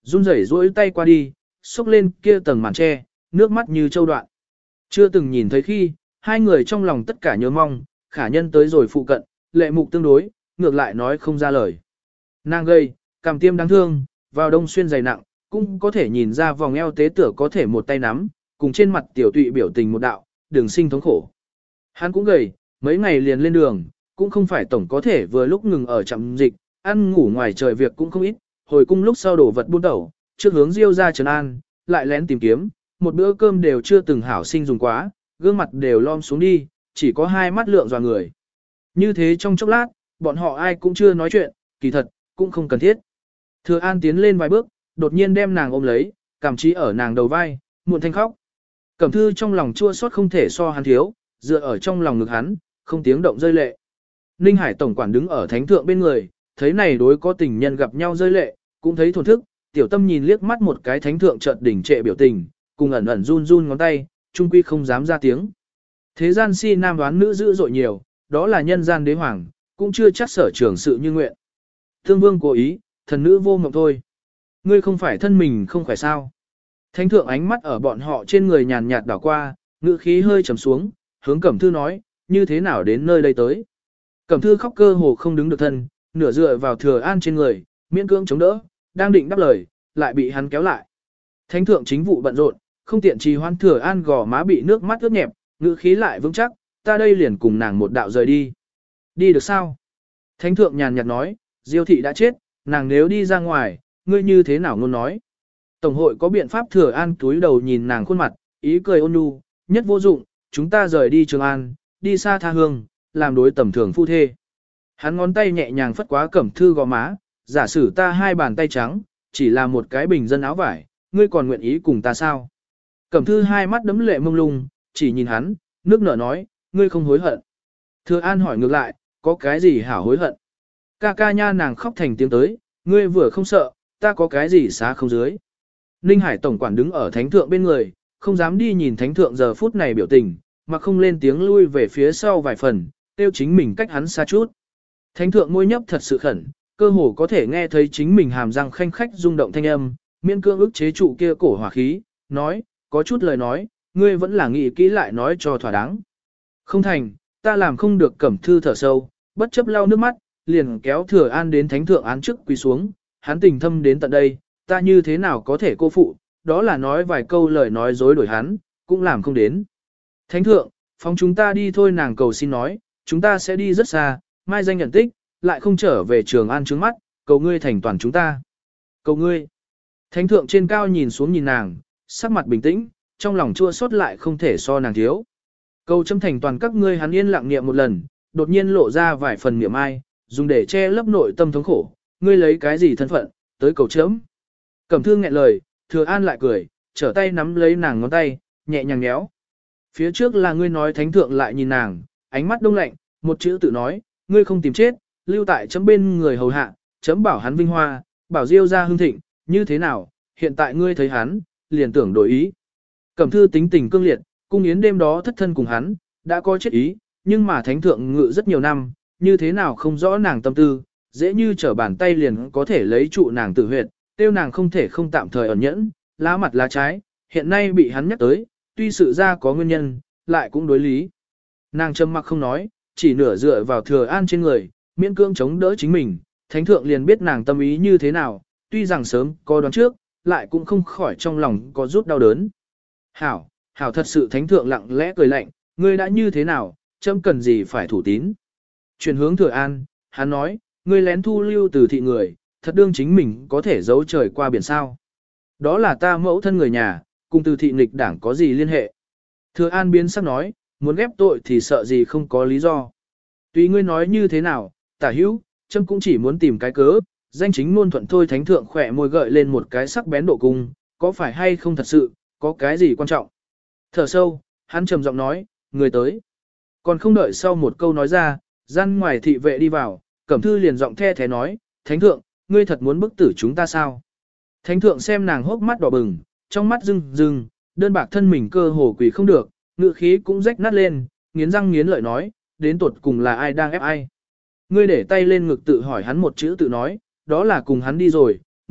run rẩy duỗi tay qua đi, xốc lên kia tầng màn tre, nước mắt như châu đoạn. Chưa từng nhìn thấy khi, hai người trong lòng tất cả nhớ mong, khả nhân tới rồi phụ cận, lệ mục tương đối, ngược lại nói không ra lời. Nàng gầy, cảm tiêm đáng thương, vào đông xuyên dày nặng, cũng có thể nhìn ra vòng eo tế tửa có thể một tay nắm, cùng trên mặt tiểu tụy biểu tình một đạo, đường sinh thống khổ. Hắn cũng gầy, mấy ngày liền lên đường, cũng không phải tổng có thể vừa lúc ngừng ở trạm dịch, ăn ngủ ngoài trời việc cũng không ít, hồi cung lúc sau đổ vật buôn tẩu, trước hướng Diêu ra Trần An, lại lén tìm kiếm, một bữa cơm đều chưa từng hảo sinh dùng quá, gương mặt đều lom xuống đi, chỉ có hai mắt lượng dò người. Như thế trong chốc lát, bọn họ ai cũng chưa nói chuyện, kỳ thật, cũng không cần thiết. Thừa An tiến lên vài bước, đột nhiên đem nàng ôm lấy, cảm trí ở nàng đầu vai, muộn thanh khóc. Cẩm Thư trong lòng chua xót không thể so hắn thiếu, dựa ở trong lòng ngực hắn, không tiếng động rơi lệ. Ninh Hải tổng quản đứng ở thánh thượng bên người, thấy này đối có tình nhân gặp nhau rơi lệ, cũng thấy thổn thức, tiểu tâm nhìn liếc mắt một cái thánh thượng chợt đỉnh trệ biểu tình, cùng ẩn ẩn run run ngón tay, trung quy không dám ra tiếng. Thế gian si nam đoán nữ dữ dội nhiều, đó là nhân gian đế hoàng, cũng chưa chắc sở trường sự như nguyện. Thương vương cố ý, thần nữ vô ngộng thôi. Ngươi không phải thân mình không khỏe sao. Thánh thượng ánh mắt ở bọn họ trên người nhàn nhạt đảo qua, ngữ khí hơi trầm xuống, hướng Cẩm Thư nói, như thế nào đến nơi đây tới. Cẩm Thư khóc cơ hồ không đứng được thân, nửa dựa vào Thừa An trên người, miễn cưỡng chống đỡ, đang định đáp lời, lại bị hắn kéo lại. Thánh thượng chính vụ bận rộn, không tiện trì hoãn. Thừa An gò má bị nước mắt ướt nhẹp, ngữ khí lại vững chắc, ta đây liền cùng nàng một đạo rời đi. Đi được sao? Thánh thượng nhàn nhạt nói, Diêu thị đã chết, nàng nếu đi ra ngoài, ngươi như thế nào ngôn nói. Tổng hội có biện pháp. Thừa An túi đầu nhìn nàng khuôn mặt, ý cười ôn nhu, nhất vô dụng, chúng ta rời đi Trường An, đi xa tha hương, làm đối tầm thường phu thê. Hắn ngón tay nhẹ nhàng phất quá Cẩm Thư gò má, giả sử ta hai bàn tay trắng, chỉ là một cái bình dân áo vải, ngươi còn nguyện ý cùng ta sao? Cẩm Thư hai mắt đấm lệ mông lung, chỉ nhìn hắn, nước nở nói, ngươi không hối hận. Thừa An hỏi ngược lại, có cái gì hảo hối hận? Ca ca nha, nàng khóc thành tiếng tới, ngươi vừa không sợ, ta có cái gì xá không dưới. Ninh Hải tổng quản đứng ở thánh thượng bên người, không dám đi nhìn thánh thượng giờ phút này biểu tình, mà không lên tiếng lui về phía sau vài phần, tiêu chính mình cách hắn xa chút. Thánh thượng môi nhấp thật sự khẩn, cơ hồ có thể nghe thấy chính mình hàm răng khanh khách rung động thanh âm, miễn cương ức chế trụ kia cổ hỏa khí, nói, có chút lời nói, ngươi vẫn là nghĩ kỹ lại nói cho thỏa đáng. Không thành, ta làm không được. Cẩm Thư thở sâu, bất chấp lau nước mắt, liền kéo Thừa An đến thánh thượng án trước quỳ xuống, hắn tình thâm đến tận đây, ta như thế nào có thể cô phụ, đó là nói vài câu lời nói dối đổi hắn, cũng làm không đến. Thánh thượng, phóng chúng ta đi thôi. Nàng cầu xin nói, chúng ta sẽ đi rất xa, mai danh nhận tích, lại không trở về Trường An trước mắt, cầu ngươi thành toàn chúng ta. Cầu ngươi. Thánh thượng trên cao nhìn xuống nhìn nàng, sắc mặt bình tĩnh, trong lòng chua xót lại không thể so nàng thiếu. Cầu châm thành toàn các ngươi. Hắn yên lặng niệm một lần, đột nhiên lộ ra vài phần niệm ai, dùng để che lấp nội tâm thống khổ, ngươi lấy cái gì thân phận, tới cầu chấm. Cẩm Thư nghẹn lời, Thừa An lại cười, trở tay nắm lấy nàng ngón tay, nhẹ nhàng nhéo. Phía trước là ngươi nói. Thánh thượng lại nhìn nàng, ánh mắt đông lạnh, một chữ tự nói, ngươi không tìm chết, lưu tại chấm bên người hầu hạ, chấm bảo hắn vinh hoa, bảo Diêu ra hưng thịnh, như thế nào, hiện tại ngươi thấy hắn, liền tưởng đổi ý. Cẩm Thư tính tình cương liệt, cung yến đêm đó thất thân cùng hắn, đã có chết ý, nhưng mà thánh thượng ngự rất nhiều năm, như thế nào không rõ nàng tâm tư, dễ như trở bàn tay liền có thể lấy trụ nàng tự huyệt, tiêu nàng không thể không tạm thời ẩn nhẫn, lá mặt lá trái, hiện nay bị hắn nhắc tới, tuy sự ra có nguyên nhân, lại cũng đối lý. Nàng trầm mặc không nói, chỉ nửa dựa vào Thừa An trên người, miễn cưỡng chống đỡ chính mình, thánh thượng liền biết nàng tâm ý như thế nào, tuy rằng sớm có đoán trước, lại cũng không khỏi trong lòng có rút đau đớn. Hảo, hảo thật sự. Thánh thượng lặng lẽ cười lạnh, ngươi đã như thế nào, chấm cần gì phải thủ tín. Chuyển hướng Thừa An, hắn nói, ngươi lén thu lưu từ thị người, thật đương chính mình có thể giấu trời qua biển sao. Đó là ta mẫu thân người nhà, cùng từ thị nghịch đảng có gì liên hệ. Thừa An biến sắc nói, muốn ghép tội thì sợ gì không có lý do. Tùy ngươi nói như thế nào, tả hữu, chấm cũng chỉ muốn tìm cái cớ, danh chính ngôn thuận thôi. Thánh thượng khỏe môi gợi lên một cái sắc bén độ cung, có phải hay không thật sự, có cái gì quan trọng. Thở sâu, hắn trầm giọng nói, người tới. Còn không đợi sau một câu nói ra, gian ngoài thị vệ đi vào, Cẩm Thư liền giọng the thế nói, thánh thượng, ngươi thật muốn bức tử chúng ta sao? Thánh thượng xem nàng hốc mắt đỏ bừng, trong mắt rưng rưng, đơn bạc thân mình cơ hồ quỳ không được, ngự khí cũng rách nát lên, nghiến răng nghiến lợi nói, đến tuột cùng là ai đang ép ai? Ngươi để tay lên ngực tự hỏi hắn một chữ tự nói, đó là cùng hắn đi rồi,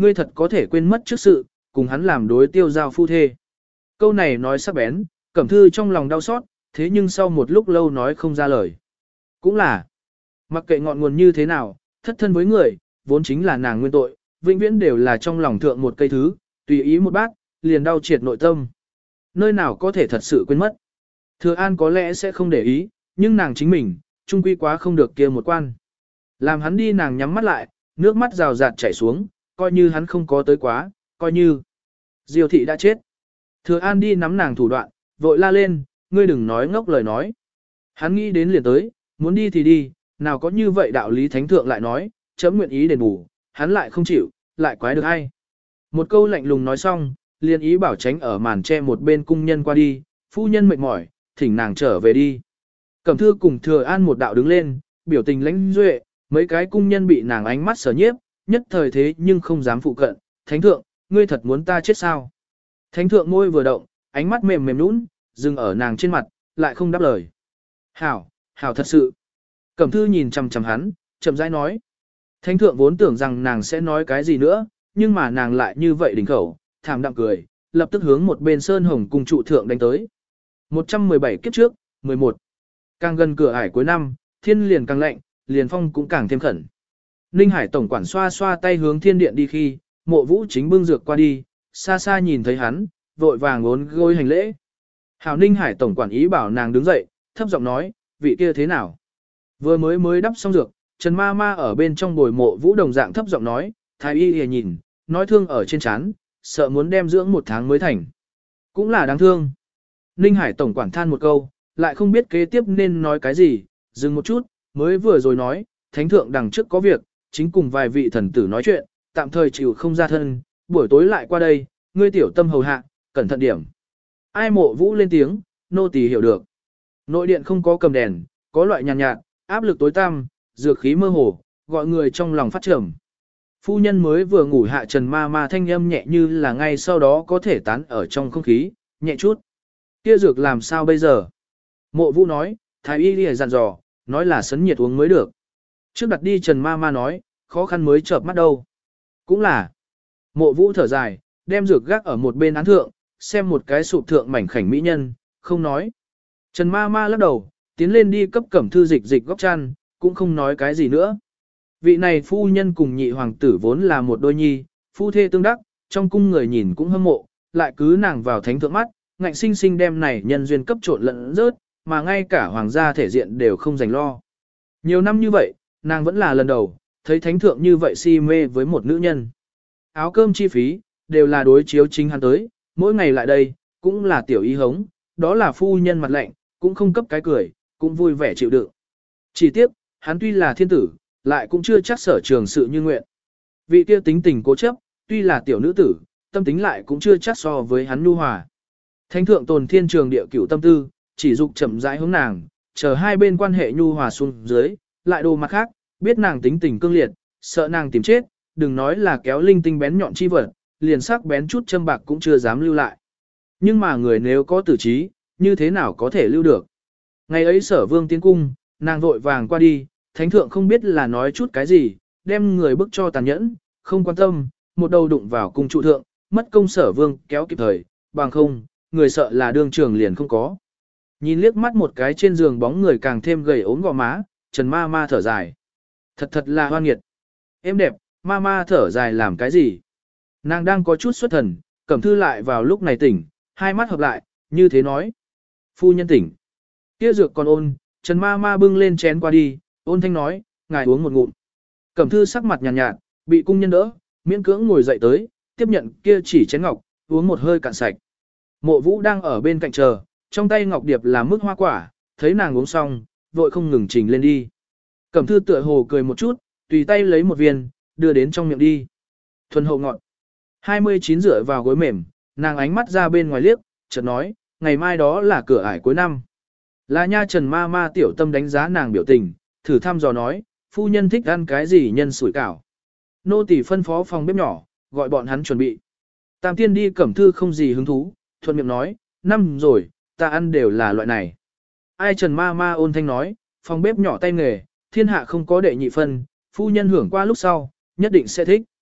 ngươi thật có thể quên mất trước sự, cùng hắn làm đối tiêu giao phu thê. Câu này nói sắc bén, Cẩm Thư trong lòng đau xót, thế nhưng sau một lúc lâu nói không ra lời. Cũng là, mặc kệ ngọn nguồn như thế nào, thất thân với người, vốn chính là nàng nguyên tội, vĩnh viễn đều là trong lòng thượng một cây thứ, tùy ý một bát, liền đau triệt nội tâm. Nơi nào có thể thật sự quên mất. Thừa An có lẽ sẽ không để ý, nhưng nàng chính mình, trung quy quá không được kia một quan. Làm hắn đi nàng nhắm mắt lại, nước mắt rào rạt chảy xuống, coi như hắn không có tới quá, coi như Diêu thị đã chết. Thừa An đi nắm nàng thủ đoạn, vội la lên, ngươi đừng nói ngốc lời nói. Hắn nghĩ đến liền tới, muốn đi thì đi, nào có như vậy đạo lý thánh thượng lại nói, chấm nguyện ý đền bù, hắn lại không chịu, lại quái được hay. Một câu lạnh lùng nói xong, liền ý bảo tránh ở màn che một bên cung nhân qua đi, phu nhân mệt mỏi, thỉnh nàng trở về đi. Cẩm Thư cùng Thừa An một đạo đứng lên, biểu tình lãnh duệ, mấy cái cung nhân bị nàng ánh mắt sở nhiếp, nhất thời thế nhưng không dám phụ cận, thánh thượng, ngươi thật muốn ta chết sao? Thánh thượng môi vừa động, ánh mắt mềm mềm nũng, dừng ở nàng trên mặt, lại không đáp lời. Hảo, hảo thật sự. Cẩm Thư nhìn chằm chằm hắn, chậm rãi nói. Thánh thượng vốn tưởng rằng nàng sẽ nói cái gì nữa, nhưng mà nàng lại như vậy đỉnh khẩu, thảm đạm cười, lập tức hướng một bên sơn hồng cùng trụ thượng đánh tới. một trăm mười bảy kiếp trước, mười một. Càng gần cửa ải cuối năm, thiên liền càng lạnh, liền phong cũng càng thêm khẩn. Ninh Hải tổng quản xoa xoa tay hướng thiên điện đi khi, Mộ Vũ chính bưng dược qua đi, xa xa nhìn thấy hắn, vội vàng ốn gối hành lễ. Hảo Ninh Hải tổng quản ý bảo nàng đứng dậy, thấp giọng nói, vị kia thế nào? Vừa mới mới đắp xong dược, Trần Ma Ma ở bên trong bồi Mộ Vũ đồng dạng thấp giọng nói, thái y hề nhìn, nói thương ở trên trán, sợ muốn đem dưỡng một tháng mới thành. Cũng là đáng thương. Ninh Hải tổng quản than một câu, lại không biết kế tiếp nên nói cái gì, dừng một chút, mới vừa rồi nói, thánh thượng đằng trước có việc, chính cùng vài vị thần tử nói chuyện, tạm thời chịu không ra thân, buổi tối lại qua đây, ngươi tiểu tâm hầu hạ, cẩn thận điểm. Ai Mộ Vũ lên tiếng, nô tỳ hiểu được. Nội điện không có cầm đèn, có loại nhàn nhạt, nhạt, áp lực tối tăm, dược khí mơ hồ, gọi người trong lòng phát trầm. Phu nhân mới vừa ngủ hạ Trần Ma Ma thanh âm nhẹ như là ngay sau đó có thể tán ở trong không khí, nhẹ chút. Kia dược làm sao bây giờ? Mộ Vũ nói, thái y đi dặn dò, nói là sấn nhiệt uống mới được. Trước đặt đi Trần Ma Ma nói, khó khăn mới chợp mắt đâu. Cũng là. Mộ Vũ thở dài, đem dược gác ở một bên án thượng, xem một cái sụp thượng mảnh khảnh mỹ nhân, không nói. Trần Ma Ma lắc đầu, tiến lên đi cấp Cẩm Thư dịch dịch góc chăn, cũng không nói cái gì nữa. Vị này phu nhân cùng nhị hoàng tử vốn là một đôi nhi, phu thê tương đắc, trong cung người nhìn cũng hâm mộ, lại cứ nàng vào thánh thượng mắt, ngạnh sinh sinh đem này nhân duyên cấp trộn lẫn rớt, mà ngay cả hoàng gia thể diện đều không dành lo. Nhiều năm như vậy, nàng vẫn là lần đầu, thấy thánh thượng như vậy si mê với một nữ nhân. Áo cơm chi phí, đều là đối chiếu chính hắn tới, mỗi ngày lại đây, cũng là tiểu ý hống, đó là phu nhân mặt lạnh, cũng không cấp cái cười, cũng vui vẻ chịu đựng. Chỉ tiếc, hắn tuy là thiên tử, lại cũng chưa chắc sở trường sự như nguyện. Vị kia tính tình cố chấp, tuy là tiểu nữ tử, tâm tính lại cũng chưa chắc so với hắn nhu hòa. Thánh thượng tồn thiên trường địa cửu tâm tư, chỉ dục chậm rãi hướng nàng, chờ hai bên quan hệ nhu hòa xuống dưới, lại đồ mặt khác, biết nàng tính tình cương liệt, sợ nàng tìm chết, đừng nói là kéo linh tinh bén nhọn chi vật, liền sắc bén chút châm bạc cũng chưa dám lưu lại. Nhưng mà người nếu có tử trí, như thế nào có thể lưu được? Ngày ấy sở vương tiến cung, nàng vội vàng qua đi, thánh thượng không biết là nói chút cái gì, đem người bức cho tàn nhẫn, không quan tâm, một đầu đụng vào cung trụ thượng, mất công sở vương kéo kịp thời, bằng không, người sợ là đương trường liền không có. Nhìn liếc mắt một cái trên giường bóng người càng thêm gầy ốm gò má, Trần Ma Ma thở dài. Thật thật là hoan nghiệt. Em đẹp, Ma Ma thở dài làm cái gì? Nàng đang có chút xuất thần, Cẩm Thư lại vào lúc này tỉnh, hai mắt hợp lại, như thế nói. Phu nhân tỉnh. Kia dược còn ôn, Trần Ma Ma bưng lên chén qua đi, ôn thanh nói, ngài uống một ngụm. Cẩm Thư sắc mặt nhàn nhạt, nhạt, bị cung nhân đỡ, miễn cưỡng ngồi dậy tới, tiếp nhận kia chỉ chén ngọc, uống một hơi cạn sạch. Mộ Vũ đang ở bên cạnh chờ, trong tay ngọc điệp là mức hoa quả, thấy nàng uống xong, vội không ngừng trình lên đi. Cẩm Thư tựa hồ cười một chút, tùy tay lấy một viên, đưa đến trong miệng đi. Thuần hậu ngọt. hai mươi chín rưỡi vào gối mềm, nàng ánh mắt ra bên ngoài liếc, chợt nói, ngày mai đó là cửa ải cuối năm. Là nha Trần Ma Ma tiểu tâm đánh giá nàng biểu tình, thử thăm dò nói, phu nhân thích ăn cái gì nhân sủi cảo. Nô tỳ phân phó phòng bếp nhỏ, gọi bọn hắn chuẩn bị. Tam tiên đi Cẩm Thư không gì hứng thú, thuận miệng nói, năm rồi, ta ăn đều là loại này. Ai Trần Ma Ma ôn thanh nói, phòng bếp nhỏ tay nghề, thiên hạ không có đệ nhị phân, phu nhân hưởng qua lúc sau, nhất định sẽ thích.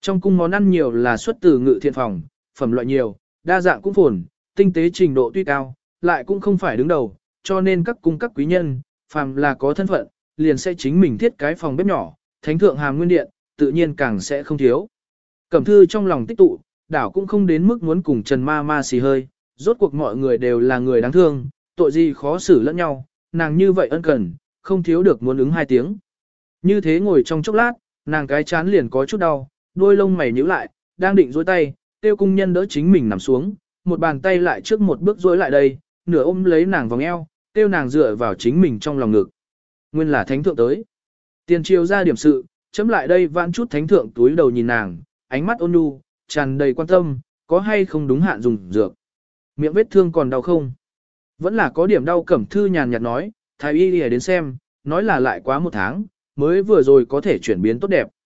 Trong cung món ăn nhiều là xuất từ ngự thiện phòng, phẩm loại nhiều, đa dạng cũng phồn, tinh tế trình độ tuy cao, lại cũng không phải đứng đầu, cho nên các cung các quý nhân, phàm là có thân phận, liền sẽ chính mình thiết cái phòng bếp nhỏ, thánh thượng hàm nguyên điện, tự nhiên càng sẽ không thiếu. Cẩm thư trong lòng tích tụ, đảo cũng không đến mức muốn cùng Trần Ma Ma xì hơi, rốt cuộc mọi người đều là người đáng thương, tội gì khó xử lẫn nhau, nàng như vậy ân cần, không thiếu được muốn ứng hai tiếng. Như thế ngồi trong chốc lát, nàng cái chán liền có chút đau, đôi lông mày nhíu lại, đang định duỗi tay, tiêu cung nhân đỡ chính mình nằm xuống, một bàn tay lại trước một bước duỗi lại đây, nửa ôm lấy nàng vòng eo, tiêu nàng dựa vào chính mình trong lòng ngực. Nguyên là thánh thượng tới. Tiền triều ra điểm sự, chấm lại đây vãn chút thánh thượng túi đầu nhìn nàng, ánh mắt ôn nhu, tràn đầy quan tâm, có hay không đúng hạn dùng dược. Miệng vết thương còn đau không? Vẫn là có điểm đau. Cẩm thư nhàn nhạt nói, thái y đi đến xem, nói là lại quá một tháng, mới vừa rồi có thể chuyển biến tốt đẹp.